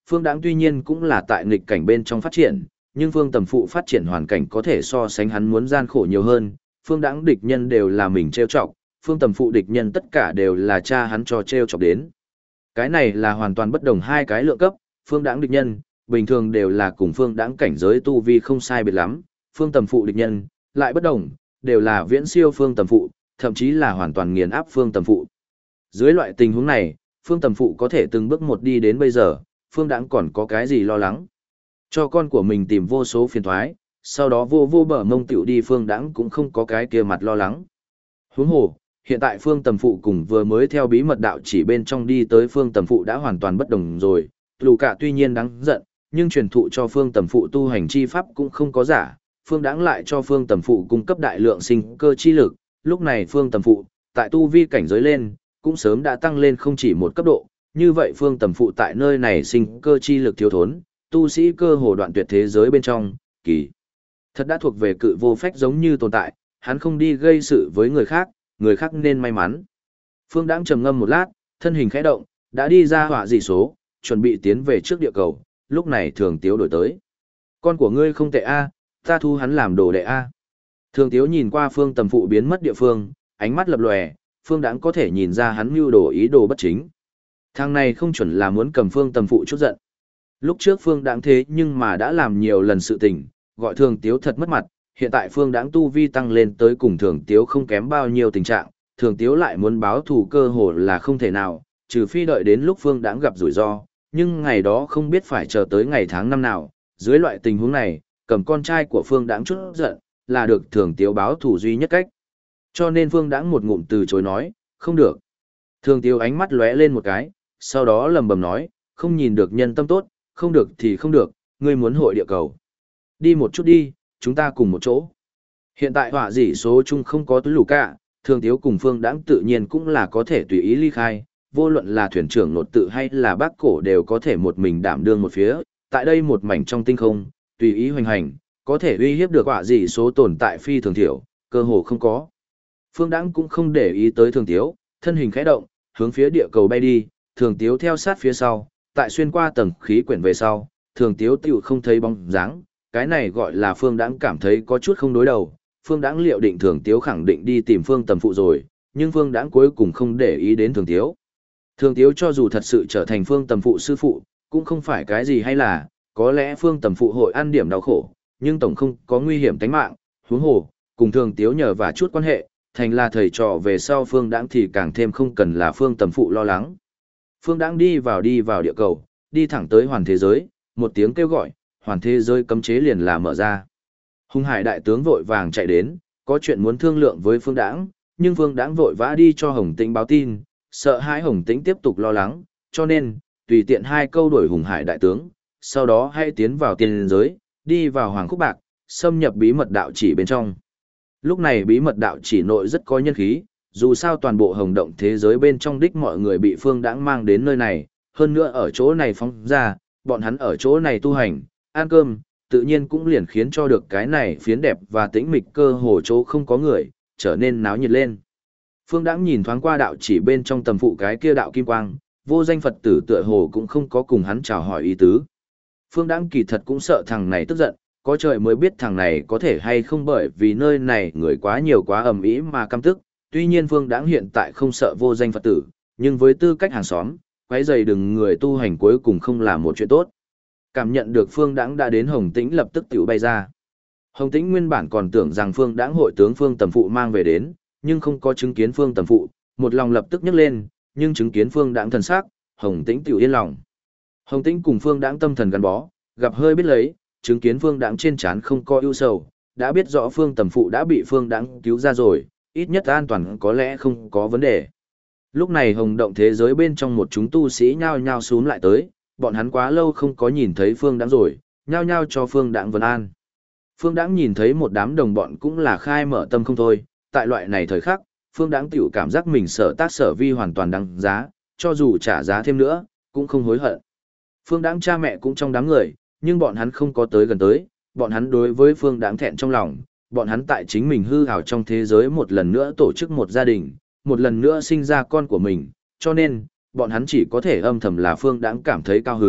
Phương Đãng tuy nhiên cũng là tại nghịch cảnh bên trong phát triển, nhưng Phương Tầm Phụ phát triển hoàn cảnh có thể so sánh hắn muốn gian khổ nhiều hơn, Phương Đãng địch nhân đều là mình trêu chọc, Phương Tầm Phụ địch nhân tất cả đều là cha hắn cho trêu chọc đến. Cái này là hoàn toàn bất đồng hai cái lượng cấp, Phương Đãng địch nhân, bình thường đều là cùng Phương Đãng cảnh giới tu vi không sai biệt lắm, Phương Tầm Phụ địch nhân, lại bất đồng, đều là viễn siêu Phương Tầm Phụ, thậm chí là hoàn toàn nghiền áp Phương Tầm Phụ. Dưới loại tình huống này, Phương Tầm Phụ có thể từng bước một đi đến bây giờ, Phương Đãng còn có cái gì lo lắng. Cho con của mình tìm vô số phiền toái, sau đó vô bờ mông tiểu đi Phương Đãng cũng không có cái kia mặt lo lắng. Huống hồ, hiện tại Phương Tầm Phụ cùng vừa mới theo bí mật đạo chỉ bên trong đi tới Phương Tầm Phụ đã hoàn toàn bất đồng rồi, Lù Cả tuy nhiên đáng giận, nhưng truyền thụ cho Phương Tầm Phụ tu hành chi pháp cũng không có giả, Phương Đãng lại cho Phương Tầm Phụ cung cấp đại lượng sinh cơ chi lực, lúc này Phương Tầm Phụ, tại tu vi cảnh giới lên, cũng sớm đã tăng lên không chỉ một cấp độ, như vậy Phương Tầm Phụ tại nơi này sinh cơ chi lực thiếu thốn, tu sĩ cơ hồ đoạn tuyệt thế giới bên trong, kỳ thật đã thuộc về cự vô phách giống như tồn tại, hắn không đi gây sự với người khác nên may mắn. Phương Đãng trầm ngâm một lát, thân hình khẽ động, đã đi ra hỏa dị số, chuẩn bị tiến về trước địa cầu, lúc này Thường Tiếu đổi tới. Con của ngươi không tệ a, ta thu hắn làm đồ đệ a. Thường Tiếu nhìn qua Phương Tầm Phụ biến mất địa phương, ánh mắt lập lòe, Phương Đãng có thể nhìn ra hắn mưu đồ ý đồ bất chính. Thằng này không chuẩn là muốn cầm Phương Tầm Phụ chút giận. Lúc trước Phương Đãng thế nhưng mà đã làm nhiều lần sự tình, gọi Thường Tiếu thật mất mặt, hiện tại Phương Đãng tu vi tăng lên tới cùng Thường Tiếu không kém bao nhiêu tình trạng, Thường Tiếu lại muốn báo thù cơ hồ là không thể nào, trừ phi đợi đến lúc Phương Đãng gặp rủi ro, nhưng ngày đó không biết phải chờ tới ngày tháng năm nào, dưới loại tình huống này, cầm con trai của Phương Đãng chút giận, là được Thường Tiếu báo thù duy nhất cách. Cho nên Phương Đãng một ngụm từ chối nói, không được. Thường Tiếu ánh mắt lóe lên một cái, sau đó lầm bầm nói, không nhìn được nhân tâm tốt, không được thì không được, ngươi muốn hội địa cầu. Đi một chút đi, chúng ta cùng một chỗ. Hiện tại họa dĩ số chung không có túi lù cả, Thường Tiếu cùng Phương Đãng tự nhiên cũng là có thể tùy ý ly khai, vô luận là thuyền trưởng nột tự hay là bác cổ đều có thể một mình đảm đương một phía, tại đây một mảnh trong tinh không, tùy ý hoành hành, có thể uy hiếp được họa dĩ số tồn tại phi thường thiểu, cơ hồ không có. Phương Đãng cũng không để ý tới Thường Tiếu, thân hình khẽ động, hướng phía địa cầu bay đi, Thường Tiếu theo sát phía sau, tại xuyên qua tầng khí quyển về sau, Thường Tiếu tiểu không thấy bóng dáng, cái này gọi là Phương Đãng cảm thấy có chút không đối đầu, Phương Đãng liệu định Thường Tiếu khẳng định đi tìm Phương Tầm Phụ rồi, nhưng Phương Đãng cuối cùng không để ý đến Thường Tiếu. Thường Tiếu cho dù thật sự trở thành Phương Tầm Phụ sư phụ, cũng không phải cái gì hay là, có lẽ Phương Tầm Phụ hội ăn điểm đau khổ, nhưng tổng không có nguy hiểm tính mạng, huống hồ, cùng Thường Tiếu nhờ và chút quan hệ, thành là thầy trò về sau Phương Đãng thì càng thêm không cần là Phương Tầm Phụ lo lắng. Phương Đãng đi vào địa cầu, đi thẳng tới hoàn thế giới, một tiếng kêu gọi, hoàn thế giới cấm chế liền là mở ra. Hùng Hải đại tướng vội vàng chạy đến, có chuyện muốn thương lượng với Phương Đãng, nhưng Phương Đãng vội vã đi cho Hồng Tĩnh báo tin, sợ hãi Hồng Tĩnh tiếp tục lo lắng, cho nên, tùy tiện hai câu đuổi Hùng Hải đại tướng, sau đó hãy tiến vào tiên giới, đi vào Hoàng Khúc Bạc, xâm nhập bí mật đạo chỉ bên trong. Lúc này bí mật đạo chỉ nội rất có nhân khí, dù sao toàn bộ hồng động thế giới bên trong đích mọi người bị Phương Đãng mang đến nơi này, hơn nữa ở chỗ này phóng ra, bọn hắn ở chỗ này tu hành, ăn cơm, tự nhiên cũng liền khiến cho được cái này phiến đẹp và tĩnh mịch cơ hồ chỗ không có người, trở nên náo nhiệt lên. Phương Đãng nhìn thoáng qua đạo chỉ bên trong tầm phụ cái kia đạo kim quang, vô danh Phật tử tựa hồ cũng không có cùng hắn chào hỏi ý tứ. Phương Đãng kỳ thật cũng sợ thằng này tức giận, có trời mới biết thằng này có thể hay không bởi vì nơi này người quá nhiều quá ầm ĩ mà căm tức. Tuy nhiên Phương Đãng hiện tại không sợ vô danh Phật tử, nhưng với tư cách hàng xóm, quấy rầy đừng người tu hành cuối cùng không là một chuyện tốt. Cảm nhận được Phương Đãng đã đến Hồng Tĩnh lập tức tiểu bay ra. Hồng Tĩnh nguyên bản còn tưởng rằng Phương Đãng hội tướng Phương Tầm Phụ mang về đến, nhưng không có chứng kiến Phương Tầm Phụ, một lòng lập tức nhấc lên, nhưng chứng kiến Phương Đãng thần sắc, Hồng Tĩnh tiểu yên lòng. Hồng Tĩnh cùng Phương Đãng tâm thần gắn bó, gặp hơi biết lấy, chứng kiến Phương Đãng trên trán không có ưu sầu, đã biết rõ Phương Tầm Phụ đã bị Phương Đãng cứu ra rồi, ít nhất an toàn có lẽ không có vấn đề. Lúc này hồng động thế giới bên trong một chúng tu sĩ nhao nhao xuống lại tới, bọn hắn quá lâu không có nhìn thấy Phương Đãng rồi, nhao nhao cho Phương Đãng vấn an. Phương Đãng nhìn thấy một đám đồng bọn cũng là khai mở tâm không thôi, tại loại này thời khắc, Phương Đãng tiểu cảm giác mình sở tác sở vi hoàn toàn đáng giá, cho dù trả giá thêm nữa, cũng không hối hận. Phương Đãng cha mẹ cũng trong đám người, nhưng bọn hắn không có tới gần tới, bọn hắn đối với Phương Đãng thẹn trong lòng, bọn hắn tại chính mình hư ảo trong thế giới một lần nữa tổ chức một gia đình, một lần nữa sinh ra con của mình, cho nên, bọn hắn chỉ có thể âm thầm là Phương Đãng cảm thấy cao hứng,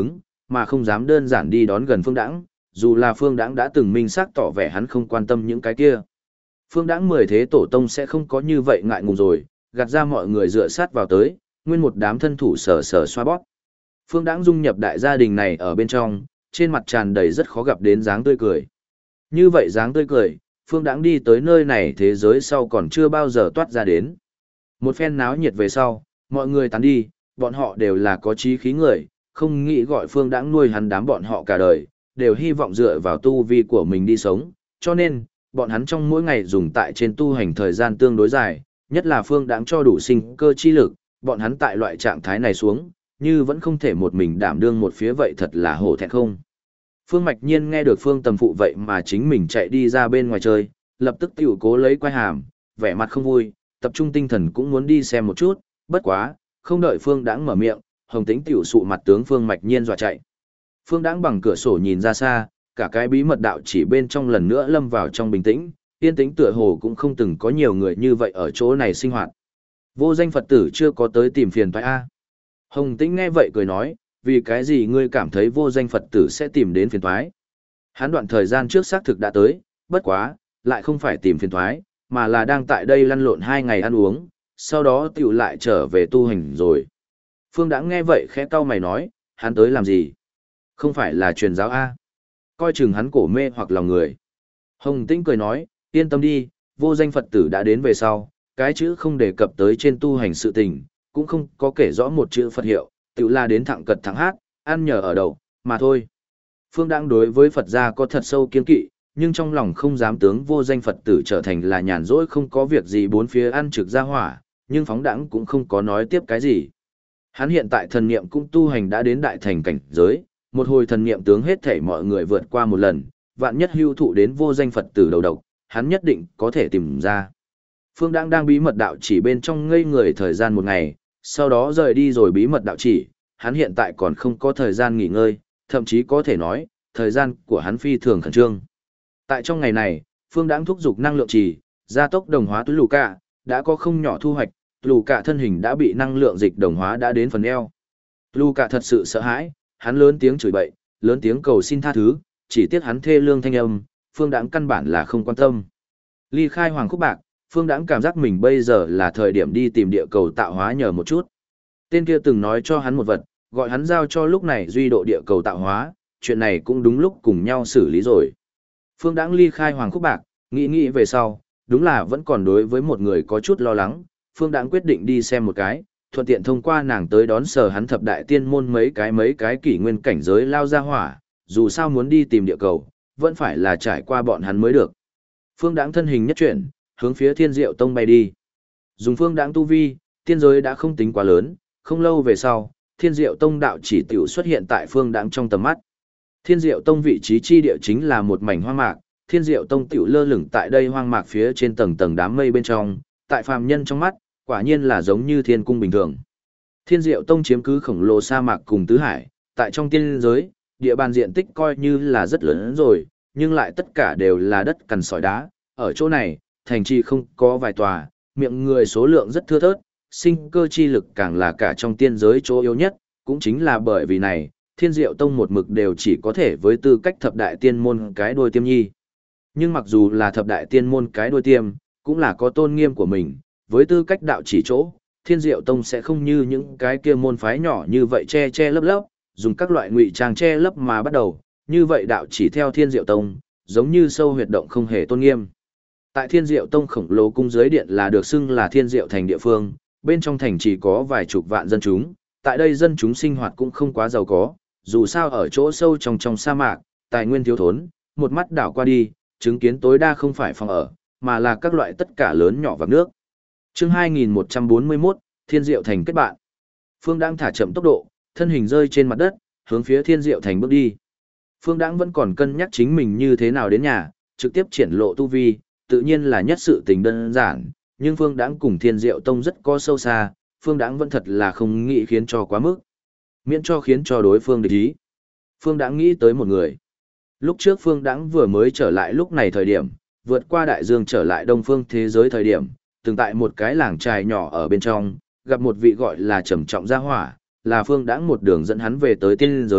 mà không dám đơn giản đi đón gần Phương Đãng, dù là Phương Đãng đã từng minh xác tỏ vẻ hắn không quan tâm những cái kia. Phương Đãng 10 thế tổ tông sẽ không có như vậy ngại ngùng rồi, gạt ra mọi người dựa sát vào tới, nguyên một đám thân thủ sờ sờ xoa bóp. Phương Đãng dung nhập đại gia đình này ở bên trong, trên mặt tràn đầy rất khó gặp đến dáng tươi cười. Như vậy dáng tươi cười, Phương Đãng đi tới nơi này thế giới sau còn chưa bao giờ toát ra đến. Một phen náo nhiệt về sau, mọi người tán đi, bọn họ đều là có chí khí người, không nghĩ gọi Phương Đãng nuôi hắn đám bọn họ cả đời, đều hy vọng dựa vào tu vi của mình đi sống, cho nên, bọn hắn trong mỗi ngày dùng tại trên tu hành thời gian tương đối dài, nhất là Phương Đãng cho đủ sinh cơ chi lực, bọn hắn tại loại trạng thái này xuống, như vẫn không thể một mình đảm đương một phía vậy thật là hổ thẹn không. Phương Mạch Nhiên nghe được Phương Tầm Phụ vậy mà chính mình chạy đi ra bên ngoài chơi, lập tức tiểu cố lấy quay hàm, vẻ mặt không vui, tập trung tinh thần cũng muốn đi xem một chút, bất quá, không đợi Phương Đãng mở miệng, Hồng Tĩnh tiểu sụ mặt tướng Phương Mạch Nhiên dọa chạy. Phương Đãng bằng cửa sổ nhìn ra xa, cả cái bí mật đạo chỉ bên trong lần nữa lâm vào trong bình tĩnh, yên tĩnh tựa hồ cũng không từng có nhiều người như vậy ở chỗ này sinh hoạt. Vô danh Phật tử chưa có tới tìm phiền toái a. Hồng Tĩnh nghe vậy cười nói, vì cái gì ngươi cảm thấy vô danh Phật tử sẽ tìm đến phiền toái? Hắn đoạn thời gian trước xác thực đã tới, bất quá, lại không phải tìm phiền toái, mà là đang tại đây lăn lộn 2 ngày ăn uống, sau đó tiểu lại trở về tu hành rồi. Phương Đãng nghe vậy khẽ cau mày nói, hắn tới làm gì? Không phải là truyền giáo a? Coi chừng hắn cổ mê hoặc lòng người. Hồng Tĩnh cười nói, yên tâm đi, vô danh Phật tử đã đến về sau, cái chữ không đề cập tới trên tu hành sự tình, cũng không có kể rõ một chữ Phật hiệu, tự là đến thẳng cật thẳng hát, ăn nhờ ở đậu, mà thôi. Phương Đãng đối với Phật gia có thật sâu kiên kỵ, nhưng trong lòng không dám tướng vô danh Phật tử trở thành là nhàn rỗi không có việc gì bốn phía ăn trực ra hỏa, nhưng phóng đãng cũng không có nói tiếp cái gì. Hắn hiện tại thần niệm cũng tu hành đã đến đại thành cảnh giới, một hồi thần niệm tướng hết thảy mọi người vượt qua một lần, vạn nhất hưu thụ đến vô danh Phật tử đầu độc, hắn nhất định có thể tìm ra. Phương Đãng đang bí mật đạo chỉ bên trong ngây người thời gian 1 ngày, sau đó rời đi rồi bí mật đạo chỉ, hắn hiện tại còn không có thời gian nghỉ ngơi, thậm chí có thể nói, thời gian của hắn phi thường khẩn trương. Tại trong ngày này, Phương Đãng thúc giục năng lượng trì, gia tốc đồng hóa túi lù cạ, đã có không nhỏ thu hoạch, lù cạ thân hình đã bị năng lượng dịch đồng hóa đã đến phần eo. Lù cạ thật sự sợ hãi, hắn lớn tiếng chửi bậy, lớn tiếng cầu xin tha thứ, chỉ tiếc hắn thê lương thanh âm, Phương Đãng căn bản là không quan tâm. Ly khai Hoàng Khúc Bạc, Phương Đãng cảm giác mình bây giờ là thời điểm đi tìm địa cầu tạo hóa nhờ một chút. Tên kia từng nói cho hắn một vật, gọi hắn giao cho lúc này duy độ địa cầu tạo hóa, chuyện này cũng đúng lúc cùng nhau xử lý rồi. Phương Đãng ly khai Hoàng Khúc Bạc, nghĩ về sau, đúng là vẫn còn đối với một người có chút lo lắng, Phương Đãng quyết định đi xem một cái, thuận tiện thông qua nàng tới đón sở hắn thập đại tiên môn mấy cái kỷ nguyên cảnh giới lao ra hỏa, dù sao muốn đi tìm địa cầu, vẫn phải là trải qua bọn hắn mới được. Phương Đãng thân hình nhất chuyển, hướng phía Thiên Diệu Tông bay đi. Dùng Phương Đãng tu vi, tiên giới đã không tính quá lớn, không lâu về sau, Thiên Diệu Tông đạo chỉ tiểu xuất hiện tại Phương Đãng trong tầm mắt. Thiên Diệu Tông vị trí chi địa chính là một mảnh hoang mạc, Thiên Diệu Tông tiểu lơ lửng tại đây hoang mạc phía trên tầng tầng đám mây bên trong, tại phàm nhân trong mắt, quả nhiên là giống như thiên cung bình thường. Thiên Diệu Tông chiếm cứ khổng lồ sa mạc cùng tứ hải, tại trong tiên giới, địa bàn diện tích coi như là rất lớn rồi, nhưng lại tất cả đều là đất cằn sỏi đá, ở chỗ này, thành trì không có vài tòa, miệng người số lượng rất thưa thớt, sinh cơ chi lực càng là cả trong tiên giới chỗ yếu nhất, cũng chính là bởi vì này, Thiên Diệu Tông một mực đều chỉ có thể với tư cách thập đại tiên môn cái đuôi tiêm nhi. Nhưng mặc dù là thập đại tiên môn cái đuôi tiêm, cũng là có tôn nghiêm của mình, với tư cách đạo chỉ chỗ, Thiên Diệu Tông sẽ không như những cái kia môn phái nhỏ như vậy che lấp lấp, dùng các loại ngụy trang che lấp mà bắt đầu, như vậy đạo chỉ theo Thiên Diệu Tông, giống như sâu huyệt động không hề tôn nghiêm. Tại Thiên Diệu Tông khổng lồ cung dưới điện là được xưng là Thiên Diệu thành địa phương, bên trong thành chỉ có vài chục vạn dân chúng, tại đây dân chúng sinh hoạt cũng không quá giàu có, dù sao ở chỗ sâu trong sa mạc, tài nguyên thiếu thốn, một mắt đảo qua đi, chứng kiến tối đa không phải phòng ở, mà là các loại tất cả lớn nhỏ vạc nước. Chương 2141, Thiên Diệu thành kết bạn. Phương Đãng thả chậm tốc độ, thân hình rơi trên mặt đất, hướng phía Thiên Diệu thành bước đi. Phương Đãng vẫn còn cân nhắc chính mình như thế nào đến nhà, trực tiếp triển lộ tu vi, tự nhiên là nhất sự tình đơn giản, nhưng Phương Đãng cùng Thiên Diệu Tông rất có sâu xa, Phương Đãng vẫn thật là không nghĩ khiến cho quá mức, miễn cho khiến cho đối phương địch ý. Phương Đãng nghĩ tới một người. Lúc trước Phương Đãng vừa mới trở lại lúc này thời điểm, vượt qua đại dương trở lại đông phương thế giới thời điểm, từng tại một cái làng trài nhỏ ở bên trong, gặp một vị gọi là trầm trọng gia hỏa, là Phương Đãng một đường dẫn hắn về tới tiên giới,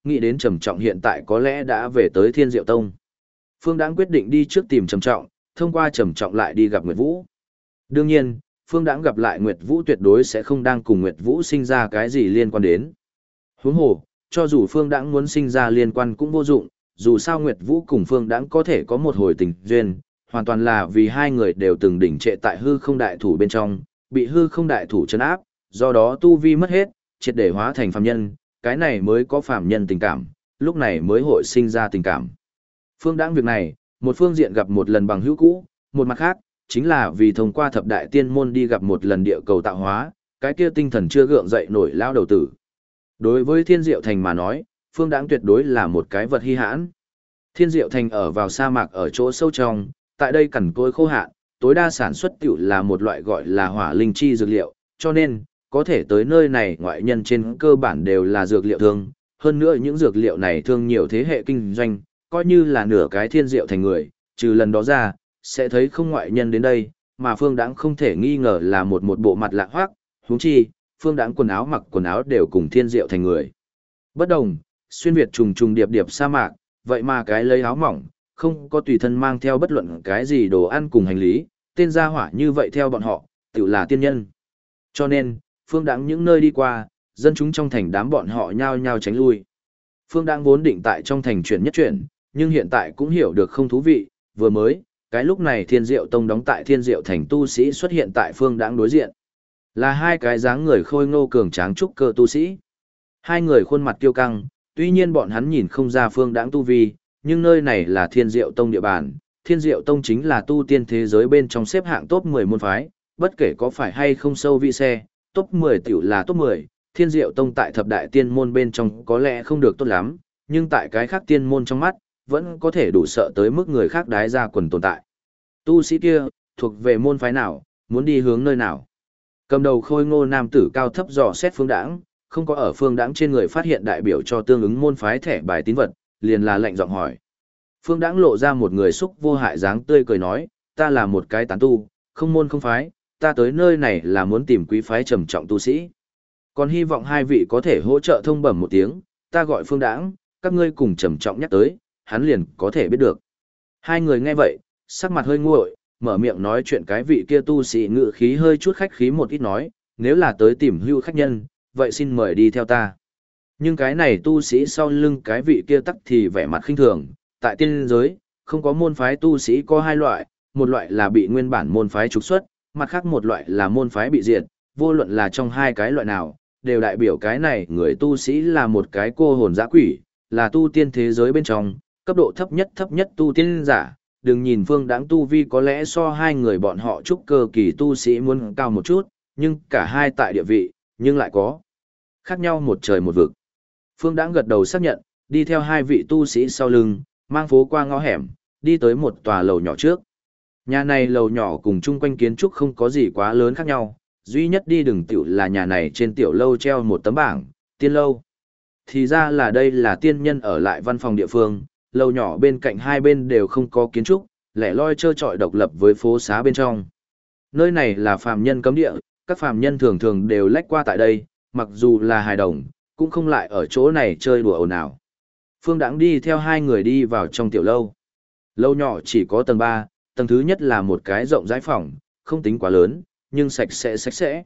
nghĩ đến Trầm Trọng hiện tại có lẽ đã về tới Thiên Diệu Tông. Phương Đãng quyết định đi trước tìm Trầm Trọng, thông qua Trầm Trọng lại đi gặp Nguyệt Vũ. Đương nhiên, Phương Đãng gặp lại Nguyệt Vũ tuyệt đối sẽ không đang cùng Nguyệt Vũ sinh ra cái gì liên quan đến. Huống hồ, cho dù Phương Đãng muốn sinh ra liên quan cũng vô dụng, dù sao Nguyệt Vũ cùng Phương Đãng có thể có một hồi tình duyên, hoàn toàn là vì hai người đều từng đỉnh trệ tại hư không đại thủ bên trong, bị hư không đại thủ trấn áp, do đó tu vi mất hết, triệt để hóa thành phàm nhân, cái này mới có phàm nhân tình cảm, lúc này mới hội sinh ra tình cảm. Phương Đãng việc này, một phương diện gặp một lần bằng hữu cũ, một mặt khác, chính là vì thông qua thập đại tiên môn đi gặp một lần địa cầu tạo hóa, cái kia tinh thần chưa gượng dậy nổi lao đầu tử. Đối với Thiên Diệu Thành mà nói, Phương Đãng tuyệt đối là một cái vật hi hãn. Thiên Diệu Thành ở vào sa mạc ở chỗ sâu trong, tại đây cằn cỗi khô hạn, tối đa sản xuất tiểu là một loại gọi là hỏa linh chi dược liệu, cho nên, có thể tới nơi này ngoại nhân trên cơ bản đều là dược liệu thương, hơn nữa những dược liệu này thương nhiều thế hệ kinh doanh, coi như là nửa cái Thiên Diệu Thành người, trừ lần đó ra, sẽ thấy không ngoại nhân đến đây, mà Phương Đãng không thể nghi ngờ là một bộ mặt lạ hoắc, huống chi, Phương Đãng quần áo mặc quần áo đều cùng Thiên Diệu Thành người. Bất đồng, xuyên việt trùng trùng điệp điệp sa mạc, vậy mà cái lấy áo mỏng, không có tùy thân mang theo bất luận cái gì đồ ăn cùng hành lý, tên gia hỏa như vậy theo bọn họ, tự là tiên nhân. Cho nên, Phương Đãng những nơi đi qua, dân chúng trong thành đám bọn họ nhao nhao tránh lui. Phương Đãng vốn định tại trong thành chuyển nhất chuyển, nhưng hiện tại cũng hiểu được không thú vị, vừa mới, cái lúc này Thiên Diệu Tông đóng tại Thiên Diệu Thành tu sĩ xuất hiện tại Phương Đãng đối diện. Là hai cái dáng người khôi ngô cường tráng trúc cơ tu sĩ. Hai người khuôn mặt kiêu căng, tuy nhiên bọn hắn nhìn không ra Phương Đãng tu vi, nhưng nơi này là Thiên Diệu Tông địa bàn. Thiên Diệu Tông chính là tu tiên thế giới bên trong xếp hạng top 10 môn phái, bất kể có phải hay không sâu vị xe, top 10 tiểu là top 10. Thiên Diệu Tông tại thập đại tiên môn bên trong có lẽ không được tốt lắm, nhưng tại cái khác tiên môn trong mắt, vẫn có thể đủ sợ tới mức người khác đái ra quần tồn tại. Tu sĩ kia, thuộc về môn phái nào, muốn đi hướng nơi nào? Cầm đầu khôi ngô nam tử cao thấp dò xét Phương Đãng, không có ở Phương Đãng trên người phát hiện đại biểu cho tương ứng môn phái thẻ bài tín vật, liền là lệnh giọng hỏi. Phương Đãng lộ ra một người xúc vô hại dáng tươi cười nói, ta là một cái tán tu, không môn không phái, ta tới nơi này là muốn tìm quý phái trầm trọng tu sĩ. Còn hy vọng hai vị có thể hỗ trợ thông bẩm một tiếng, ta gọi Phương Đãng, các ngươi cùng trầm trọng nhắc tới, hắn liền có thể biết được. Hai người nghe vậy, sắc mặt hơi nguội, mở miệng nói chuyện cái vị kia tu sĩ ngự khí hơi chút khách khí một ít nói, nếu là tới tìm hưu khách nhân, vậy xin mời đi theo ta. Nhưng cái này tu sĩ sau lưng cái vị kia tắc thì vẻ mặt khinh thường, tại tiên giới, không có môn phái tu sĩ có hai loại, một loại là bị nguyên bản môn phái trục xuất, mặt khác một loại là môn phái bị diệt, vô luận là trong hai cái loại nào, đều đại biểu cái này người tu sĩ là một cái cô hồn dã quỷ, là tu tiên thế giới bên trong, cấp độ thấp nhất tu tiên giả. Đừng nhìn Phương Đãng tu vi có lẽ so hai người bọn họ trúc cơ kỳ tu sĩ muốn cao một chút, nhưng cả hai tại địa vị, nhưng lại có khác nhau một trời một vực. Phương Đãng gật đầu xác nhận, đi theo hai vị tu sĩ sau lưng, mang phố qua ngõ hẻm, đi tới một tòa lầu nhỏ trước. Nhà này lầu nhỏ cùng chung quanh kiến trúc không có gì quá lớn khác nhau, duy nhất đi đường tiểu là nhà này trên tiểu lâu treo một tấm bảng, tiên lâu. Thì ra là đây là tiên nhân ở lại văn phòng địa phương, lầu nhỏ bên cạnh hai bên đều không có kiến trúc, lẻ loi trơ trọi độc lập với phố xá bên trong. Nơi này là phàm nhân cấm địa, các phàm nhân thường thường đều lách qua tại đây, mặc dù là hài đồng, cũng không lại ở chỗ này chơi đùa ồn ào. Phương Đãng đi theo hai người đi vào trong tiểu lâu. Lâu nhỏ chỉ có tầng 3, tầng thứ nhất là một cái rộng rãi phòng, không tính quá lớn, nhưng sạch sẽ.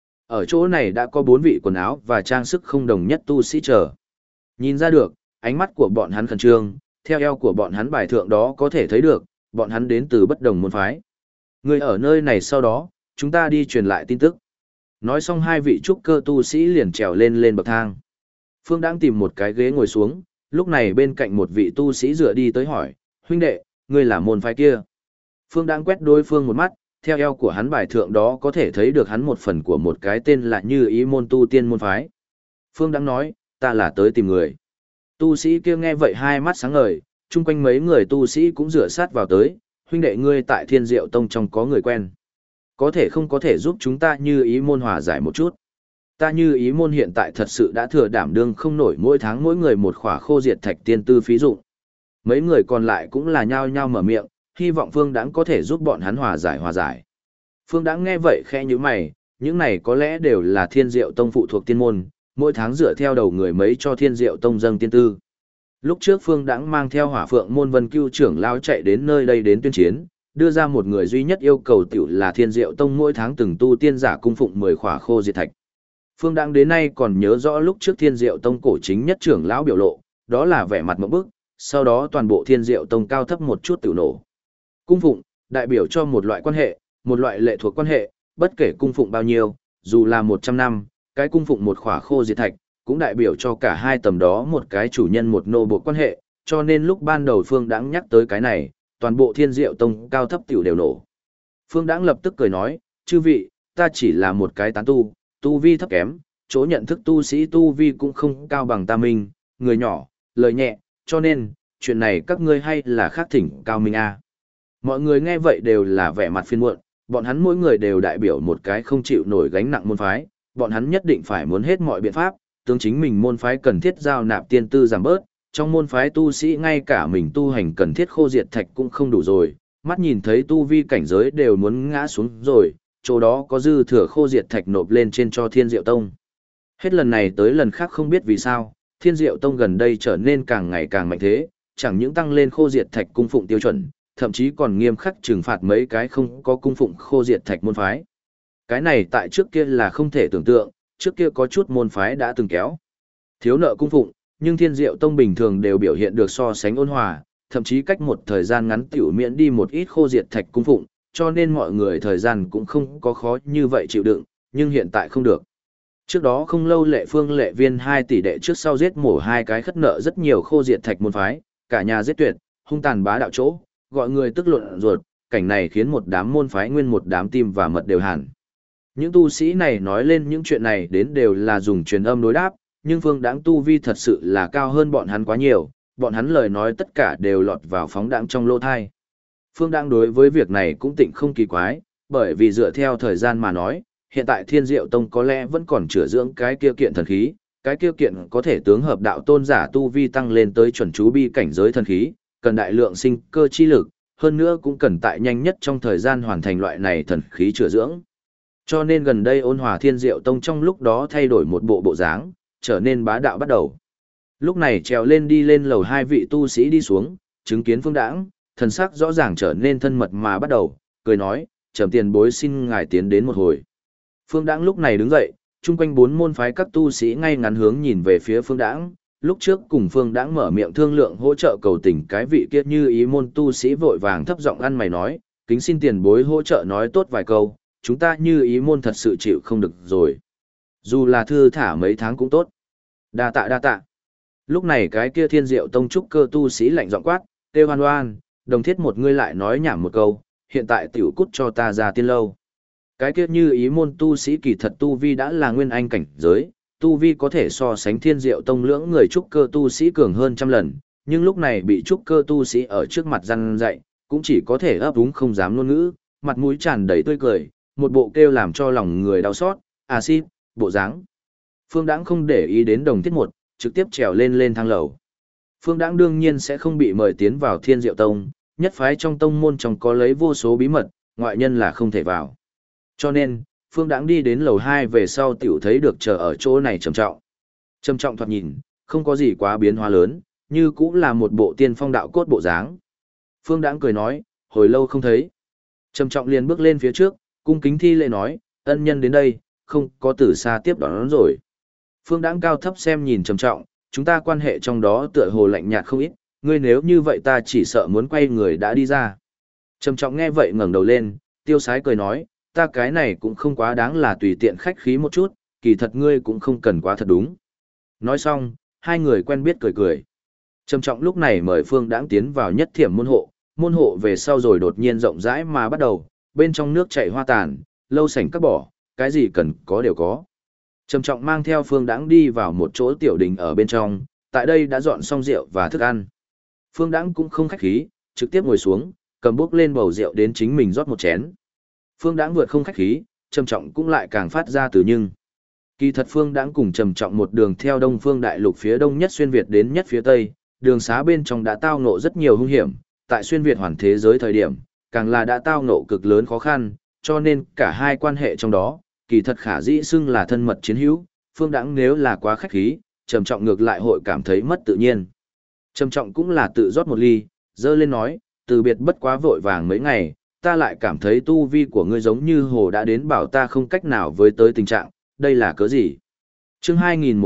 Ở chỗ này đã có 4 vị quần áo và trang sức không đồng nhất tu sĩ chờ. Nhìn ra được, ánh mắt của bọn hắn khẩn trương, theo eo của bọn hắn bài thượng đó có thể thấy được, bọn hắn đến từ bất đồng môn phái. Người ở nơi này sau đó, chúng ta đi truyền lại tin tức. Nói xong hai vị trúc cơ tu sĩ liền trèo lên bậc thang. Phương Đãng tìm một cái ghế ngồi xuống, lúc này bên cạnh một vị tu sĩ dựa đi tới hỏi, huynh đệ, ngươi là môn phái kia. Phương Đãng quét đối phương một mắt, theo eo của hắn bài thượng đó có thể thấy được hắn một phần của một cái tên là Như Ý môn tu tiên môn phái. Phương Đãng nói, ta là tới tìm người. Tu sĩ kia nghe vậy hai mắt sáng ngời, chung quanh mấy người tu sĩ cũng dựa sát vào tới, huynh đệ ngươi tại Thiên Diệu Tông trong có người quen. Có thể không có thể giúp chúng ta Như Ý môn hòa giải một chút. Ta Như Ý môn hiện tại thật sự đã thừa đảm đương không nổi mỗi tháng mỗi người một khỏa khô diệt thạch tiên tư phí dụng. Mấy người còn lại cũng là nhao nhao mở miệng, hy vọng Phương Đãng có thể giúp bọn hắn hòa giải. Phương Đãng nghe vậy khẽ nhíu mày, những này có lẽ đều là Thiên Diệu Tông phụ thuộc tiên môn, mỗi tháng dựa theo đầu người mấy cho Thiên Diệu Tông dâng tiên tư. Lúc trước Phương Đãng mang theo Hỏa Phượng môn Vân Cưu trưởng lão chạy đến nơi đây đến tuyên chiến, đưa ra một người duy nhất yêu cầu tiểu là Thiên Diệu Tông mỗi tháng từng tu tiên giả cung phụng 10 khỏa khô diệt thạch. Phương Đãng đến nay còn nhớ rõ lúc trước Thiên Diệu Tông cổ chính nhất trưởng lão biểu lộ, đó là vẻ mặt ngộp bức, sau đó toàn bộ Thiên Diệu Tông cao thấp một chút tiểu nổ. Cung phụng, đại biểu cho một loại quan hệ, một loại lệ thuộc quan hệ, bất kể cung phụng bao nhiêu, dù là 100 năm, cái cung phụng một khỏa khô diệt thạch, cũng đại biểu cho cả hai tầm đó một cái chủ nhân một nô buộc quan hệ, cho nên lúc ban đầu Phương Đãng nhắc tới cái này, toàn bộ Thiên Diệu Tông cao thấp tiểu đều nổ. Phương Đãng lập tức cười nói, chư vị, ta chỉ là một cái tán tu, tu vi thấp kém, chỗ nhận thức tu sĩ tu vi cũng không cao bằng ta minh, người nhỏ, lời nhẹ, cho nên, chuyện này các ngươi hay là khác thỉnh cao minh a. Mọi người nghe vậy đều là vẻ mặt phiền muộn, bọn hắn mỗi người đều đại biểu một cái không chịu nổi gánh nặng môn phái, bọn hắn nhất định phải muốn hết mọi biện pháp, tướng chính mình môn phái cần thiết giao nạp tiên tư giảm bớt, trong môn phái tu sĩ ngay cả mình tu hành cần thiết khô diệt thạch cũng không đủ rồi, mắt nhìn thấy tu vi cảnh giới đều muốn ngã xuống rồi, chỗ đó có dư thừa khô diệt thạch nộp lên trên cho Thiên Diệu Tông. Hết lần này tới lần khác không biết vì sao, Thiên Diệu Tông gần đây trở nên càng ngày càng mạnh thế, chẳng những tăng lên khô diệt thạch cung phụng tiêu chuẩn, thậm chí còn nghiêm khắc trừng phạt mấy cái không có cung phụng khô diệt thạch môn phái. Cái này tại trước kia là không thể tưởng tượng, trước kia có chút môn phái đã từng kéo thiếu nợ cung phụng, nhưng Thiên Diệu Tông bình thường đều biểu hiện được so sánh ôn hòa, thậm chí cách một thời gian ngắn tiểu miễn đi một ít khô diệt thạch cung phụng, cho nên mọi người thời gian cũng không có khó như vậy chịu đựng, nhưng hiện tại không được. Trước đó không lâu Lệ Phương Lệ Viên 2 tỷ đệ trước sau giết mổ hai cái khất nợ rất nhiều khô diệt thạch môn phái, cả nhà giết tuyệt, hung tàn bá đạo chỗ, gọi người tức luận ruột, cảnh này khiến một đám môn phái nguyên một đám tim và mật đều hẳn. Những tu sĩ này nói lên những chuyện này đến đều là dùng truyền âm đối đáp, nhưng Phương Đãng tu vi thật sự là cao hơn bọn hắn quá nhiều, bọn hắn lời nói tất cả đều lọt vào phóng đãng trong lỗ thai. Phương Đãng đối với việc này cũng tịnh không kỳ quái, bởi vì dựa theo thời gian mà nói, hiện tại Thiên Diệu Tông có lẽ vẫn còn chữa dưỡng cái kia kiện thần khí, cái kia kiện có thể tướng hợp đạo tôn giả tu vi tăng lên tới chuẩn chú bi cảnh giới thần khí, cần đại lượng sinh cơ chi lực, hơn nữa cũng cần tại nhanh nhất trong thời gian hoàn thành loại này thần khí chữa dưỡng. Cho nên gần đây Ôn Hòa Thiên Diệu Tông trong lúc đó thay đổi một bộ dáng, trở nên bá đạo bắt đầu. Lúc này trèo lên đi lên lầu hai vị tu sĩ đi xuống, chứng kiến Phương Đãng, thần sắc rõ ràng trở nên thân mật mà bắt đầu, cười nói, Trầm tiền bối xin ngài tiến đến một hồi. Phương Đãng lúc này đứng dậy, chung quanh bốn môn phái các tu sĩ ngay ngắn hướng nhìn về phía Phương Đãng, lúc trước cùng Phương Đãng mở miệng thương lượng hỗ trợ cầu tình cái vị kia Như Ý môn tu sĩ vội vàng thấp giọng ăn mày nói, kính xin tiền bối hỗ trợ nói tốt vài câu, chúng ta Như Ý môn thật sự chịu không được rồi. Dù là thư thả mấy tháng cũng tốt. Đa tạ đa tạ. Lúc này cái kia Thiên Diệu Tông trúc cơ tu sĩ lạnh giọng quát, kêu hoan hoan, đồng thiết một ngươi lại nói nhảm một câu, hiện tại tiểu cút cho ta ra tiên lâu. Cái kia Như Ý môn tu sĩ kỳ thật tu vi đã là nguyên anh cảnh giới, tu vi có thể so sánh Thiên Diệu Tông lưỡng người trúc cơ tu sĩ cường hơn trăm lần, nhưng lúc này bị trúc cơ tu sĩ ở trước mặt răn dạy, cũng chỉ có thể ấp úng không dám ngôn ngữ, mặt mũi tràn đầy tươi cười, một bộ kêu làm cho lòng người đau xót, xin, bộ dáng. Phương Đãng không để ý đến đồng thiết một, trực tiếp trèo lên thang lầu. Phương Đãng đương nhiên sẽ không bị mời tiến vào Thiên Diệu Tông, nhất phái trong tông môn trong có lấy vô số bí mật, ngoại nhân là không thể vào. Cho nên, Phương Đãng đi đến lầu 2 về sau tiểu thấy được chờ ở chỗ này Trầm Trọng. Trầm Trọng thoạt nhìn, không có gì quá biến hóa lớn, như cũng là một bộ tiên phong đạo cốt bộ dáng. Phương Đãng cười nói, hồi lâu không thấy. Trầm Trọng liền bước lên phía trước, cung kính thi lễ nói, ân nhân đến đây, không có từ xa tiếp đón rồi. Phương Đãng cao thấp xem nhìn Trầm Trọng, chúng ta quan hệ trong đó tựa hồ lạnh nhạt không ít, ngươi nếu như vậy ta chỉ sợ muốn quay người đã đi ra. Trầm Trọng nghe vậy ngẩng đầu lên, tiêu sái cười nói, ta cái này cũng không quá đáng là tùy tiện khách khí một chút, kỳ thật ngươi cũng không cần quá thật đúng. Nói xong, hai người quen biết cười cười. Trầm Trọng lúc này mời Phương Đãng tiến vào nhất thiểm môn hộ về sau rồi đột nhiên rộng rãi mà bắt đầu, bên trong nước chảy hoa tàn, lâu sảnh các bỏ, cái gì cần có đều có. Trầm Trọng mang theo Phương Đãng đi vào một chỗ tiểu đình ở bên trong, tại đây đã dọn xong rượu và thức ăn. Phương Đãng cũng không khách khí, trực tiếp ngồi xuống, cầm bốc lên bầu rượu đến chính mình rót một chén. Phương Đãng vượt không khách khí, Trầm Trọng cũng lại càng phát ra từ nhưng. Kỳ thật Phương Đãng cùng Trầm Trọng một đường theo Đông Phương Đại Lục phía đông nhất xuyên Việt đến nhất phía tây, đường xá bên trong đã tao ngộ rất nhiều hung hiểm, tại xuyên Việt hoàn thế giới thời điểm, càng là đã tao ngộ cực lớn khó khăn, cho nên cả hai quan hệ trong đó, kỳ thật khả dĩ xưng là thân mật chiến hữu. Phương Đãng nếu là quá khách khí, Trầm Trọng ngược lại hội cảm thấy mất tự nhiên. Trầm Trọng cũng là tự rót một ly, dơ lên nói, từ biệt bất quá vội vàng mấy ngày, ta lại cảm thấy tu vi của ngươi giống như hồ đã đến bảo ta không cách nào với tới tình trạng, đây là cớ gì? Chương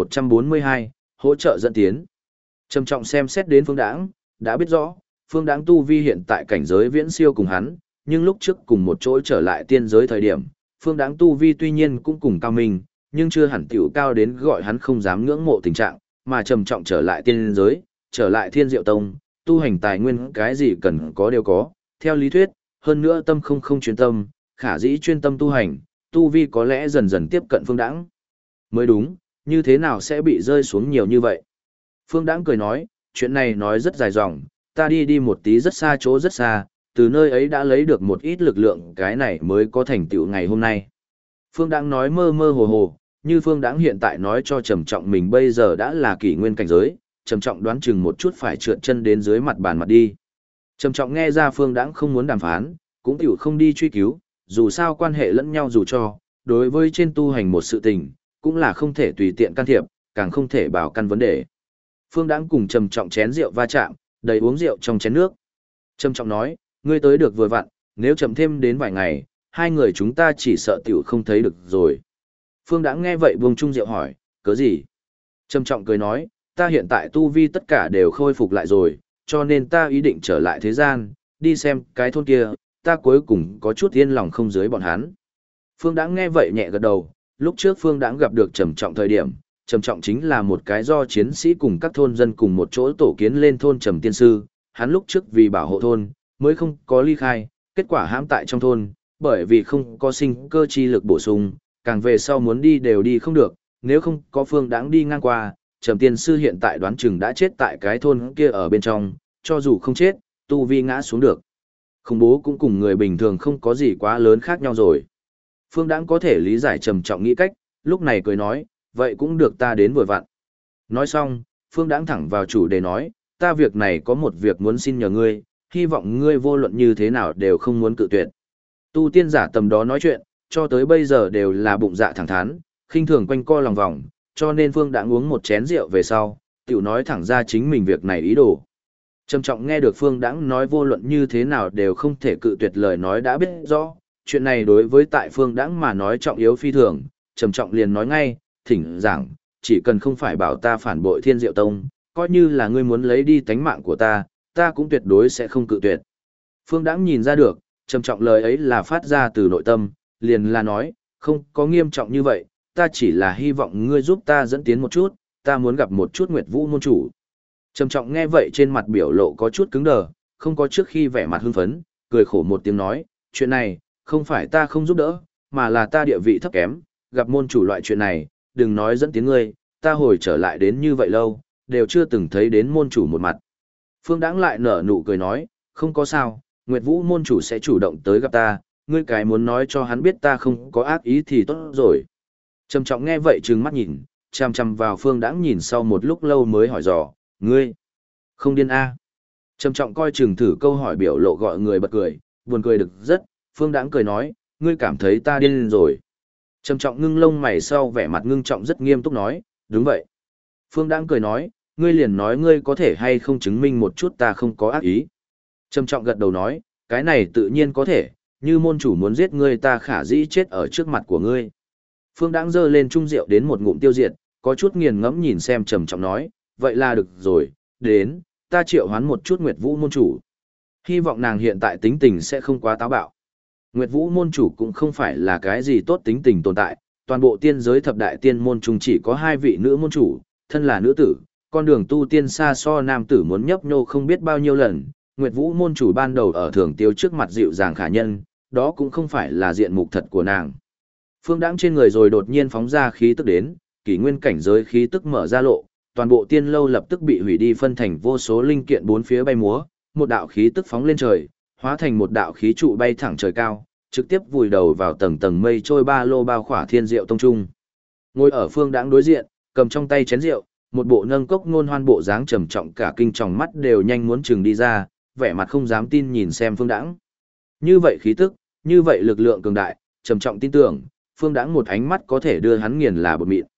2142, hỗ trợ dẫn tiến. Trầm Trọng xem xét đến Phương Đãng, đã biết rõ, Phương Đãng tu vi hiện tại cảnh giới viễn siêu cùng hắn, nhưng lúc trước cùng một chỗ trở lại tiên giới thời điểm, Phương Đãng tu vi tuy nhiên cũng cùng cao minh, nhưng chưa hẳn tiểu cao đến gọi hắn không dám ngưỡng mộ tình trạng, mà Trầm Trọng trở lại tiên giới, trở lại Thiên Diệu Tông, tu hành tài nguyên cái gì cần có đều có, theo lý thuyết, hơn nữa tâm không chuyên tâm, khả dĩ chuyên tâm tu hành, tu vi có lẽ dần dần tiếp cận Phương Đãng. Mới đúng, như thế nào sẽ bị rơi xuống nhiều như vậy? Phương Đãng cười nói, chuyện này nói rất dài dòng, ta đi một tí rất xa chỗ rất xa, từ nơi ấy đã lấy được một ít lực lượng, cái này mới có thành tựu ngày hôm nay. Phương Đãng nói mơ mơ hồ hồ, như Phương Đãng hiện tại nói cho Trầm Trọng mình bây giờ đã là kỷ nguyên cảnh giới, Trầm Trọng đoán chừng một chút phải trượt chân đến dưới mặt bàn mặt đi. Trầm Trọng nghe ra Phương Đãng không muốn đàm phán, cũng tiểu không đi truy cứu, dù sao quan hệ lẫn nhau dù cho, đối với trên tu hành một sự tình, cũng là không thể tùy tiện can thiệp, càng không thể bảo căn vấn đề. Phương Đãng cùng Trầm Trọng chén rượu va chạm, đầy uống rượu trong chén nước. Trầm Trọng nói, ngươi tới được vừa vặn, nếu chậm thêm đến vài ngày, hai người chúng ta chỉ sợ tiểu không thấy được rồi. Phương Đãng nghe vậy buông chung rượu hỏi, cớ gì? Trầm Trọng cười nói, ta hiện tại tu vi tất cả đều khôi phục lại rồi, cho nên ta ý định trở lại thế gian, đi xem cái thôn kia, ta cuối cùng có chút yên lòng không dưới bọn hắn. Phương Đãng nghe vậy nhẹ gật đầu, lúc trước Phương Đãng gặp được Trầm Trọng thời điểm, Trầm Trọng chính là một cái do chiến sĩ cùng các thôn dân cùng một chỗ tổ kiến lên thôn Trầm Tiên Sư, hắn lúc trước vì bảo hộ thôn, mới không có ly khai, kết quả hãm tại trong thôn, bởi vì không có sinh cơ chi lực bổ sung, càng về sau muốn đi đều đi không được, nếu không có Phương Đãng đi ngang qua, Trầm Tiên Sư hiện tại đoán chừng đã chết tại cái thôn kia ở bên trong, cho dù không chết, tu vi ngã xuống được. Khủng bố cũng cùng người bình thường không có gì quá lớn khác nhau rồi. Phương Đãng có thể lý giải Trầm Trọng nghĩ cách, lúc này cười nói, vậy cũng được ta đến vừa vặn. Nói xong, Phương Đãng thẳng vào chủ đề nói, ta việc này có một việc muốn xin nhờ ngươi, hy vọng ngươi vô luận như thế nào đều không muốn cự tuyệt. Tu tiên giả tầm đó nói chuyện, cho tới bây giờ đều là bụng dạ thẳng thắn, khinh thường quanh co lòng vòng, cho nên Phương Đãng uống một chén rượu về sau, tiểu nói thẳng ra chính mình việc này ý đồ. Trầm Trọng nghe được Phương Đãng nói vô luận như thế nào đều không thể cự tuyệt lời nói đã biết rõ, chuyện này đối với tại Phương Đãng mà nói trọng yếu phi thường, Trầm Trọng liền nói ngay, thỉnh giảng, chỉ cần không phải bảo ta phản bội Thiên Diệu Tông, coi như là ngươi muốn lấy đi tánh mạng của ta, ta cũng tuyệt đối sẽ không cự tuyệt. Phương Đãng nhìn ra được, Trầm Trọng lời ấy là phát ra từ nội tâm, liền là nói, không có nghiêm trọng như vậy, ta chỉ là hy vọng ngươi giúp ta dẫn tiến một chút, ta muốn gặp một chút Nguyệt Vũ môn chủ. Trầm Trọng nghe vậy trên mặt biểu lộ có chút cứng đờ, không có trước khi vẻ mặt hưng phấn, cười khổ một tiếng nói, chuyện này, không phải ta không giúp đỡ, mà là ta địa vị thấp kém, gặp môn chủ loại chuyện này, đừng nói dẫn tiếng ngươi, ta hồi trở lại đến như vậy lâu, đều chưa từng thấy đến môn chủ một mặt. Phương Đãng lại nở nụ cười nói, không có sao, Nguyệt Vũ môn chủ sẽ chủ động tới gặp ta, ngươi cái muốn nói cho hắn biết ta không có ác ý thì tốt rồi. Trầm Trọng nghe vậy trừng mắt nhìn, chằm chằm vào Phương Đãng nhìn sau một lúc lâu mới hỏi dò, ngươi, không điên a? Trầm Trọng coi chừng thử câu hỏi biểu lộ gọi người bật cười, buồn cười được rất, Phương Đãng cười nói, ngươi cảm thấy ta điên rồi. Trầm Trọng ngưng lông mày sau vẻ mặt ngưng trọng rất nghiêm túc nói, đúng vậy. Phương Đãng cười nói, ngươi liền nói ngươi có thể hay không chứng minh một chút ta không có ác ý. Trầm Trọng gật đầu nói, cái này tự nhiên có thể, như môn chủ muốn giết ngươi ta khả dĩ chết ở trước mặt của ngươi. Phương Đãng giơ lên chung rượu đến một ngụm tiêu diệt, có chút nghiền ngẫm nhìn xem Trầm Trọng nói, vậy là được rồi, đến, ta triệu hoán một chút Nguyệt Vũ môn chủ. Hy vọng nàng hiện tại tính tình sẽ không quá táo bạo. Nguyệt Vũ môn chủ cũng không phải là cái gì tốt tính tình tồn tại, toàn bộ tiên giới thập đại tiên môn chung chỉ có hai vị nữ môn chủ, thân là nữ tử, con đường tu tiên xa so nam tử muốn nhấp nhô không biết bao nhiêu lần. Nguyệt Vũ môn chủ ban đầu ở Thường Tiêu trước mặt dịu dàng khả nhân, đó cũng không phải là diện mục thật của nàng. Phương Đãng trên người rồi đột nhiên phóng ra khí tức đến, kỷ nguyên cảnh giới khí tức mở ra lộ, toàn bộ tiên lâu lập tức bị hủy đi phân thành vô số linh kiện bốn phía bay múa, một đạo khí tức phóng lên trời, hóa thành một đạo khí trụ bay thẳng trời cao, trực tiếp vùi đầu vào tầng tầng mây trôi ba lô bao khỏa Thiên Diệu Tông trung. Ngồi ở Phương Đãng đối diện, cầm trong tay chén rượu, một bộ nâng cốc ngôn hoan bộ dáng trầm trọng cả kinh tròng mắt đều nhanh muốn chừng đi ra, vẻ mặt không dám tin nhìn xem Phương Đãng. Như vậy khí tức, như vậy lực lượng cường đại, trầm trọng tin tưởng, Phương Đãng một ánh mắt có thể đưa hắn nghiền là bột mịn.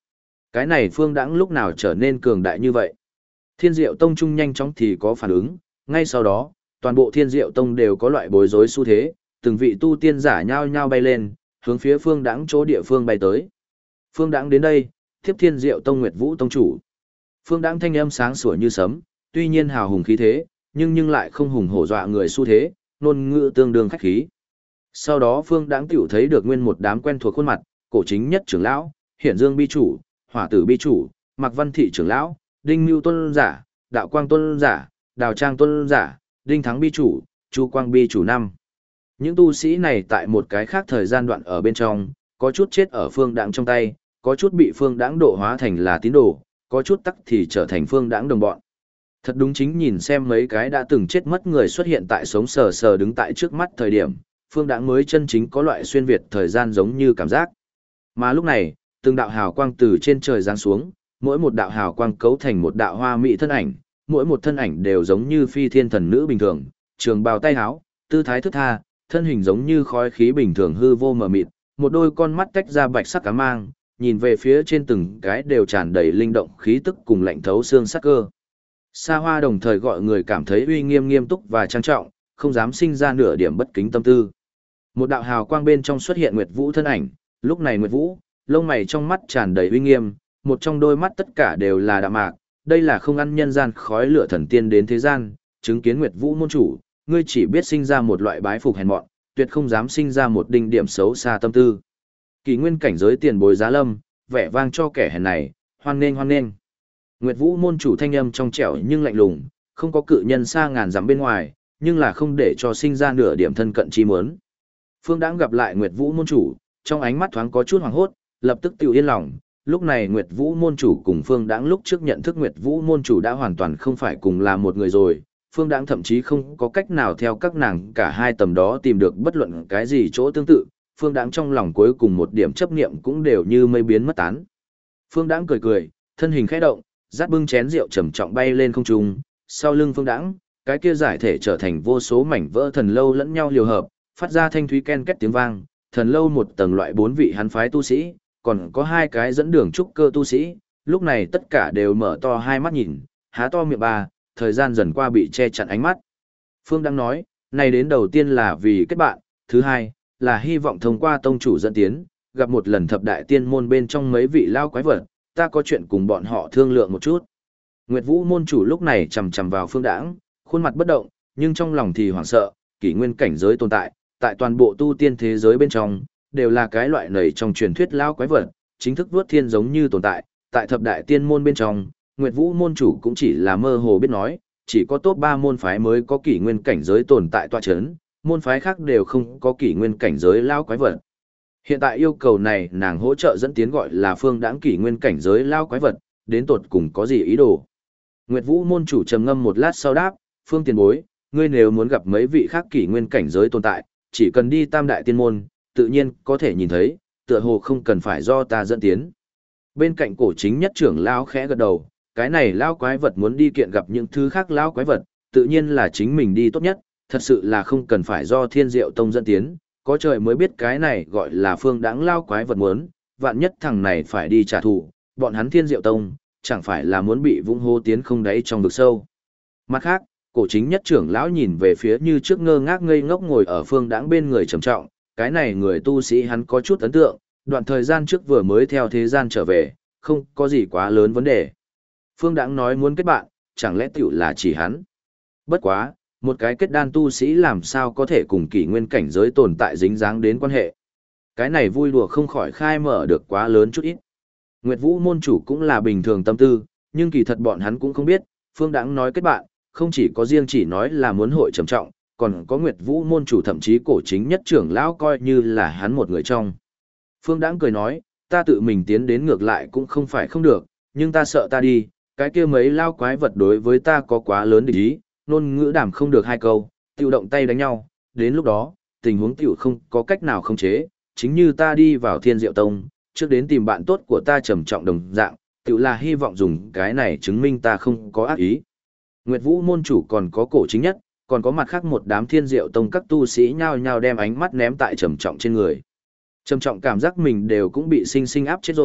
Cái này Phương Đãng lúc nào trở nên cường đại như vậy? Thiên Diệu Tông trung nhanh chóng thì có phản ứng, ngay sau đó, toàn bộ Thiên Diệu Tông đều có loại bối rối xu thế, từng vị tu tiên giả nhao nhao bay lên, hướng phía Phương Đãng chỗ địa phương bay tới. Phương Đãng đến đây, tiếp Thiên Diệu Tông Nguyệt Vũ Tông chủ. Phương Đãng thanh âm sáng sủa như sấm, tuy nhiên hào hùng khí thế, nhưng lại không hùng hổ dọa người xu thế, ngôn ngữ tương đương khách khí. Sau đó Phương Đãng tiểu thấy được nguyên một đám quen thuộc khuôn mặt, Cổ Chính Nhất trưởng lão, Hiển Dương bi chủ, Hỏa Tử bi chủ, Mạc Văn Thị trưởng lão, Đinh Mưu tôn giả, Đạo Quang tôn giả, Đào Trang tôn giả, Đinh Thắng bi chủ, Chu Quang bi chủ năm. Những tu sĩ này tại một cái khác thời gian đoạn ở bên trong, có chút chết ở Phương Đãng trong tay, có chút bị Phương Đãng độ hóa thành là tín đồ, có chút tắc thì trở thành Phương Đãng đồng bọn. Thật đúng chính nhìn xem mấy cái đã từng chết mất người xuất hiện tại sống sờ sờ đứng tại trước mắt thời điểm, Phương Đãng mới chân chính có loại xuyên việt thời gian giống như cảm giác. Mà lúc này, từng đạo hào quang từ trên trời giáng xuống, mỗi một đạo hào quang cấu thành một đạo hoa mỹ thân ảnh, mỗi một thân ảnh đều giống như phi thiên thần nữ bình thường, trường bào tay áo, tư thái thức tha, thân hình giống như khói khí bình thường hư vô mờ mịt, một đôi con mắt tách ra bạch sắc ám mang, nhìn về phía trên từng cái đều tràn đầy linh động khí tức cùng lạnh thấu xương sắc cơ. Sa Hoa đồng thời gọi người cảm thấy uy nghiêm nghiêm túc và trang trọng, không dám sinh ra nửa điểm bất kính tâm tư. Một đạo hào quang bên trong xuất hiện Nguyệt Vũ thân ảnh, lúc này Nguyệt Vũ, lông mày trong mắt tràn đầy uy nghiêm, một trong đôi mắt tất cả đều là đạm mạc, đây là không ăn nhân gian khói lửa thần tiên đến thế gian, chứng kiến Nguyệt Vũ môn chủ, ngươi chỉ biết sinh ra một loại bái phục hèn mọn, tuyệt không dám sinh ra một đinh điểm xấu xa tâm tư. Kỳ nguyên cảnh giới tiền bối giá lâm, vẻ vang cho kẻ hèn này, hoan nghênh hoan nghênh. Nguyệt Vũ môn chủ thanh âm trong trẻo nhưng lạnh lùng, không có cự nhân xa ngàn dặm bên ngoài, nhưng là không để cho sinh ra nửa điểm thân cận chi muốn. Phương Đãng gặp lại Nguyệt Vũ môn chủ, trong ánh mắt thoáng có chút hoảng hốt, lập tức tiêu yên lòng. Lúc này Nguyệt Vũ môn chủ cùng Phương Đãng lúc trước nhận thức Nguyệt Vũ môn chủ đã hoàn toàn không phải cùng là một người rồi. Phương Đãng thậm chí không có cách nào theo các nàng cả hai tầm đó tìm được bất luận cái gì chỗ tương tự. Phương Đãng trong lòng cuối cùng một điểm chấp niệm cũng đều như mây biến mất tán. Phương Đãng cười cười, thân hình khẽ động, dắt bưng chén rượu trầm trọng bay lên không trung, sau lưng Phương Đãng, cái kia giải thể trở thành vô số mảnh vỡ thần lâu lẫn nhau liều hợp, phát ra thanh thúy ken két tiếng vang, thần lâu một tầng loại 4 vị hắn phái tu sĩ, còn có 2 cái dẫn đường trúc cơ tu sĩ, lúc này tất cả đều mở to hai mắt nhìn, há to miệng ba, thời gian dần qua bị che chặn ánh mắt. Phương Đăng nói, này đến đầu tiên là vì kết bạn, thứ hai, là hy vọng thông qua tông chủ dẫn tiến, gặp một lần thập đại tiên môn bên trong mấy vị lao quái vật, ta có chuyện cùng bọn họ thương lượng một chút. Nguyệt Vũ môn chủ lúc này chầm chầm vào Phương Đãng, khuôn mặt bất động, nhưng trong lòng thì hoảng sợ, kỷ nguyên cảnh giới tồn tại, tại toàn bộ tu tiên thế giới bên trong, đều là cái loại nầy trong truyền thuyết lao quái vật, chính thức vớt thiên giống như tồn tại, tại thập đại tiên môn bên trong, Nguyệt Vũ môn chủ cũng chỉ là mơ hồ biết nói, chỉ có top 3 môn phái mới có kỷ nguyên cảnh giới tồn tại tọa chấn, môn phái khác đều không có kỷ nguyên cảnh giới lao quái vật. Hiện tại yêu cầu này nàng hỗ trợ dẫn tiến gọi là Phương Đãng kỷ nguyên cảnh giới lao quái vật, đến tột cùng có gì ý đồ. Nguyệt Vũ môn chủ trầm ngâm một lát sau đáp, Phương tiền bối, ngươi nếu muốn gặp mấy vị khác kỷ nguyên cảnh giới tồn tại, chỉ cần đi tam đại tiên môn, tự nhiên có thể nhìn thấy, tựa hồ không cần phải do ta dẫn tiến. Bên cạnh cổ chính nhất trưởng lao khẽ gật đầu, cái này lao quái vật muốn đi kiện gặp những thứ khác lao quái vật, tự nhiên là chính mình đi tốt nhất, thật sự là không cần phải do Thiên Diệu Tông dẫn tiến, có trời mới biết cái này gọi là Phương Đãng lao quái vật muốn, vạn nhất thằng này phải đi trả thù, bọn hắn Thiên Diệu Tông, chẳng phải là muốn bị vũng hô tiến không đáy trong vực sâu. Mặt khác, cổ chính nhất trưởng lão nhìn về phía như trước ngơ ngác ngây ngốc ngồi ở Phương Đãng bên người trầm trọng, cái này người tu sĩ hắn có chút ấn tượng, đoạn thời gian trước vừa mới theo thế gian trở về, không có gì quá lớn vấn đề. Phương Đãng nói muốn kết bạn, chẳng lẽ tiểu là chỉ hắn. Bất quá, một cái kết đan tu sĩ làm sao có thể cùng kỷ nguyên cảnh giới tồn tại dính dáng đến quan hệ. Cái này vui đùa không khỏi khai mở được quá lớn chút ít. Nguyệt Vũ môn chủ cũng là bình thường tâm tư, nhưng kỳ thật bọn hắn cũng không biết, Phương Đãng nói kết bạn, không chỉ có riêng chỉ nói là muốn hội trầm trọng, còn có Nguyệt Vũ môn chủ thậm chí cổ chính nhất trưởng lão coi như là hắn một người trong. Phương Đãng cười nói, ta tự mình tiến đến ngược lại cũng không phải không được, nhưng ta sợ ta đi, cái kia mấy lao quái vật đối với ta có quá lớn địch ý, ngôn ngữ đảm không được 2 câu, tiêu động tay đánh nhau, đến lúc đó, tình huống tiểu không có cách nào không chế, chính như ta đi vào Thiên Diệu Tông, trước đến tìm bạn tốt của ta trầm trọng đồng dạng, tiểu là hy vọng dùng cái này chứng minh ta không có ác ý. Nguyệt Vũ môn chủ còn có cổ chính nhất, còn có mặt khác một đám Thiên Diệu Tông các tu sĩ nhao nhao đem ánh mắt ném tại trầm trọng trên người. Trầm trọng cảm giác mình đều cũng bị sinh sinh áp chết rồi,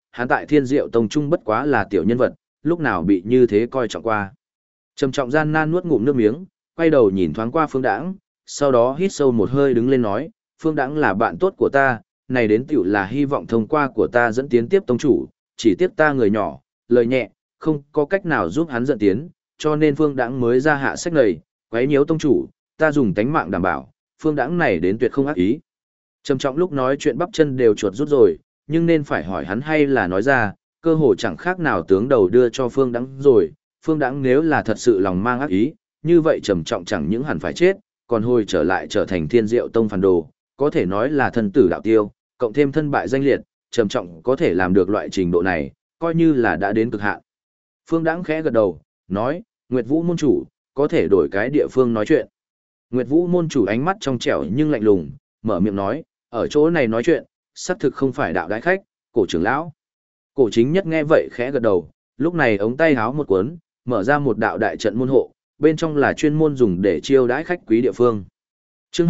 hắn tại Thiên Diệu Tông trung bất quá là tiểu nhân vật, lúc nào bị như thế coi trọng qua. Trầm trọng gian nan nuốt ngụm nước miếng, quay đầu nhìn thoáng qua Phương Đãng, sau đó hít sâu một hơi đứng lên nói, Phương Đãng là bạn tốt của ta, này đến tiểu là hy vọng thông qua của ta dẫn tiến tiếp tông chủ, chỉ tiếp ta người nhỏ, lời nhẹ, không có cách nào giúp hắn dẫn tiến, cho nên Phương Đãng mới ra hạ sách này, quấy nhiễu tông chủ, ta dùng tánh mạng đảm bảo, Phương Đãng này đến tuyệt không ác ý. Trầm trọng lúc nói chuyện bắp chân đều chuột rút rồi, nhưng nên phải hỏi hắn hay là nói ra, cơ hồ chẳng khác nào tướng đầu đưa cho Phương Đãng rồi, Phương Đãng nếu là thật sự lòng mang ác ý, như vậy trầm trọng chẳng những hẳn phải chết, còn hồi trở lại trở thành Thiên Diệu Tông phản đồ, có thể nói là thân tử đạo tiêu, cộng thêm thân bại danh liệt, trầm trọng có thể làm được loại trình độ này, coi như là đã đến cực hạn. Phương Đãng khẽ gật đầu, nói, Nguyệt Vũ môn chủ, có thể đổi cái địa phương nói chuyện. Nguyệt Vũ môn chủ ánh mắt trong trẻo nhưng lạnh lùng, mở miệng nói, ở chỗ này nói chuyện, xác thực không phải đạo đái khách, cổ trưởng lão. Cổ chính nhất nghe vậy khẽ gật đầu, lúc này ống tay háo một cuốn, mở ra một đạo đại trận môn hộ, bên trong là chuyên môn dùng để chiêu đãi khách quý địa phương. Chương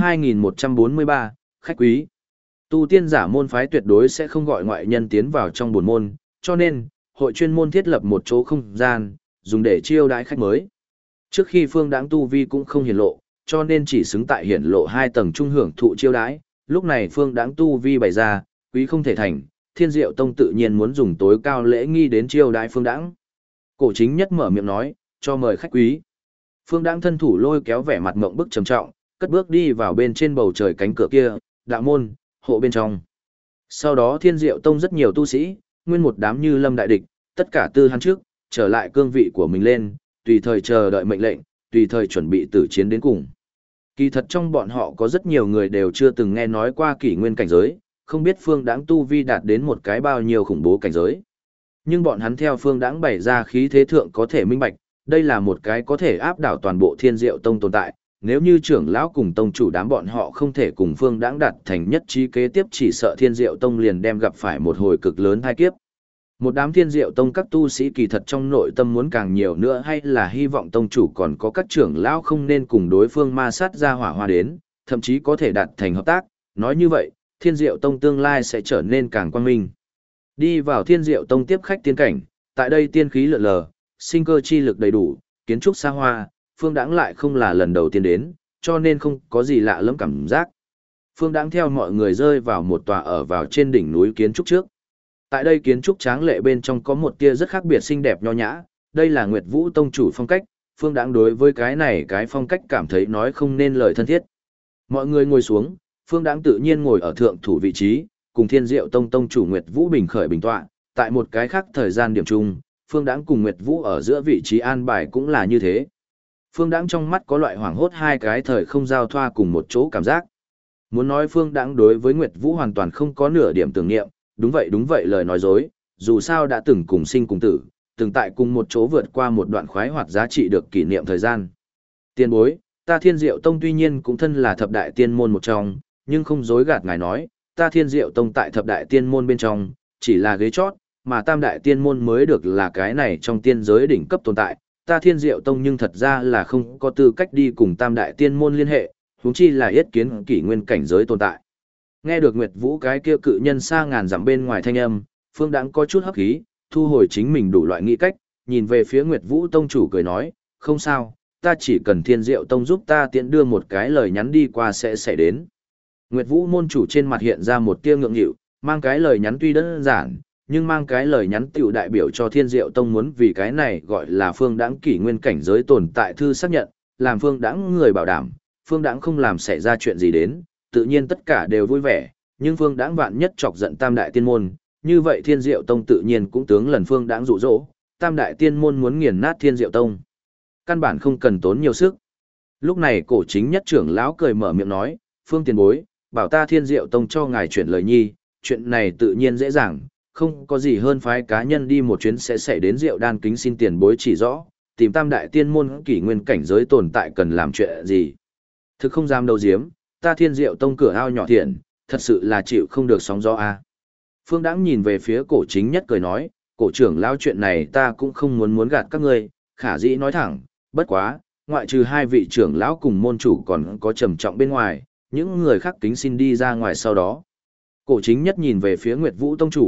2143, khách quý. Tu tiên giả môn phái tuyệt đối sẽ không gọi ngoại nhân tiến vào trong buồn môn, cho nên, hội chuyên môn thiết lập một chỗ không gian, dùng để chiêu đãi khách mới. Trước khi Phương Đãng tu vi cũng không hiển lộ, cho nên chỉ xứng tại hiển lộ 2 tầng trung hưởng thụ chiêu đãi, lúc này Phương Đãng tu vi bày ra, quý không thể thành, Thiên Diệu Tông tự nhiên muốn dùng tối cao lễ nghi đến chiêu đãi Phương Đãng. Cổ chính nhất mở miệng nói, cho mời khách quý. Phương Đãng thân thủ lôi kéo vẻ mặt ngượng bức trầm trọng, cất bước đi vào bên trên bầu trời cánh cửa kia, đạo môn, hộ bên trong. Sau đó Thiên Diệu Tông rất nhiều tu sĩ, nguyên một đám như lâm đại địch, tất cả tư hắn trước, trở lại cương vị của mình lên, tùy thời chờ đợi mệnh lệnh, tùy thời chuẩn bị tử chiến đến cùng. Kỳ thật trong bọn họ có rất nhiều người đều chưa từng nghe nói qua kỷ nguyên cảnh giới, không biết Phương Đãng tu vi đạt đến một cái bao nhiêu khủng bố cảnh giới. Nhưng bọn hắn theo Phương Đãng bày ra khí thế thượng có thể minh bạch, đây là một cái có thể áp đảo toàn bộ Thiên Diệu Tông tồn tại, nếu như trưởng lão cùng tông chủ đám bọn họ không thể cùng Phương Đãng đạt thành nhất trí kế tiếp, chỉ sợ Thiên Diệu Tông liền đem gặp phải một hồi cực lớn tai kiếp. Một đám Thiên Diệu Tông các tu sĩ kỳ thật trong nội tâm muốn càng nhiều nữa, hay là hy vọng tông chủ còn có các trưởng lão không nên cùng đối phương ma sát ra hỏa hoa đến, thậm chí có thể đạt thành hợp tác, nói như vậy, Thiên Diệu Tông tương lai sẽ trở nên càng quang minh. Đi vào Thiên Diệu Tông tiếp khách tiên cảnh, tại đây tiên khí lượn lờ, sinh cơ chi lực đầy đủ, kiến trúc xa hoa, Phương Đãng lại không là lần đầu tiên đến, cho nên không có gì lạ lẫm cảm giác. Phương Đãng theo mọi người rơi vào một tòa ở vào trên đỉnh núi kiến trúc trước. Tại đây kiến trúc tráng lệ bên trong có một tia rất khác biệt xinh đẹp nho nhã, đây là Nguyệt Vũ tông chủ phong cách, Phương Đãng đối với cái này cái phong cách cảm thấy nói không nên lời thân thiết. Mọi người ngồi xuống, Phương Đãng tự nhiên ngồi ở thượng thủ vị trí, cùng Thiên Diệu tông tông chủ Nguyệt Vũ bình khởi bình tọa, tại một cái khác thời gian điểm chung, Phương Đãng cùng Nguyệt Vũ ở giữa vị trí an bài cũng là như thế. Phương Đãng trong mắt có loại hoảng hốt hai cái thời không giao thoa cùng một chỗ cảm giác. Muốn nói Phương Đãng đối với Nguyệt Vũ hoàn toàn không có nửa điểm tưởng niệm, đúng vậy lời nói dối, dù sao đã từng cùng sinh cùng tử, từng tại cùng một chỗ vượt qua một đoạn khoái hoạt giá trị được kỷ niệm thời gian. Tiên bối, ta Thiên Diệu Tông tuy nhiên cũng thân là thập đại tiên môn một trong, nhưng không dối gạt ngài nói, ta Thiên Diệu Tông tại thập đại tiên môn bên trong, chỉ là ghế chót, mà tam đại tiên môn mới được là cái này trong tiên giới đỉnh cấp tồn tại. Ta Thiên Diệu Tông nhưng thật ra là không có tư cách đi cùng tam đại tiên môn liên hệ, huống chi là yết kiến kỷ nguyên cảnh giới tồn tại. Nghe được Nguyệt Vũ cái kia cự nhân xa ngàn dặm bên ngoài thanh âm, Phương Đãng có chút hấp khí, thu hồi chính mình đủ loại nghĩ cách, nhìn về phía Nguyệt Vũ tông chủ cười nói, không sao, ta chỉ cần Thiên Diệu Tông giúp ta tiện đưa một cái lời nhắn đi qua sẽ đến. Nguyệt Vũ môn chủ trên mặt hiện ra một tia ngượng nghịu, mang cái lời nhắn tuy đơn giản, nhưng mang cái lời nhắn tiểu đại biểu cho Thiên Diệu Tông muốn vì cái này gọi là Phương Đãng kỷ nguyên cảnh giới tồn tại thư xác nhận, làm Phương Đãng người bảo đảm, Phương Đãng không làm xảy ra chuyện gì đến, tự nhiên tất cả đều vui vẻ, nhưng Phương Đãng vạn nhất chọc giận tam đại tiên môn, như vậy Thiên Diệu Tông tự nhiên cũng tướng lần Phương Đãng dụ dỗ, tam đại tiên môn muốn nghiền nát Thiên Diệu Tông. Căn bản không cần tốn nhiều sức. Lúc này cổ chính nhất trưởng lão cười mở miệng nói, Phương tiền bối, bảo ta Thiên Diệu Tông cho ngài chuyển lời nhi, chuyện này tự nhiên dễ dàng, không có gì hơn phái cá nhân đi một chuyến sẽ xảy đến Diệu Đan kính xin tiền bối chỉ rõ, tìm tam đại tiên môn kỷ nguyên cảnh giới tồn tại cần làm chuyện gì. Thực không dám đầu diếm, ta Thiên Diệu Tông cửa ao nhỏ thiện, thật sự là chịu không được sóng gió a. Phương Đãng nhìn về phía cổ chính nhất cười nói, cổ trưởng lao chuyện này ta cũng không muốn gạt các ngươi, khả dĩ nói thẳng, bất quá, ngoại trừ hai vị trưởng lão cùng môn chủ còn có trầm trọng bên ngoài, những người khác kính xin đi ra ngoài sau đó. Cổ chính nhất nhìn về phía Nguyệt Vũ tông chủ,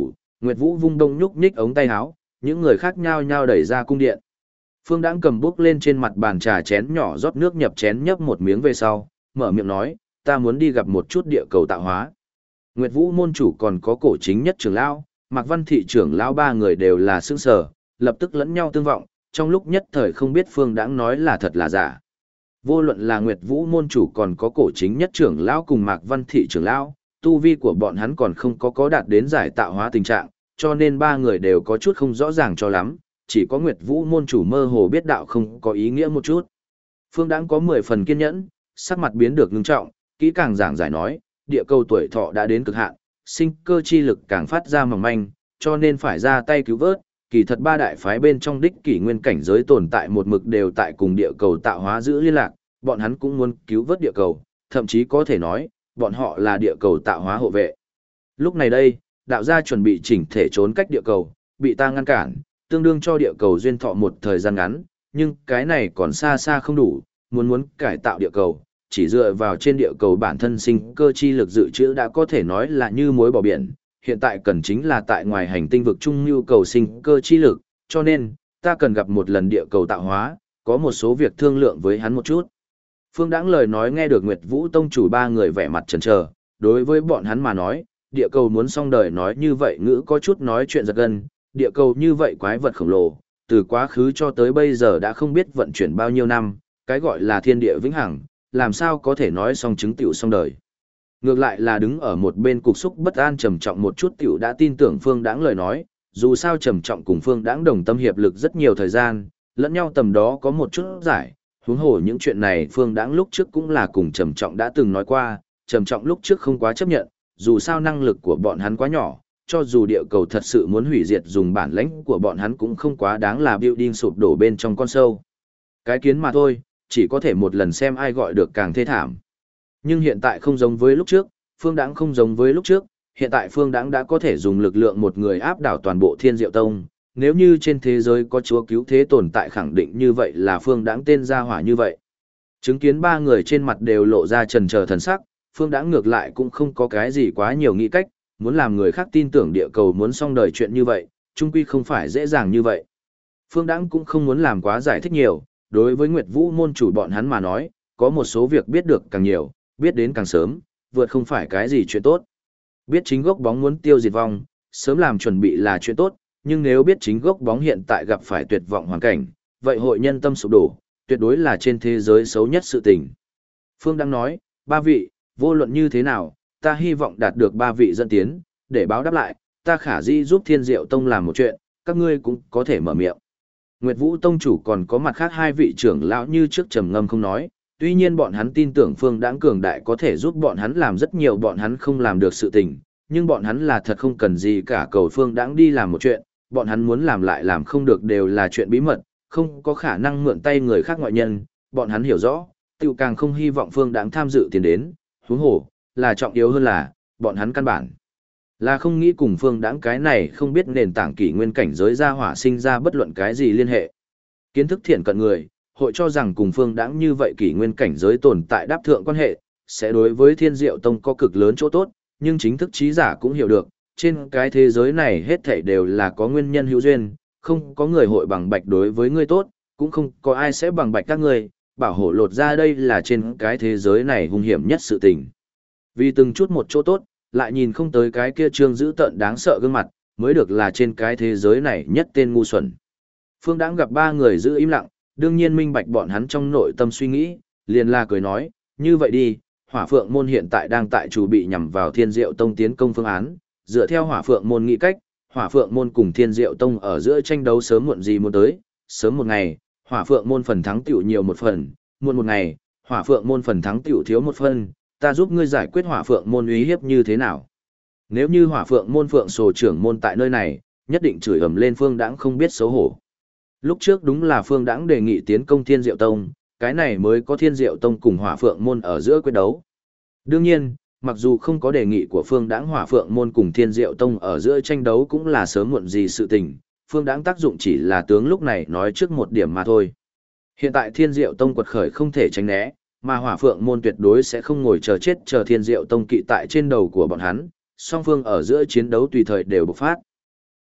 Nguyệt Vũ vung đông nhúc nhích ống tay áo, những người khác nhao nhao đẩy ra cung điện. Phương Đãng cầm bút lên trên mặt bàn trà chén nhỏ rót nước nhập chén nhấp một miếng về sau, mở miệng nói, ta muốn đi gặp một chút địa cầu tạo hóa. Nguyệt Vũ môn chủ còn có cổ chính nhất trưởng lão, Mạc Văn thị trưởng lão ba người đều là sững sờ, lập tức lẫn nhau tương vọng, trong lúc nhất thời không biết Phương Đãng nói là thật là giả. Vô luận là Nguyệt Vũ môn chủ còn có cổ chính nhất trưởng lão cùng Mạc Văn thị trưởng lão, tu vi của bọn hắn còn không có đạt đến giải tạo hóa tình trạng, cho nên ba người đều có chút không rõ ràng cho lắm, chỉ có Nguyệt Vũ môn chủ mơ hồ biết đạo không có ý nghĩa một chút. Phương Đãng có 10 phần kiên nhẫn, sắc mặt biến được ngưng trọng, kỹ càng giảng giải nói, địa cầu tuổi thọ đã đến cực hạn, sinh cơ chi lực càng phát ra mỏng manh, cho nên phải ra tay cứu vớt. Kỳ thật ba đại phái bên trong đích kỷ nguyên cảnh giới tồn tại một mực đều tại cùng địa cầu tạo hóa giữ liên lạc, bọn hắn cũng muốn cứu vớt địa cầu, thậm chí có thể nói, bọn họ là địa cầu tạo hóa hộ vệ. Lúc này đây, đạo gia chuẩn bị chỉnh thể trốn cách địa cầu, bị ta ngăn cản, tương đương cho địa cầu duyên thọ một thời gian ngắn, nhưng cái này còn xa xa không đủ, muốn cải tạo địa cầu, chỉ dựa vào trên địa cầu bản thân sinh cơ chi lực dự trữ đã có thể nói là như muối bỏ biển, hiện tại cần chính là tại ngoài hành tinh vực chung nhu cầu sinh cơ chi lực, cho nên, ta cần gặp một lần địa cầu tạo hóa, có một số việc thương lượng với hắn một chút. Phương Đãng lời nói nghe được Nguyệt Vũ tông chủ ba người vẻ mặt chần chờ, đối với bọn hắn mà nói, địa cầu muốn xong đời nói như vậy ngữ có chút nói chuyện giật gân, địa cầu như vậy quái vật khổng lồ, từ quá khứ cho tới bây giờ đã không biết vận chuyển bao nhiêu năm, cái gọi là thiên địa vĩnh hằng, làm sao có thể nói xong chứng tiểu xong đời. Ngược lại là đứng ở một bên cục xúc bất an trầm trọng một chút tiểu đã tin tưởng Phương Đãng lời nói, dù sao trầm trọng cùng Phương Đãng đồng tâm hiệp lực rất nhiều thời gian, lẫn nhau tầm đó có một chút giải, huống hồ những chuyện này Phương Đãng lúc trước cũng là cùng trầm trọng đã từng nói qua, trầm trọng lúc trước không quá chấp nhận, dù sao năng lực của bọn hắn quá nhỏ, cho dù địa cầu thật sự muốn hủy diệt dùng bản lãnh của bọn hắn cũng không quá đáng là building sụp đổ bên trong con sâu. Cái kiến mà thôi, chỉ có thể một lần xem ai gọi được càng thê thảm. Nhưng hiện tại không giống với lúc trước, Phương Đãng không giống với lúc trước, hiện tại Phương Đãng đã có thể dùng lực lượng một người áp đảo toàn bộ Thiên Diệu Tông, nếu như trên thế giới có chúa cứu thế tồn tại khẳng định như vậy là Phương Đãng tên gia hỏa như vậy. Chứng kiến ba người trên mặt đều lộ ra chần chờ thần sắc, Phương Đãng ngược lại cũng không có cái gì quá nhiều nghĩ cách, muốn làm người khác tin tưởng địa cầu muốn xong đời chuyện như vậy, chung quy không phải dễ dàng như vậy. Phương Đãng cũng không muốn làm quá giải thích nhiều, đối với Nguyệt Vũ môn chủ bọn hắn mà nói, có một số việc biết được càng nhiều, biết đến càng sớm, vượt không phải cái gì chuyện tốt. Biết chính gốc bóng muốn tiêu diệt vong, sớm làm chuẩn bị là chuyện tốt, nhưng nếu biết chính gốc bóng hiện tại gặp phải tuyệt vọng hoàn cảnh, vậy hội nhân tâm sụp đổ, tuyệt đối là trên thế giới xấu nhất sự tình. Phương đang nói, ba vị, vô luận như thế nào, ta hy vọng đạt được ba vị dẫn tiến, để báo đáp lại, ta khả dĩ giúp Thiên Diệu Tông làm một chuyện, các ngươi cũng có thể mở miệng. Nguyệt Vũ Tông chủ còn có mặt khác hai vị trưởng lão như trước trầm ngâm không nói, tuy nhiên bọn hắn tin tưởng Phương Đãng cường đại có thể giúp bọn hắn làm rất nhiều bọn hắn không làm được sự tình, nhưng bọn hắn là thật không cần gì cả cầu Phương Đãng đi làm một chuyện, bọn hắn muốn làm lại làm không được đều là chuyện bí mật, không có khả năng mượn tay người khác ngoại nhân, bọn hắn hiểu rõ, tiểu càng không hy vọng Phương Đãng tham dự tiền đến, huống hồ, là trọng yếu hơn là, bọn hắn căn bản là không nghĩ cùng Phương Đãng cái này không biết nền tảng kỷ nguyên cảnh giới ra hỏa sinh ra bất luận cái gì liên hệ. Kiến thức thiện cận người, hội cho rằng cùng Phương Đãng như vậy kỷ nguyên cảnh giới tồn tại đáp thượng quan hệ, sẽ đối với Thiên Diệu Tông có cực lớn chỗ tốt, nhưng chính thức trí giả cũng hiểu được, trên cái thế giới này hết thảy đều là có nguyên nhân hữu duyên, không có người hội bằng bạch đối với ngươi tốt, cũng không có ai sẽ bằng bạch các ngươi, bảo hộ lột ra đây là trên cái thế giới này hung hiểm nhất sự tình. Vì từng chút một chỗ tốt, lại nhìn không tới cái kia trương dữ tợn đáng sợ gương mặt, mới được là trên cái thế giới này nhất tên ngu xuẩn. Phương Đãng gặp ba người giữ im lặng, đương nhiên minh bạch bọn hắn trong nội tâm suy nghĩ, liền là cười nói, như vậy đi, Hỏa Phượng môn hiện tại đang tại chủ bị nhằm vào Thiên Diệu Tông tiến công phương án, dựa theo Hỏa Phượng môn nghĩ cách, Hỏa Phượng môn cùng Thiên Diệu Tông ở giữa tranh đấu sớm muộn gì muốn tới, sớm một ngày, Hỏa Phượng môn phần thắng tiểu nhiều một phần, muộn một ngày, Hỏa Phượng môn phần thắng tiểu thiếu một phần, ta giúp ngươi giải quyết Hỏa Phượng môn uy hiếp như thế nào? Nếu như Hỏa Phượng môn Phượng Sồ trưởng môn tại nơi này, nhất định chửi ầm lên Phương Đãng không biết xấu hổ. Lúc trước đúng là Phương Đãng đề nghị tiến công Thiên Diệu Tông, cái này mới có Thiên Diệu Tông cùng Hỏa Phượng môn ở giữa quyết đấu. Đương nhiên, mặc dù không có đề nghị của Phương Đãng, Hỏa Phượng môn cùng Thiên Diệu Tông ở giữa tranh đấu cũng là sớm muộn gì sự tình, Phương Đãng tác dụng chỉ là tướng lúc này nói trước một điểm mà thôi. Hiện tại Thiên Diệu Tông quật khởi không thể tránh né, mà Hỏa Phượng môn tuyệt đối sẽ không ngồi chờ chết chờ Thiên Diệu Tông kỵ tại trên đầu của bọn hắn, song phương ở giữa chiến đấu tùy thời đều bộc phát.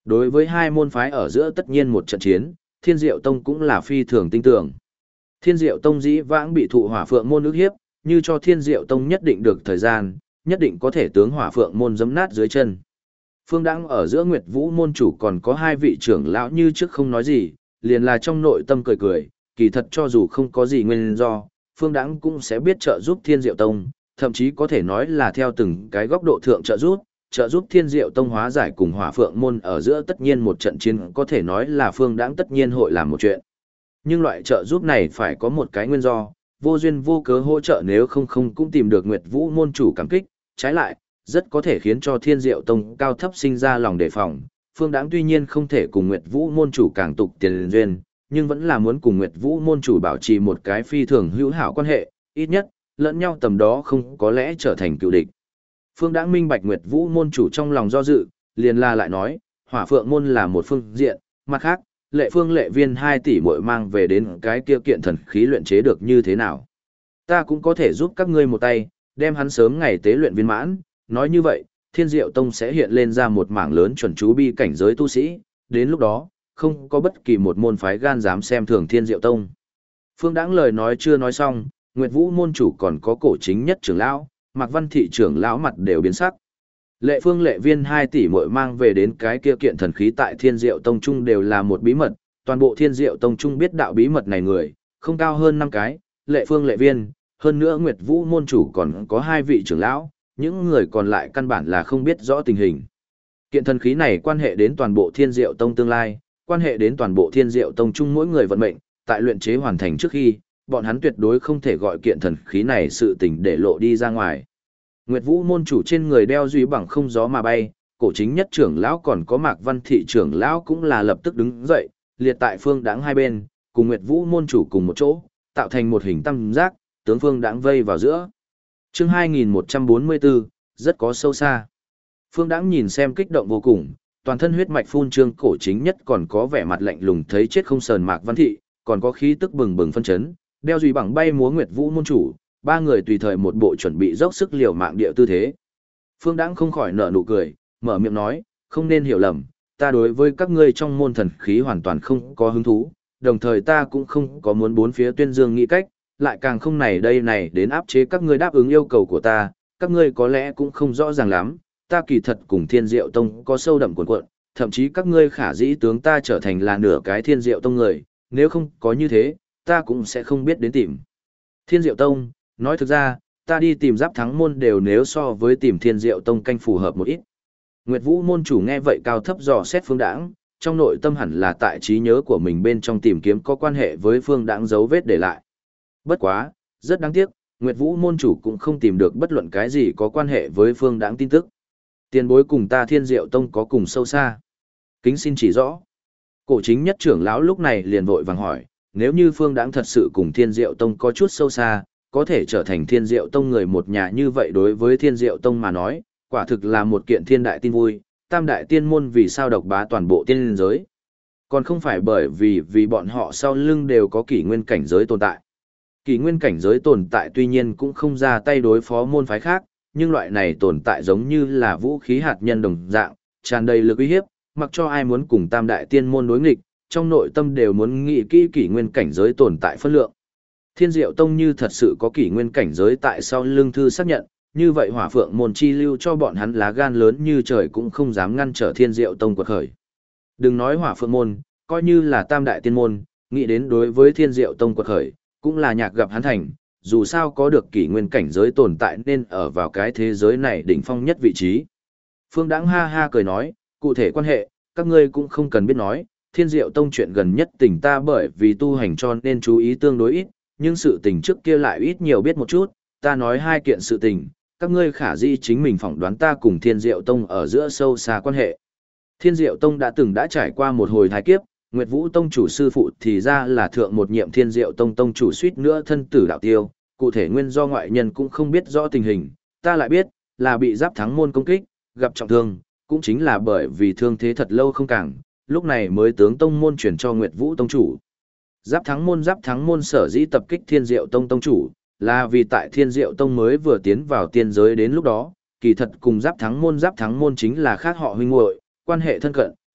Đối với hai môn phái ở giữa tất nhiên một trận chiến, Thiên Diệu Tông cũng là phi thường tin tưởng. Thiên Diệu Tông dĩ vãng bị thụ Hỏa Phượng môn ức hiếp, như cho Thiên Diệu Tông nhất định được thời gian, nhất định có thể tướng Hỏa Phượng môn giẫm nát dưới chân. Phương Đãng ở giữa Nguyệt Vũ môn chủ còn có hai vị trưởng lão như trước không nói gì, liền là trong nội tâm cười cười, kỳ thật cho dù không có gì nguyên do, Phương Đãng cũng sẽ biết trợ giúp Thiên Diệu Tông, thậm chí có thể nói là theo từng cái góc độ thượng trợ giúp Thiên Diệu Tông hóa giải cùng Hỏa Phượng môn ở giữa tất nhiên một trận chiến, có thể nói là Phương Đãng tất nhiên hội làm một chuyện. Nhưng loại trợ giúp này phải có một cái nguyên do, vô duyên vô cớ hỗ trợ nếu không cũng tìm được Nguyệt Vũ môn chủ cảm kích, trái lại, rất có thể khiến cho Thiên Diệu Tông cao thấp sinh ra lòng đề phòng. Phương Đãng tuy nhiên không thể cùng Nguyệt Vũ môn chủ càng tục tiền duyên, nhưng vẫn là muốn cùng Nguyệt Vũ môn chủ bảo trì một cái phi thường hữu hảo quan hệ, ít nhất, lẫn nhau tầm đó không có lẽ trở thành cựu địch. Phương Đãng minh bạch Nguyệt Vũ môn chủ trong lòng do dự, liền la lại nói, Hỏa Phượng môn là một phương diện, mặt khác, Lệ Phương Lệ Viên 2 tỷ muội mang về đến cái kia kiện thần khí luyện chế được như thế nào. Ta cũng có thể giúp các ngươi một tay, đem hắn sớm ngày tế luyện viên mãn, nói như vậy, Thiên Diệu Tông sẽ hiện lên ra một mảng lớn chuẩn chú bi cảnh giới tu sĩ, đến lúc đó, không có bất kỳ một môn phái gan dám xem thường Thiên Diệu Tông. Phương Đãng lời nói chưa nói xong, Nguyệt Vũ môn chủ còn có cổ chính nhất trưởng lão, Mạc Văn thị trưởng lão mặt đều biến sắc. Lệ Phương Lệ Viên 2 tỷ muội mang về đến cái kia kiện thần khí tại Thiên Diệu Tông Trung đều là một bí mật, toàn bộ Thiên Diệu Tông Trung biết đạo bí mật này người, không cao hơn 5 cái, Lệ Phương Lệ Viên, hơn nữa Nguyệt Vũ môn chủ còn có 2 vị trưởng lão, những người còn lại căn bản là không biết rõ tình hình. Kiện thần khí này quan hệ đến toàn bộ Thiên Diệu Tông tương lai, quan hệ đến toàn bộ Thiên Diệu Tông Trung mỗi người vận mệnh, tại luyện chế hoàn thành trước khi, bọn hắn tuyệt đối không thể gọi kiện thần khí này sự tình để lộ đi ra ngoài. Nguyệt Vũ môn chủ trên người đeo duy bằng không gió mà bay, cổ chính nhất trưởng lão còn có Mạc Văn thị trưởng lão cũng là lập tức đứng dậy, liệt tại Phương Đãng hai bên, cùng Nguyệt Vũ môn chủ cùng một chỗ, tạo thành một hình tam giác, tướng Phương Đãng vây vào giữa. Chương 2144, rất có sâu xa. Phương Đãng nhìn xem kích động vô cùng, toàn thân huyết mạch phun trương cổ chính nhất còn có vẻ mặt lạnh lùng thấy chết không sờn Mạc Văn thị, còn có khí tức bừng bừng phân chấn, đeo duy bằng bay múa Nguyệt Vũ môn chủ, ba người tùy thời một bộ chuẩn bị dốc sức liều mạng địa tư thế. Phương Đãng không khỏi nở nụ cười, mở miệng nói, không nên hiểu lầm, ta đối với các ngươi trong môn thần khí hoàn toàn không có hứng thú, đồng thời ta cũng không có muốn bốn phía tuyên dương nghĩ cách, lại càng không này đây này đến áp chế các ngươi đáp ứng yêu cầu của ta, các ngươi có lẽ cũng không rõ ràng lắm, ta kỳ thật cùng Thiên Diệu Tông có sâu đậm cuộn cuộn, thậm chí các ngươi khả dĩ tướng ta trở thành là nửa cái Thiên Diệu Tông người, nếu không có như thế, ta cũng sẽ không biết đến tìm Thiên Diệu Tông. Nói thực ra, ta đi tìm Giáp Thắng môn đều nếu so với tìm Thiên Diệu Tông canh phù hợp một ít. Nguyệt Vũ môn chủ nghe vậy cao thấp dò xét Phương Đãng, trong nội tâm hẳn là tại trí nhớ của mình bên trong tìm kiếm có quan hệ với Phương Đãng dấu vết để lại. Bất quá, rất đáng tiếc, Nguyệt Vũ môn chủ cũng không tìm được bất luận cái gì có quan hệ với Phương Đãng tin tức. Tiền bối cùng ta Thiên Diệu Tông có cùng sâu xa. Kính xin chỉ rõ. Cổ chính nhất trưởng lão lúc này liền vội vàng hỏi, nếu như Phương Đãng thật sự cùng Thiên Diệu Tông có chút sâu xa, có thể trở thành Thiên Diệu Tông người một nhà như vậy đối với Thiên Diệu Tông mà nói, quả thực là một kiện thiên đại tin vui, tam đại tiên môn vì sao độc bá toàn bộ tiên giới. Còn không phải bởi vì bọn họ sau lưng đều có kỷ nguyên cảnh giới tồn tại. Kỷ nguyên cảnh giới tồn tại tuy nhiên cũng không ra tay đối phó môn phái khác, nhưng loại này tồn tại giống như là vũ khí hạt nhân đồng dạng, tràn đầy lực uy hiếp, mặc cho ai muốn cùng tam đại tiên môn đối nghịch, trong nội tâm đều muốn nghĩ kỹ kỷ nguyên cảnh giới tồn tại phân lượng. Thiên Diệu Tông như thật sự có kỷ nguyên cảnh giới tại sau lưng thư xác nhận, như vậy Hỏa Phượng môn chi lưu cho bọn hắn lá gan lớn như trời cũng không dám ngăn trở Thiên Diệu Tông quật khởi. Đừng nói Hỏa Phượng môn, coi như là tam đại tiên môn, nghĩ đến đối với Thiên Diệu Tông quật khởi, cũng là nhạc gặp hắn thành, dù sao có được kỷ nguyên cảnh giới tồn tại nên ở vào cái thế giới này đỉnh phong nhất vị trí. Phương Đãng ha ha cười nói, cụ thể quan hệ, các ngươi cũng không cần biết nói, Thiên Diệu Tông chuyện gần nhất tình ta bởi vì tu hành cho nên chú ý tương đối ít, nhưng sự tình trước kia lại ít nhiều biết một chút, ta nói hai kiện sự tình, các ngươi khả dĩ chính mình phỏng đoán ta cùng Thiên Diệu Tông ở giữa sâu xa quan hệ. Thiên Diệu Tông đã trải qua một hồi thái kiếp, Nguyệt Vũ Tông chủ sư phụ thì ra là thượng một nhiệm Thiên Diệu Tông tông chủ suýt nữa thân tử đạo tiêu, cụ thể nguyên do ngoại nhân cũng không biết rõ tình hình, ta lại biết, là bị Giáp Thắng môn công kích, gặp trọng thương, cũng chính là bởi vì thương thế thật lâu không càng, lúc này mới tướng tông môn chuyển cho Nguyệt Vũ Tông chủ. Giáp Thắng môn sở dĩ tập kích Thiên Diệu Tông tông chủ, là vì tại Thiên Diệu Tông mới vừa tiến vào tiên giới đến lúc đó, kỳ thật cùng Giáp Thắng môn chính là khác họ huynh muội, quan hệ thân cận,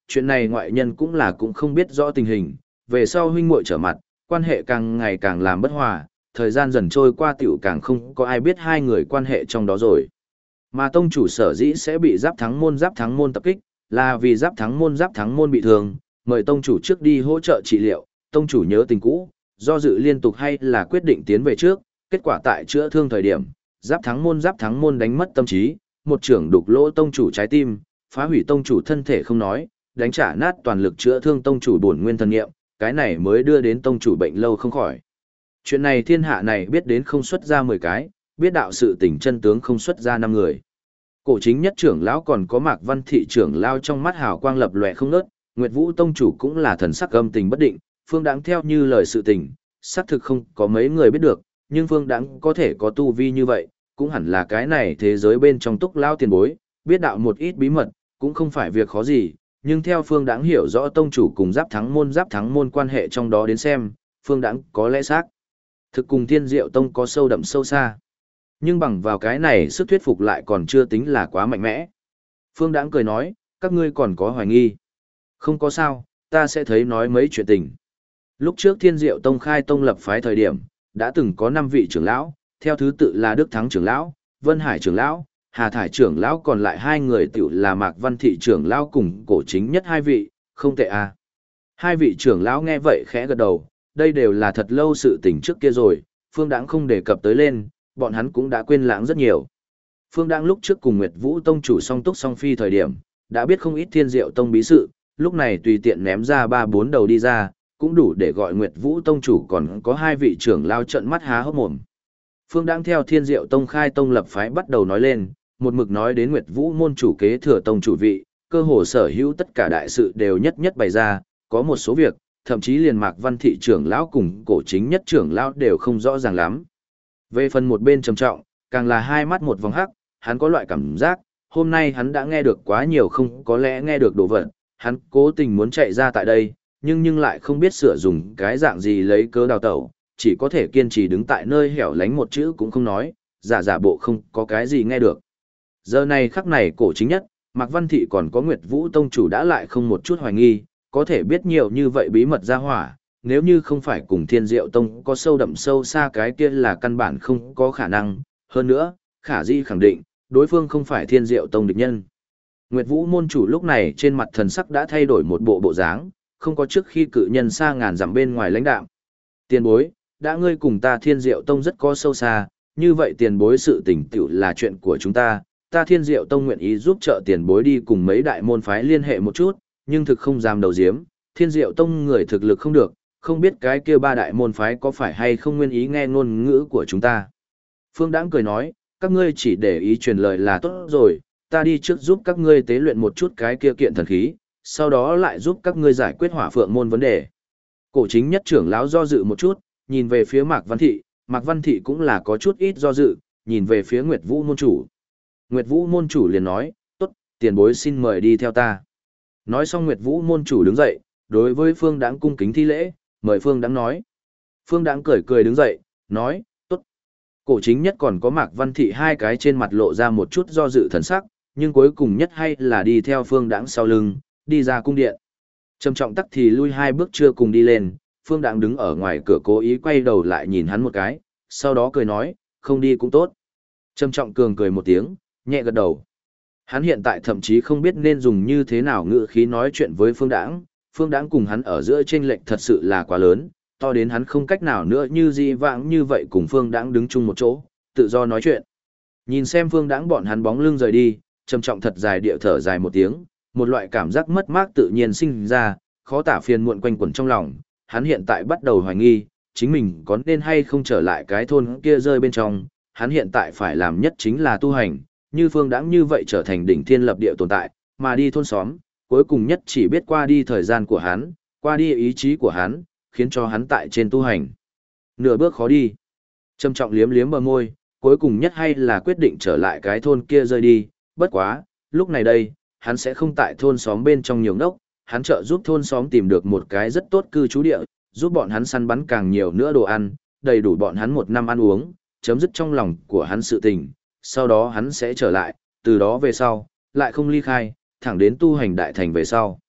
chuyện này ngoại nhân cũng không biết rõ tình hình, về sau huynh muội trở mặt, quan hệ càng ngày càng làm bất hòa, thời gian dần trôi qua tiểu càng không có ai biết hai người quan hệ trong đó rồi. Mà tông chủ sở dĩ sẽ bị Giáp Thắng Môn tập kích, là vì Giáp Thắng Môn bị thương, mời tông chủ trước đi hỗ trợ trị liệu, tông chủ nhớ tình cũ, do dự liên tục hay là quyết định tiến về trước, kết quả tại chữa thương thời điểm, Giáp Thắng Môn đánh mất tâm trí, một trưởng đục lỗ tông chủ trái tim, phá hủy tông chủ thân thể không nói, đánh trả nát toàn lực chữa thương tông chủ bổn nguyên thần nghiệm, cái này mới đưa đến tông chủ bệnh lâu không khỏi. Chuyện này thiên hạ này biết đến không xuất ra 10 cái, biết đạo sự tình chân tướng không xuất ra 5 người. Cổ chính nhất trưởng lão còn có Mạc Văn Thị trưởng lão trong mắt hào quang lập lòe không ngớt, Nguyệt Vũ tông chủ cũng là thần sắc âm tình bất định, Phương Đãng theo như lời sự tình, xác thực không có mấy người biết được, nhưng Phương Đãng có thể có tu vi như vậy, cũng hẳn là cái này thế giới bên trong túc lao tiền bối, biết đạo một ít bí mật, cũng không phải việc khó gì, nhưng theo Phương Đãng hiểu rõ tông chủ cùng Giáp Thắng Môn quan hệ trong đó đến xem, Phương Đãng có lẽ xác thực cùng Thiên Diệu Tông có sâu đậm sâu xa. Nhưng bằng vào cái này sức thuyết phục lại còn chưa tính là quá mạnh mẽ. Phương Đãng cười nói, các ngươi còn có hoài nghi. Không có sao, ta sẽ thấy nói mấy chuyện tình. Lúc trước Thiên Diệu Tông khai tông lập phái thời điểm, đã từng có 5 vị trưởng lão, theo thứ tự là Đức Thắng trưởng lão, Vân Hải trưởng lão, Hà Thải trưởng lão, còn lại 2 người tiểu là Mạc Văn Thị trưởng lão cùng Cổ Chính Nhất 2 vị, không tệ à. 2 vị trưởng lão nghe vậy khẽ gật đầu, đây đều là thật lâu sự tình trước kia rồi, Phương Đãng không đề cập tới lên, bọn hắn cũng đã quên lãng rất nhiều. Phương Đãng lúc trước cùng Nguyệt Vũ tông chủ song túc song phi thời điểm, đã biết không ít Thiên Diệu Tông bí sự, lúc này tùy tiện ném ra 3-4 đầu đi ra, cũng đủ để gọi Nguyệt Vũ tông chủ còn có 2 vị trưởng lão trợn mắt há hốc mồm. Phương Đãng theo Thiên Diệu Tông khai tông lập phái bắt đầu nói lên, một mực nói đến Nguyệt Vũ môn chủ kế thừa tông chủ vị, cơ hồ sở hữu tất cả đại sự đều nhất nhất bày ra, có một số việc, thậm chí liền Mạc Văn Thị trưởng lão cùng Cổ Chính Nhất trưởng lão đều không rõ ràng lắm. Về phần một bên trầm trọng, càng là hai mắt một vòng hắc, hắn có loại cảm giác, hôm nay hắn đã nghe được quá nhiều không có lẽ nghe được đồ vật, hắn cố tình muốn chạy ra tại đây, nhưng lại không biết sửa dùng cái dạng gì lấy cớ đào tẩu, chỉ có thể kiên trì đứng tại nơi hẻo lánh một chữ cũng không nói, giả bộ không có cái gì nghe được. Giờ này khắc này Cổ Chính Nhất, Mạc Văn Thị còn có Nguyệt Vũ tông chủ đã lại không một chút hoài nghi, có thể biết nhiều như vậy bí mật ra hỏa, nếu như không phải cùng Thiên Diệu Tông có sâu đậm sâu xa cái kia là căn bản không có khả năng, hơn nữa, khả di khẳng định, đối phương không phải Thiên Diệu Tông địch nhân. Nguyệt Vũ môn chủ lúc này trên mặt thần sắc đã thay đổi một bộ dáng, không có trước khi cự nhân xa ngàn dặm bên ngoài lãnh đạm. Tiền bối, đã ngươi cùng ta Thiên Diệu Tông rất có sâu xa, như vậy tiền bối sự tình tựu là chuyện của chúng ta Thiên Diệu Tông nguyện ý giúp trợ tiền bối đi cùng mấy đại môn phái liên hệ một chút, nhưng thực không dám đầu diếm, Thiên Diệu Tông người thực lực không được, không biết cái kia 3 đại môn phái có phải hay không nguyên ý nghe ngôn ngữ của chúng ta. Phương Đãng cười nói, các ngươi chỉ để ý truyền lời là tốt rồi, ta đi trước giúp các ngươi tế luyện một chút cái kia kiện thần khí, sau đó lại giúp các ngươi giải quyết Hỏa Phượng môn vấn đề. Cổ Chính Nhất trưởng lão do dự một chút, nhìn về phía Mạc Văn Thị cũng là có chút ít do dự, nhìn về phía Nguyệt Vũ môn chủ. Nguyệt Vũ môn chủ liền nói, tốt, tiền bối xin mời đi theo ta. Nói xong Nguyệt Vũ môn chủ đứng dậy, đối với Phương Đãng cung kính thi lễ, mời Phương Đãng nói. Phương Đãng cười đứng dậy, nói, tốt. Cổ Chính Nhất còn có Mạc Văn Thị 2 cái trên mặt lộ ra một chút do dự thần sắc, nhưng cuối cùng nhất hay là đi theo Phương Đãng sau lưng, đi ra cung điện. Trầm Trọng tắc thì lui 2 bước chưa cùng đi lên, Phương Đãng đứng ở ngoài cửa cố ý quay đầu lại nhìn hắn một cái, sau đó cười nói, không đi cũng tốt. Trầm Trọng cường cười một tiếng, nhẹ gật đầu. Hắn hiện tại thậm chí không biết nên dùng như thế nào ngữ khí nói chuyện với Phương Đãng cùng hắn ở giữa chênh lệch thật sự là quá lớn, to đến hắn không cách nào nữa như dị vãng như vậy cùng Phương Đãng đứng chung một chỗ, tự do nói chuyện. Nhìn xem Phương Đãng bọn hắn bóng lưng rời đi, Trầm Trọng thật dài địa thở dài một tiếng, một loại cảm giác mất mát tự nhiên sinh ra, khó tả phiền muộn quanh quẩn trong lòng, hắn hiện tại bắt đầu hoài nghi, chính mình có nên hay không trở lại cái thôn kia rơi bên trong, hắn hiện tại phải làm nhất chính là tu hành, như Phương Đãng như vậy trở thành đỉnh thiên lập địa tồn tại, mà đi thôn xóm, cuối cùng nhất chỉ biết qua đi thời gian của hắn, qua đi ý chí của hắn, khiến cho hắn tại trên tu hành nửa bước khó đi. Trầm Trọng liếm liếm bờ môi, cuối cùng nhất hay là quyết định trở lại cái thôn kia rơi đi, bất quá, lúc này đây, hắn sẽ không tại thôn xóm bên trong nhiều ngốc, hắn trợ giúp thôn xóm tìm được một cái rất tốt cư trú địa, giúp bọn hắn săn bắn càng nhiều nữa đồ ăn, đầy đủ bọn hắn 1 năm ăn uống, chấm dứt trong lòng của hắn sự tình, sau đó hắn sẽ trở lại, từ đó về sau, lại không ly khai, thẳng đến tu hành đại thành về sau.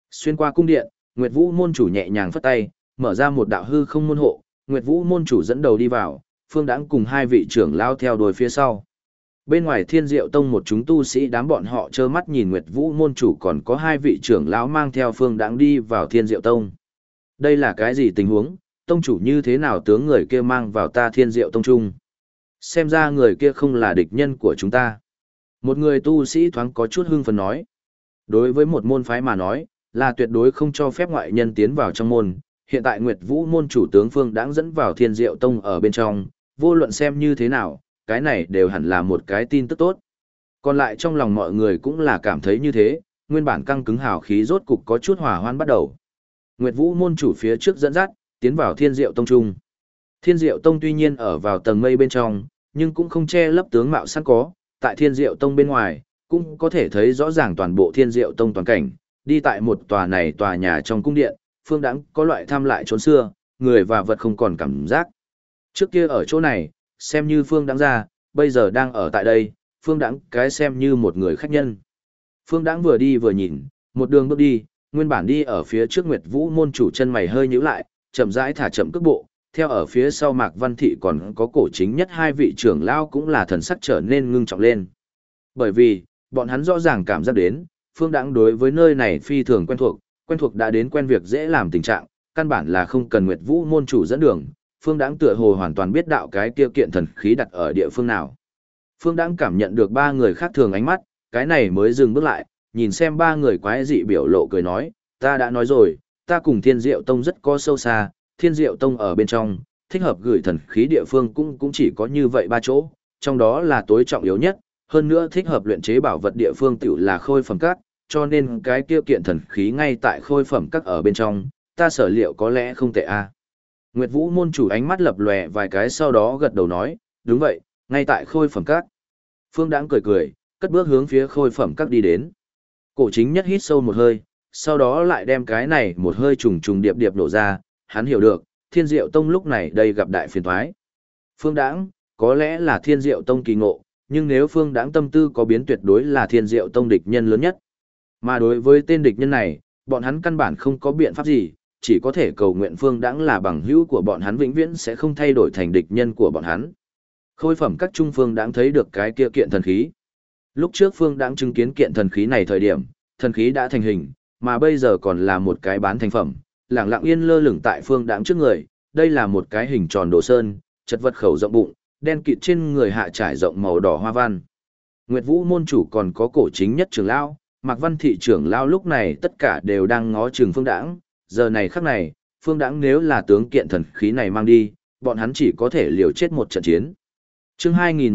Xuyên qua cung điện, Nguyệt Vũ môn chủ nhẹ nhàng phất tay, mở ra một đạo hư không môn hộ, Nguyệt Vũ môn chủ dẫn đầu đi vào, Phương Đãng cùng hai vị trưởng lao theo đuôi phía sau. Bên ngoài Thiên Diệu Tông một chúng tu sĩ đám bọn họ trơ mắt nhìn Nguyệt Vũ môn chủ còn có hai vị trưởng lão mang theo Phương Đãng đi vào Thiên Diệu Tông. Đây là cái gì tình huống, tông chủ như thế nào tướng người kia mang vào ta Thiên Diệu Tông chung? Xem ra người kia không là địch nhân của chúng ta. Một người tu sĩ thoáng có chút hưng phấn nói. Đối với một môn phái mà nói, là tuyệt đối không cho phép ngoại nhân tiến vào trong môn. Hiện tại Nguyệt Vũ môn chủ tướng Phương Đãng dẫn vào Thiên Diệu Tông ở bên trong, vô luận xem như thế nào, cái này đều hẳn là một cái tin tức tốt. Còn lại trong lòng mọi người cũng là cảm thấy như thế, nguyên bản căng cứng hào khí rốt cục có chút hòa hoan bắt đầu. Nguyệt Vũ môn chủ phía trước dẫn dắt, tiến vào Thiên Diệu Tông trung. Thiên Diệu Tông tuy nhiên ở vào tầng mây bên trong, nhưng cũng không che lấp tướng mạo sẵn có, tại Thiên Diệu Tông bên ngoài, cũng có thể thấy rõ ràng toàn bộ Thiên Diệu Tông toàn cảnh, đi tại một tòa nhà trong cung điện, Phương Đãng có loại thăm lại chốn xưa, người và vật không còn cảm giác. Trước kia ở chỗ này, xem như Phương Đãng ra, bây giờ đang ở tại đây, Phương Đãng cái xem như một người khách nhân. Phương Đãng vừa đi vừa nhìn, một đường bước đi, nguyên bản đi ở phía trước Nguyệt Vũ môn chủ chân mày hơi nhíu lại, chậm rãi thả chậm cước bộ, theo ở phía sau Mạc Văn Thị còn có cổ chính nhất hai vị trưởng lão cũng là thần sắc trở nên ngưng trọng lên. Bởi vì, bọn hắn rõ ràng cảm giác đến, Phương Đãng đối với nơi này phi thường quen thuộc đã đến quen việc dễ làm tình trạng, căn bản là không cần Nguyệt Vũ môn chủ dẫn đường, Phương Đãng tựa hồ hoàn toàn biết đạo cái kia kiện thần khí đặt ở địa phương nào. Phương Đãng cảm nhận được ba người khác thường ánh mắt, cái này mới dừng bước lại, nhìn xem ba người quái dị biểu lộ cười nói, ta đã nói rồi, ta cùng Thiên Diệu Tông rất có sâu xa, Thiên Diệu Tông ở bên trong, thích hợp gửi thần khí địa phương cũng chỉ có như vậy ba chỗ, trong đó là tối trọng yếu nhất, hơn nữa thích hợp luyện chế bảo vật địa phương tiểu là khôi phẩm các, cho nên cái kia kiện thần khí ngay tại khôi phẩm các ở bên trong, ta sở liệu có lẽ không tệ a. Nguyệt Vũ môn chủ ánh mắt lập lòe vài cái sau đó gật đầu nói, đúng vậy, ngay tại khôi phẩm các. Phương Đãng cười cười, cất bước hướng phía khôi phẩm các đi đến. Cổ chính nhất hít sâu một hơi, sau đó lại đem cái này một hơi trùng trùng điệp điệp nổ ra, hắn hiểu được, Thiên Diệu Tông lúc này đây gặp đại phiền toái. Phương Đãng, có lẽ là Thiên Diệu Tông kỳ ngộ, nhưng nếu Phương Đãng tâm tư có biến tuyệt đối là Thiên Diệu Tông địch nhân lớn nhất. Mà đối với tên địch nhân này, bọn hắn căn bản không có biện pháp gì, chỉ có thể cầu nguyện Phương Đãng là bằng hữu của bọn hắn vĩnh viễn sẽ không thay đổi thành địch nhân của bọn hắn. Khôi phẩm các trung Phương Đãng thấy được cái kia kiện thần khí. Lúc trước Phương Đãng chứng kiến kiện thần khí này thời điểm, thần khí đã thành hình, mà bây giờ còn là một cái bán thành phẩm, lẳng lặng yên lơ lửng tại Phương Đãng trước người, đây là một cái hình tròn đồ sơn, chật vật khẩu rộng bụng, đen kịt trên người hạ trải rộng màu đỏ hoa văn. Nguyệt Vũ môn chủ còn có cổ chính nhất trưởng lão, Mạc Văn Thị trưởng lão lúc này tất cả đều đang ngó chừng Phương Đãng, giờ này khắc này, Phương Đãng nếu là tướng kiện thần khí này mang đi, bọn hắn chỉ có thể liều chết một trận chiến. Chương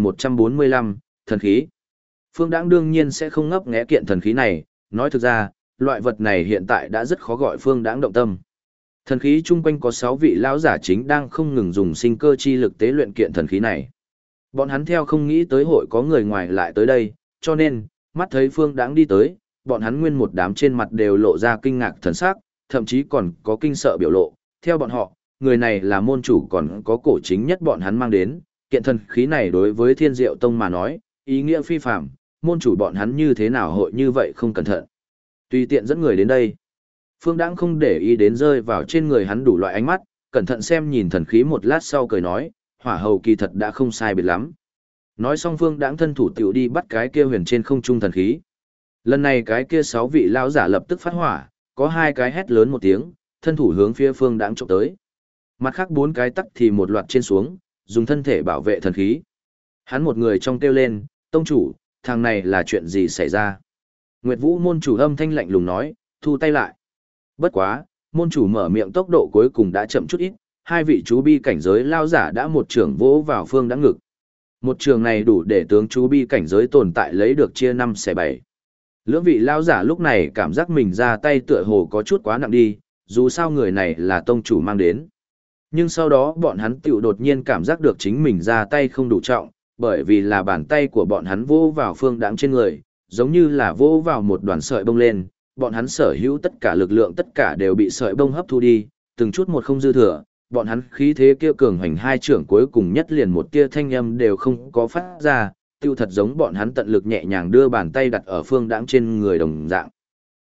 2145, thần khí. Phương Đãng đương nhiên sẽ không ngấp nghé kiện thần khí này, nói thực ra, loại vật này hiện tại đã rất khó gọi Phương Đãng động tâm. Thần khí chung quanh có 6 vị lão giả chính đang không ngừng dùng sinh cơ chi lực tế luyện kiện thần khí này. Bọn hắn theo không nghĩ tới hội có người ngoài lại tới đây, cho nên, mắt thấy Phương Đãng đi tới, bọn hắn nguyên một đám trên mặt đều lộ ra kinh ngạc thần sắc, thậm chí còn có kinh sợ biểu lộ. Theo bọn họ, người này là môn chủ còn có cổ chính nhất bọn hắn mang đến, kiện thần khí này đối với Thiên Diệu Tông mà nói, ý nghĩa phi phàm, môn chủ bọn hắn như thế nào hội như vậy không cẩn thận. Tùy tiện dẫn người đến đây. Phương Đãng không để ý đến rơi vào trên người hắn đủ loại ánh mắt, cẩn thận xem nhìn thần khí một lát sau cười nói, hỏa hầu kỳ thật đã không sai biệt lắm. Nói xong Phương Đãng thân thủ tiểu đi bắt cái kia huyền trên không trung thần khí. Lần này cái kia 6 vị lão giả lập tức phát hỏa, có 2 cái hét lớn một tiếng, thân thủ hướng phía Phương Đãng chụp tới. Mặt khác 4 cái tắc thì một loạt trên xuống, dùng thân thể bảo vệ thần khí. Hắn một người trong kêu lên, tông chủ, thằng này là chuyện gì xảy ra? Nguyệt Vũ môn chủ âm thanh lạnh lùng nói, thu tay lại. Bất quá, môn chủ mở miệng tốc độ cuối cùng đã chậm chút ít, 2 vị chú bi cảnh giới lao giả đã một trường vỗ vào Phương Đãng ngực. Một trường này đủ để tướng chú bi cảnh giới tồn tại lấy được chia 5 xẻ 7. Lưỡng vị lao giả lúc này cảm giác mình ra tay tựa hồ có chút quá nặng đi, dù sao người này là tông chủ mang đến. Nhưng sau đó bọn hắn tiểu đột nhiên cảm giác được chính mình ra tay không đủ trọng, bởi vì là bàn tay của bọn hắn vô vào Phương Đãng trên người, giống như là vô vào một đoàn sợi bông lên, bọn hắn sở hữu tất cả lực lượng tất cả đều bị sợi bông hấp thu đi, từng chút một không dư thừa, bọn hắn khí thế kia cường hành hai trưởng cuối cùng nhất liền một tia thanh âm đều không có phát ra, tiêu thật giống bọn hắn tận lực nhẹ nhàng đưa bàn tay đặt ở Phương Đãng trên người đồng dạng.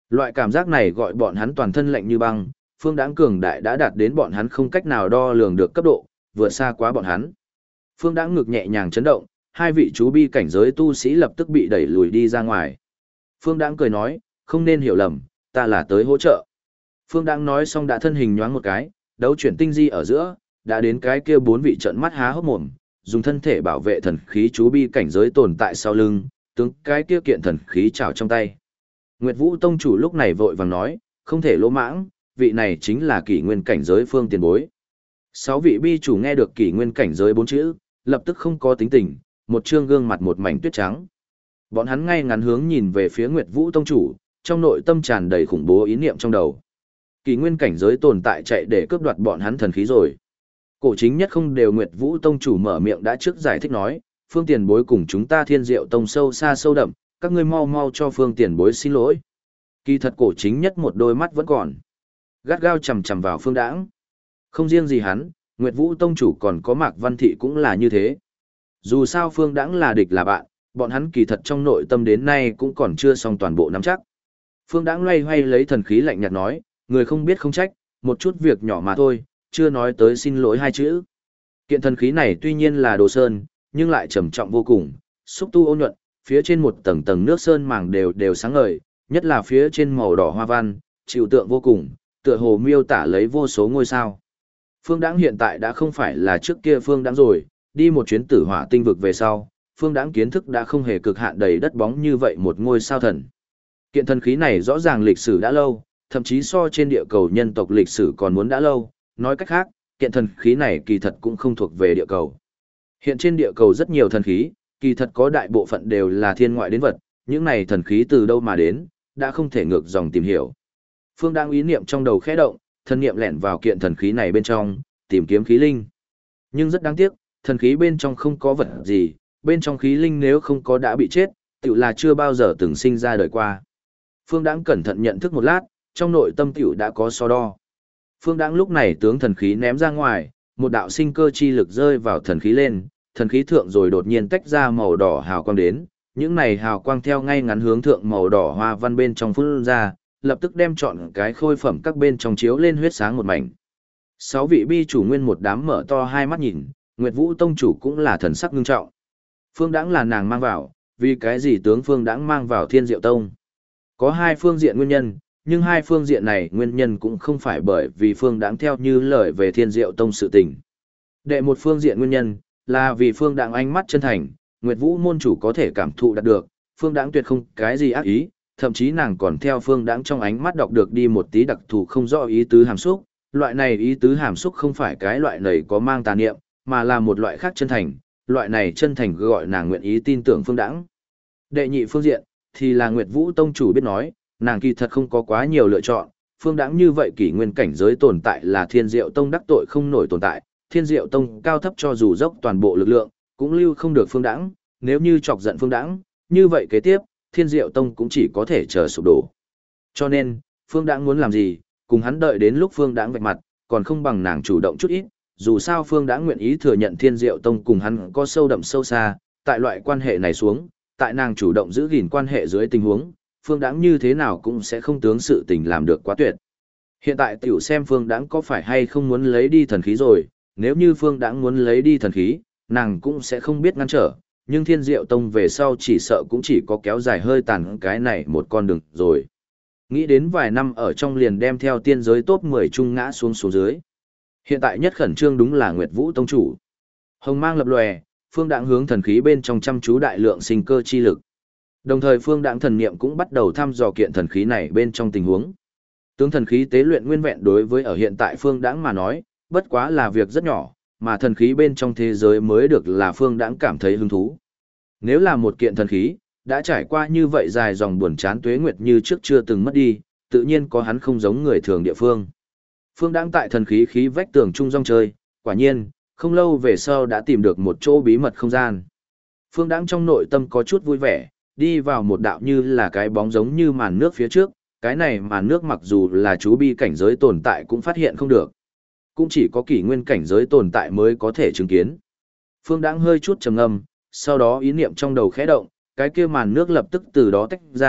Loại cảm giác này gọi bọn hắn toàn thân lạnh như băng, Phương Đãng cường đại đã đạt đến bọn hắn không cách nào đo lường được cấp độ, vượt xa quá bọn hắn. Phương Đãng ngực nhẹ nhàng chấn động, hai vị chú bi cảnh giới tu sĩ lập tức bị đẩy lùi đi ra ngoài. Phương Đãng cười nói, không nên hiểu lầm, ta là tới hỗ trợ. Phương Đãng nói xong đã thân hình nhoáng một cái, đấu chuyển tinh di ở giữa, đã đến cái kia bốn vị trợn mắt há hốc mồm, dùng thân thể bảo vệ thần khí chú bi cảnh giới tồn tại sau lưng, tướng cái kia kiện thần khí trảo trong tay. Nguyệt Vũ tông chủ lúc này vội vàng nói, không thể lỗ mãng, vị này chính là kỷ nguyên cảnh giới phương tiền bối. Sáu vị bi chủ nghe được kỷ nguyên cảnh giới bốn chữ, lập tức không có tính tình, một trương gương mặt một mảnh tuyết trắng. Bọn hắn ngay ngắn hướng nhìn về phía Nguyệt Vũ tông chủ, trong nội tâm tràn đầy khủng bố ý niệm trong đầu. Kỷ nguyên cảnh giới tồn tại chạy để cướp đoạt bọn hắn thần khí rồi. Cổ chính nhất không đều Nguyệt Vũ tông chủ mở miệng đã trước giải thích nói, phương tiền bối cùng chúng ta Thiên Diệu tông sâu xa sâu đậm, các ngươi mau mau cho phương tiền bối xin lỗi. Kỳ thật cổ chính nhất một đôi mắt vẫn còn gắt gao chằm chằm vào Phương Đãng. Không riêng gì hắn, Nguyệt Vũ tông chủ còn có Mạc Văn Thị cũng là như thế. Dù sao Phương Đãng là địch là bạn, bọn hắn kỳ thật trong nội tâm đến nay cũng còn chưa xong toàn bộ nắm chắc. Phương Đãng loay hoay lấy thần khí lạnh nhạt nói, người không biết không trách, một chút việc nhỏ mà thôi, chưa nói tới xin lỗi hai chữ. Kiện thần khí này tuy nhiên là đồ sơn, nhưng lại trầm trọng vô cùng, xúc tu ôn nhuận, phía trên một tầng tầng nước sơn màng đều sáng ngời, nhất là phía trên màu đỏ hoa văn, chịu tượng vô cùng, tựa hồ miêu tả lấy vô số ngôi sao. Phương Đãng hiện tại đã không phải là trước kia Phương Đãng rồi, đi một chuyến tử hỏa tinh vực về sau, Phương Đãng kiến thức đã không hề cực hạn đầy đất bóng như vậy một ngôi sao thần. Kiện thần khí này rõ ràng lịch sử đã lâu, thậm chí so trên địa cầu nhân tộc lịch sử còn muốn đã lâu, nói cách khác, kiện thần khí này kỳ thật cũng không thuộc về địa cầu. Hiện trên địa cầu rất nhiều thần khí, kỳ thật có đại bộ phận đều là thiên ngoại đến vật, những này thần khí từ đâu mà đến, đã không thể ngược dòng tìm hiểu. Phương đang ý niệm trong đầu khẽ động, thần niệm lẻn vào kiện thần khí này bên trong, tìm kiếm khí linh. Nhưng rất đáng tiếc, thần khí bên trong không có vật gì, bên trong khí linh nếu không có đã bị chết, tiểu là chưa bao giờ từng sinh ra đời qua. Phương Đãng cẩn thận nhận thức một lát, trong nội tâm tiểu đã có so đo. Phương Đãng lúc này tướng thần khí ném ra ngoài, một đạo sinh cơ chi lực rơi vào thần khí lên, thần khí thượng rồi đột nhiên tách ra màu đỏ hào quang đến, những này hào quang theo ngay ngắn hướng thượng màu đỏ hoa văn bên trong phun ra, lập tức đem chọn cái khôi phẩm các bên trong chiếu lên huyết sáng một mảnh. Sáu vị bi chủ nguyên một đám mở to hai mắt nhìn, Nguyệt Vũ tông chủ cũng là thần sắc ngưng trọng. Phương Đãng là nàng mang vào, vì cái gì tướng Phương Đãng mang vào Thiên Diệu tông? Có hai phương diện nguyên nhân, nhưng hai phương diện này nguyên nhân cũng không phải bởi vì Phương Đãng theo như lời về Thiên Diệu tông sự tình. Đệ một phương diện nguyên nhân là vì Phương Đãng ánh mắt chân thành, Nguyệt Vũ môn chủ có thể cảm thụ đạt được, Phương Đãng tuyệt không cái gì ác ý, thậm chí nàng còn theo Phương Đãng trong ánh mắt đọc được đi một tí đặc thù không rõ ý tứ hàm xúc, loại này ý tứ hàm xúc không phải cái loại này có mang tà niệm, mà là một loại khác chân thành, loại này chân thành gọi nàng nguyện ý tin tưởng Phương Đãng. Đệ nhị phương diện thì là Nguyệt Vũ tông chủ biết nói, nàng kỳ thật không có quá nhiều lựa chọn, Phương Đãng như vậy kỷ nguyên cảnh giới tồn tại là Thiên Diệu tông đắc tội không nổi tồn tại, Thiên Diệu tông cao thấp cho dù dốc toàn bộ lực lượng, cũng lưu không được Phương Đãng, nếu như chọc giận Phương Đãng, như vậy kế tiếp, Thiên Diệu tông cũng chỉ có thể chờ sụp đổ. Cho nên, Phương Đãng muốn làm gì, cùng hắn đợi đến lúc Phương Đãng vạch mặt, còn không bằng nàng chủ động chút ít, dù sao Phương Đãng nguyện ý thừa nhận Thiên Diệu tông cùng hắn có sâu đậm sâu xa, tại loại quan hệ này xuống, tại nàng chủ động giữ gìn quan hệ dưới tình huống, Phương Đãng như thế nào cũng sẽ không tướng sự tình làm được quá tuyệt. Hiện tại tiểu xem Phương Đãng có phải hay không muốn lấy đi thần khí rồi, nếu như Phương Đãng muốn lấy đi thần khí, nàng cũng sẽ không biết ngăn trở, nhưng Thiên Diệu tông về sau chỉ sợ cũng chỉ có kéo dài hơi tàn cái này một con đường rồi. Nghĩ đến vài năm ở trong liền đem theo tiên giới top 10 trung ngã xuống dưới. Hiện tại nhất khẩn trương đúng là Nguyệt Vũ tông chủ. Hồng mang lập lòe, Phương Đãng hướng thần khí bên trong chăm chú đại lượng sinh cơ chi lực. Đồng thời Phương Đãng thần niệm cũng bắt đầu thăm dò kiện thần khí này bên trong tình huống. Tướng thần khí tế luyện nguyên vẹn đối với ở hiện tại Phương Đãng mà nói, bất quá là việc rất nhỏ, mà thần khí bên trong thế giới mới được là Phương Đãng cảm thấy hứng thú. Nếu là một kiện thần khí, đã trải qua như vậy dài dòng buồn chán tuế nguyệt như trước chưa từng mất đi, tự nhiên có hắn không giống người thường địa phương. Phương Đãng tại thần khí khí vách tường trung rong chơi, quả nhiên, không lâu về sau đã tìm được một chỗ bí mật không gian. Phương Đãng trong nội tâm có chút vui vẻ, đi vào một đạo như là cái bóng giống như màn nước phía trước, cái này màn nước mặc dù là chú bi cảnh giới tồn tại cũng phát hiện không được. Cũng chỉ có kỷ nguyên cảnh giới tồn tại mới có thể chứng kiến. Phương Đãng hơi chút trầm ngâm, sau đó ý niệm trong đầu khẽ động, cái kia màn nước lập tức từ đó tách ra,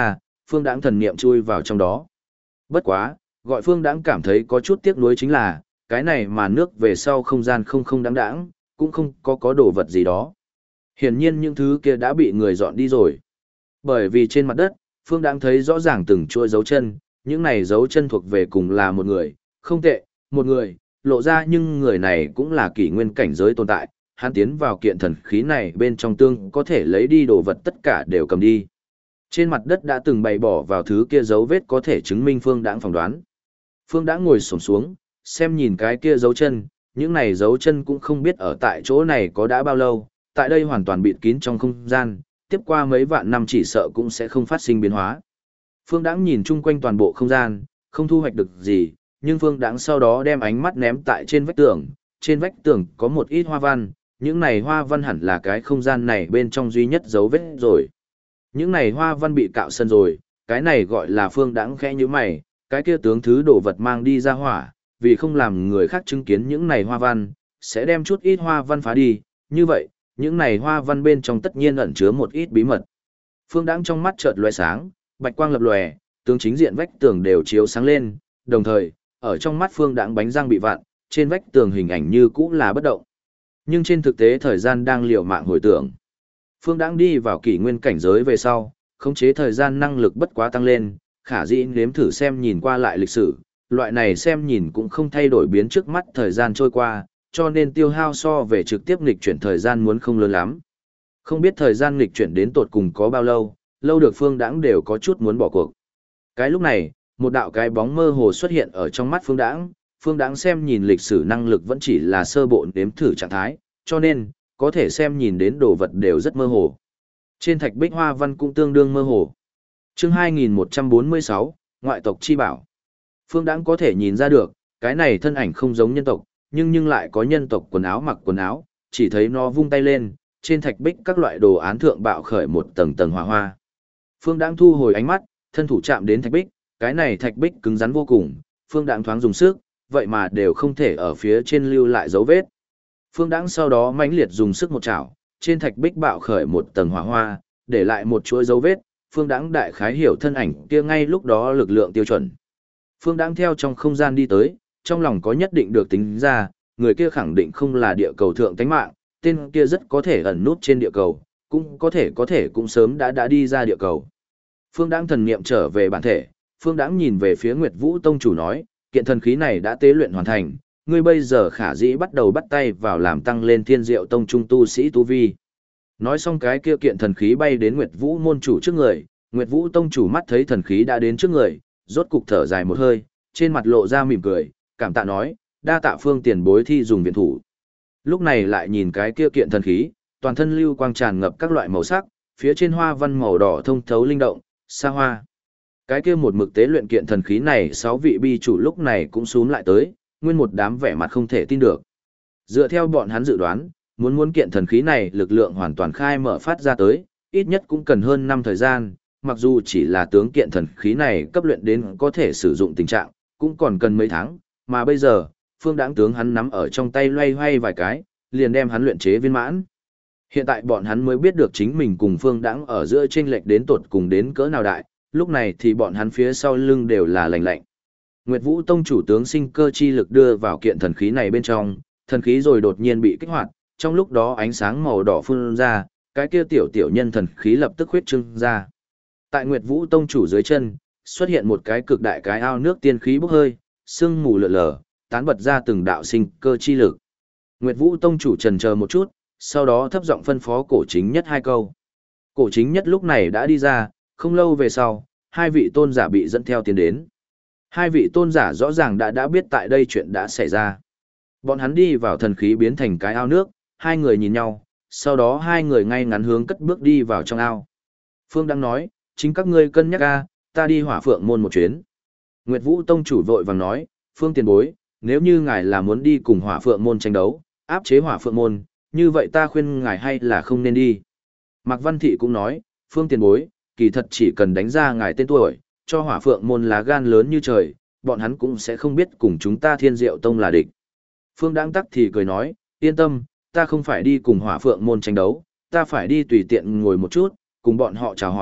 Phương Đãng thần niệm chui vào trong đó. Bất quá, gọi Phương Đãng cảm thấy có chút tiếc nuối chính là, cái này mà nước về sau không gian không không đáng đáng, cũng không có đồ vật gì đó. Hiển nhiên những thứ kia đã bị người dọn đi rồi. Bởi vì trên mặt đất, Phương Đãng thấy rõ ràng từng chuỗi dấu chân, những này dấu chân thuộc về cùng là một người, không tệ, một người, lộ ra nhưng người này cũng là kỷ nguyên cảnh giới tồn tại, hắn tiến vào kiện thần khí này bên trong tương có thể lấy đi đồ vật tất cả đều cầm đi. Trên mặt đất đã từng bày bỏ vào thứ kia dấu vết có thể chứng minh Phương Đãng phỏng đoán. Phương Đãng ngồi xổm xuống, xem nhìn cái kia dấu chân, những này dấu chân cũng không biết ở tại chỗ này có đã bao lâu, tại đây hoàn toàn bịt kín trong không gian, tiếp qua mấy vạn năm chỉ sợ cũng sẽ không phát sinh biến hóa. Phương Đãng nhìn chung quanh toàn bộ không gian, không thu hoạch được gì, nhưng Phương Đãng sau đó đem ánh mắt ném tại trên vách tường có một ít hoa văn, những này hoa văn hẳn là cái không gian này bên trong duy nhất dấu vết rồi. Những này hoa văn bị cạo sân rồi, cái này gọi là Phương Đãng khẽ như mày, cái kia tướng thứ đồ vật mang đi ra hỏa, vì không làm người khác chứng kiến những này hoa văn, sẽ đem chút ít hoa văn phá đi, như vậy, những này hoa văn bên trong tất nhiên ẩn chứa một ít bí mật. Phương Đãng trong mắt chợt lóe sáng, bạch quang lập lòe, tướng chính diện vách tường đều chiếu sáng lên, đồng thời, ở trong mắt Phương Đãng bánh răng bị vặn, trên vách tường hình ảnh như cũ là bất động. Nhưng trên thực tế thời gian đang liều mạng hồi tưởng. Phương Đãng đi vào kỷ nguyên cảnh giới về sau, khống chế thời gian năng lực bất quá tăng lên, khả dĩ nếm thử xem nhìn qua lại lịch sử, loại này xem nhìn cũng không thay đổi biến trước mắt thời gian trôi qua, cho nên tiêu hao so về trực tiếp nghịch chuyển thời gian muốn không lớn lắm. Không biết thời gian nghịch chuyển đến tột cùng có bao lâu, lâu được Phương Đãng đều có chút muốn bỏ cuộc. Cái lúc này, một đạo cái bóng mơ hồ xuất hiện ở trong mắt Phương Đãng xem nhìn lịch sử năng lực vẫn chỉ là sơ bộ nếm thử trạng thái, cho nên, có thể xem nhìn đến đồ vật đều rất mơ hồ. Trên thạch bích hoa văn cũng tương đương mơ hồ. Chương 2146, Ngoại tộc chi bảo. Phương Đãng có thể nhìn ra được, cái này thân ảnh không giống nhân tộc, nhưng lại có nhân tộc quần áo mặc quần áo, chỉ thấy nó vung tay lên, trên thạch bích các loại đồ án thượng bạo khởi một tầng tầng hỏa hoa. Phương Đãng thu hồi ánh mắt, thân thủ chạm đến thạch bích, cái này thạch bích cứng rắn vô cùng, Phương Đãng thoáng dùng sức, vậy mà đều không thể ở phía trên lưu lại dấu vết. Phương Đãng sau đó mãnh liệt dùng sức một chảo, trên thạch bích bạo khởi một tầng hỏa hoa, để lại một chuỗi dấu vết, Phương Đãng đại khái hiểu thân ảnh kia ngay lúc đó lực lượng tiêu chuẩn. Phương Đãng theo trong không gian đi tới, trong lòng có nhất định được tính ra, người kia khẳng định không là địa cầu thượng tánh mạng, tên kia rất có thể ẩn nút trên địa cầu, cũng có thể cũng sớm đã đi ra địa cầu. Phương Đãng thần niệm trở về bản thể, Phương Đãng nhìn về phía Nguyệt Vũ Tông chủ nói, kiện thần khí này đã tế luyện hoàn thành, ngươi bây giờ khả dĩ bắt đầu bắt tay vào làm tăng lên Thiên Diệu Tông trung tu sĩ tu vi. Nói xong cái kia kiện thần khí bay đến Nguyệt Vũ môn chủ trước người, Nguyệt Vũ Tông chủ mắt thấy thần khí đã đến trước người, rốt cục thở dài một hơi, trên mặt lộ ra mỉm cười, cảm tạ nói, đa tạ Phương tiền bối thi dùng viện thủ. Lúc này lại nhìn cái kia kiện thần khí, toàn thân lưu quang tràn ngập các loại màu sắc, phía trên hoa văn màu đỏ thông thấu linh động, xa hoa. Cái kia một mực tế luyện kiện thần khí này 6 vị bi chủ lúc này cũng xuống lại tới, nguyên một đám vẻ mặt không thể tin được. Dựa theo bọn hắn dự đoán, muốn kiện thần khí này lực lượng hoàn toàn khai mở phát ra tới, ít nhất cũng cần hơn 5 thời gian, mặc dù chỉ là tướng kiện thần khí này cấp luyện đến có thể sử dụng tình trạng, cũng còn cần mấy tháng, mà bây giờ, Phương Đãng tướng hắn nắm ở trong tay loay hoay vài cái, liền đem hắn luyện chế viên mãn. Hiện tại bọn hắn mới biết được chính mình cùng Phương Đãng ở giữa chênh lệch đến tột cùng đến cỡ nào đại, lúc này thì bọn hắn phía sau lưng đều là lạnh lạnh. Nguyệt Vũ Tông chủ tướng sinh cơ chi lực đưa vào kiện thần khí này bên trong, thần khí rồi đột nhiên bị kích hoạt, trong lúc đó ánh sáng màu đỏ phun ra, cái kia tiểu nhân thần khí lập tức huyết trưng ra. Tại Nguyệt Vũ Tông chủ dưới chân, xuất hiện một cái cực đại cái ao nước tiên khí bốc hơi, sương mù lượn lờ, tán bật ra từng đạo sinh cơ chi lực. Nguyệt Vũ Tông chủ chần chờ một chút, sau đó thấp giọng phân phó Cổ Chính Nhất 2 câu. Cổ Chính Nhất lúc này đã đi ra, không lâu về sau, 2 vị tôn giả bị dẫn theo tiến đến. 2 vị tôn giả rõ ràng đã biết tại đây chuyện đã xảy ra. Bọn hắn đi vào thần khí biến thành cái ao nước, 2 người nhìn nhau, sau đó 2 người ngay ngắn hướng cất bước đi vào trong ao. Phương đang nói, chính các ngươi cân nhắc a, ta đi Hỏa Phượng môn một chuyến. Nguyệt Vũ Tông chủ vội vàng nói, Phương tiền bối, nếu như ngài là muốn đi cùng Hỏa Phượng môn tranh đấu, áp chế Hỏa Phượng môn, như vậy ta khuyên ngài hay là không nên đi. Mạc Văn Thị cũng nói, Phương tiền bối, kỳ thật chỉ cần đánh ra ngài tên tuổi, cho Hỏa Phượng môn lá gan lớn như trời, bọn hắn cũng sẽ không biết cùng chúng ta Thiên Diệu Tông là địch. Phương Đãng tắc thì cười nói, yên tâm, ta không phải đi cùng Hỏa Phượng môn tranh đấu, ta phải đi tùy tiện ngồi một chút, cùng bọn họ chào hỏi,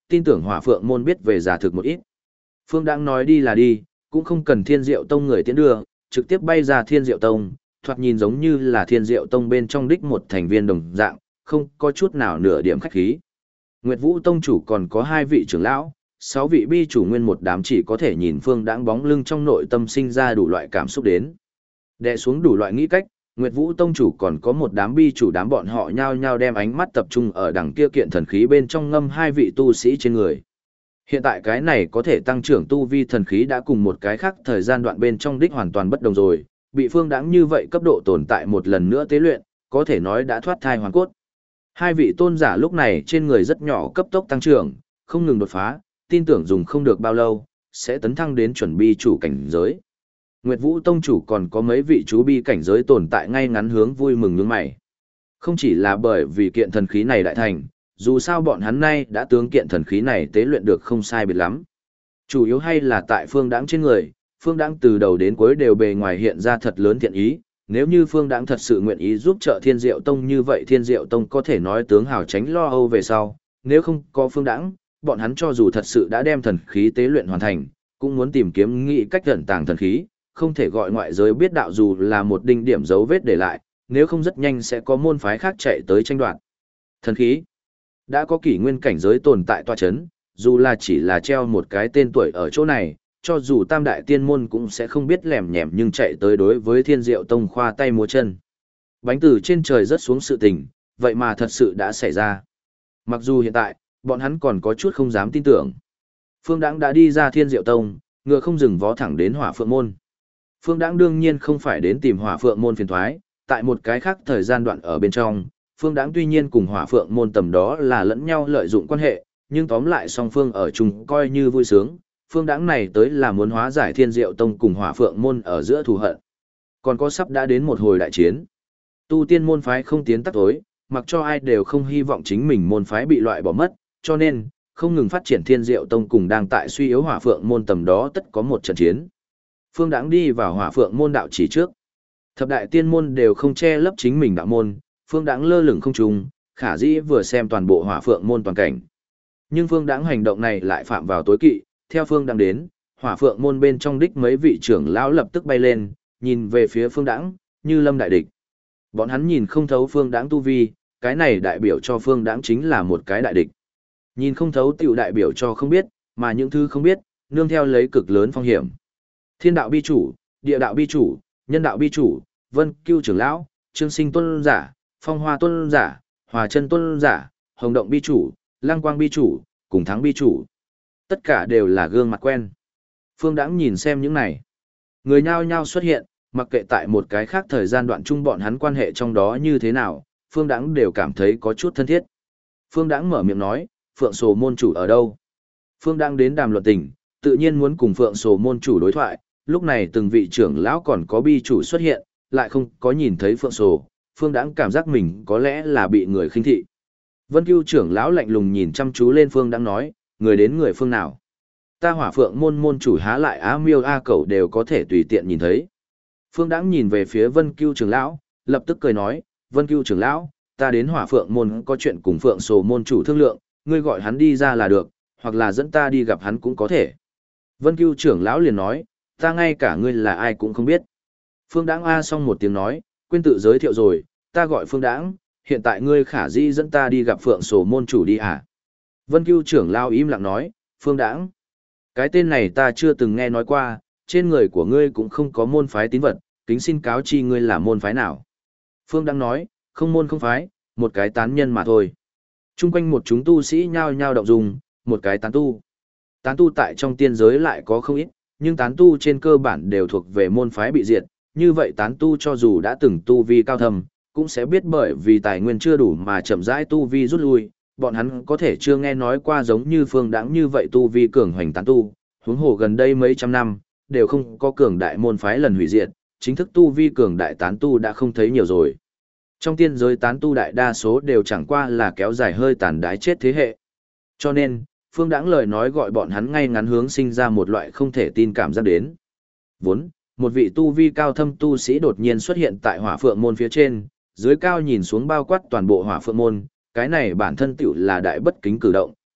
tin tưởng Hỏa Phượng môn biết về giả thực một ít. Phương Đãng nói đi là đi, cũng không cần Thiên Diệu Tông người tiến đưa, trực tiếp bay ra Thiên Diệu Tông, thoạt nhìn giống như là Thiên Diệu Tông bên trong đích một thành viên đồng dạng, không có chút nào nửa điểm khách khí. Nguyệt Vũ Tông chủ còn có 2 vị trưởng lão, 6 vị bi chủ nguyên một đám chỉ có thể nhìn Phương Đãng bóng lưng trong nội tâm sinh ra đủ loại cảm xúc đến. Đè xuống đủ loại nghĩ cách, Nguyệt Vũ Tông chủ còn có một đám bi chủ đám bọn họ nhao nhao đem ánh mắt tập trung ở đằng kia kiện thần khí bên trong ngâm 2 vị tu sĩ trên người. Hiện tại cái này có thể tăng trưởng tu vi thần khí đã cùng một cái khác thời gian đoạn bên trong đích hoàn toàn bất đồng rồi, bị Phương Đãng như vậy cấp độ tồn tại một lần nữa tế luyện, có thể nói đã thoát thai hoàn cốt. 2 vị tôn giả lúc này trên người rất nhỏ cấp tốc tăng trưởng, không ngừng đột phá, tin tưởng dùng không được bao lâu, sẽ tấn thăng đến chuẩn bi chủ cảnh giới. Nguyệt Vũ Tông chủ còn có mấy vị chú bi cảnh giới tồn tại ngay ngắn hướng vui mừng nhướng mày. Không chỉ là bởi vì kiện thần khí này đại thành, dù sao bọn hắn nay đã tướng kiện thần khí này tế luyện được không sai biệt lắm. Chủ yếu hay là tại Phương Đãng trên người, Phương Đãng từ đầu đến cuối đều bề ngoài hiện ra thật lớn thiện ý, nếu như Phương Đãng thật sự nguyện ý giúp trợ Thiên Diệu Tông như vậy Thiên Diệu Tông có thể nói tướng hào tránh lo âu về sau, nếu không có Phương Đãng, bọn hắn cho dù thật sự đã đem thần khí tế luyện hoàn thành, cũng muốn tìm kiếm nghĩ cách ẩn tàng thần khí, không thể gọi ngoại giới biết đạo dù là một đinh điểm dấu vết để lại, nếu không rất nhanh sẽ có môn phái khác chạy tới tranh đoạt. Thần khí đã có kỷ nguyên cảnh giới tồn tại tọa chấn, dù là chỉ là treo một cái tên tuổi ở chỗ này, cho dù tam đại tiên môn cũng sẽ không biết lèm nhèm nhưng chạy tới đối với Thiên Diệu Tông khoa tay múa chân. Bánh từ trên trời rớt xuống sự tình, vậy mà thật sự đã xảy ra. Mặc dù hiện tại, bọn hắn còn có chút không dám tin tưởng. Phương Đãng đã đi ra Thiên Diệu Tông, ngựa không dừng vó thẳng đến Hỏa Phượng môn. Phương Đãng đương nhiên không phải đến tìm Hỏa Phượng môn phiền toái, tại một cái khác thời gian đoạn ở bên trong, Phương Đãng tuy nhiên cùng Hỏa Phượng môn tầm đó là lẫn nhau lợi dụng quan hệ, nhưng tóm lại song phương ở chung coi như vui sướng. Phương Đãng này tới là muốn hóa giải Thiên Diệu Tông cùng Hỏa Phượng môn ở giữa thù hận. Còn có sắp đã đến một hồi đại chiến. Tu tiên môn phái không tiến tắt tối, mặc cho ai đều không hy vọng chính mình môn phái bị loại bỏ mất, cho nên không ngừng phát triển Thiên Diệu Tông cùng đang tại suy yếu Hỏa Phượng môn tầm đó tất có một trận chiến. Phương Đãng đi vào Hỏa Phượng môn đạo chỉ trước. Thập đại tiên môn đều không che lấp chính mình đạo môn, Phương Đãng lơ lửng không trung, khả dĩ vừa xem toàn bộ Hỏa Phượng môn toàn cảnh. Nhưng Phương Đãng hành động này lại phạm vào tối kỵ, theo Phương Đãng đến, Hỏa Phượng môn bên trong đích mấy vị trưởng lão lập tức bay lên, nhìn về phía Phương Đãng, như lâm đại địch. Bọn hắn nhìn không thấu Phương Đãng tu vi, cái này đại biểu cho Phương Đãng chính là một cái đại địch. Nhìn không thấu tiểu đại biểu cho không biết, mà những thứ không biết, nương theo lấy cực lớn phong hiểm. Thiên đạo bi chủ, địa đạo bi chủ, nhân đạo bi chủ, Vân Cưu trưởng lão, Trương Sinh tôn giả, Phong Hoa tôn giả, Hòa Chân tôn giả, Hồng Động bi chủ, Lăng Quang bi chủ, cùng Thắng bi chủ. Tất cả đều là gương mặt quen. Phương Đãng nhìn xem những này. Người nhao nhao xuất hiện, mặc kệ tại một cái khác thời gian đoạn chung bọn hắn quan hệ trong đó như thế nào, Phương Đãng đều cảm thấy có chút thân thiết. Phương Đãng mở miệng nói, Phượng Sồ môn chủ ở đâu? Phương Đãng đến đàm luận tình, tự nhiên muốn cùng Phượng Sồ môn chủ đối thoại, lúc này từng vị trưởng lão còn có bi chủ xuất hiện, lại không có nhìn thấy Phượng Sồ, Phương Đãng cảm giác mình có lẽ là bị người khinh thị. Vân Cưu trưởng lão lạnh lùng nhìn chăm chú lên Phương Đãng nói, người đến người phương nào? Ta Hỏa Phượng môn môn chủ há lại Á Miêu A Cẩu đều có thể tùy tiện nhìn thấy. Phương Đãng nhìn về phía Vân Cưu trưởng lão, lập tức cười nói, Vân Cưu trưởng lão, ta đến Hỏa Phượng môn có chuyện cùng Phượng Sồ môn chủ thương lượng, ngươi gọi hắn đi ra là được, hoặc là dẫn ta đi gặp hắn cũng có thể. Vân Cưu trưởng lão liền nói, ta ngay cả ngươi là ai cũng không biết. Phương Đãng a xong một tiếng nói, quên tự giới thiệu rồi, ta gọi Phương Đãng, hiện tại ngươi khả dĩ dẫn ta đi gặp Phượng Sồ môn chủ đi à? Vân Cưu trưởng lão im lặng nói, Phương Đãng, cái tên này ta chưa từng nghe nói qua, trên người của ngươi cũng không có môn phái tín vật, kính xin cáo chi ngươi là môn phái nào. Phương Đãng nói, không môn không phái, một cái tán nhân mà thôi. Trung quanh một chúng tu sĩ nhao nhao động dung, một cái tán tu. Tán tu tại trong tiên giới lại có không ít, nhưng tán tu trên cơ bản đều thuộc về môn phái bị diệt, như vậy tán tu cho dù đã từng tu vi cao thâm, cũng sẽ biết bởi vì tài nguyên chưa đủ mà chậm rãi tu vi rút lui, bọn hắn có thể chưa nghe nói qua giống như Phương Đãng như vậy tu vi cường hoành tán tu, huống hồ gần đây mấy trăm năm, đều không có cường đại môn phái lần hủy diệt, chính thức tu vi cường đại tán tu đã không thấy nhiều rồi. Trong tiên giới tán tu đại đa số đều chẳng qua là kéo dài hơi tàn đái chết thế hệ. Cho nên, Phương Đãng lời nói gọi bọn hắn ngay ngắn hướng sinh ra một loại không thể tin cảm giác đến. Vốn, một vị tu vi cao thâm tu sĩ đột nhiên xuất hiện tại Hỏa Phượng môn phía trên, dưới cao nhìn xuống bao quát toàn bộ Hỏa Phượng môn, cái này bản thân tiểu là đại bất kính cử động,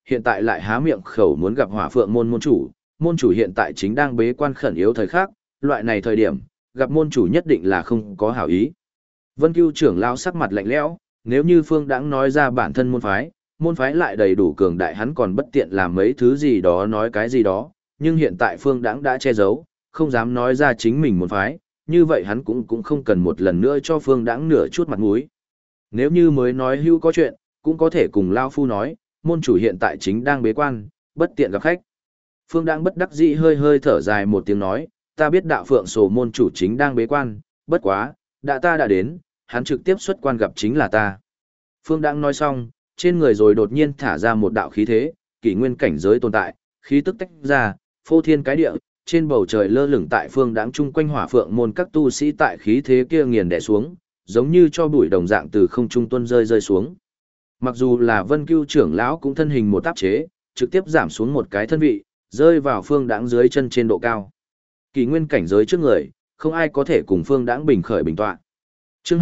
hiện tại lại há miệng khẩu muốn gặp Hỏa Phượng môn môn chủ hiện tại chính đang bế quan khẩn yếu thời khắc, loại này thời điểm, gặp môn chủ nhất định là không có hảo ý. Vân Cưu trưởng lão sắc mặt lạnh lẽo, nếu như Phương Đãng nói ra bản thân môn phái lại đầy đủ cường đại hắn còn bất tiện làm mấy thứ gì đó nói cái gì đó, nhưng hiện tại Phương Đãng đã che giấu, không dám nói ra chính mình môn phái, như vậy hắn cũng không cần một lần nữa cho Phương Đãng nửa chút mặt mũi. Nếu như mới nói hữu có chuyện, cũng có thể cùng Lao Phu nói, môn chủ hiện tại chính đang bế quan, bất tiện gặp khách. Phương Đãng bất đắc dĩ hơi hơi thở dài một tiếng nói, ta biết đạo phượng sổ môn chủ chính đang bế quan, bất quá, ta đã đến, hắn trực tiếp xuất quan gặp chính là ta. Phương Đãng nói xong, trên người rồi đột nhiên thả ra một đạo khí thế, kỷ nguyên cảnh giới tồn tại, khí tức tách ra, phô thiên cái địa, trên bầu trời lơ lửng tại Phương Đãng chung quanh Hỏa Phượng môn các tu sĩ tại khí thế kia nghiền đè xuống, giống như cho bụi đồng dạng từ không trung tuôn rơi xuống. Mặc dù là Vân Cưu trưởng lão cũng thân hình một áp chế, trực tiếp giảm xuống một cái thân vị, rơi vào Phương Đãng dưới chân trên độ cao. Kỷ nguyên cảnh giới trước người, không ai có thể cùng Phương Đãng bình khởi bình tọa. Chương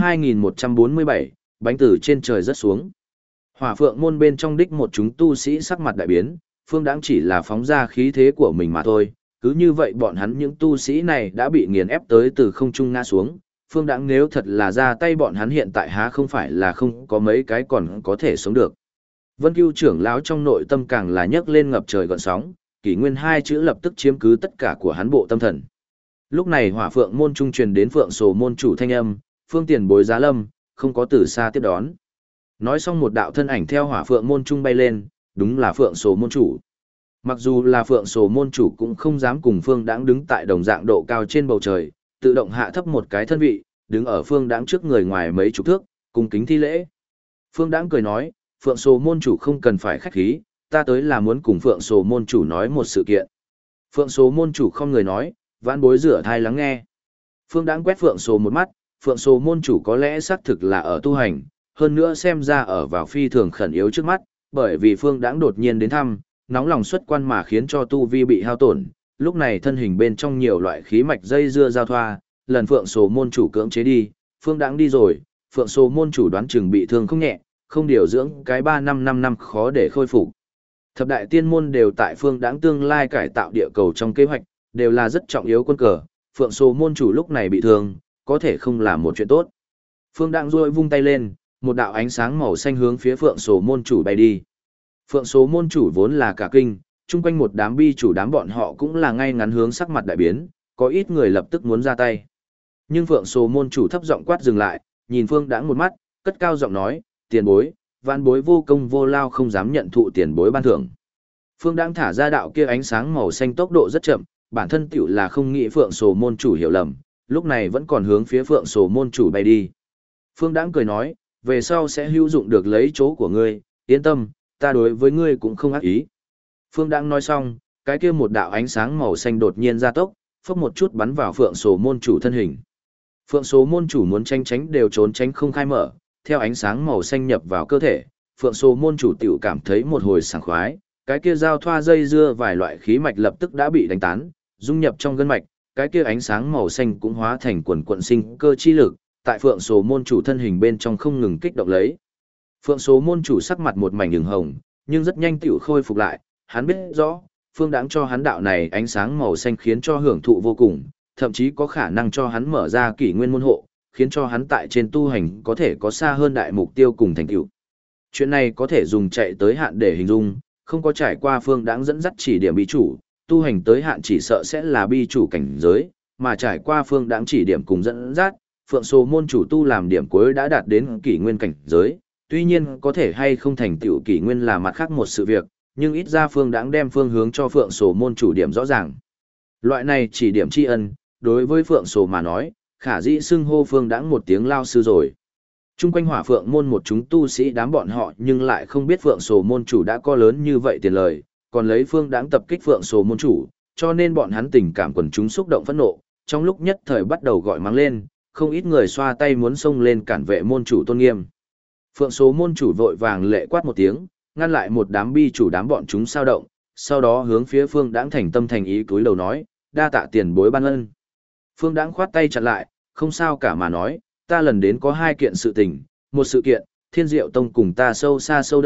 2147, bánh từ trên trời rớt xuống. Hỏa Phượng môn bên trong đích một chúng tu sĩ sắc mặt đại biến, Phương Đãng chỉ là phóng ra khí thế của mình mà thôi, cứ như vậy bọn hắn những tu sĩ này đã bị nghiền ép tới từ không trung ngã xuống. Phương Đãng nếu thật là ra tay bọn hắn hiện tại há không phải là không có mấy cái còn có thể sống được. Vân Cưu trưởng lão trong nội tâm càng là nhấc lên ngập trời gợn sóng, kỷ nguyên hai chữ lập tức chiếm cứ tất cả của hắn bộ tâm thần. Lúc này Hỏa Phượng môn trung truyền đến Phượng Sổ môn chủ thanh âm, Phương tiền bối giá lâm, không có từ xa tiếp đón. Nói xong một đạo thân ảnh theo Hỏa Phượng môn trung bay lên, đúng là Phượng Sổ môn chủ. Mặc dù là Phượng Sổ môn chủ cũng không dám cùng Phương Đãng đứng tại đồng dạng độ cao trên bầu trời, tự động hạ thấp một cái thân vị, đứng ở Phương Đãng trước người ngoài mấy chục thước, cung kính thi lễ. Phương Đãng cười nói, Phượng Sổ môn chủ không cần phải khách khí, ta tới là muốn cùng Phượng Sổ môn chủ nói một sự kiện. Phượng Sổ môn chủ không người nói, vãn bối rửa thai lắng nghe. Phương Đãng quét Phượng Sổ một mắt, Phượng Sổ môn chủ có lẽ xác thực là ở tu hành, hơn nữa xem ra ở vào phi thường khẩn yếu trước mắt, bởi vì Phương Đãng đột nhiên đến thăm, nóng lòng xuất quan mà khiến cho tu vi bị hao tổn, lúc này thân hình bên trong nhiều loại khí mạch dây dưa giao thoa, lần Phượng Sổ môn chủ cưỡng chế đi, Phương Đãng đi rồi, Phượng Sổ môn chủ đoán chừng bị thương không nhẹ, không điều dưỡng cái 3-5 năm khó để khôi phục. Thập đại tiên môn đều tại Phương Đãng tương lai cải tạo địa cầu trong kế hoạch, đều là rất trọng yếu quân cờ, Phượng Sổ môn chủ lúc này bị thương, có thể không là một chuyện tốt. Phương Đãng rôi vung tay lên, một đạo ánh sáng màu xanh hướng phía Phượng Sổ môn chủ bay đi. Phượng Sổ môn chủ vốn là cả kinh, chung quanh một đám bi chủ đám bọn họ cũng là ngay ngắn hướng sắc mặt đại biến, có ít người lập tức muốn ra tay. Nhưng Phượng Sổ môn chủ thấp giọng quát dừng lại, nhìn Phương Đãng một mắt, cất cao giọng nói, tiền bối, vạn bối vô công vô lao không dám nhận thụ tiền bối ban thưởng. Phương Đãng thả ra đạo kia ánh sáng màu xanh tốc độ rất chậm, bản thân tiểu là không nghĩ Phượng Sổ môn chủ hiểu lầm, lúc này vẫn còn hướng phía Phượng Sổ môn chủ bay đi. Phương Đãng cười nói, về sau sẽ hữu dụng được lấy chỗ của ngươi, yên tâm, ta đối với ngươi cũng không ác ý. Phương Đãng nói xong, cái kia một đạo ánh sáng màu xanh đột nhiên ra tốc, phốc một chút bắn vào Phượng Sổ môn chủ thân hình. Phượng Sổ môn chủ muốn tránh tránh đều trốn tránh không khai mở, theo ánh sáng màu xanh nhập vào cơ thể, Phượng Sổ môn chủ tiểu cảm thấy một hồi sảng khoái, cái kia giao thoa dây dưa vài loại khí mạch lập tức đã bị đánh tán, dung nhập trong gân mạch, cái kia ánh sáng màu xanh cũng hóa thành quần quận sinh cơ chi lực, tại Phượng Sổ môn chủ thân hình bên trong không ngừng kích động lấy. Phượng Sổ môn chủ sắc mặt một mảnh ửng hồng, nhưng rất nhanh tiểu khôi phục lại, hắn biết rõ, Phương Đãng cho hắn đạo này ánh sáng màu xanh khiến cho hưởng thụ vô cùng, thậm chí có khả năng cho hắn mở ra kỷ nguyên môn hộ, khiến cho hắn tại trên tu hành có thể có xa hơn đại mục tiêu cùng thành tựu. Chuyện này có thể dùng chạy tới hạn để hình dung, không có trải qua Phương Đãng dẫn dắt chỉ điểm bí chủ, tu hành tới hạn chỉ sợ sẽ là bi chủ cảnh giới, mà trải qua Phương Đãng chỉ điểm cùng dẫn dắt, Phượng Sổ môn chủ tu làm điểm cuối đã đạt đến kỷ nguyên cảnh giới, tuy nhiên có thể hay không thành tựu kỷ nguyên là mặt khác một sự việc, nhưng ít ra Phương Đãng đem phương hướng cho Phượng Sổ môn chủ điểm rõ ràng. Loại này chỉ điểm tri ân, đối với Phượng Sổ mà nói, khả dĩ xưng hô Phương Đãng một tiếng lao sư rồi. Trung quanh Hỏa Phượng môn một chúng tu sĩ đám bọn họ nhưng lại không biết Phượng Sổ môn chủ đã có lớn như vậy tiền lời, còn lấy Phương Đãng tập kích Phượng Sổ môn chủ, cho nên bọn hắn tình cảm quần chúng xúc động phẫn nộ, trong lúc nhất thời bắt đầu gọi mắng lên, không ít người xoa tay muốn xông lên cản vệ môn chủ tôn nghiêm. Phượng Sổ môn chủ vội vàng lệ quát một tiếng, ngăn lại một đám bi chủ đám bọn chúng sao động, sau đó hướng phía Phương Đãng thành tâm thành ý cúi đầu nói, đa tạ tiền bối ban ân. Phương Đãng khoát tay chặn lại, không sao cả mà nói, ta lần đến có hai kiện sự tình, một sự kiện, Thiên Diệu Tông cùng ta sâu xa sâu đậm,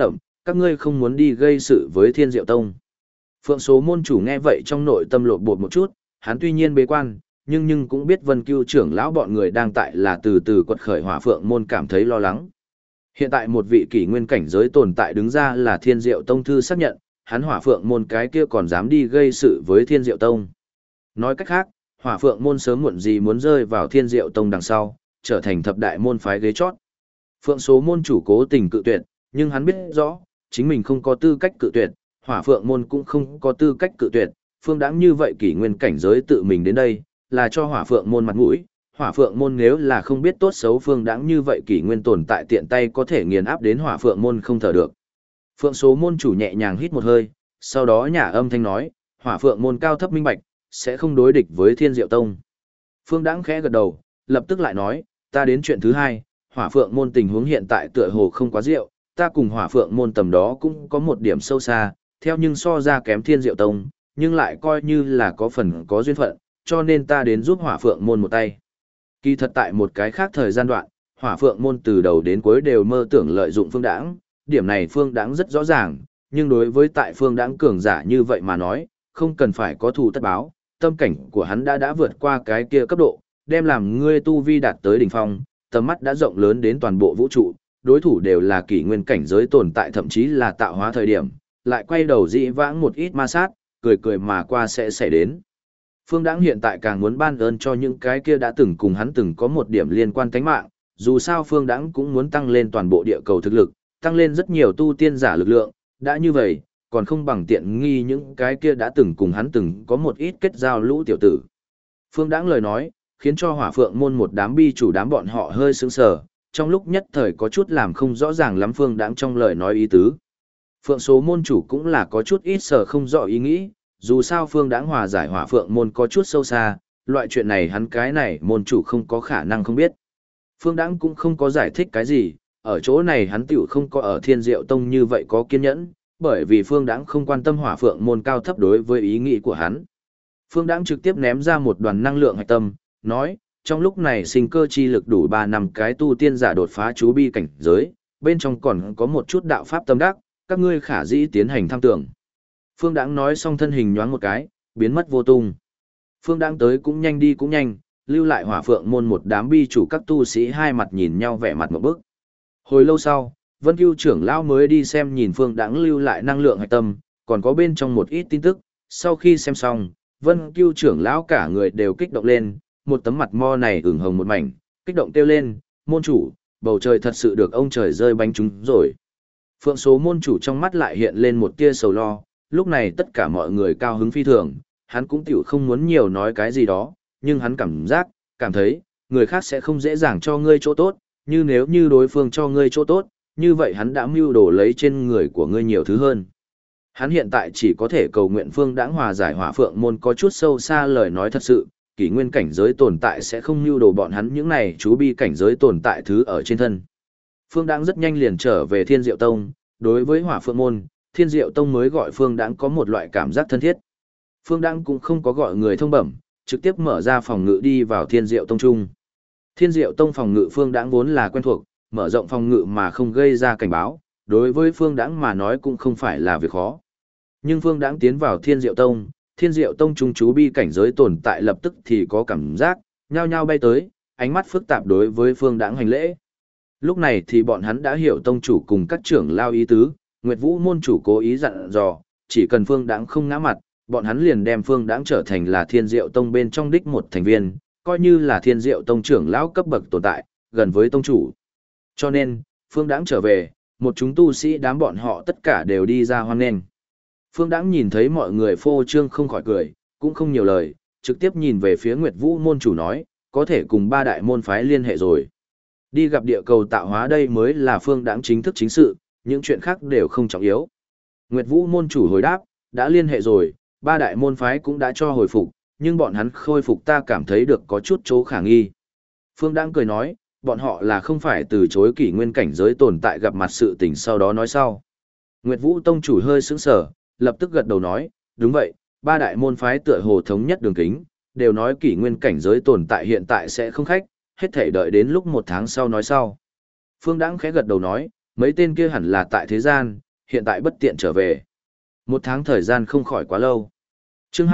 các ngươi không muốn đi gây sự với Thiên Diệu Tông. Phượng số môn chủ nghe vậy trong nội tâm lộn bột một chút, hắn tuy nhiên bế quan, nhưng cũng biết Vân Cưu trưởng lão bọn người đang tại là từ từ quật khởi Hỏa Phượng môn cảm thấy lo lắng. Hiện tại một vị kỷ nguyên cảnh giới tồn tại đứng ra là Thiên Diệu Tông thư xác nhận, hắn Hỏa Phượng môn cái kia còn dám đi gây sự với Thiên Diệu Tông. Nói cách khác, Hỏa Phượng môn sớm muộn gì muốn rơi vào Thiên Diệu Tông đằng sau, trở thành thập đại môn phái ghế chót. Phượng số môn chủ cố tình cự tuyệt, nhưng hắn biết rõ, chính mình không có tư cách cự tuyệt, Hỏa Phượng môn cũng không có tư cách cự tuyệt, Phương Đãng như vậy kỷ nguyên cảnh giới tự mình đến đây, là cho Hỏa Phượng môn mặt mũi. Hỏa Phượng môn nếu là không biết tốt xấu Phương Đãng như vậy kỷ nguyên tồn tại tiện tay có thể nghiền áp đến Hỏa Phượng môn không thở được. Phượng số môn chủ nhẹ nhàng hít một hơi, sau đó nhả âm thanh nói, Hỏa Phượng môn cao thấp minh bạch, sẽ không đối địch với Thiên Diệu Tông. Phương Đãng khẽ gật đầu, lập tức lại nói, ta đến chuyện thứ hai, Hỏa Phượng môn tình huống hiện tại tựa hồ không quá diệu, ta cùng Hỏa Phượng môn tầm đó cũng có một điểm sâu xa, theo nhưng so ra kém Thiên Diệu Tông, nhưng lại coi như là có phần có duyên phận, cho nên ta đến giúp Hỏa Phượng môn một tay. Kỳ thật tại một cái khác thời gian đoạn, Hỏa Phượng môn từ đầu đến cuối đều mơ tưởng lợi dụng Phương Đãng, điểm này Phương Đãng rất rõ ràng, nhưng đối với tại Phương Đãng cường giả như vậy mà nói, không cần phải có thù tất báo, tâm cảnh của hắn đã vượt qua cái kia cấp độ, đem làm ngươi tu vi đạt tới đỉnh phong, tầm mắt đã rộng lớn đến toàn bộ vũ trụ, đối thủ đều là kỷ nguyên cảnh giới tồn tại thậm chí là tạo hóa thời điểm, lại quay đầu dĩ vãng một ít ma sát, cười cười mà qua sẽ xảy đến. Phương Đãng hiện tại càng muốn ban ơn cho những cái kia đã từng cùng hắn từng có một điểm liên quan tánh mạng, dù sao Phương Đãng cũng muốn tăng lên toàn bộ địa cầu thực lực, tăng lên rất nhiều tu tiên giả lực lượng, đã như vậy, còn không bằng tiện nghi những cái kia đã từng cùng hắn từng có một ít kết giao lũ tiểu tử. Phương Đãng lời nói, khiến cho Hỏa Phượng môn một đám bi chủ đám bọn họ hơi sững sờ, trong lúc nhất thời có chút làm không rõ ràng lắm Phương Đãng trong lời nói ý tứ. Phượng số môn chủ cũng là có chút ít sở không rõ ý nghĩ, dù sao Phương Đãng hòa giải Hỏa Phượng môn có chút sâu xa, loại chuyện này hắn cái này môn chủ không có khả năng không biết. Phương Đãng cũng không có giải thích cái gì, ở chỗ này hắn tiểu không có ở Thiên Diệu Tông như vậy có kiên nhẫn, bởi vì Phương Đãng không quan tâm Hỏa Phượng môn cao thấp đối với ý nghĩ của hắn. Phương Đãng trực tiếp ném ra một đoàn năng lượng hạch tâm, nói, trong lúc này sinh cơ chi lực đủ 3 năm cái tu tiên giả đột phá chú bi cảnh giới, bên trong còn có một chút đạo pháp tâm đắc, các ngươi khả dĩ tiến hành tham tưởng. Phương Đãng nói xong thân hình nhoáng một cái, biến mất vô tung. Phương Đãng tới cũng nhanh đi cũng nhanh, lưu lại Hỏa Phượng môn một đám bi chủ các tu sĩ hai mặt nhìn nhau vẻ mặt một bức. Hồi lâu sau, Vân Cưu trưởng lão mới đi xem nhìn Phương Đãng lưu lại năng lượng hạch tâm, còn có bên trong một ít tin tức, sau khi xem xong, Vân Cưu trưởng lão cả người đều kích động lên, một tấm mặt mo này ửng hồng một mảnh, kích động kêu lên, môn chủ, bầu trời thật sự được ông trời rơi bánh trúng rồi. Phượng số môn chủ trong mắt lại hiện lên một tia sầu lo, lúc này tất cả mọi người cao hứng phi thường, hắn cũng tiểu không muốn nhiều nói cái gì đó, nhưng hắn cảm thấy, người khác sẽ không dễ dàng cho ngươi chỗ tốt, như nếu như đối phương cho ngươi chỗ tốt, như vậy hắn đã mưu đồ lấy trên người của ngươi nhiều thứ hơn. Hắn hiện tại chỉ có thể cầu nguyện Phương Đãng hòa giải Hỏa Phượng môn có chút sâu xa lời nói thật sự, kỷ nguyên cảnh giới tồn tại sẽ không mưu đồ bọn hắn những này chú bi cảnh giới tồn tại thứ ở trên thân. Phương Đãng rất nhanh liền trở về Thiên Diệu Tông, đối với Hỏa Phượng môn, Thiên Diệu Tông mới gọi Phương Đãng có một loại cảm giác thân thiết. Phương Đãng cũng không có gọi người thông bẩm, trực tiếp mở ra phòng ngự đi vào Thiên Diệu Tông trung. Thiên Diệu Tông phòng ngự Phương Đãng vốn là quen thuộc, mở rộng phòng ngự mà không gây ra cảnh báo, đối với Phương Đãng mà nói cũng không phải là việc khó. Nhưng Phương Đãng tiến vào Thiên Diệu Tông trung chú bi cảnh giới tồn tại lập tức thì có cảm giác, nhao nhao bay tới, ánh mắt phức tạp đối với Phương Đãng hành lễ. Lúc này thì bọn hắn đã hiểu tông chủ cùng các trưởng lao ý tứ, Nguyệt Vũ môn chủ cố ý dặn dò, chỉ cần Phương Đãng không ngã mặt, bọn hắn liền đem Phương Đãng trở thành là Thiên Diệu Tông bên trong đích một thành viên, coi như là Thiên Diệu Tông trưởng lão cấp bậc tồn tại, gần với tông chủ. Cho nên, Phương Đãng trở về, một chúng tu sĩ đám bọn họ tất cả đều đi ra hoan nghênh. Phương Đãng nhìn thấy mọi người phô trương không khỏi cười, cũng không nhiều lời, trực tiếp nhìn về phía Nguyệt Vũ môn chủ nói, có thể cùng 3 đại môn phái liên hệ rồi. Đi gặp địa cầu tạo hóa đây mới là Phương Đãng chính thức chính sự, những chuyện khác đều không trọng yếu. Nguyệt Vũ môn chủ hồi đáp, đã liên hệ rồi, 3 đại môn phái cũng đã cho hồi phục, nhưng bọn hắn khôi phục ta cảm thấy được có chút chỗ khả nghi. Phương Đãng cười nói, bọn họ là không phải từ chối kỷ nguyên cảnh giới tồn tại gặp mặt sự tình sau đó nói sau. Nguyệt Vũ tông chủ hơi sững sờ, lập tức gật đầu nói, đúng vậy, 3 đại môn phái tựa hồ thống nhất đường kính, đều nói kỷ nguyên cảnh giới tồn tại hiện tại sẽ không khách, hết thể đợi đến lúc 1 tháng sau nói sau. Phương Đãng khẽ gật đầu nói, mấy tên kia hẳn là tại thế gian, hiện tại bất tiện trở về. Một tháng thời gian không khỏi quá lâu. Chương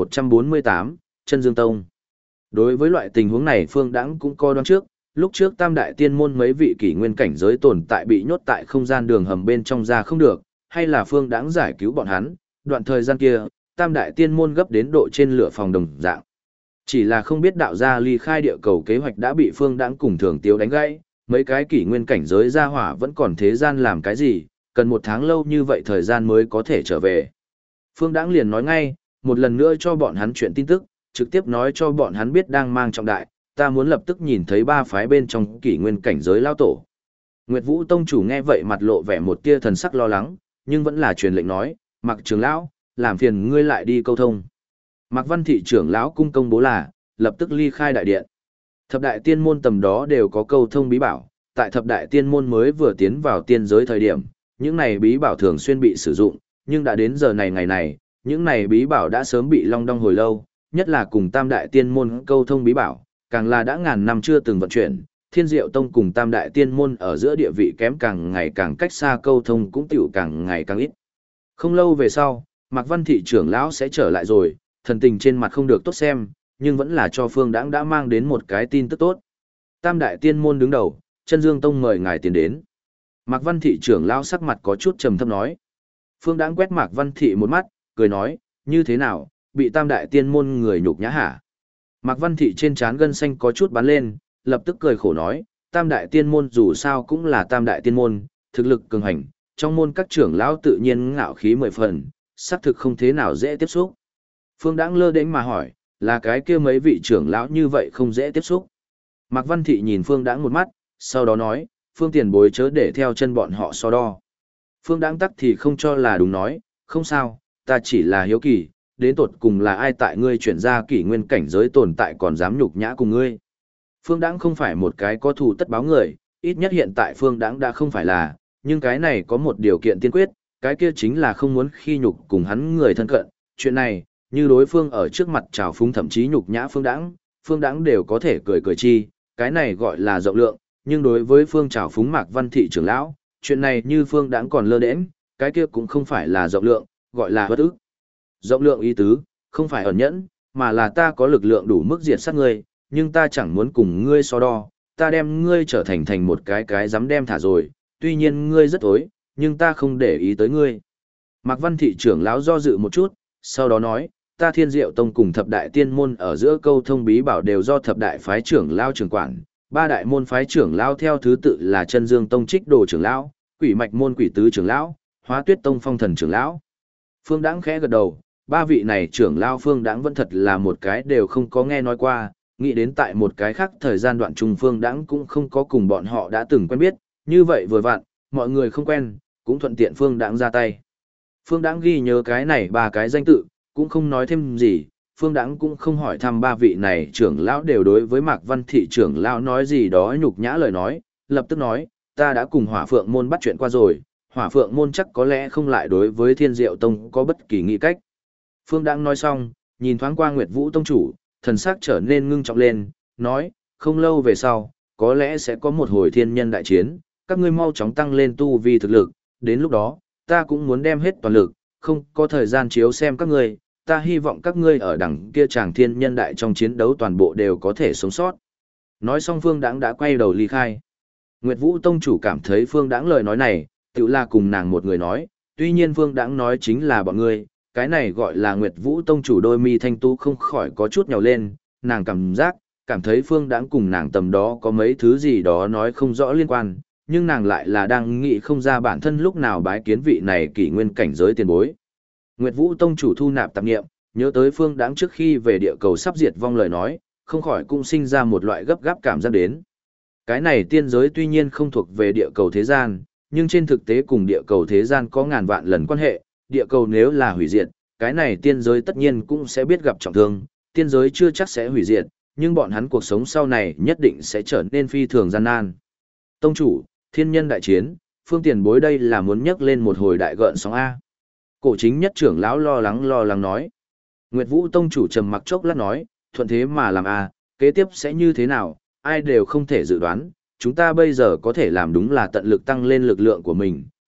2148, Chân Dương Tông. Đối với loại tình huống này Phương Đãng cũng coi đoán trước, lúc trước Tam Đại Tiên Môn mấy vị kỷ nguyên cảnh giới tồn tại bị nhốt tại không gian đường hầm bên trong ra không được, hay là Phương Đãng giải cứu bọn hắn, đoạn thời gian kia, Tam Đại Tiên Môn gấp đến độ trên lửa phòng đồng dạng. Chỉ là không biết đạo gia ly khai địa cầu kế hoạch đã bị Phương Đãng cùng Thường Tiếu đánh gãy, mấy cái kỷ nguyên cảnh giới ra hỏa vẫn còn thế gian làm cái gì, cần một tháng lâu như vậy thời gian mới có thể trở về. Phương Đãng liền nói ngay, một lần nữa cho bọn hắn chuyện tin tức, trực tiếp nói cho bọn hắn biết đang mang trọng đại, ta muốn lập tức nhìn thấy ba phái bên trong kỷ nguyên cảnh giới lao tổ. Nguyệt Vũ Tông chủ nghe vậy mặt lộ vẻ một tia thần sắc lo lắng, nhưng vẫn là truyền lệnh nói, Mạc trưởng lão, làm phiền ngươi lại đi câu thông. Mạc Văn Thị trưởng lão cung công bố là, lập tức ly khai đại điện. Thập đại tiên môn tầm đó đều có câu thông bí bảo, tại thập đại tiên môn mới vừa tiến vào tiên giới thời điểm, những này bí bảo thường xuyên bị sử dụng, nhưng đã đến giờ này ngày này, những này bí bảo đã sớm bị long đong hồi lâu, nhất là cùng tam đại tiên môn câu thông bí bảo, càng là đã ngàn năm chưa từng vận chuyển, Thiên Diệu Tông cùng tam đại tiên môn ở giữa địa vị kém càng ngày càng cách xa câu thông cũng tiểu càng ngày càng ít. Không lâu về sau, Mạc Văn Thị trưởng lão sẽ trở lại rồi, thần tình trên mặt không được tốt xem, nhưng vẫn là cho Phương Đãng đã mang đến một cái tin tức tốt. Tam đại tiên môn đứng đầu, Chân Dương Tông mời ngài tiến đến. Mạc Văn Thị trưởng lão sắc mặt có chút trầm thấp nói. Phương Đãng quét Mạc Văn Thị một mắt, cười nói, như thế nào, bị tam đại tiên môn người nhục nhã hả? Mạc Văn Thị trên trán gân xanh có chút bắn lên, lập tức cười khổ nói, tam đại tiên môn dù sao cũng là tam đại tiên môn, thực lực cường hành, trong môn các trưởng lão tự nhiên ngạo khí mười phần, xác thực không thế nào dễ tiếp xúc. Phương Đãng lơ đễnh mà hỏi, là cái kia mấy vị trưởng lão như vậy không dễ tiếp xúc. Mạc Văn Thị nhìn Phương Đãng một mắt, sau đó nói, Phương tiền bối chớ để theo chân bọn họ so đo. Phương Đãng tắc thì không cho là đúng nói, không sao, ta chỉ là hiếu kỳ, đến tột cùng là ai tại ngươi chuyển ra kỷ nguyên cảnh giới tồn tại còn dám nhục nhã cùng ngươi. Phương Đãng không phải một cái có thù tất báo người, ít nhất hiện tại Phương Đãng đã không phải là, nhưng cái này có một điều kiện tiên quyết, cái kia chính là không muốn khi nhục cùng hắn người thân cận. Chuyện này, như đối phương ở trước mặt trào phúng thậm chí nhục nhã Phương Đãng đều có thể cười cười chi, cái này gọi là rộng lượng, nhưng đối với Phương trào phúng Mạc Văn Thị trưởng lão, chuyện này như Phương Đãng còn lơ đễnh, cái kia cũng không phải là rộng lượng, gọi là bất ức. Rộng lượng ý tứ, không phải ẩn nhẫn, mà là ta có lực lượng đủ mức diệt sát ngươi, nhưng ta chẳng muốn cùng ngươi so đo, ta đem ngươi trở thành một cái dám đem thả rồi, tuy nhiên ngươi rất tối, nhưng ta không để ý tới ngươi. Mạc Văn Thị trưởng lão do dự một chút, sau đó nói, ta Thiên Diệu Tông cùng thập đại tiên môn ở giữa câu thông bí bảo đều do thập đại phái trưởng lão trưởng quản, ba đại môn phái trưởng lão theo thứ tự là Chân Dương Tông Trích Đồ trưởng lão, Quỷ Mạch môn Quỷ Tứ trưởng lão, Hóa Tuyết Tông Phong Thần trưởng lão. Phương Đãng khẽ gật đầu, ba vị này trưởng lão Phương Đãng vẫn thật là một cái đều không có nghe nói qua, nghĩ đến tại một cái khác thời gian đoạn trung Phương Đãng cũng không có cùng bọn họ đã từng quen biết, như vậy vừa vặn, mọi người không quen, cũng thuận tiện Phương Đãng ra tay. Phương Đãng ghi nhớ cái này ba cái danh tự, cũng không nói thêm gì, Phương Đãng cũng không hỏi thăm ba vị này trưởng lão đều đối với Mạc Văn Thị trưởng lão nói gì đó nhục nhã lời nói, lập tức nói, ta đã cùng Hỏa Phượng môn bắt chuyện qua rồi, Hỏa Phượng môn chắc có lẽ không lại đối với Thiên Diệu Tông có bất kỳ nghĩ cách. Phương Đãng nói xong, nhìn thoáng qua Nguyệt Vũ Tông chủ, thần sắc trở nên ngưng trọng lên, nói, không lâu về sau, có lẽ sẽ có một hồi thiên nhân đại chiến, các ngươi mau chóng tăng lên tu vi thực lực, đến lúc đó, ta cũng muốn đem hết toàn lực, không có thời gian chiếu xem các ngươi, ta hy vọng các ngươi ở đằng kia chàng thiên nhân đại trong chiến đấu toàn bộ đều có thể sống sót. Nói xong Phương Đãng đã quay đầu ly khai. Nguyệt Vũ Tông chủ cảm thấy Phương Đãng lời nói này, tự là cùng nàng một người nói, tuy nhiên Phương Đãng nói chính là bọn ngươi, cái này gọi là Nguyệt Vũ Tông chủ đôi mi thanh tú không khỏi có chút nhào lên, nàng cảm thấy Phương Đãng cùng nàng tầm đó có mấy thứ gì đó nói không rõ liên quan, nhưng nàng lại là đang nghĩ không ra bản thân lúc nào bái kiến vị này kỷ nguyên cảnh giới tiền bối. Nguyệt Vũ Tông chủ thu nạp tạp niệm, nhớ tới Phương Đãng trước khi về địa cầu sắp diệt vong lời nói, không khỏi cũng sinh ra một loại gấp gáp cảm giác đến. Cái này tiên giới tuy nhiên không thuộc về địa cầu thế gian, nhưng trên thực tế cùng địa cầu thế gian có ngàn vạn lần quan hệ, địa cầu nếu là hủy diệt, cái này tiên giới tất nhiên cũng sẽ biết gặp trọng thương, tiên giới chưa chắc sẽ hủy diệt, nhưng bọn hắn cuộc sống sau này nhất định sẽ trở nên phi thường gian nan. Tông chủ, thiên nhân đại chiến, Phương tiền bối đây là muốn nhấc lên một hồi đại gợn sóng A. Cổ chính nhất trưởng lão lo lắng nói. Nguyệt Vũ Tông chủ trầm mặc chốc lát nói, thuận thế mà làm A, kế tiếp sẽ như thế nào, ai đều không thể dự đoán, chúng ta bây giờ có thể làm đúng là tận lực tăng lên lực lượng của mình,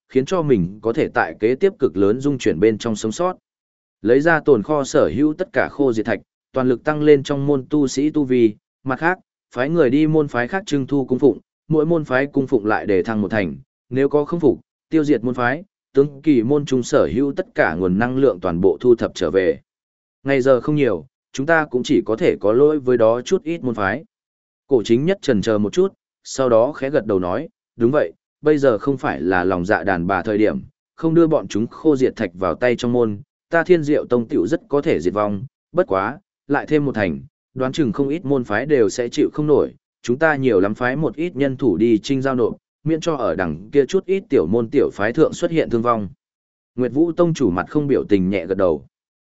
khiến cho mình có thể tại kế tiếp cực lớn dung chuyển bên trong sống sót. Lấy ra tồn kho sở hữu tất cả khô diệt thạch, toàn lực tăng lên trong môn tu sĩ tu vi, mặt khác, phái người đi môn phái khác trưng thu cung phụng, mỗi môn phái cung phụng lại để thăng một thành, nếu có không phục, tiêu diệt môn phái, tướng kỳ môn trung sở hữu tất cả nguồn năng lượng toàn bộ thu thập trở về. Ngày giờ không nhiều, chúng ta cũng chỉ có thể có lỗi với đó chút ít môn phái. Cổ chính nhất chần chờ một chút, sau đó khẽ gật đầu nói, đúng vậy, bây giờ không phải là lòng dạ đàn bà thời điểm, không đưa bọn chúng khô diệt thạch vào tay trong môn, ta Thiên Diệu Tông tiểu rất có thể diệt vong, bất quá, lại thêm một thành, đoán chừng không ít môn phái đều sẽ chịu không nổi, chúng ta nhiều lắm phái một ít nhân thủ đi trinh giao nộp, miễn cho ở đằng kia chút ít tiểu môn tiểu phái thượng xuất hiện thương vong. Nguyệt Vũ Tông chủ mặt không biểu tình nhẹ gật đầu.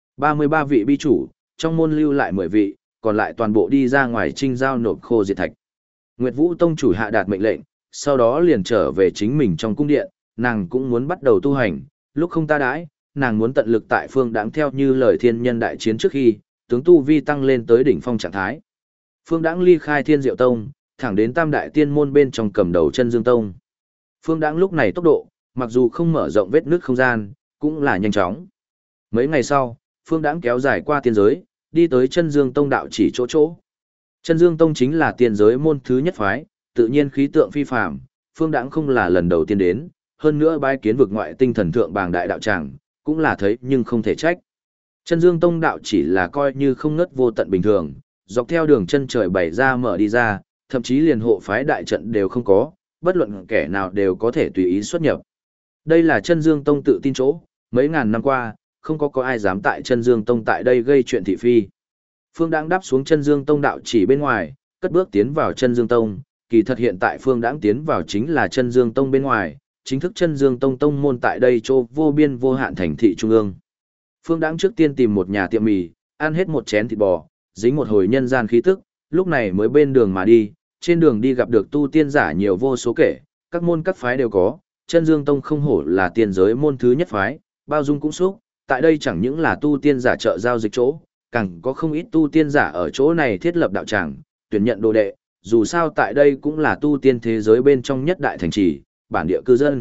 33 vị bi chủ, trong môn lưu lại 10 vị, còn lại toàn bộ đi ra ngoài trinh giao nộp khô diệt thạch. Nguyệt Vũ Tông chủ hạ đạt mệnh lệnh, sau đó liền trở về chính mình trong cung điện, nàng cũng muốn bắt đầu tu hành, lúc không ta đãi, nàng muốn tận lực tại phương đãng theo như lời thiên nhân đại chiến trước khi, tướng tu vi tăng lên tới đỉnh phong trạng thái. Phương đãng ly khai Thiên Diệu Tông, thẳng đến Tam đại tiên môn bên trong cầm đầu Chân Dương Tông. Phương đãng lúc này tốc độ, mặc dù không mở rộng vết nứt không gian, cũng là nhanh chóng. Mấy ngày sau, Phương đãng kéo dài qua tiên giới, đi tới Chân Dương Tông đạo chỉ chỗ chỗ. Chân Dương Tông chính là tiên giới môn thứ nhất phái, tự nhiên khí tượng phi phàm, Phương đãng không là lần đầu tiên đến, hơn nữa bái kiến vực ngoại tinh thần thượng bàng đại đạo tràng, cũng là thấy nhưng không thể trách. Chân Dương Tông đạo chỉ là coi như không ngớt vô tận bình thường, dọc theo đường chân trời bày ra mở đi ra, thậm chí liền hộ phái đại trận đều không có, bất luận kẻ nào đều có thể tùy ý xuất nhập. Đây là Chân Dương Tông tự tin chỗ, mấy ngàn năm qua, không có ai dám tại Chân Dương Tông tại đây gây chuyện thị phi. Phương Đãng đáp xuống Chân Dương Tông đạo chỉ bên ngoài, cất bước tiến vào Chân Dương Tông, kỳ thật hiện tại Phương Đãng tiến vào chính là Chân Dương Tông bên ngoài, chính thức Chân Dương Tông tông môn tại đây chỗ vô biên vô hạn thành thị trung ương. Phương Đãng trước tiên tìm một nhà tiệm mì, ăn hết một chén thịt bò, dính một hồi nhân gian khí tức, lúc này mới bên đường mà đi, trên đường đi gặp được tu tiên giả nhiều vô số kể, các môn các phái đều có, Chân Dương Tông không hổ là tiên giới môn thứ nhất phái, bao dung cũng xúc, tại đây chẳng những là tu tiên giả chợ giao dịch chỗ, càng có không ít tu tiên giả ở chỗ này thiết lập đạo tràng, tuyển nhận đồ đệ, dù sao tại đây cũng là tu tiên thế giới bên trong nhất đại thành trì, bản địa cư dân.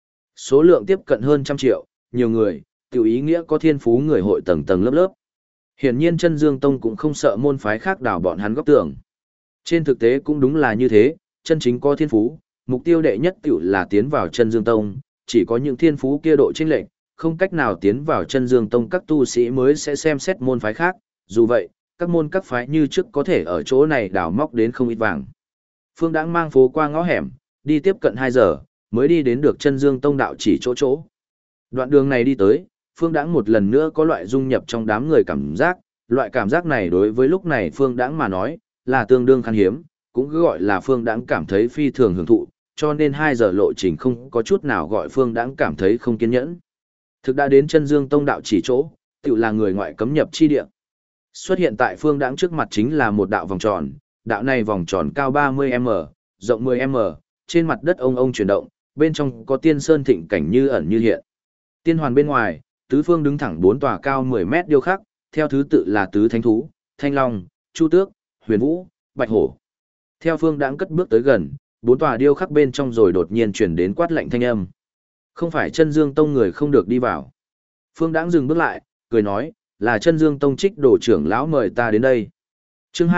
Số lượng tiếp cận hơn 100 triệu, nhiều người, tiểu ý nghĩa có thiên phú người hội tầng tầng lớp lớp. Hiển nhiên Chân Dương Tông cũng không sợ môn phái khác đào bọn hắn góc tường. Trên thực tế cũng đúng là như thế, chân chính có thiên phú, mục tiêu đệ nhất tiểu là tiến vào Chân Dương Tông, chỉ có những thiên phú kia độ chênh lệch, không cách nào tiến vào Chân Dương Tông các tu sĩ mới sẽ xem xét môn phái khác, dù vậy, các môn các phái như trước có thể ở chỗ này đào móc đến không ít vàng. Phương Đãng mang phố qua ngõ hẻm, đi tiếp cận 2 giờ, mới đi đến được Chân Dương Tông đạo chỉ chỗ chỗ. Đoạn đường này đi tới, Phương Đãng một lần nữa có loại dung nhập trong đám người cảm giác, loại cảm giác này đối với lúc này Phương Đãng mà nói, là tương đương khan hiếm, cũng cứ gọi là Phương Đãng cảm thấy phi thường hưởng thụ, cho nên 2 giờ lộ trình không có chút nào gọi Phương Đãng cảm thấy không kiên nhẫn. Thực đã đến Chân Dương Tông đạo chỉ chỗ, tự là người ngoại cấm nhập chi địa. Xuất hiện tại Phương Đãng trước mặt chính là một đạo vòng tròn, đạo này vòng tròn cao 30m, rộng 10m, trên mặt đất ông chuyển động, bên trong có tiên sơn thịnh cảnh như ẩn như hiện. Tiên hoàn bên ngoài, tứ phương đứng thẳng 4 tòa cao 10 mét điêu khắc, theo thứ tự là tứ thánh thú, thanh long, chu tước, huyền vũ, bạch hổ. Theo Phương Đãng cất bước tới gần, 4 tòa điêu khắc bên trong rồi đột nhiên chuyển đến quát lạnh thanh âm. Không phải Chân Dương Tông người không được đi vào. Phương Đãng dừng bước lại, cười nói, là Chân Dương Tông Trích Đồ trưởng lão mời ta đến đây. Chương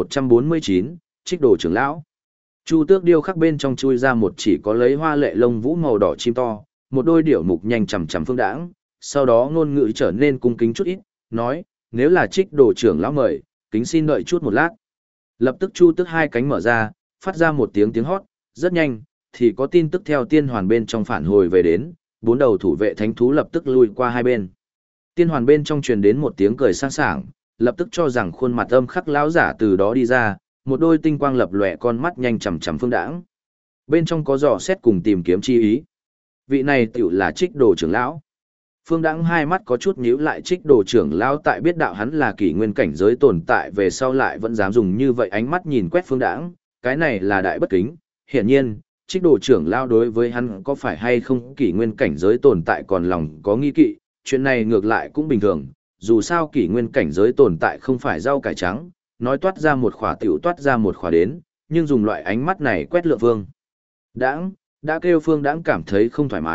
2149, Trích Đồ trưởng lão. Chu tước điêu khắc bên trong chui ra một chỉ có lấy hoa lệ lông vũ màu đỏ chim to, một đôi điểu mục nhanh chằm chằm Phương Đãng, sau đó ngôn ngữ trở nên cung kính chút ít, nói, nếu là Trích Đồ trưởng lão mời, kính xin đợi chút một lát. Lập tức chu tước hai cánh mở ra, phát ra một tiếng hót, rất nhanh, thì có tin tức theo tiên hoàn bên trong phản hồi về đến, 4 đầu thủ vệ thánh thú lập tức lui qua hai bên. Tiên hoàn bên trong truyền đến một tiếng cười sang sảng, lập tức cho rằng khuôn mặt âm khắc lão giả từ đó đi ra, một đôi tinh quang lập lòe con mắt nhanh chằm chằm Phương Đãng. Bên trong có dò xét cùng tìm kiếm chi ý. Vị này tiểu là Trích Đồ trưởng lão. Phương Đãng hai mắt có chút nhíu lại, Trích Đồ trưởng lão tại biết đạo hắn là kỷ nguyên cảnh giới tồn tại về sau lại vẫn dám dùng như vậy ánh mắt nhìn quét Phương Đãng, cái này là đại bất kính. Hiển nhiên, Trích Đồ trưởng lão đối với hắn có phải hay không kỷ nguyên cảnh giới tồn tại còn lòng có nghi kỵ, chuyện này ngược lại cũng bình thường, dù sao kỷ nguyên cảnh giới tồn tại không phải rau cải trắng, nói toát ra một khỏa tiểu toát ra một khỏa đến, nhưng dùng loại ánh mắt này quét Lượng Phương Đãng, đã kêu Phương Đãng cảm thấy không thoải mái,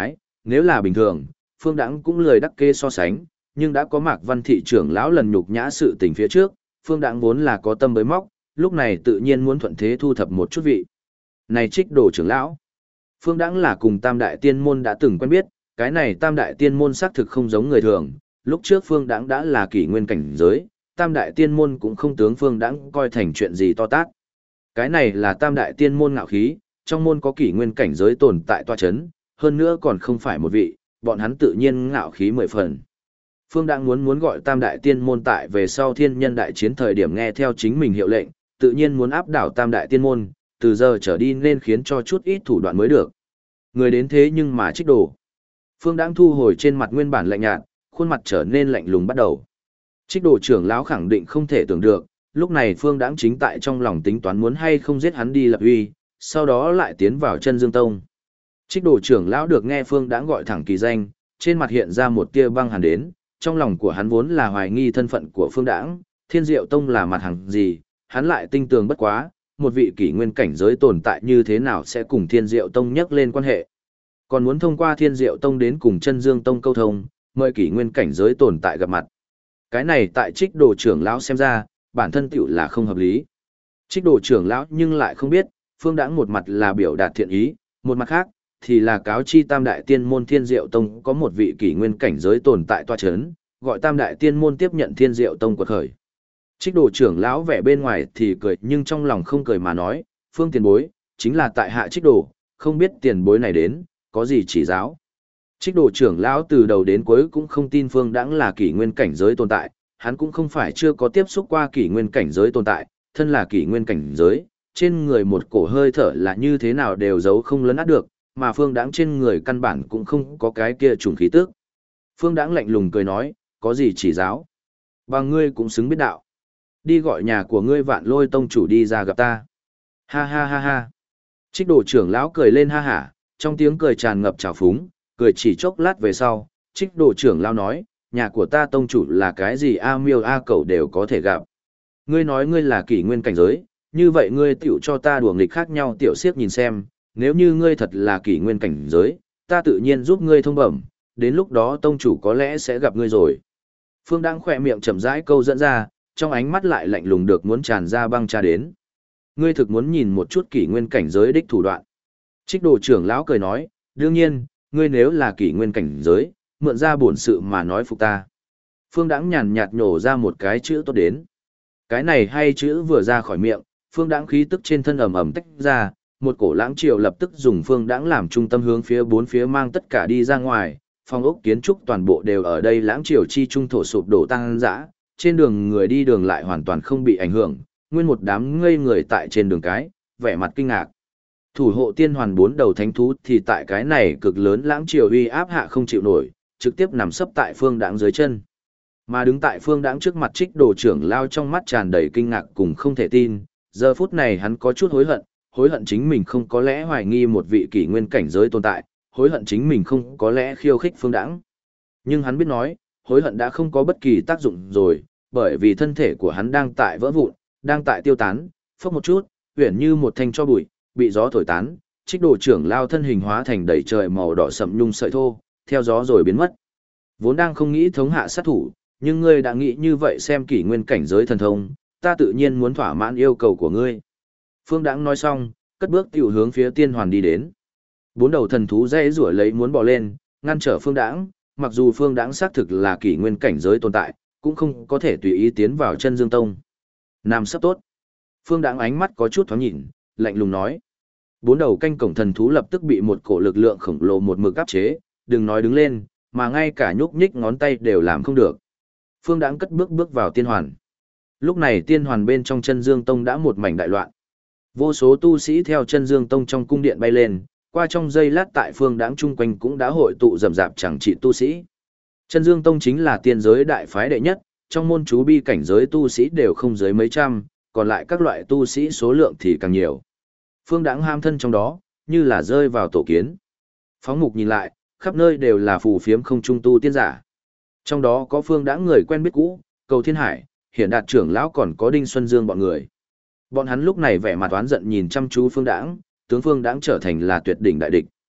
nếu là bình thường, Phương Đãng cũng lười đắc kê so sánh, nhưng đã có Mạc Văn thị trưởng lão lần nhục nhã sự tình phía trước, Phương Đãng vốn là có tâm bới móc, lúc này tự nhiên muốn thuận thế thu thập một chút vị. Này Trích Đồ trưởng lão, Phương Đãng là cùng Tam Đại Tiên Môn đã từng quen biết, cái này Tam Đại Tiên Môn xác thực không giống người thường, lúc trước Phương Đãng đã là kỷ nguyên cảnh giới, Tam Đại Tiên Môn cũng không tướng Phương Đãng coi thành chuyện gì to tát. Cái này là Tam Đại Tiên Môn ngạo khí, trong môn có kỷ nguyên cảnh giới tồn tại tọa chấn, hơn nữa còn không phải một vị, bọn hắn tự nhiên ngạo khí 10 phần. Phương Đãng muốn gọi Tam Đại Tiên Môn tại về sau Thiên Nhân đại chiến thời điểm nghe theo chính mình hiệu lệnh, tự nhiên muốn áp đảo Tam Đại Tiên Môn, từ giờ trở đi nên khiến cho chút ít thủ đoạn mới được. Người đến thế nhưng mà Trích Đồ. Phương Đãng thu hồi trên mặt nguyên bản lạnh nhạt, khuôn mặt trở nên lạnh lùng bắt đầu. Trích Đồ trưởng lão khẳng định không thể tưởng được, lúc này Phương Đãng chính tại trong lòng tính toán muốn hay không giết hắn đi lập uy, sau đó lại tiến vào Chân Dương Tông. Trích Đồ trưởng lão được nghe Phương Đãng gọi thẳng kỳ danh, trên mặt hiện ra một tia băng hàn đến, trong lòng của hắn vốn là hoài nghi thân phận của Phương Đãng, Thiên Diệu Tông là mặt hàng gì, hắn lại tinh tường bất quá, một vị kỷ nguyên cảnh giới tồn tại như thế nào sẽ cùng Thiên Diệu Tông nhắc lên quan hệ. Còn muốn thông qua Thiên Diệu Tông đến cùng Chân Dương Tông câu thông, mời kỷ nguyên cảnh giới tồn tại gặp mặt. Cái này tại Trích Đồ trưởng lão xem ra, bản thân tiểu là không hợp lý. Trích Đồ trưởng lão nhưng lại không biết, Phương Đãng một mặt là biểu đạt thiện ý, một mặt khác thì là cáo chi Tam Đại Tiên Môn Thiên Diệu Tông có một vị kỷ nguyên cảnh giới tồn tại tọa chấn, gọi Tam Đại Tiên Môn tiếp nhận Thiên Diệu Tông quật khởi. Trích Đồ trưởng lão vẻ bên ngoài thì cười nhưng trong lòng không cười mà nói, Phương tiền bối, chính là tại hạ Trích Đồ, không biết tiền bối này đến, có gì chỉ giáo. Trích Đồ trưởng lão từ đầu đến cuối cũng không tin Phương Đãng là kỷ nguyên cảnh giới tồn tại, hắn cũng không phải chưa có tiếp xúc qua kỷ nguyên cảnh giới tồn tại, thân là kỷ nguyên cảnh giới, trên người một cổ hơi thở là như thế nào đều giấu không lấn át được, mà Phương Đãng trên người căn bản cũng không có cái kia trùng khí tức. Phương Đãng lạnh lùng cười nói, có gì chỉ giáo? Bằng ngươi cũng xứng biết đạo. Đi gọi nhà của ngươi Vạn Lôi tông chủ đi ra gặp ta. Ha ha ha ha. Trích Đồ trưởng lão cười lên ha hả, trong tiếng cười tràn ngập trào phúng, cười chỉ chốc lát về sau, Trích Đồ trưởng lão nói, nhà của ta tông chủ là cái gì a miêu a cẩu đều có thể gặp. Ngươi nói ngươi là kỷ nguyên cảnh giới, như vậy ngươi tiểu cho ta đùa nghịch khác nhau tiểu siếp nhìn xem, nếu như ngươi thật là kỷ nguyên cảnh giới, ta tự nhiên giúp ngươi thông bẩm, đến lúc đó tông chủ có lẽ sẽ gặp ngươi rồi. Phương Đãng khỏe miệng chậm rãi câu dẫn ra, trong ánh mắt lại lạnh lùng được muốn tràn ra băng tra đến. Ngươi thực muốn nhìn một chút kỷ nguyên cảnh giới đích thủ đoạn. Trích Đồ trưởng lão cười nói, đương nhiên, ngươi nếu là kỷ nguyên cảnh giới, mượn ra bổn sự mà nói phục ta. Phương Đãng nhàn nhạt nhổ ra một cái chữ tốt đến. Cái này hay chữ vừa ra khỏi miệng, Phương Đãng khí tức trên thân ầm ầm tách ra, một cổ lãng triều lập tức dùng Phương Đãng làm trung tâm hướng phía bốn phía mang tất cả đi ra ngoài, phong ốc kiến trúc toàn bộ đều ở đây lãng triều chi trung thổ sụp đổ tăng dã, trên đường người đi đường lại hoàn toàn không bị ảnh hưởng, nguyên một đám ngây người tại trên đường cái, vẻ mặt kinh ngạc. Thủ hộ tiên hoàn bốn đầu thánh thú thì tại cái này cực lớn lãng triều uy áp hạ không chịu nổi, trực tiếp nằm sấp tại Phương Đãng dưới chân. Mà đứng tại Phương Đãng trước mặt Trích Đồ trưởng lao trong mắt tràn đầy kinh ngạc cùng không thể tin, giờ phút này hắn có chút hối hận chính mình không có lẽ hoài nghi một vị kỷ nguyên cảnh giới tồn tại, hối hận chính mình không có lẽ khiêu khích Phương Đãng. Nhưng hắn biết nói, hối hận đã không có bất kỳ tác dụng rồi, bởi vì thân thể của hắn đang tại vỡ vụn, đang tại tiêu tán, phốc một chút, uyển như một thanh cho bụi, bị gió thổi tán, Trích Đồ trưởng lao thân hình hóa thành đầy trời màu đỏ sậm nhung sợi thô, theo gió rồi biến mất. Vốn đang không nghĩ thống hạ sát thủ, nhưng ngươi đã nghĩ như vậy xem kỷ nguyên cảnh giới thần thông, ta tự nhiên muốn thỏa mãn yêu cầu của ngươi. Phương Đãng nói xong, cất bước tiểu hướng phía tiên hoàn đi đến. Bốn đầu thần thú dãy rủa lấy muốn bò lên, ngăn trở Phương Đãng, mặc dù Phương Đãng xác thực là kỷ nguyên cảnh giới tồn tại, cũng không có thể tùy ý tiến vào Chân Dương Tông. Nam sắp tốt. Phương Đãng ánh mắt có chút thoáng nhìn, lạnh lùng nói. Bốn đầu canh cổng thần thú lập tức bị một cổ lực lượng khổng lồ một mực áp chế, đừng nói đứng lên, mà ngay cả nhúc nhích ngón tay đều làm không được. Phương Đãng cất bước vào tiên hoàn. Lúc này tiên hoàn bên trong Chân Dương Tông đã một mảnh đại loạn. Vô số tu sĩ theo Chân Dương Tông trong cung điện bay lên, qua trong giây lát tại Phương Đãng chung quanh cũng đã hội tụ rầm rạp chẳng trị tu sĩ. Chân Dương Tông chính là tiên giới đại phái đệ nhất, trong môn chú bi cảnh giới tu sĩ đều không dưới mấy trăm, còn lại các loại tu sĩ số lượng thì càng nhiều. Phương Đãng ham thân trong đó, như là rơi vào tổ kiến. Phóng mục nhìn lại, khắp nơi đều là phù phiếm không trung tu tiên giả. Trong đó có Phương Đãng người quen biết cũ, Cầu Thiên Hải, Hiển Đạt trưởng lão còn có Đinh Xuân Dương bọn người. Bọn hắn lúc này vẻ mặt oán giận nhìn chăm chú Phương Đãng, tướng Phương Đãng trở thành là tuyệt đỉnh đại địch.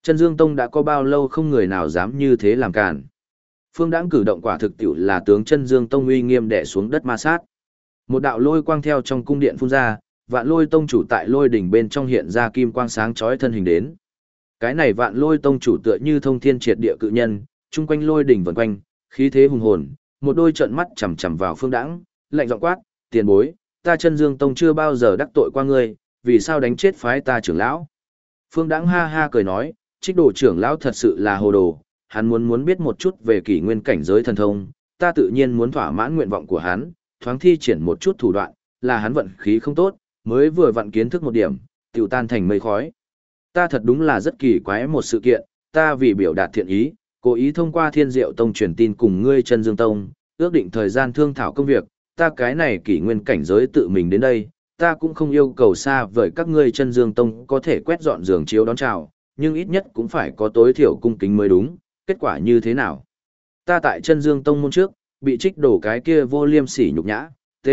Chân Dương Tông đã có bao lâu không người nào dám như thế làm cản. Phương Đãng cử động quả thực tiểu là tướng Chân Dương Tông uy nghiêm đè xuống đất ma sát. Một đạo lôi quang theo trong cung điện phun ra, Vạn Lôi Tông chủ tại lôi đỉnh bên trong hiện ra kim quang sáng chói thân hình đến. Cái này Vạn Lôi Tông chủ tựa như thông thiên triệt địa cự nhân, chung quanh lôi đỉnh vần quanh, khí thế hùng hồn, một đôi trợn mắt chằm chằm vào Phương Đãng, lạnh giọng quát, "Tiền bối, ta Chân Dương Tông chưa bao giờ đắc tội qua ngươi, vì sao đánh chết phái ta trưởng lão?" Phương Đãng ha ha cười nói, Trích Đồ trưởng lão thật sự là hồ đồ, hắn muốn biết một chút về kỷ nguyên cảnh giới thần thông, ta tự nhiên muốn thỏa mãn nguyện vọng của hắn, thoáng thi triển một chút thủ đoạn, là hắn vận khí không tốt, mới vừa vặn kiến thức một điểm, tiểu tan thành mây khói. Ta thật đúng là rất kỳ quái một sự kiện, ta vì biểu đạt thiện ý, cố ý thông qua Thiên Diệu Tông truyền tin cùng ngươi Chân Dương Tông, ước định thời gian thương thảo công việc, ta cái này kỷ nguyên cảnh giới tự mình đến đây, ta cũng không yêu cầu xa vời các ngươi Chân Dương Tông có thể quét dọn giường chiếu đón chào, nhưng ít nhất cũng phải có tối thiểu cung kính mới đúng, kết quả như thế nào? Ta tại Chân Dương Tông môn trước, bị Trích Đổ cái kia vô liêm sỉ nhục nhã,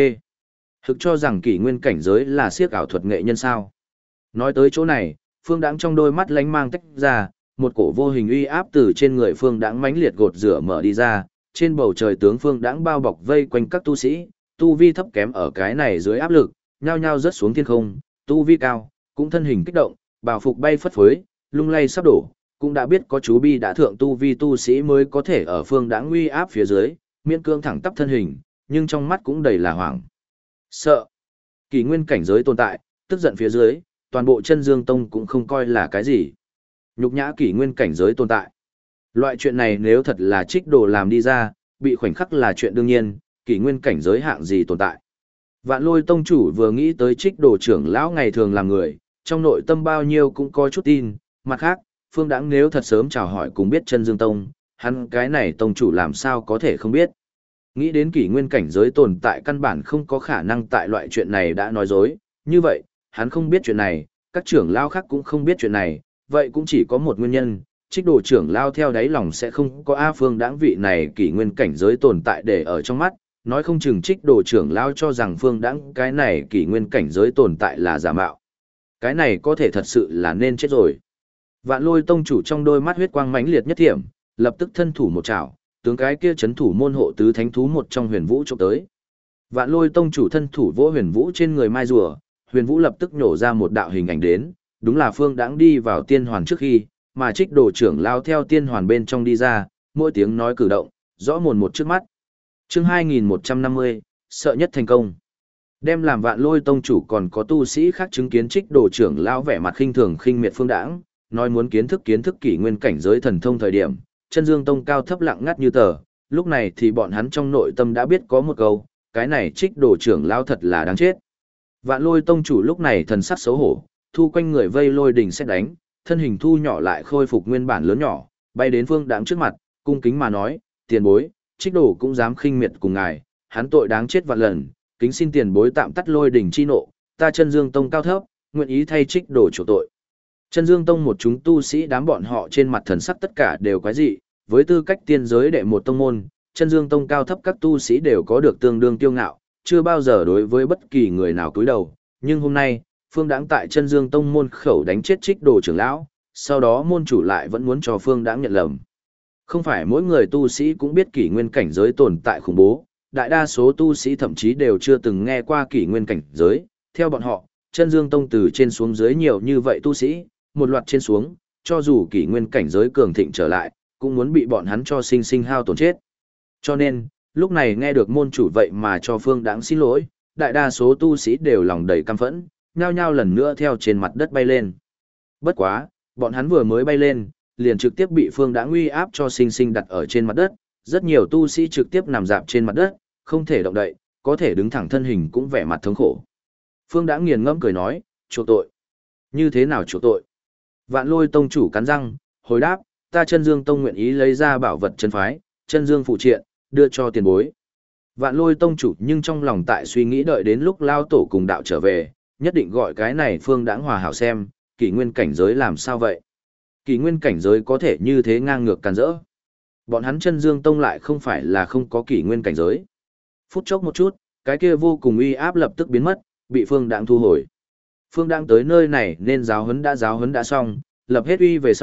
Hực cho rằng kỷ nguyên cảnh giới là siếc ảo thuật nghệ nhân sao. Nói tới chỗ này, Phương Đãng trong đôi mắt lánh mang tách ra, một cổ vô hình uy áp từ trên người Phương Đãng mãnh liệt gột rửa mở đi ra, trên bầu trời tướng Phương Đãng bao bọc vây quanh các tu sĩ, tu vi thấp kém ở cái này dưới áp lực, nhao nhao rớt xuống thiên không, tu vi cao, cũng thân hình kích động, bảo phục bay phất phới, lung lay sắp đổ, cũng đã biết có chú bi đã thượng tu vi tu sĩ mới có thể ở Phương Đãng uy áp phía dưới, miễn cương thẳng tắp thân hình, nhưng trong mắt cũng đầy là hoảng sợ. Kỷ nguyên cảnh giới tồn tại, tức giận phía dưới, toàn bộ Chân Dương Tông cũng không coi là cái gì. Nhục nhã kỷ nguyên cảnh giới tồn tại. Loại chuyện này nếu thật là Trích Đồ làm đi ra, bị khoảnh khắc là chuyện đương nhiên, kỷ nguyên cảnh giới hạng gì tồn tại. Vạn Lôi Tông chủ vừa nghĩ tới Trích Đồ trưởng lão ngày thường làm người, trong nội tâm bao nhiêu cũng có chút tin, mặt khác, Phương Đãng nếu thật sớm chào hỏi cùng biết Chân Dương Tông, hắn cái này tông chủ làm sao có thể không biết. Nghĩ đến kỷ nguyên cảnh giới tồn tại căn bản không có khả năng tại loại chuyện này đã nói dối, như vậy, hắn không biết chuyện này, các trưởng lao khác cũng không biết chuyện này, vậy cũng chỉ có một nguyên nhân, Trích Đồ trưởng lao theo đáy lòng sẽ không có A Phương Đãng vị này kỷ nguyên cảnh giới tồn tại để ở trong mắt, nói không chừng Trích Đồ trưởng lao cho rằng Phương Đãng cái này kỷ nguyên cảnh giới tồn tại là giả mạo. Cái này có thể thật sự là nên chết rồi. Vạn Lôi Tông chủ trong đôi mắt huyết quang mãnh liệt nhất thiểm, lập tức thân thủ một chảo, tướng cái kia chấn thủ môn hộ tứ thánh thú một trong Huyền Vũ chụp tới. Vạn Lôi Tông chủ thân thủ vỗ Huyền Vũ trên người mai rùa, Huyền Vũ lập tức nổ ra một đạo hình ảnh đến, đúng là Phương Đãng đi vào tiên hoàn trước khi, mà Trích Đồ trưởng lao theo tiên hoàn bên trong đi ra, mỗi tiếng nói cử động, rõ mồn một trước mắt. Chương 2150, sợ nhất thành công. Đem làm Vạn Lôi Tông chủ còn có tu sĩ khác chứng kiến Trích Đồ trưởng lao vẻ mặt khinh thường khinh miệt Phương Đãng, nói muốn kiến thức kỷ nguyên cảnh giới thần thông thời điểm, Chân Dương Tông cao thấp lặng ngắt như tờ, lúc này thì bọn hắn trong nội tâm đã biết có một câu, cái này Trích Đồ trưởng lao thật là đáng chết. Vạn Lôi Tông chủ lúc này thần sắc xấu hổ, thu quanh người vây lôi đỉnh xét đánh, thân hình thu nhỏ lại khôi phục nguyên bản lớn nhỏ, bay đến Phương Đãng trước mặt, cung kính mà nói, tiền bối, Trích Đồ cũng dám khinh miệt cùng ngài, hắn tội đáng chết vạn lần, kính xin tiền bối tạm tắt lôi đỉnh chi nộ, ta Chân Dương Tông cao thấp, nguyện ý thay Trích Đồ chủ tội. Chân Dương Tông một chúng tu sĩ đám bọn họ trên mặt thần sắc tất cả đều quái dị, với tư cách tiên giới đệ một tông môn, Chân Dương Tông cao thấp các tu sĩ đều có được tương đương kiêu ngạo, chưa bao giờ đối với bất kỳ người nào cúi đầu, nhưng hôm nay, Phương Đãng tại Chân Dương Tông môn khẩu đánh chết Trích Đồ trưởng lão, sau đó môn chủ lại vẫn muốn cho Phương Đãng nhận lầm. Không phải mỗi người tu sĩ cũng biết kỷ nguyên cảnh giới tồn tại khủng bố, đại đa số tu sĩ thậm chí đều chưa từng nghe qua kỷ nguyên cảnh giới, theo bọn họ, Chân Dương Tông từ trên xuống dưới nhiều như vậy tu sĩ, một loạt trên xuống, cho dù kỷ nguyên cảnh giới cường thịnh trở lại, cũng muốn bị bọn hắn cho sinh sinh hao tổn chết. Cho nên, lúc này nghe được môn chủ vậy mà cho Phương Đãng xin lỗi, đại đa số tu sĩ đều lòng đầy căm phẫn, nhao nhao lần nữa theo trên mặt đất bay lên. Bất quá, bọn hắn vừa mới bay lên, liền trực tiếp bị Phương Đãng uy áp cho sinh sinh đặt ở trên mặt đất, rất nhiều tu sĩ trực tiếp nằm dạp trên mặt đất, không thể động đậy, có thể đứng thẳng thân hình cũng vẻ mặt thống khổ. Phương Đãng nghiền ngẫm cười nói, chuộc tội. Như thế nào chuộc tội? Vạn Lôi Tông chủ cắn răng, hồi đáp, ta Chân Dương Tông nguyện ý lấy ra bảo vật chân phái, Chân Dương phụ triện, đưa cho tiền bối. Vạn Lôi Tông chủ nhưng trong lòng tại suy nghĩ đợi đến lúc lao tổ cùng đạo trở về, nhất định gọi cái này Phương Đãng hòa hảo xem, kỷ nguyên cảnh giới làm sao vậy? Kỷ nguyên cảnh giới có thể như thế ngang ngược càn rỡ. Bọn hắn Chân Dương Tông lại không phải là không có kỷ nguyên cảnh giới. Phút chốc một chút, cái kia vô cùng uy áp lập tức biến mất, bị Phương Đãng thu hồi. Phương Đãng tới nơi này nên giáo huấn đã xong, lập hết uy về sau,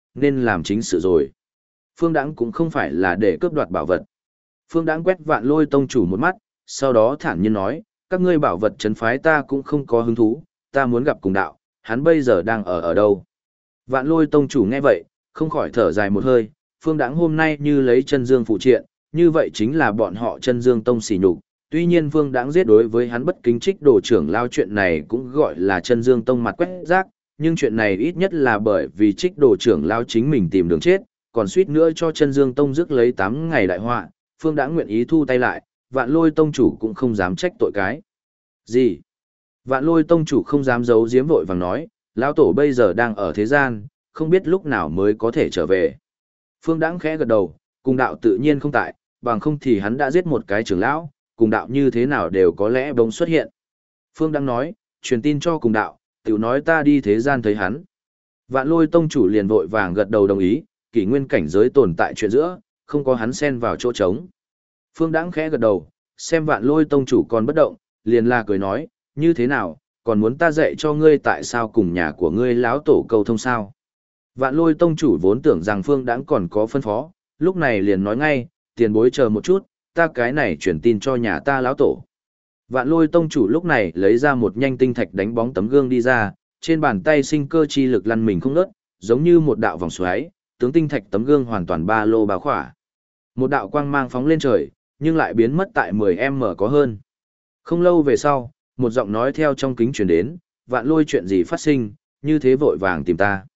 nên làm chính sự rồi. Phương Đãng cũng không phải là để cướp đoạt bảo vật. Phương Đãng quét Vạn Lôi tông chủ một mắt, sau đó thản nhiên nói, các ngươi bảo vật trấn phái ta cũng không có hứng thú, ta muốn gặp cùng đạo, hắn bây giờ đang ở đâu. Vạn Lôi tông chủ nghe vậy, không khỏi thở dài một hơi, Phương Đãng hôm nay như lấy chân dương phụ triện, như vậy chính là bọn họ chân dương tông sỉ nhục. Tuy nhiên Phương Đãng giết đối với hắn bất kính trích đồ trưởng lao chuyện này cũng gọi là chân dương tông mặt quét rác, nhưng chuyện này ít nhất là bởi vì trích đồ trưởng lao chính mình tìm đường chết, còn suýt nữa cho chân dương tông rước lấy 8 ngày đại họa, Phương Đãng nguyện ý thu tay lại, Vạn Lôi tông chủ cũng không dám trách tội cái. Gì? Vạn Lôi tông chủ không dám giấu giếm vội vàng nói, lão tổ bây giờ đang ở thế gian, không biết lúc nào mới có thể trở về. Phương Đãng khẽ gật đầu, cùng đạo tự nhiên không tại, bằng không thì hắn đã giết một cái trưởng lão, cùng đạo như thế nào đều có lẽ bỗng xuất hiện. Phương Đãng nói, truyền tin cho cùng đạo, tiểu nói ta đi thế gian thấy hắn. Vạn Lôi tông chủ liền vội vàng gật đầu đồng ý, kỷ nguyên cảnh giới tồn tại chuyện giữa, không có hắn xen vào chỗ trống. Phương Đãng khẽ gật đầu, xem Vạn Lôi tông chủ còn bất động, liền là cười nói, như thế nào, còn muốn ta dạy cho ngươi tại sao cùng nhà của ngươi láo tổ cầu thông sao. Vạn Lôi tông chủ vốn tưởng rằng Phương Đãng còn có phân phó, lúc này liền nói ngay, tiền bối chờ một chút, ta cái này chuyển tin cho nhà ta láo tổ. Vạn Lôi tông chủ lúc này lấy ra một nhanh tinh thạch đánh bóng tấm gương đi ra, trên bàn tay sinh cơ chi lực lăn mình không ngớt, giống như một đạo vòng xoáy, tướng tinh thạch tấm gương hoàn toàn ba lô bao khỏa. Một đạo quang mang phóng lên trời, nhưng lại biến mất tại 10m có hơn. Không lâu về sau, một giọng nói theo trong kính truyền đến, Vạn Lôi chuyện gì phát sinh, như thế vội vàng tìm ta.